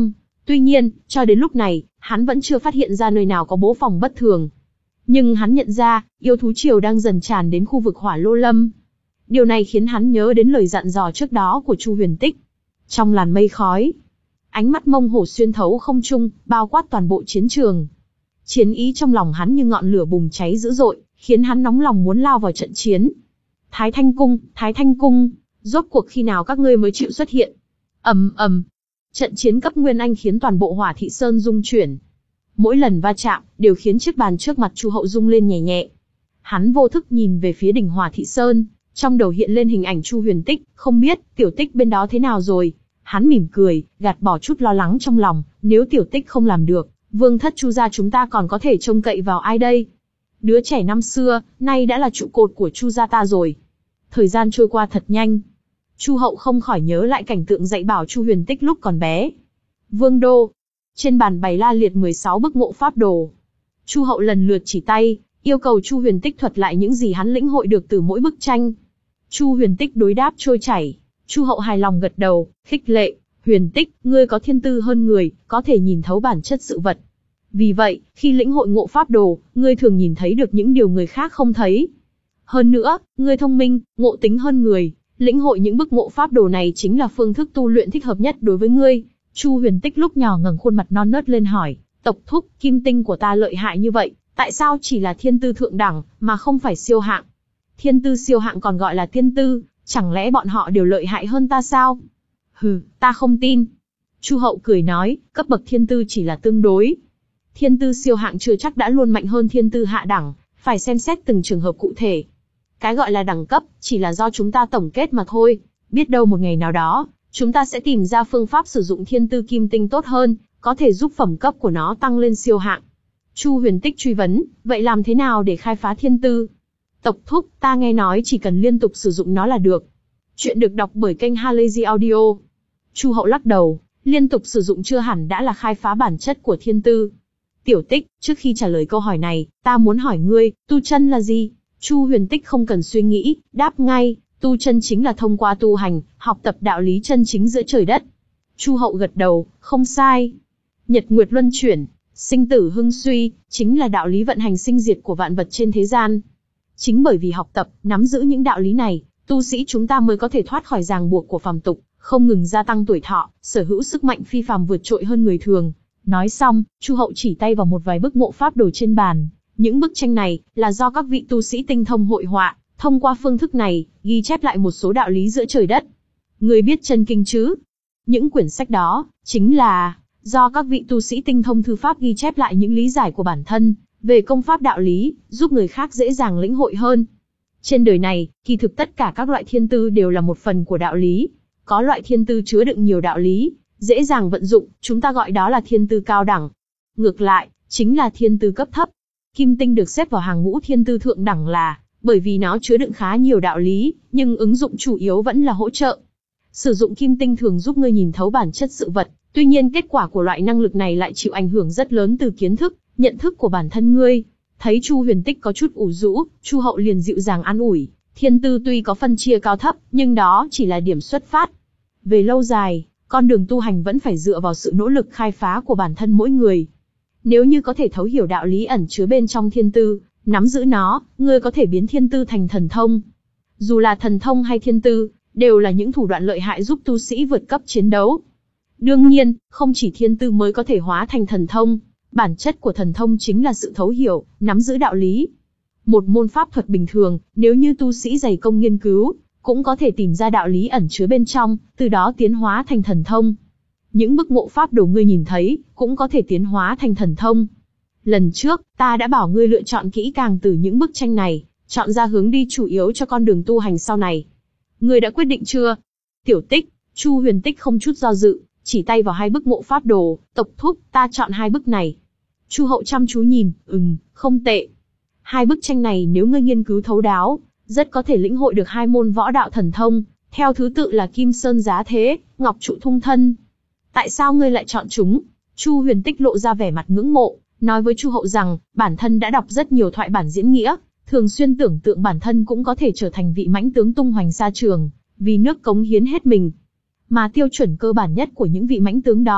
Tuy nhiên, cho đến lúc này, hắn vẫn chưa phát hiện ra nơi nào có bố phòng bất thường. Nhưng hắn nhận ra, yêu thú triều đang dần tràn đến khu vực Hỏa Lô Lâm. Điều này khiến hắn nhớ đến lời dặn dò trước đó của Chu Huyền Tích. Trong làn mây khói, ánh mắt Mông Hổ xuyên thấu không trung, bao quát toàn bộ chiến trường. Chiến ý trong lòng hắn như ngọn lửa bùng cháy dữ dội, khiến hắn nóng lòng muốn lao vào trận chiến. Thái Thanh Cung, Thái Thanh Cung, rốt cuộc khi nào các ngươi mới chịu xuất hiện? Ầm ầm. Trận chiến cấp Nguyên Anh khiến toàn bộ Hỏa Thị Sơn rung chuyển. Mỗi lần va chạm, đều khiến chiếc bàn trước mặt Chu Hậu rung lên nhẹ nhẹ. Hắn vô thức nhìn về phía đỉnh Hỏa Thị Sơn, trong đầu hiện lên hình ảnh Chu Huyền Tích, không biết Tiểu Tích bên đó thế nào rồi. Hắn mỉm cười, gạt bỏ chút lo lắng trong lòng, nếu Tiểu Tích không làm được, vương thất Chu gia chúng ta còn có thể trông cậy vào ai đây? Đứa trẻ năm xưa, nay đã là trụ cột của Chu gia ta rồi. Thời gian trôi qua thật nhanh. Chu Hậu không khỏi nhớ lại cảnh tượng dạy bảo Chu Huyền Tích lúc còn bé. Vương đô, trên bàn bày la liệt mười sáu bức ngộ pháp đồ. Chu Hậu lần lượt chỉ tay, yêu cầu Chu Huyền Tích thuật lại những gì hắn lĩnh hội được từ mỗi bức tranh. Chu Huyền Tích đối đáp trôi chảy. Chu Hậu hài lòng gật đầu, khích lệ, Huyền Tích, ngươi có thiên tư hơn người, có thể nhìn thấu bản chất sự vật. Vì vậy, khi lĩnh hội ngộ pháp đồ, ngươi thường nhìn thấy được những điều người khác không thấy. Hơn nữa, ngươi thông minh, ngộ tính hơn người, lĩnh hội những bức ngộ pháp đồ này chính là phương thức tu luyện thích hợp nhất đối với ngươi. Chu Huyền Tích lúc nhỏ ngẩng khuôn mặt non nớt lên hỏi, tộc thúc, kim tinh của ta lợi hại như vậy, tại sao chỉ là thiên tư thượng đẳng, mà không phải siêu hạng? Thiên tư siêu hạng còn gọi là tiên tư, chẳng lẽ bọn họ đều lợi hại hơn ta sao? Hừ, ta không tin. Chu Hậu cười nói, cấp bậc thiên tư chỉ là tương đối. Thiên tư siêu hạng chưa chắc đã luôn mạnh hơn thiên tư hạ đẳng, phải xem xét từng trường hợp cụ thể. Cái gọi là đẳng cấp, chỉ là do chúng ta tổng kết mà thôi. Biết đâu một ngày nào đó, chúng ta sẽ tìm ra phương pháp sử dụng thiên tư kim tinh tốt hơn, có thể giúp phẩm cấp của nó tăng lên siêu hạng. Chu Huyền Tích truy vấn, vậy làm thế nào để khai phá thiên tư? Tộc thúc, ta nghe nói chỉ cần liên tục sử dụng nó là được. Chuyện được đọc bởi kênh Halazy Audio. Chu Hậu lắc đầu, liên tục sử dụng chưa hẳn đã là khai phá bản chất của thiên tư. Tiểu Tích, trước khi trả lời câu hỏi này, ta muốn hỏi ngươi, tu chân là gì? Chu Huyền Tích không cần suy nghĩ, đáp ngay, tu chân chính là thông qua tu hành, học tập đạo lý chân chính giữa trời đất. Chu Hậu gật đầu, không sai. Nhật nguyệt luân chuyển, sinh tử hưng suy, chính là đạo lý vận hành sinh diệt của vạn vật trên thế gian. Chính bởi vì học tập, nắm giữ những đạo lý này, tu sĩ chúng ta mới có thể thoát khỏi ràng buộc của phàm tục, không ngừng gia tăng tuổi thọ, sở hữu sức mạnh phi phàm vượt trội hơn người thường. Nói xong, Chu Hậu chỉ tay vào một vài bức ngộ pháp đồ trên bàn. Những bức tranh này là do các vị tu sĩ tinh thông hội họa, thông qua phương thức này, ghi chép lại một số đạo lý giữa trời đất. Người biết chân kinh chứ? Những quyển sách đó, chính là do các vị tu sĩ tinh thông thư pháp ghi chép lại những lý giải của bản thân, về công pháp đạo lý, giúp người khác dễ dàng lĩnh hội hơn. Trên đời này, kỳ thực tất cả các loại thiên tư đều là một phần của đạo lý. Có loại thiên tư chứa đựng nhiều đạo lý, dễ dàng vận dụng, chúng ta gọi đó là thiên tư cao đẳng. Ngược lại, chính là thiên tư cấp thấp. Kim tinh được xếp vào hàng ngũ thiên tư thượng đẳng là bởi vì nó chứa đựng khá nhiều đạo lý, nhưng ứng dụng chủ yếu vẫn là hỗ trợ. Sử dụng kim tinh thường giúp ngươi nhìn thấu bản chất sự vật, tuy nhiên kết quả của loại năng lực này lại chịu ảnh hưởng rất lớn từ kiến thức, nhận thức của bản thân ngươi. Thấy Chu Huyền Tích có chút ủ rũ, Chu Hậu liền dịu dàng an ủi, thiên tư tuy có phân chia cao thấp, nhưng đó chỉ là điểm xuất phát. Về lâu dài, con đường tu hành vẫn phải dựa vào sự nỗ lực khai phá của bản thân mỗi người. Nếu như có thể thấu hiểu đạo lý ẩn chứa bên trong thiên tư, nắm giữ nó, ngươi có thể biến thiên tư thành thần thông. Dù là thần thông hay thiên tư, đều là những thủ đoạn lợi hại giúp tu sĩ vượt cấp chiến đấu. Đương nhiên, không chỉ thiên tư mới có thể hóa thành thần thông, bản chất của thần thông chính là sự thấu hiểu, nắm giữ đạo lý. Một môn pháp thuật bình thường, nếu như tu sĩ dày công nghiên cứu, cũng có thể tìm ra đạo lý ẩn chứa bên trong, từ đó tiến hóa thành thần thông. Những bức ngộ pháp đồ ngươi nhìn thấy, cũng có thể tiến hóa thành thần thông. Lần trước, ta đã bảo ngươi lựa chọn kỹ càng từ những bức tranh này, chọn ra hướng đi chủ yếu cho con đường tu hành sau này. Ngươi đã quyết định chưa? Tiểu Tích, Chu Huyền Tích không chút do dự, chỉ tay vào hai bức ngộ pháp đồ, tộc thúc, ta chọn hai bức này. Chu Hậu chăm chú nhìn, ừm, không tệ. Hai bức tranh này nếu ngươi nghiên cứu thấu đáo, rất có thể lĩnh hội được hai môn võ đạo thần thông, theo thứ tự là Kim Sơn Giá Thế, Ngọc Trụ Thung Thân. Tại sao ngươi lại chọn chúng? Chu Huyền Tích lộ ra vẻ mặt ngưỡng mộ, nói với Chu Hậu rằng, bản thân đã đọc rất nhiều thoại bản diễn nghĩa, thường xuyên tưởng tượng bản thân cũng có thể trở thành vị mãnh tướng tung hoành xa trường, vì nước cống hiến hết mình. Mà tiêu chuẩn cơ bản nhất của những vị mãnh tướng đó,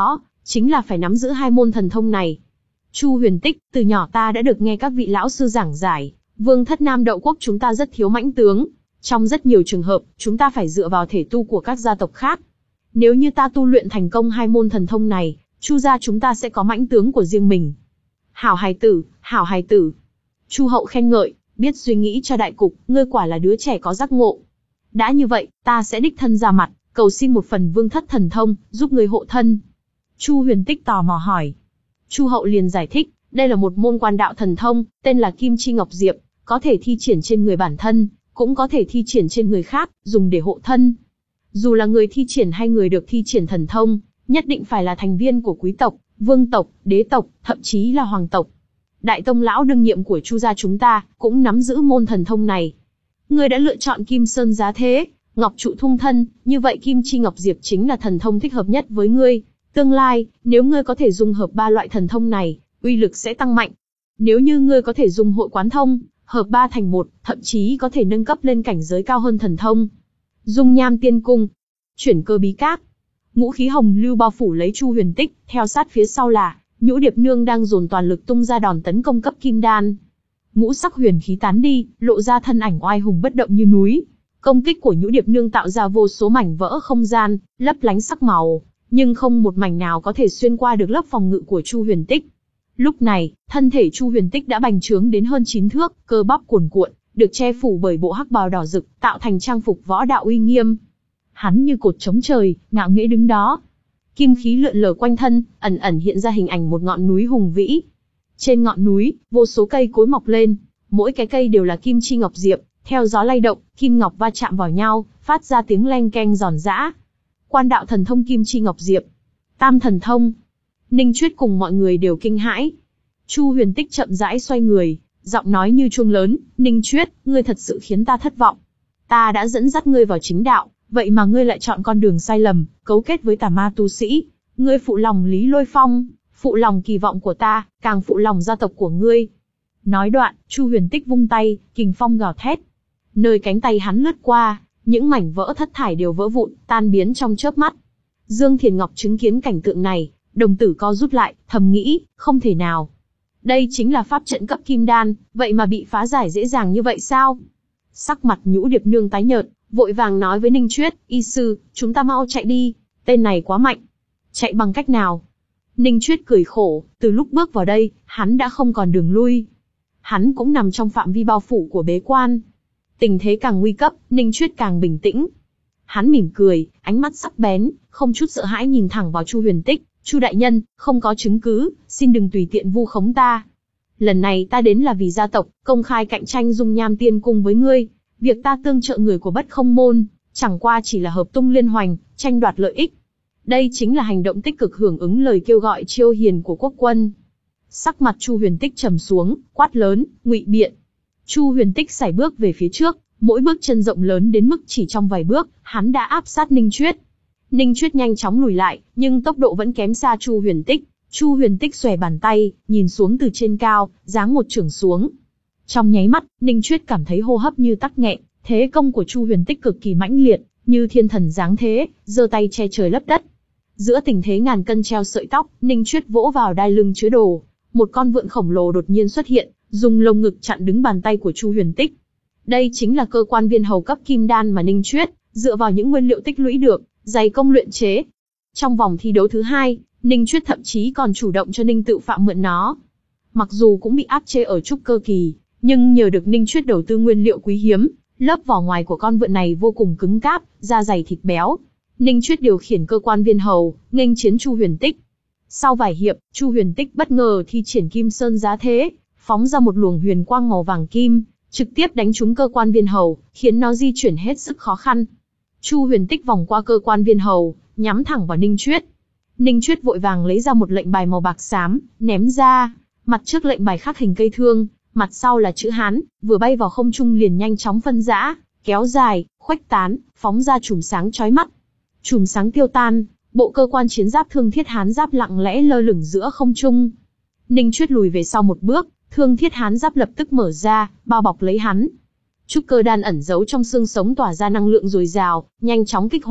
chính là phải nắm giữ hai môn thần thông này. Chu Huyền Tích, từ nhỏ ta đã được nghe các vị lão sư giảng giải, vương thất Nam Đậu quốc chúng ta rất thiếu mãnh tướng. Trong rất nhiều trường hợp, chúng ta phải dựa vào thể tu của các gia tộc khác. Nếu như ta tu luyện thành công hai môn thần thông này, Chu gia chúng ta sẽ có mãnh tướng của riêng mình. Hảo hài tử, hảo hài tử. Chu hậu khen ngợi, biết suy nghĩ cho đại cục, ngươi quả là đứa trẻ có giác ngộ. Đã như vậy, ta sẽ đích thân ra mặt, cầu xin một phần vương thất thần thông, giúp ngươi hộ thân. Chu Huyền Tích tò mò hỏi. Chu hậu liền giải thích, đây là một môn quan đạo thần thông, tên là Kim Chi Ngọc Diệp, có thể thi triển trên người bản thân, cũng có thể thi triển trên người khác, dùng để hộ thân. Dù là người thi triển hay người được thi triển thần thông, nhất định phải là thành viên của quý tộc, vương tộc, đế tộc, thậm chí là hoàng tộc. Đại tông lão đương nhiệm của Chu gia chúng ta cũng nắm giữ môn thần thông này. Ngươi đã lựa chọn Kim Sơn Giá Thế, Ngọc Trụ Thung Thân, như vậy Kim Chi Ngọc Diệp chính là thần thông thích hợp nhất với ngươi. Tương lai, nếu ngươi có thể dung hợp ba loại thần thông này, uy lực sẽ tăng mạnh. Nếu như ngươi có thể dùng hội quán thông, hợp ba thành một, thậm chí có thể nâng cấp lên cảnh giới cao hơn thần thông. Dung Nham Tiên Cung, chuyển cơ bí cát. Ngũ khí hồng lưu bao phủ lấy Chu Huyền Tích, theo sát phía sau là Nhũ Điệp Nương đang dồn toàn lực tung ra đòn tấn công cấp kim đan. Ngũ sắc huyền khí tán đi, lộ ra thân ảnh oai hùng bất động như núi. Công kích của Nhũ Điệp Nương tạo ra vô số mảnh vỡ không gian, lấp lánh sắc màu, nhưng không một mảnh nào có thể xuyên qua được lớp phòng ngự của Chu Huyền Tích. Lúc này, thân thể Chu Huyền Tích đã bành trướng đến hơn chín thước, cơ bắp cuồn cuộn, được che phủ bởi bộ hắc bào đỏ rực, tạo thành trang phục võ đạo uy nghiêm. Hắn như cột chống trời, ngạo nghễ đứng đó. Kim khí lượn lờ quanh thân, ẩn ẩn hiện ra hình ảnh một ngọn núi hùng vĩ. Trên ngọn núi, vô số cây cối mọc lên, mỗi cái cây đều là Kim Chi Ngọc Diệp, theo gió lay động, kim ngọc va chạm vào nhau, phát ra tiếng leng keng giòn giã. Quan đạo thần thông Kim Chi Ngọc Diệp, tam thần thông. Ninh Chuyết cùng mọi người đều kinh hãi. Chu Huyền Tích chậm rãi xoay người, giọng nói như chuông lớn, Ninh Chuyết, ngươi thật sự khiến ta thất vọng. Ta đã dẫn dắt ngươi vào chính đạo, vậy mà ngươi lại chọn con đường sai lầm, cấu kết với tà ma tu sĩ. Ngươi phụ lòng Lý Lôi Phong, phụ lòng kỳ vọng của ta, càng phụ lòng gia tộc của ngươi. Nói đoạn, Chu Huyền Tích vung tay, kình phong gào thét. Nơi cánh tay hắn lướt qua, những mảnh vỡ thất thải đều vỡ vụn, tan biến trong chớp mắt. Dương Thiền Ngọc chứng kiến cảnh tượng này, đồng tử co rút lại, thầm nghĩ, không thể nào. Đây chính là pháp trận cấp kim đan, vậy mà bị phá giải dễ dàng như vậy sao? Sắc mặt Nhũ Điệp Nương tái nhợt, vội vàng nói với Ninh Chuyết, y sư, chúng ta mau chạy đi, tên này quá mạnh. Chạy bằng cách nào? Ninh Chuyết cười khổ, từ lúc bước vào đây, hắn đã không còn đường lui. Hắn cũng nằm trong phạm vi bao phủ của bế quan. Tình thế càng nguy cấp, Ninh Chuyết càng bình tĩnh. Hắn mỉm cười, ánh mắt sắc bén, không chút sợ hãi nhìn thẳng vào Chu Huyền Tích. Chu đại nhân, không có chứng cứ, xin đừng tùy tiện vu khống ta. Lần này ta đến là vì gia tộc, công khai cạnh tranh Dung Nham Tiên Cung với ngươi. Việc ta tương trợ người của Bất Không Môn, chẳng qua chỉ là hợp tung liên hoành, tranh đoạt lợi ích. Đây chính là hành động tích cực hưởng ứng lời kêu gọi chiêu hiền của quốc quân. Sắc mặt Chu Huyền Tích trầm xuống, quát lớn, ngụy biện. Chu Huyền Tích sải bước về phía trước, mỗi bước chân rộng lớn đến mức chỉ trong vài bước, hắn đã áp sát Ninh Chuyết. Ninh Chuyết nhanh chóng lùi lại, nhưng tốc độ vẫn kém xa Chu Huyền Tích. Chu Huyền Tích xòe bàn tay, nhìn xuống từ trên cao, giáng một chưởng xuống. Trong nháy mắt, Ninh Chuyết cảm thấy hô hấp như tắc nghẹn, thế công của Chu Huyền Tích cực kỳ mãnh liệt, như thiên thần giáng thế, giơ tay che trời lấp đất. Giữa tình thế ngàn cân treo sợi tóc, Ninh Chuyết vỗ vào đai lưng chứa đồ, một con vượn khổng lồ đột nhiên xuất hiện, dùng lồng ngực chặn đứng bàn tay của Chu Huyền Tích. Đây chính là cơ quan viên hầu cấp kim đan mà Ninh Chuyết dựa vào những nguyên liệu tích lũy được, dày công luyện chế. Trong vòng thi đấu thứ hai, Ninh Chuyết thậm chí còn chủ động cho Ninh Tự Phạm mượn nó. Mặc dù cũng bị áp chế ở trúc cơ kỳ, nhưng nhờ được Ninh Chuyết đầu tư nguyên liệu quý hiếm, lớp vỏ ngoài của con vượn này vô cùng cứng cáp, da dày thịt béo. Ninh Chuyết điều khiển cơ quan viên hầu, nghênh chiến Chu Huyền Tích. Sau vài hiệp, Chu Huyền Tích bất ngờ thi triển Kim Sơn Giá Thế, phóng ra một luồng huyền quang màu vàng kim, trực tiếp đánh trúng cơ quan viên hầu, khiến nó di chuyển hết sức khó khăn. Chu Huyền Tích vòng qua cơ quan viên hầu, nhắm thẳng vào Ninh Chuyết. Ninh Chuyết vội vàng lấy ra một lệnh bài màu bạc xám, ném ra. Mặt trước lệnh bài khắc hình cây thương, mặt sau là chữ Hán, vừa bay vào không trung liền nhanh chóng phân rã, kéo dài, khuếch tán, phóng ra chùm sáng chói mắt. Chùm sáng tiêu tan, bộ cơ quan chiến giáp Thương Thiết Hán Giáp lặng lẽ lơ lửng giữa không trung. Ninh Chuyết lùi về sau một bước, Thương Thiết Hán Giáp lập tức mở ra, bao bọc lấy hắn. Trúc cơ đan ẩn giấu trong xương sống tỏa ra năng lượng dồi dào, nhanh chóng kích hoạt,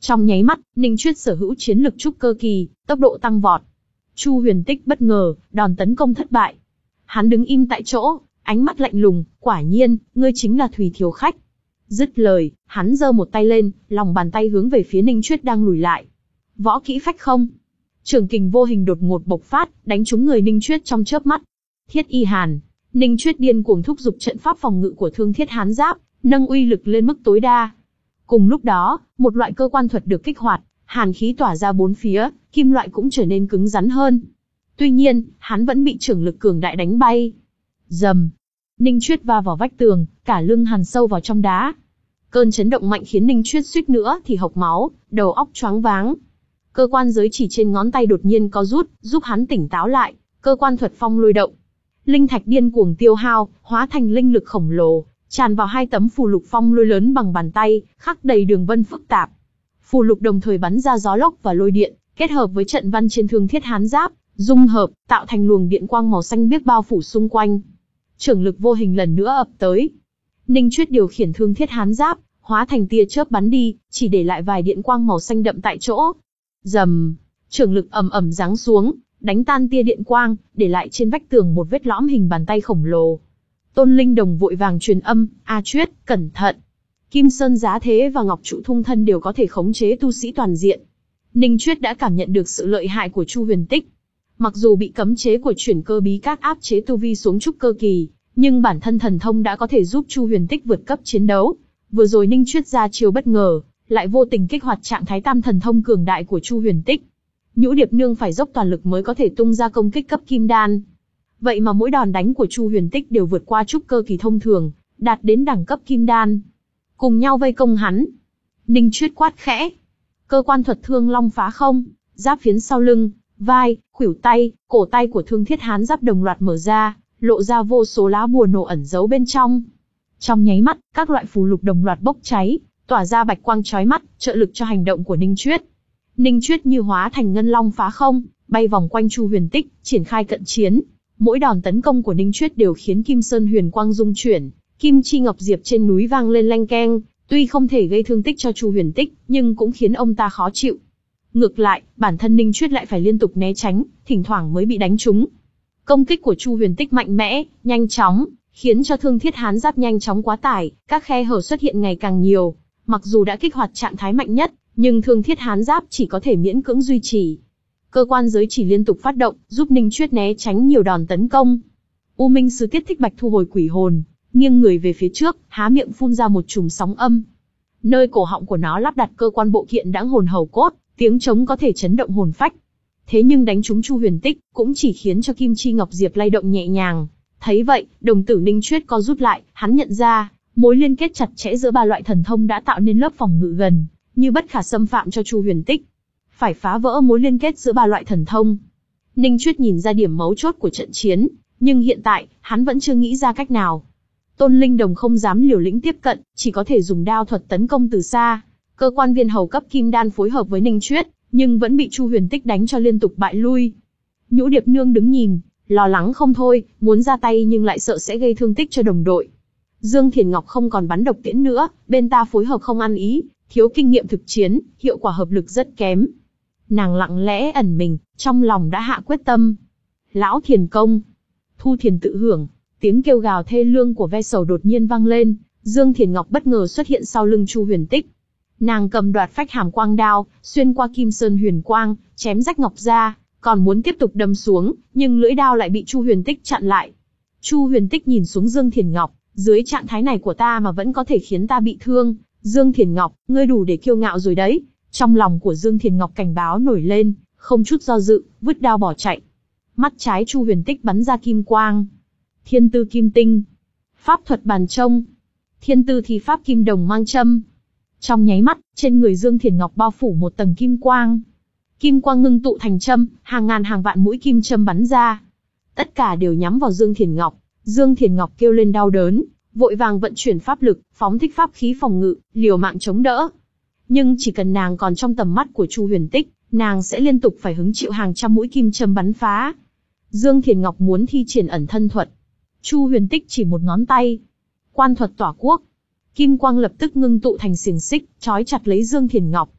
Trong nháy mắt, Ninh Chuyết sở hữu chiến lực trúc cơ kỳ, tốc độ tăng vọt. Chu Huyền Tích bất ngờ, đòn tấn công thất bại. Hắn đứng im tại chỗ, ánh mắt lạnh lùng, quả nhiên, ngươi chính là Thủy Thiếu Khách. Dứt lời, hắn giơ một tay lên, lòng bàn tay hướng về phía Ninh Chuyết đang lùi lại. Võ kỹ phách không. Trường kình vô hình đột ngột bộc phát, đánh trúng người Ninh Chuyết trong chớp mắt. Thiết y hàn. Ninh Chuyết điên cuồng thúc giục trận pháp phòng ngự của Thương Thiết Hán Giáp, nâng uy lực lên mức tối đa. Cùng lúc đó, một loại cơ quan thuật được kích hoạt, hàn khí tỏa ra bốn phía, kim loại cũng trở nên cứng rắn hơn. Tuy nhiên, hắn vẫn bị trưởng lực cường đại đánh bay. Rầm. Ninh Chuyết va vào vách tường, cả lưng hằn sâu vào trong đá. Cơn chấn động mạnh khiến Ninh Chuyết suýt nữa thì hộc máu, đầu óc choáng váng. Cơ quan giới chỉ trên ngón tay đột nhiên co rút, giúp hắn tỉnh táo lại, cơ quan thuật phong lôi động. Linh thạch điên cuồng tiêu hao, hóa thành linh lực khổng lồ, tràn vào hai tấm phù lục phong lôi lớn bằng bàn tay, khắc đầy đường vân phức tạp. Phù lục đồng thời bắn ra gió lốc và lôi điện, kết hợp với trận văn trên Thương Thiết Hán Giáp, dung hợp, tạo thành luồng điện quang màu xanh biếc bao phủ xung quanh. Trưởng lực vô hình lần nữa ập tới. Ninh Chuyết điều khiển Thương Thiết Hán Giáp, hóa thành tia chớp bắn đi, chỉ để lại vài điện quang màu xanh đậm tại chỗ. Rầm, trưởng lực ầm ầm giáng xuống, đánh tan tia điện quang, để lại trên vách tường một vết lõm hình bàn tay khổng lồ. Tôn Linh Đồng vội vàng truyền âm, A Chuyết, cẩn thận. Kim Sơn Giá Thế và Ngọc Trụ Thung Thân đều có thể khống chế tu sĩ toàn diện. Ninh Chuyết đã cảm nhận được sự lợi hại của Chu Huyền Tích. Mặc dù bị cấm chế của chuyển cơ bí các áp chế tu vi xuống trúc cơ kỳ, nhưng bản thân thần thông đã có thể giúp Chu Huyền Tích vượt cấp chiến đấu. Vừa rồi Ninh Chuyết ra chiêu bất ngờ, lại vô tình kích hoạt trạng thái tam thần thông cường đại của Chu Huyền Tích. Nhũ Điệp Nương phải dốc toàn lực mới có thể tung ra công kích cấp kim đan. Vậy mà mỗi đòn đánh của Chu Huyền Tích đều vượt qua trúc cơ kỳ thông thường, đạt đến đẳng cấp kim đan. Cùng nhau vây công hắn. Ninh Chuyết quát khẽ. Cơ quan thuật Thương Long phá không, giáp phiến sau lưng, vai, khuỷu tay, cổ tay của Thương Thiết Hán Giáp đồng loạt mở ra, lộ ra vô số lá bùa nổ ẩn giấu bên trong. Trong nháy mắt, các loại phù lục đồng loạt bốc cháy, tỏa ra bạch quang chói mắt, trợ lực cho hành động của Ninh Chuyết. Ninh Chuyết như hóa thành ngân long phá không, bay vòng quanh Chu Huyền Tích, triển khai cận chiến. Mỗi đòn tấn công của Ninh Chuyết đều khiến Kim Sơn huyền quang rung chuyển, kim chi ngọc diệp trên núi vang lên leng keng, tuy không thể gây thương tích cho Chu Huyền Tích, nhưng cũng khiến ông ta khó chịu. Ngược lại, bản thân Ninh Chuyết lại phải liên tục né tránh, thỉnh thoảng mới bị đánh trúng. Công kích của Chu Huyền Tích mạnh mẽ, nhanh chóng, khiến cho Thương Thiết Hán Giáp nhanh chóng quá tải, các khe hở xuất hiện ngày càng nhiều. Mặc dù đã kích hoạt trạng thái mạnh nhất, nhưng Thương Thiết Hán Giáp chỉ có thể miễn cưỡng duy trì. Cơ quan giới chỉ liên tục phát động, giúp Ninh Chuyết né tránh nhiều đòn tấn công. U Minh Sư Tiết Thích Bạch thu hồi quỷ hồn, nghiêng người về phía trước, há miệng phun ra một chùm sóng âm. Nơi cổ họng của nó lắp đặt cơ quan bộ kiện đãng hồn hầu cốt, tiếng trống có thể chấn động hồn phách. Thế nhưng đánh trúng Chu Huyền Tích, cũng chỉ khiến cho Kim Chi Ngọc Diệp lay động nhẹ nhàng. Thấy vậy, đồng tử Ninh Chuyết co rút lại, hắn nhận ra, mối liên kết chặt chẽ giữa ba loại thần thông đã tạo nên lớp phòng ngự gần, như bất khả xâm phạm cho Chu Huyền Tích. Phải phá vỡ mối liên kết giữa ba loại thần thông. Ninh Chuyết nhìn ra điểm mấu chốt của trận chiến, nhưng hiện tại, hắn vẫn chưa nghĩ ra cách nào. Tôn Linh Đồng không dám liều lĩnh tiếp cận, chỉ có thể dùng đao thuật tấn công từ xa. Cơ quan viên hầu cấp kim đan phối hợp với Ninh Chuyết, nhưng vẫn bị Chu Huyền Tích đánh cho liên tục bại lui. Nhũ Điệp Nương đứng nhìn, lo lắng không thôi, muốn ra tay nhưng lại sợ sẽ gây thương tích cho đồng đội. Dương Thiền Ngọc không còn bắn độc tiễn nữa, bên ta phối hợp không ăn ý, thiếu kinh nghiệm thực chiến, hiệu quả hợp lực rất kém. Nàng lặng lẽ ẩn mình, trong lòng đã hạ quyết tâm. Lão Thiền Công, Thu Thiền tự hưởng, tiếng kêu gào thê lương của ve sầu đột nhiên vang lên, Dương Thiền Ngọc bất ngờ xuất hiện sau lưng Chu Huyền Tích. Nàng cầm đoạt phách hàm quang đao, xuyên qua Kim Sơn huyền quang, chém rách ngọc ra, còn muốn tiếp tục đâm xuống, nhưng lưỡi đao lại bị Chu Huyền Tích chặn lại. Chu Huyền Tích nhìn xuống Dương Thiền Ngọc, dưới trạng thái này của ta mà vẫn có thể khiến ta bị thương. Dương Thiền Ngọc, ngươi đủ để kiêu ngạo rồi đấy. Trong lòng của Dương Thiền Ngọc cảnh báo nổi lên, không chút do dự, vứt đao bỏ chạy. Mắt trái Chu Huyền Tích bắn ra kim quang. Thiên tư kim tinh. Pháp thuật bàn trông. Thiên tư thì pháp kim đồng mang châm. Trong nháy mắt, trên người Dương Thiền Ngọc bao phủ một tầng kim quang. Kim quang ngưng tụ thành châm, hàng ngàn hàng vạn mũi kim châm bắn ra. Tất cả đều nhắm vào Dương Thiền Ngọc. Dương Thiền Ngọc kêu lên đau đớn, vội vàng vận chuyển pháp lực, phóng thích pháp khí phòng ngự, liều mạng chống đỡ. Nhưng chỉ cần nàng còn trong tầm mắt của Chu Huyền Tích, nàng sẽ liên tục phải hứng chịu hàng trăm mũi kim châm bắn phá. Dương Thiền Ngọc muốn thi triển ẩn thân thuật. Chu Huyền Tích chỉ một ngón tay. Quan thuật tỏa quốc. Kim quang lập tức ngưng tụ thành xiềng xích, trói chặt lấy Dương Thiền Ngọc.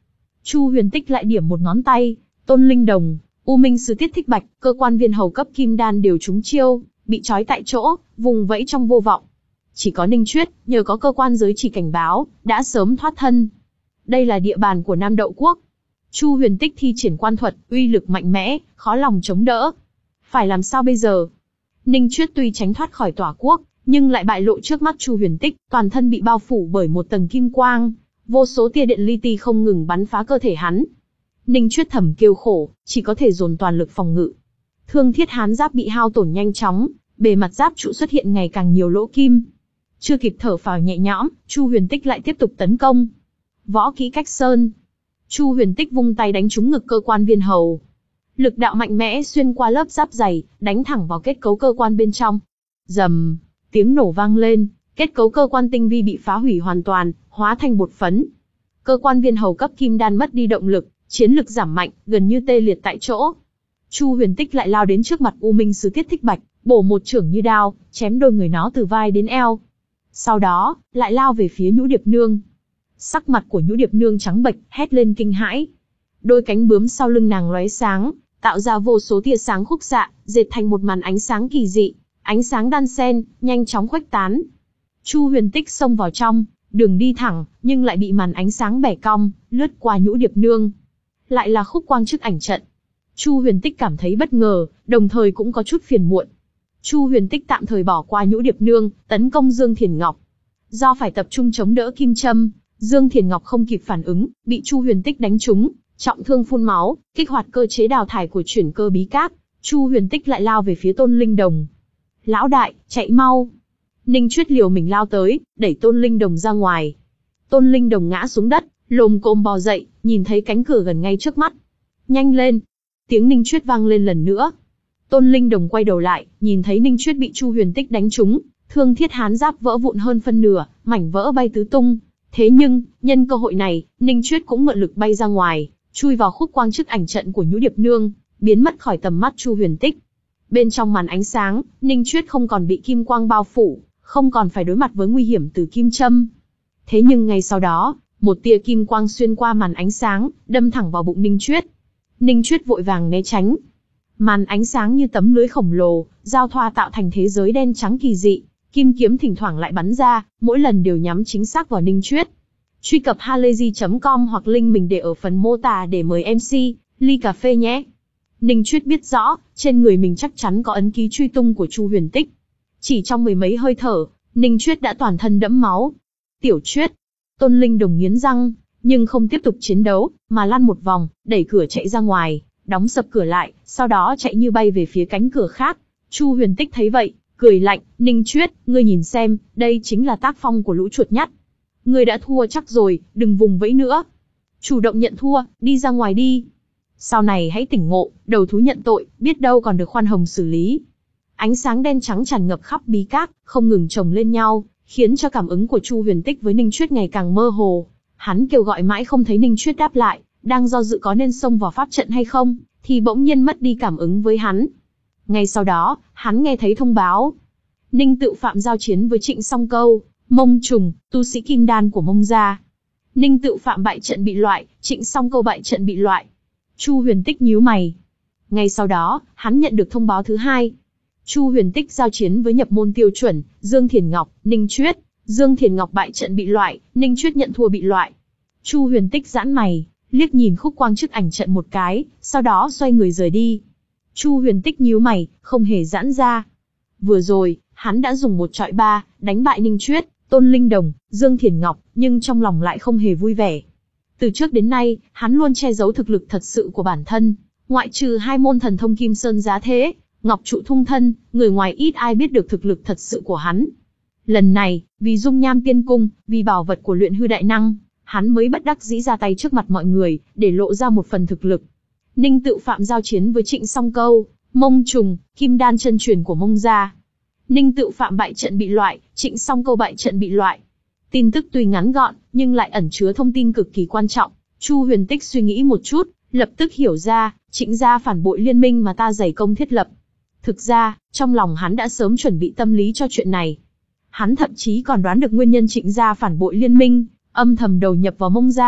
Chu Huyền Tích lại điểm một ngón tay, Tôn Linh Đồng, U Minh Sư Tiết Thích Bạch, cơ quan viên hầu cấp kim đan đều trúng chiêu, bị trói tại chỗ, vùng vẫy trong vô vọng. Chỉ có Ninh Chuyết, nhờ có cơ quan giới chỉ cảnh báo, đã sớm thoát thân. Đây là địa bàn của Nam Đậu Quốc. Chu Huyền Tích thi triển quan thuật, uy lực mạnh mẽ, khó lòng chống đỡ. Phải làm sao bây giờ? Ninh Chuyết tuy tránh thoát khỏi tỏa quốc, nhưng lại bại lộ trước mắt Chu Huyền Tích, toàn thân bị bao phủ bởi một tầng kim quang, vô số tia điện li ti không ngừng bắn phá cơ thể hắn. Ninh Chuyết thầm kêu khổ, chỉ có thể dồn toàn lực phòng ngự. Thương thiết hán giáp bị hao tổn nhanh chóng, bề mặt giáp trụ xuất hiện ngày càng nhiều lỗ kim. Chưa kịp thở phào nhẹ nhõm, Chu Huyền Tích lại tiếp tục tấn công. Võ kỹ cách sơn. Chu Huyền Tích vung tay đánh trúng ngực cơ quan viên hầu. Lực đạo mạnh mẽ xuyên qua lớp giáp dày, đánh thẳng vào kết cấu cơ quan bên trong. Rầm, tiếng nổ vang lên, kết cấu cơ quan tinh vi bị phá hủy hoàn toàn, hóa thành bột phấn. Cơ quan viên hầu cấp kim đan mất đi động lực, chiến lực giảm mạnh, gần như tê liệt tại chỗ. Chu Huyền Tích lại lao đến trước mặt U Minh Sứ Tiết Thích Bạch, bổ một chưởng như đao, chém đôi người nó từ vai đến eo. Sau đó, lại lao về phía Nhũ Điệp Nương. Sắc mặt của Nhũ Điệp Nương trắng bệch, hét lên kinh hãi. Đôi cánh bướm sau lưng nàng lóe sáng, tạo ra vô số tia sáng khúc xạ, dệt thành một màn ánh sáng kỳ dị, ánh sáng đan xen, nhanh chóng khuếch tán. Chu Huyền Tích xông vào trong, đường đi thẳng, nhưng lại bị màn ánh sáng bẻ cong, lướt qua Nhũ Điệp Nương. Lại là khúc quang chức ảnh trận. Chu Huyền Tích cảm thấy bất ngờ, đồng thời cũng có chút phiền muộn. Chu Huyền Tích tạm thời bỏ qua Nhũ Điệp Nương, tấn công Dương Thiền Ngọc. Do phải tập trung chống đỡ kim châm, Dương Thiền Ngọc không kịp phản ứng, bị Chu Huyền Tích đánh trúng, trọng thương phun máu, kích hoạt cơ chế đào thải của chuyển cơ bí cáp. Chu Huyền Tích lại lao về phía Tôn Linh Đồng. Lão đại, chạy mau! Ninh Chuyết liều mình lao tới, đẩy Tôn Linh Đồng ra ngoài. Tôn Linh Đồng ngã xuống đất, lồm cồm bò dậy, nhìn thấy cánh cửa gần ngay trước mắt. Nhanh lên! Tiếng Ninh Chuyết vang lên lần nữa. Tôn Linh Đồng quay đầu lại, nhìn thấy Ninh Chuyết bị Chu Huyền Tích đánh trúng, thương thiết hán giáp vỡ vụn hơn phân nửa, mảnh vỡ bay tứ tung. Thế nhưng, nhân cơ hội này, Ninh Chuyết cũng mượn lực bay ra ngoài, chui vào khúc quang chức ảnh trận của Nhũ Điệp Nương, biến mất khỏi tầm mắt Chu Huyền Tích. Bên trong màn ánh sáng, Ninh Chuyết không còn bị kim quang bao phủ, không còn phải đối mặt với nguy hiểm từ kim châm. Thế nhưng ngay sau đó, một tia kim quang xuyên qua màn ánh sáng, đâm thẳng vào bụng Ninh Chuyết. Ninh Chuyết vội vàng né tránh. Màn ánh sáng như tấm lưới khổng lồ, giao thoa tạo thành thế giới đen trắng kỳ dị, kim kiếm thỉnh thoảng lại bắn ra, mỗi lần đều nhắm chính xác vào Ninh Chuyết. Truy cập halayzi chấm com hoặc link mình để ở phần mô tả để mời em xê, ly cà phê nhé. Ninh Chuyết biết rõ, trên người mình chắc chắn có ấn ký truy tung của Chu Huyền Tích. Chỉ trong mười mấy hơi thở, Ninh Chuyết đã toàn thân đẫm máu. Tiểu Chuyết! Tôn Linh Đồng nghiến răng, nhưng không tiếp tục chiến đấu, mà lăn một vòng, đẩy cửa chạy ra ngoài, đóng sập cửa lại, sau đó chạy như bay về phía cánh cửa khác. Chu Huyền Tích thấy vậy, cười lạnh, Ninh Chuyết, ngươi nhìn xem, đây chính là tác phong của lũ chuột nhắt. Ngươi đã thua chắc rồi, đừng vùng vẫy nữa. Chủ động nhận thua, đi ra ngoài đi. Sau này hãy tỉnh ngộ, đầu thú nhận tội, biết đâu còn được khoan hồng xử lý. Ánh sáng đen trắng tràn ngập khắp bí cáp, không ngừng chồng lên nhau, khiến cho cảm ứng của Chu Huyền Tích với Ninh Chuyết ngày càng mơ hồ. Hắn kêu gọi mãi không thấy Ninh Chuyết đáp lại, đang do dự có nên xông vào pháp trận hay không, thì bỗng nhiên mất đi cảm ứng với hắn. Ngay sau đó, hắn nghe thấy thông báo. Ninh Tự Phạm giao chiến với Trịnh Song Câu, Mông Trùng, tu sĩ kim đan của Mông gia. Ninh Tự Phạm bại trận bị loại, Trịnh Song Câu bại trận bị loại. Chu Huyền Tích nhíu mày. Ngay sau đó, hắn nhận được thông báo thứ hai. Chu Huyền Tích giao chiến với nhập môn tiêu chuẩn, Dương Thiền Ngọc, Ninh Chuyết. Dương Thiền Ngọc bại trận bị loại, Ninh Chuyết nhận thua bị loại. Chu Huyền Tích giãn mày, liếc nhìn khúc quang chức ảnh trận một cái, sau đó xoay người rời đi. Chu Huyền Tích nhíu mày, không hề giãn ra. Vừa rồi, hắn đã dùng một trọi ba, đánh bại Ninh Chuyết, Tôn Linh Đồng, Dương Thiền Ngọc, nhưng trong lòng lại không hề vui vẻ. Từ trước đến nay, hắn luôn che giấu thực lực thật sự của bản thân, ngoại trừ hai môn thần thông Kim Sơn Giá Thế, Ngọc Trụ Thung Thân, người ngoài ít ai biết được thực lực thật sự của hắn. Lần này, vì dung nham tiên cung, vì bảo vật của luyện hư đại năng, hắn mới bất đắc dĩ ra tay trước mặt mọi người, để lộ ra một phần thực lực. Ninh Tự Phạm giao chiến với Trịnh Song Câu, Mông Trùng, kim đan chân truyền của Mông gia. Ninh Tự Phạm bại trận bị loại, Trịnh Song Câu bại trận bị loại. Tin tức tuy ngắn gọn, nhưng lại ẩn chứa thông tin cực kỳ quan trọng. Chu Huyền Tích suy nghĩ một chút, lập tức hiểu ra, Trịnh gia phản bội liên minh mà ta dày công thiết lập. Thực ra, trong lòng hắn đã sớm chuẩn bị tâm lý cho chuyện này. Hắn thậm chí còn đoán được nguyên nhân Trịnh gia phản bội liên minh, âm thầm đầu nhập vào Mông gia,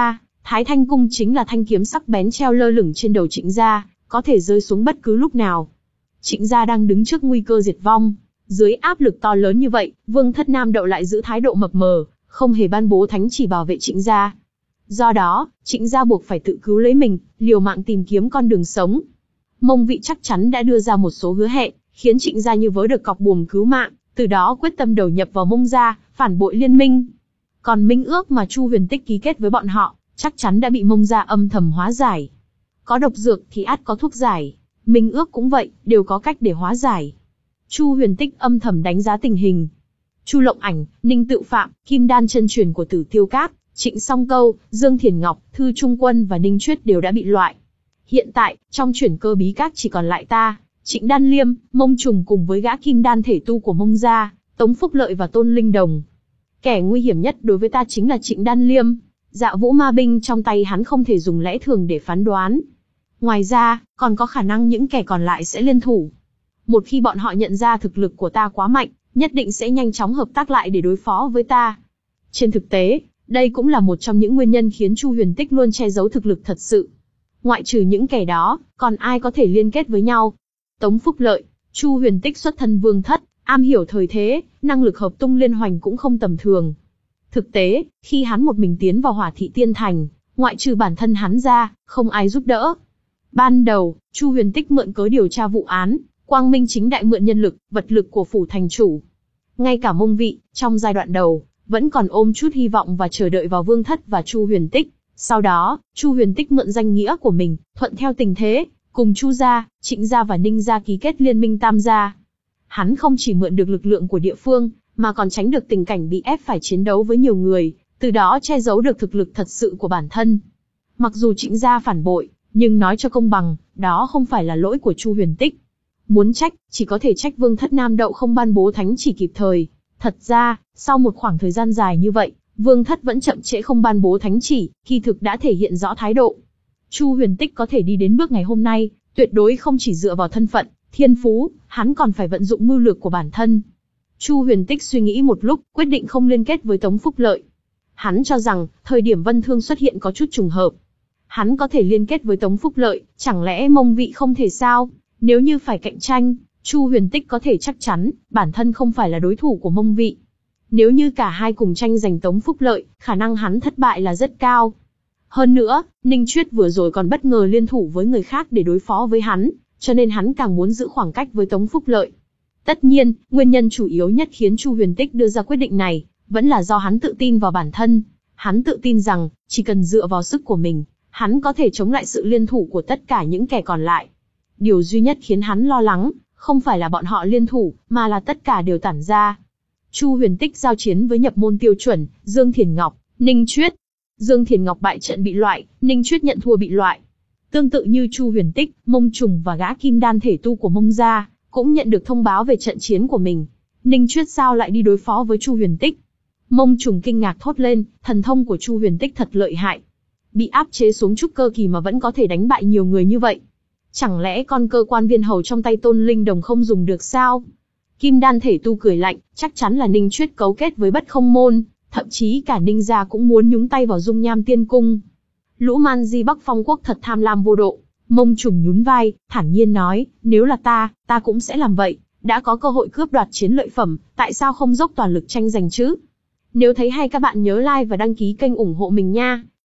Thái Thanh Cung chính là thanh kiếm sắc bén treo lơ lửng trên đầu Trịnh gia, có thể rơi xuống bất cứ lúc nào. Trịnh gia đang đứng trước nguy cơ diệt vong. Dưới áp lực to lớn như vậy, Vương thất Nam Đậu lại giữ thái độ mập mờ, không hề ban bố thánh chỉ bảo vệ Trịnh gia. Do đó, Trịnh gia buộc phải tự cứu lấy mình, liều mạng tìm kiếm con đường sống. Mông Vị chắc chắn đã đưa ra một số hứa hẹn, khiến Trịnh gia như vớ được cọc buồm cứu mạng, từ đó quyết tâm đầu nhập vào Mông gia, phản bội liên minh. Còn minh ước mà Chu Huyền Tích ký kết với bọn họ, chắc chắn đã bị Mông gia âm thầm hóa giải. Có độc dược thì ắt có thuốc giải, minh ước cũng vậy, đều có cách để hóa giải. Chu Huyền Tích âm thầm đánh giá tình hình. Chu Lộng Ảnh, Ninh Tự Phạm, kim đan chân truyền của Tử Tiêu Các, Trịnh Song Câu, Dương Thiền Ngọc, Thư Trung Quân và Ninh Chuyết đều đã bị loại. Hiện tại, trong chuyển cơ bí các chỉ còn lại ta, Trịnh Đan Liêm, Mông Trùng cùng với gã kim đan thể tu của Mông gia, Tống Phúc Lợi và Tôn Linh Đồng. Kẻ nguy hiểm nhất đối với ta chính là Trịnh Đan Liêm. Dạ Vũ ma binh trong tay hắn không thể dùng lẽ thường để phán đoán. Ngoài ra, còn có khả năng những kẻ còn lại sẽ liên thủ. Một khi bọn họ nhận ra thực lực của ta quá mạnh, nhất định sẽ nhanh chóng hợp tác lại để đối phó với ta. Trên thực tế, đây cũng là một trong những nguyên nhân khiến Chu Huyền Tích luôn che giấu thực lực thật sự. Ngoại trừ những kẻ đó, còn ai có thể liên kết với nhau? Tống Phúc Lợi, Chu Huyền Tích xuất thân vương thất, am hiểu thời thế, năng lực hợp tung liên hoành cũng không tầm thường. Thực tế, khi hắn một mình tiến vào Hỏa Thị Tiên Thành, ngoại trừ bản thân hắn ra, không ai giúp đỡ. Ban đầu, Chu Huyền Tích mượn cớ điều tra vụ án, quang minh chính đại mượn nhân lực, vật lực của phủ thành chủ. Ngay cả Mông Vị, trong giai đoạn đầu, vẫn còn ôm chút hy vọng và chờ đợi vào Vương Thất và Chu Huyền Tích. Sau đó, Chu Huyền Tích mượn danh nghĩa của mình, thuận theo tình thế, cùng Chu gia, Trịnh gia và Ninh gia ký kết liên minh tam gia. Hắn không chỉ mượn được lực lượng của địa phương, mà còn tránh được tình cảnh bị ép phải chiến đấu với nhiều người, từ đó che giấu được thực lực thật sự của bản thân. Mặc dù Trịnh gia phản bội, nhưng nói cho công bằng, đó không phải là lỗi của Chu Huyền Tích. Muốn trách, chỉ có thể trách Vương thất Nam Đậu không ban bố thánh chỉ kịp thời. Thật ra, sau một khoảng thời gian dài như vậy, Vương thất vẫn chậm trễ không ban bố thánh chỉ, kỳ thực đã thể hiện rõ thái độ. Chu Huyền Tích có thể đi đến bước ngày hôm nay, tuyệt đối không chỉ dựa vào thân phận, thiên phú, hắn còn phải vận dụng mưu lược của bản thân. Chu Huyền Tích suy nghĩ một lúc, quyết định không liên kết với Tống Phúc Lợi. Hắn cho rằng, thời điểm Vân Thương xuất hiện có chút trùng hợp. Hắn có thể liên kết với Tống Phúc Lợi, chẳng lẽ Mông Vị không thể sao? Nếu như phải cạnh tranh, Chu Huyền Tích có thể chắc chắn, bản thân không phải là đối thủ của Mông Vị. Nếu như cả hai cùng tranh giành Tống Phúc Lợi, khả năng hắn thất bại là rất cao. Hơn nữa, Ninh Chuyết vừa rồi còn bất ngờ liên thủ với người khác để đối phó với hắn, cho nên hắn càng muốn giữ khoảng cách với Tống Phúc Lợi. Tất nhiên, nguyên nhân chủ yếu nhất khiến Chu Huyền Tích đưa ra quyết định này, vẫn là do hắn tự tin vào bản thân. Hắn tự tin rằng, chỉ cần dựa vào sức của mình, hắn có thể chống lại sự liên thủ của tất cả những kẻ còn lại. Điều duy nhất khiến hắn lo lắng, không phải là bọn họ liên thủ, mà là tất cả đều tản ra. Chu Huyền Tích giao chiến với nhập môn tiêu chuẩn, Dương Thiền Ngọc, Ninh Chuyết. Dương Thiền Ngọc bại trận bị loại, Ninh Chuyết nhận thua bị loại. Tương tự như Chu Huyền Tích, Mông Trùng và gã kim đan thể tu của Mông gia, cũng nhận được thông báo về trận chiến của mình. Ninh Chuyết sao lại đi đối phó với Chu Huyền Tích? Mông Trùng kinh ngạc thốt lên, thần thông của Chu Huyền Tích thật lợi hại. Bị áp chế xuống trúc cơ kỳ mà vẫn có thể đánh bại nhiều người như vậy. Chẳng lẽ con cơ quan viên hầu trong tay Tôn Linh Đồng không dùng được sao? Kim đan thể tu cười lạnh, chắc chắn là Ninh Chuyết cấu kết với Bất Không Môn, thậm chí cả Ninh gia cũng muốn nhúng tay vào Dung Nham Tiên Cung. Lũ man di Bắc Phong Quốc thật tham lam vô độ. Mông Trùng nhún vai, thản nhiên nói, nếu là ta, ta cũng sẽ làm vậy. Đã có cơ hội cướp đoạt chiến lợi phẩm, tại sao không dốc toàn lực tranh giành chứ? Nếu thấy hay các bạn nhớ like và đăng ký kênh ủng hộ mình nha.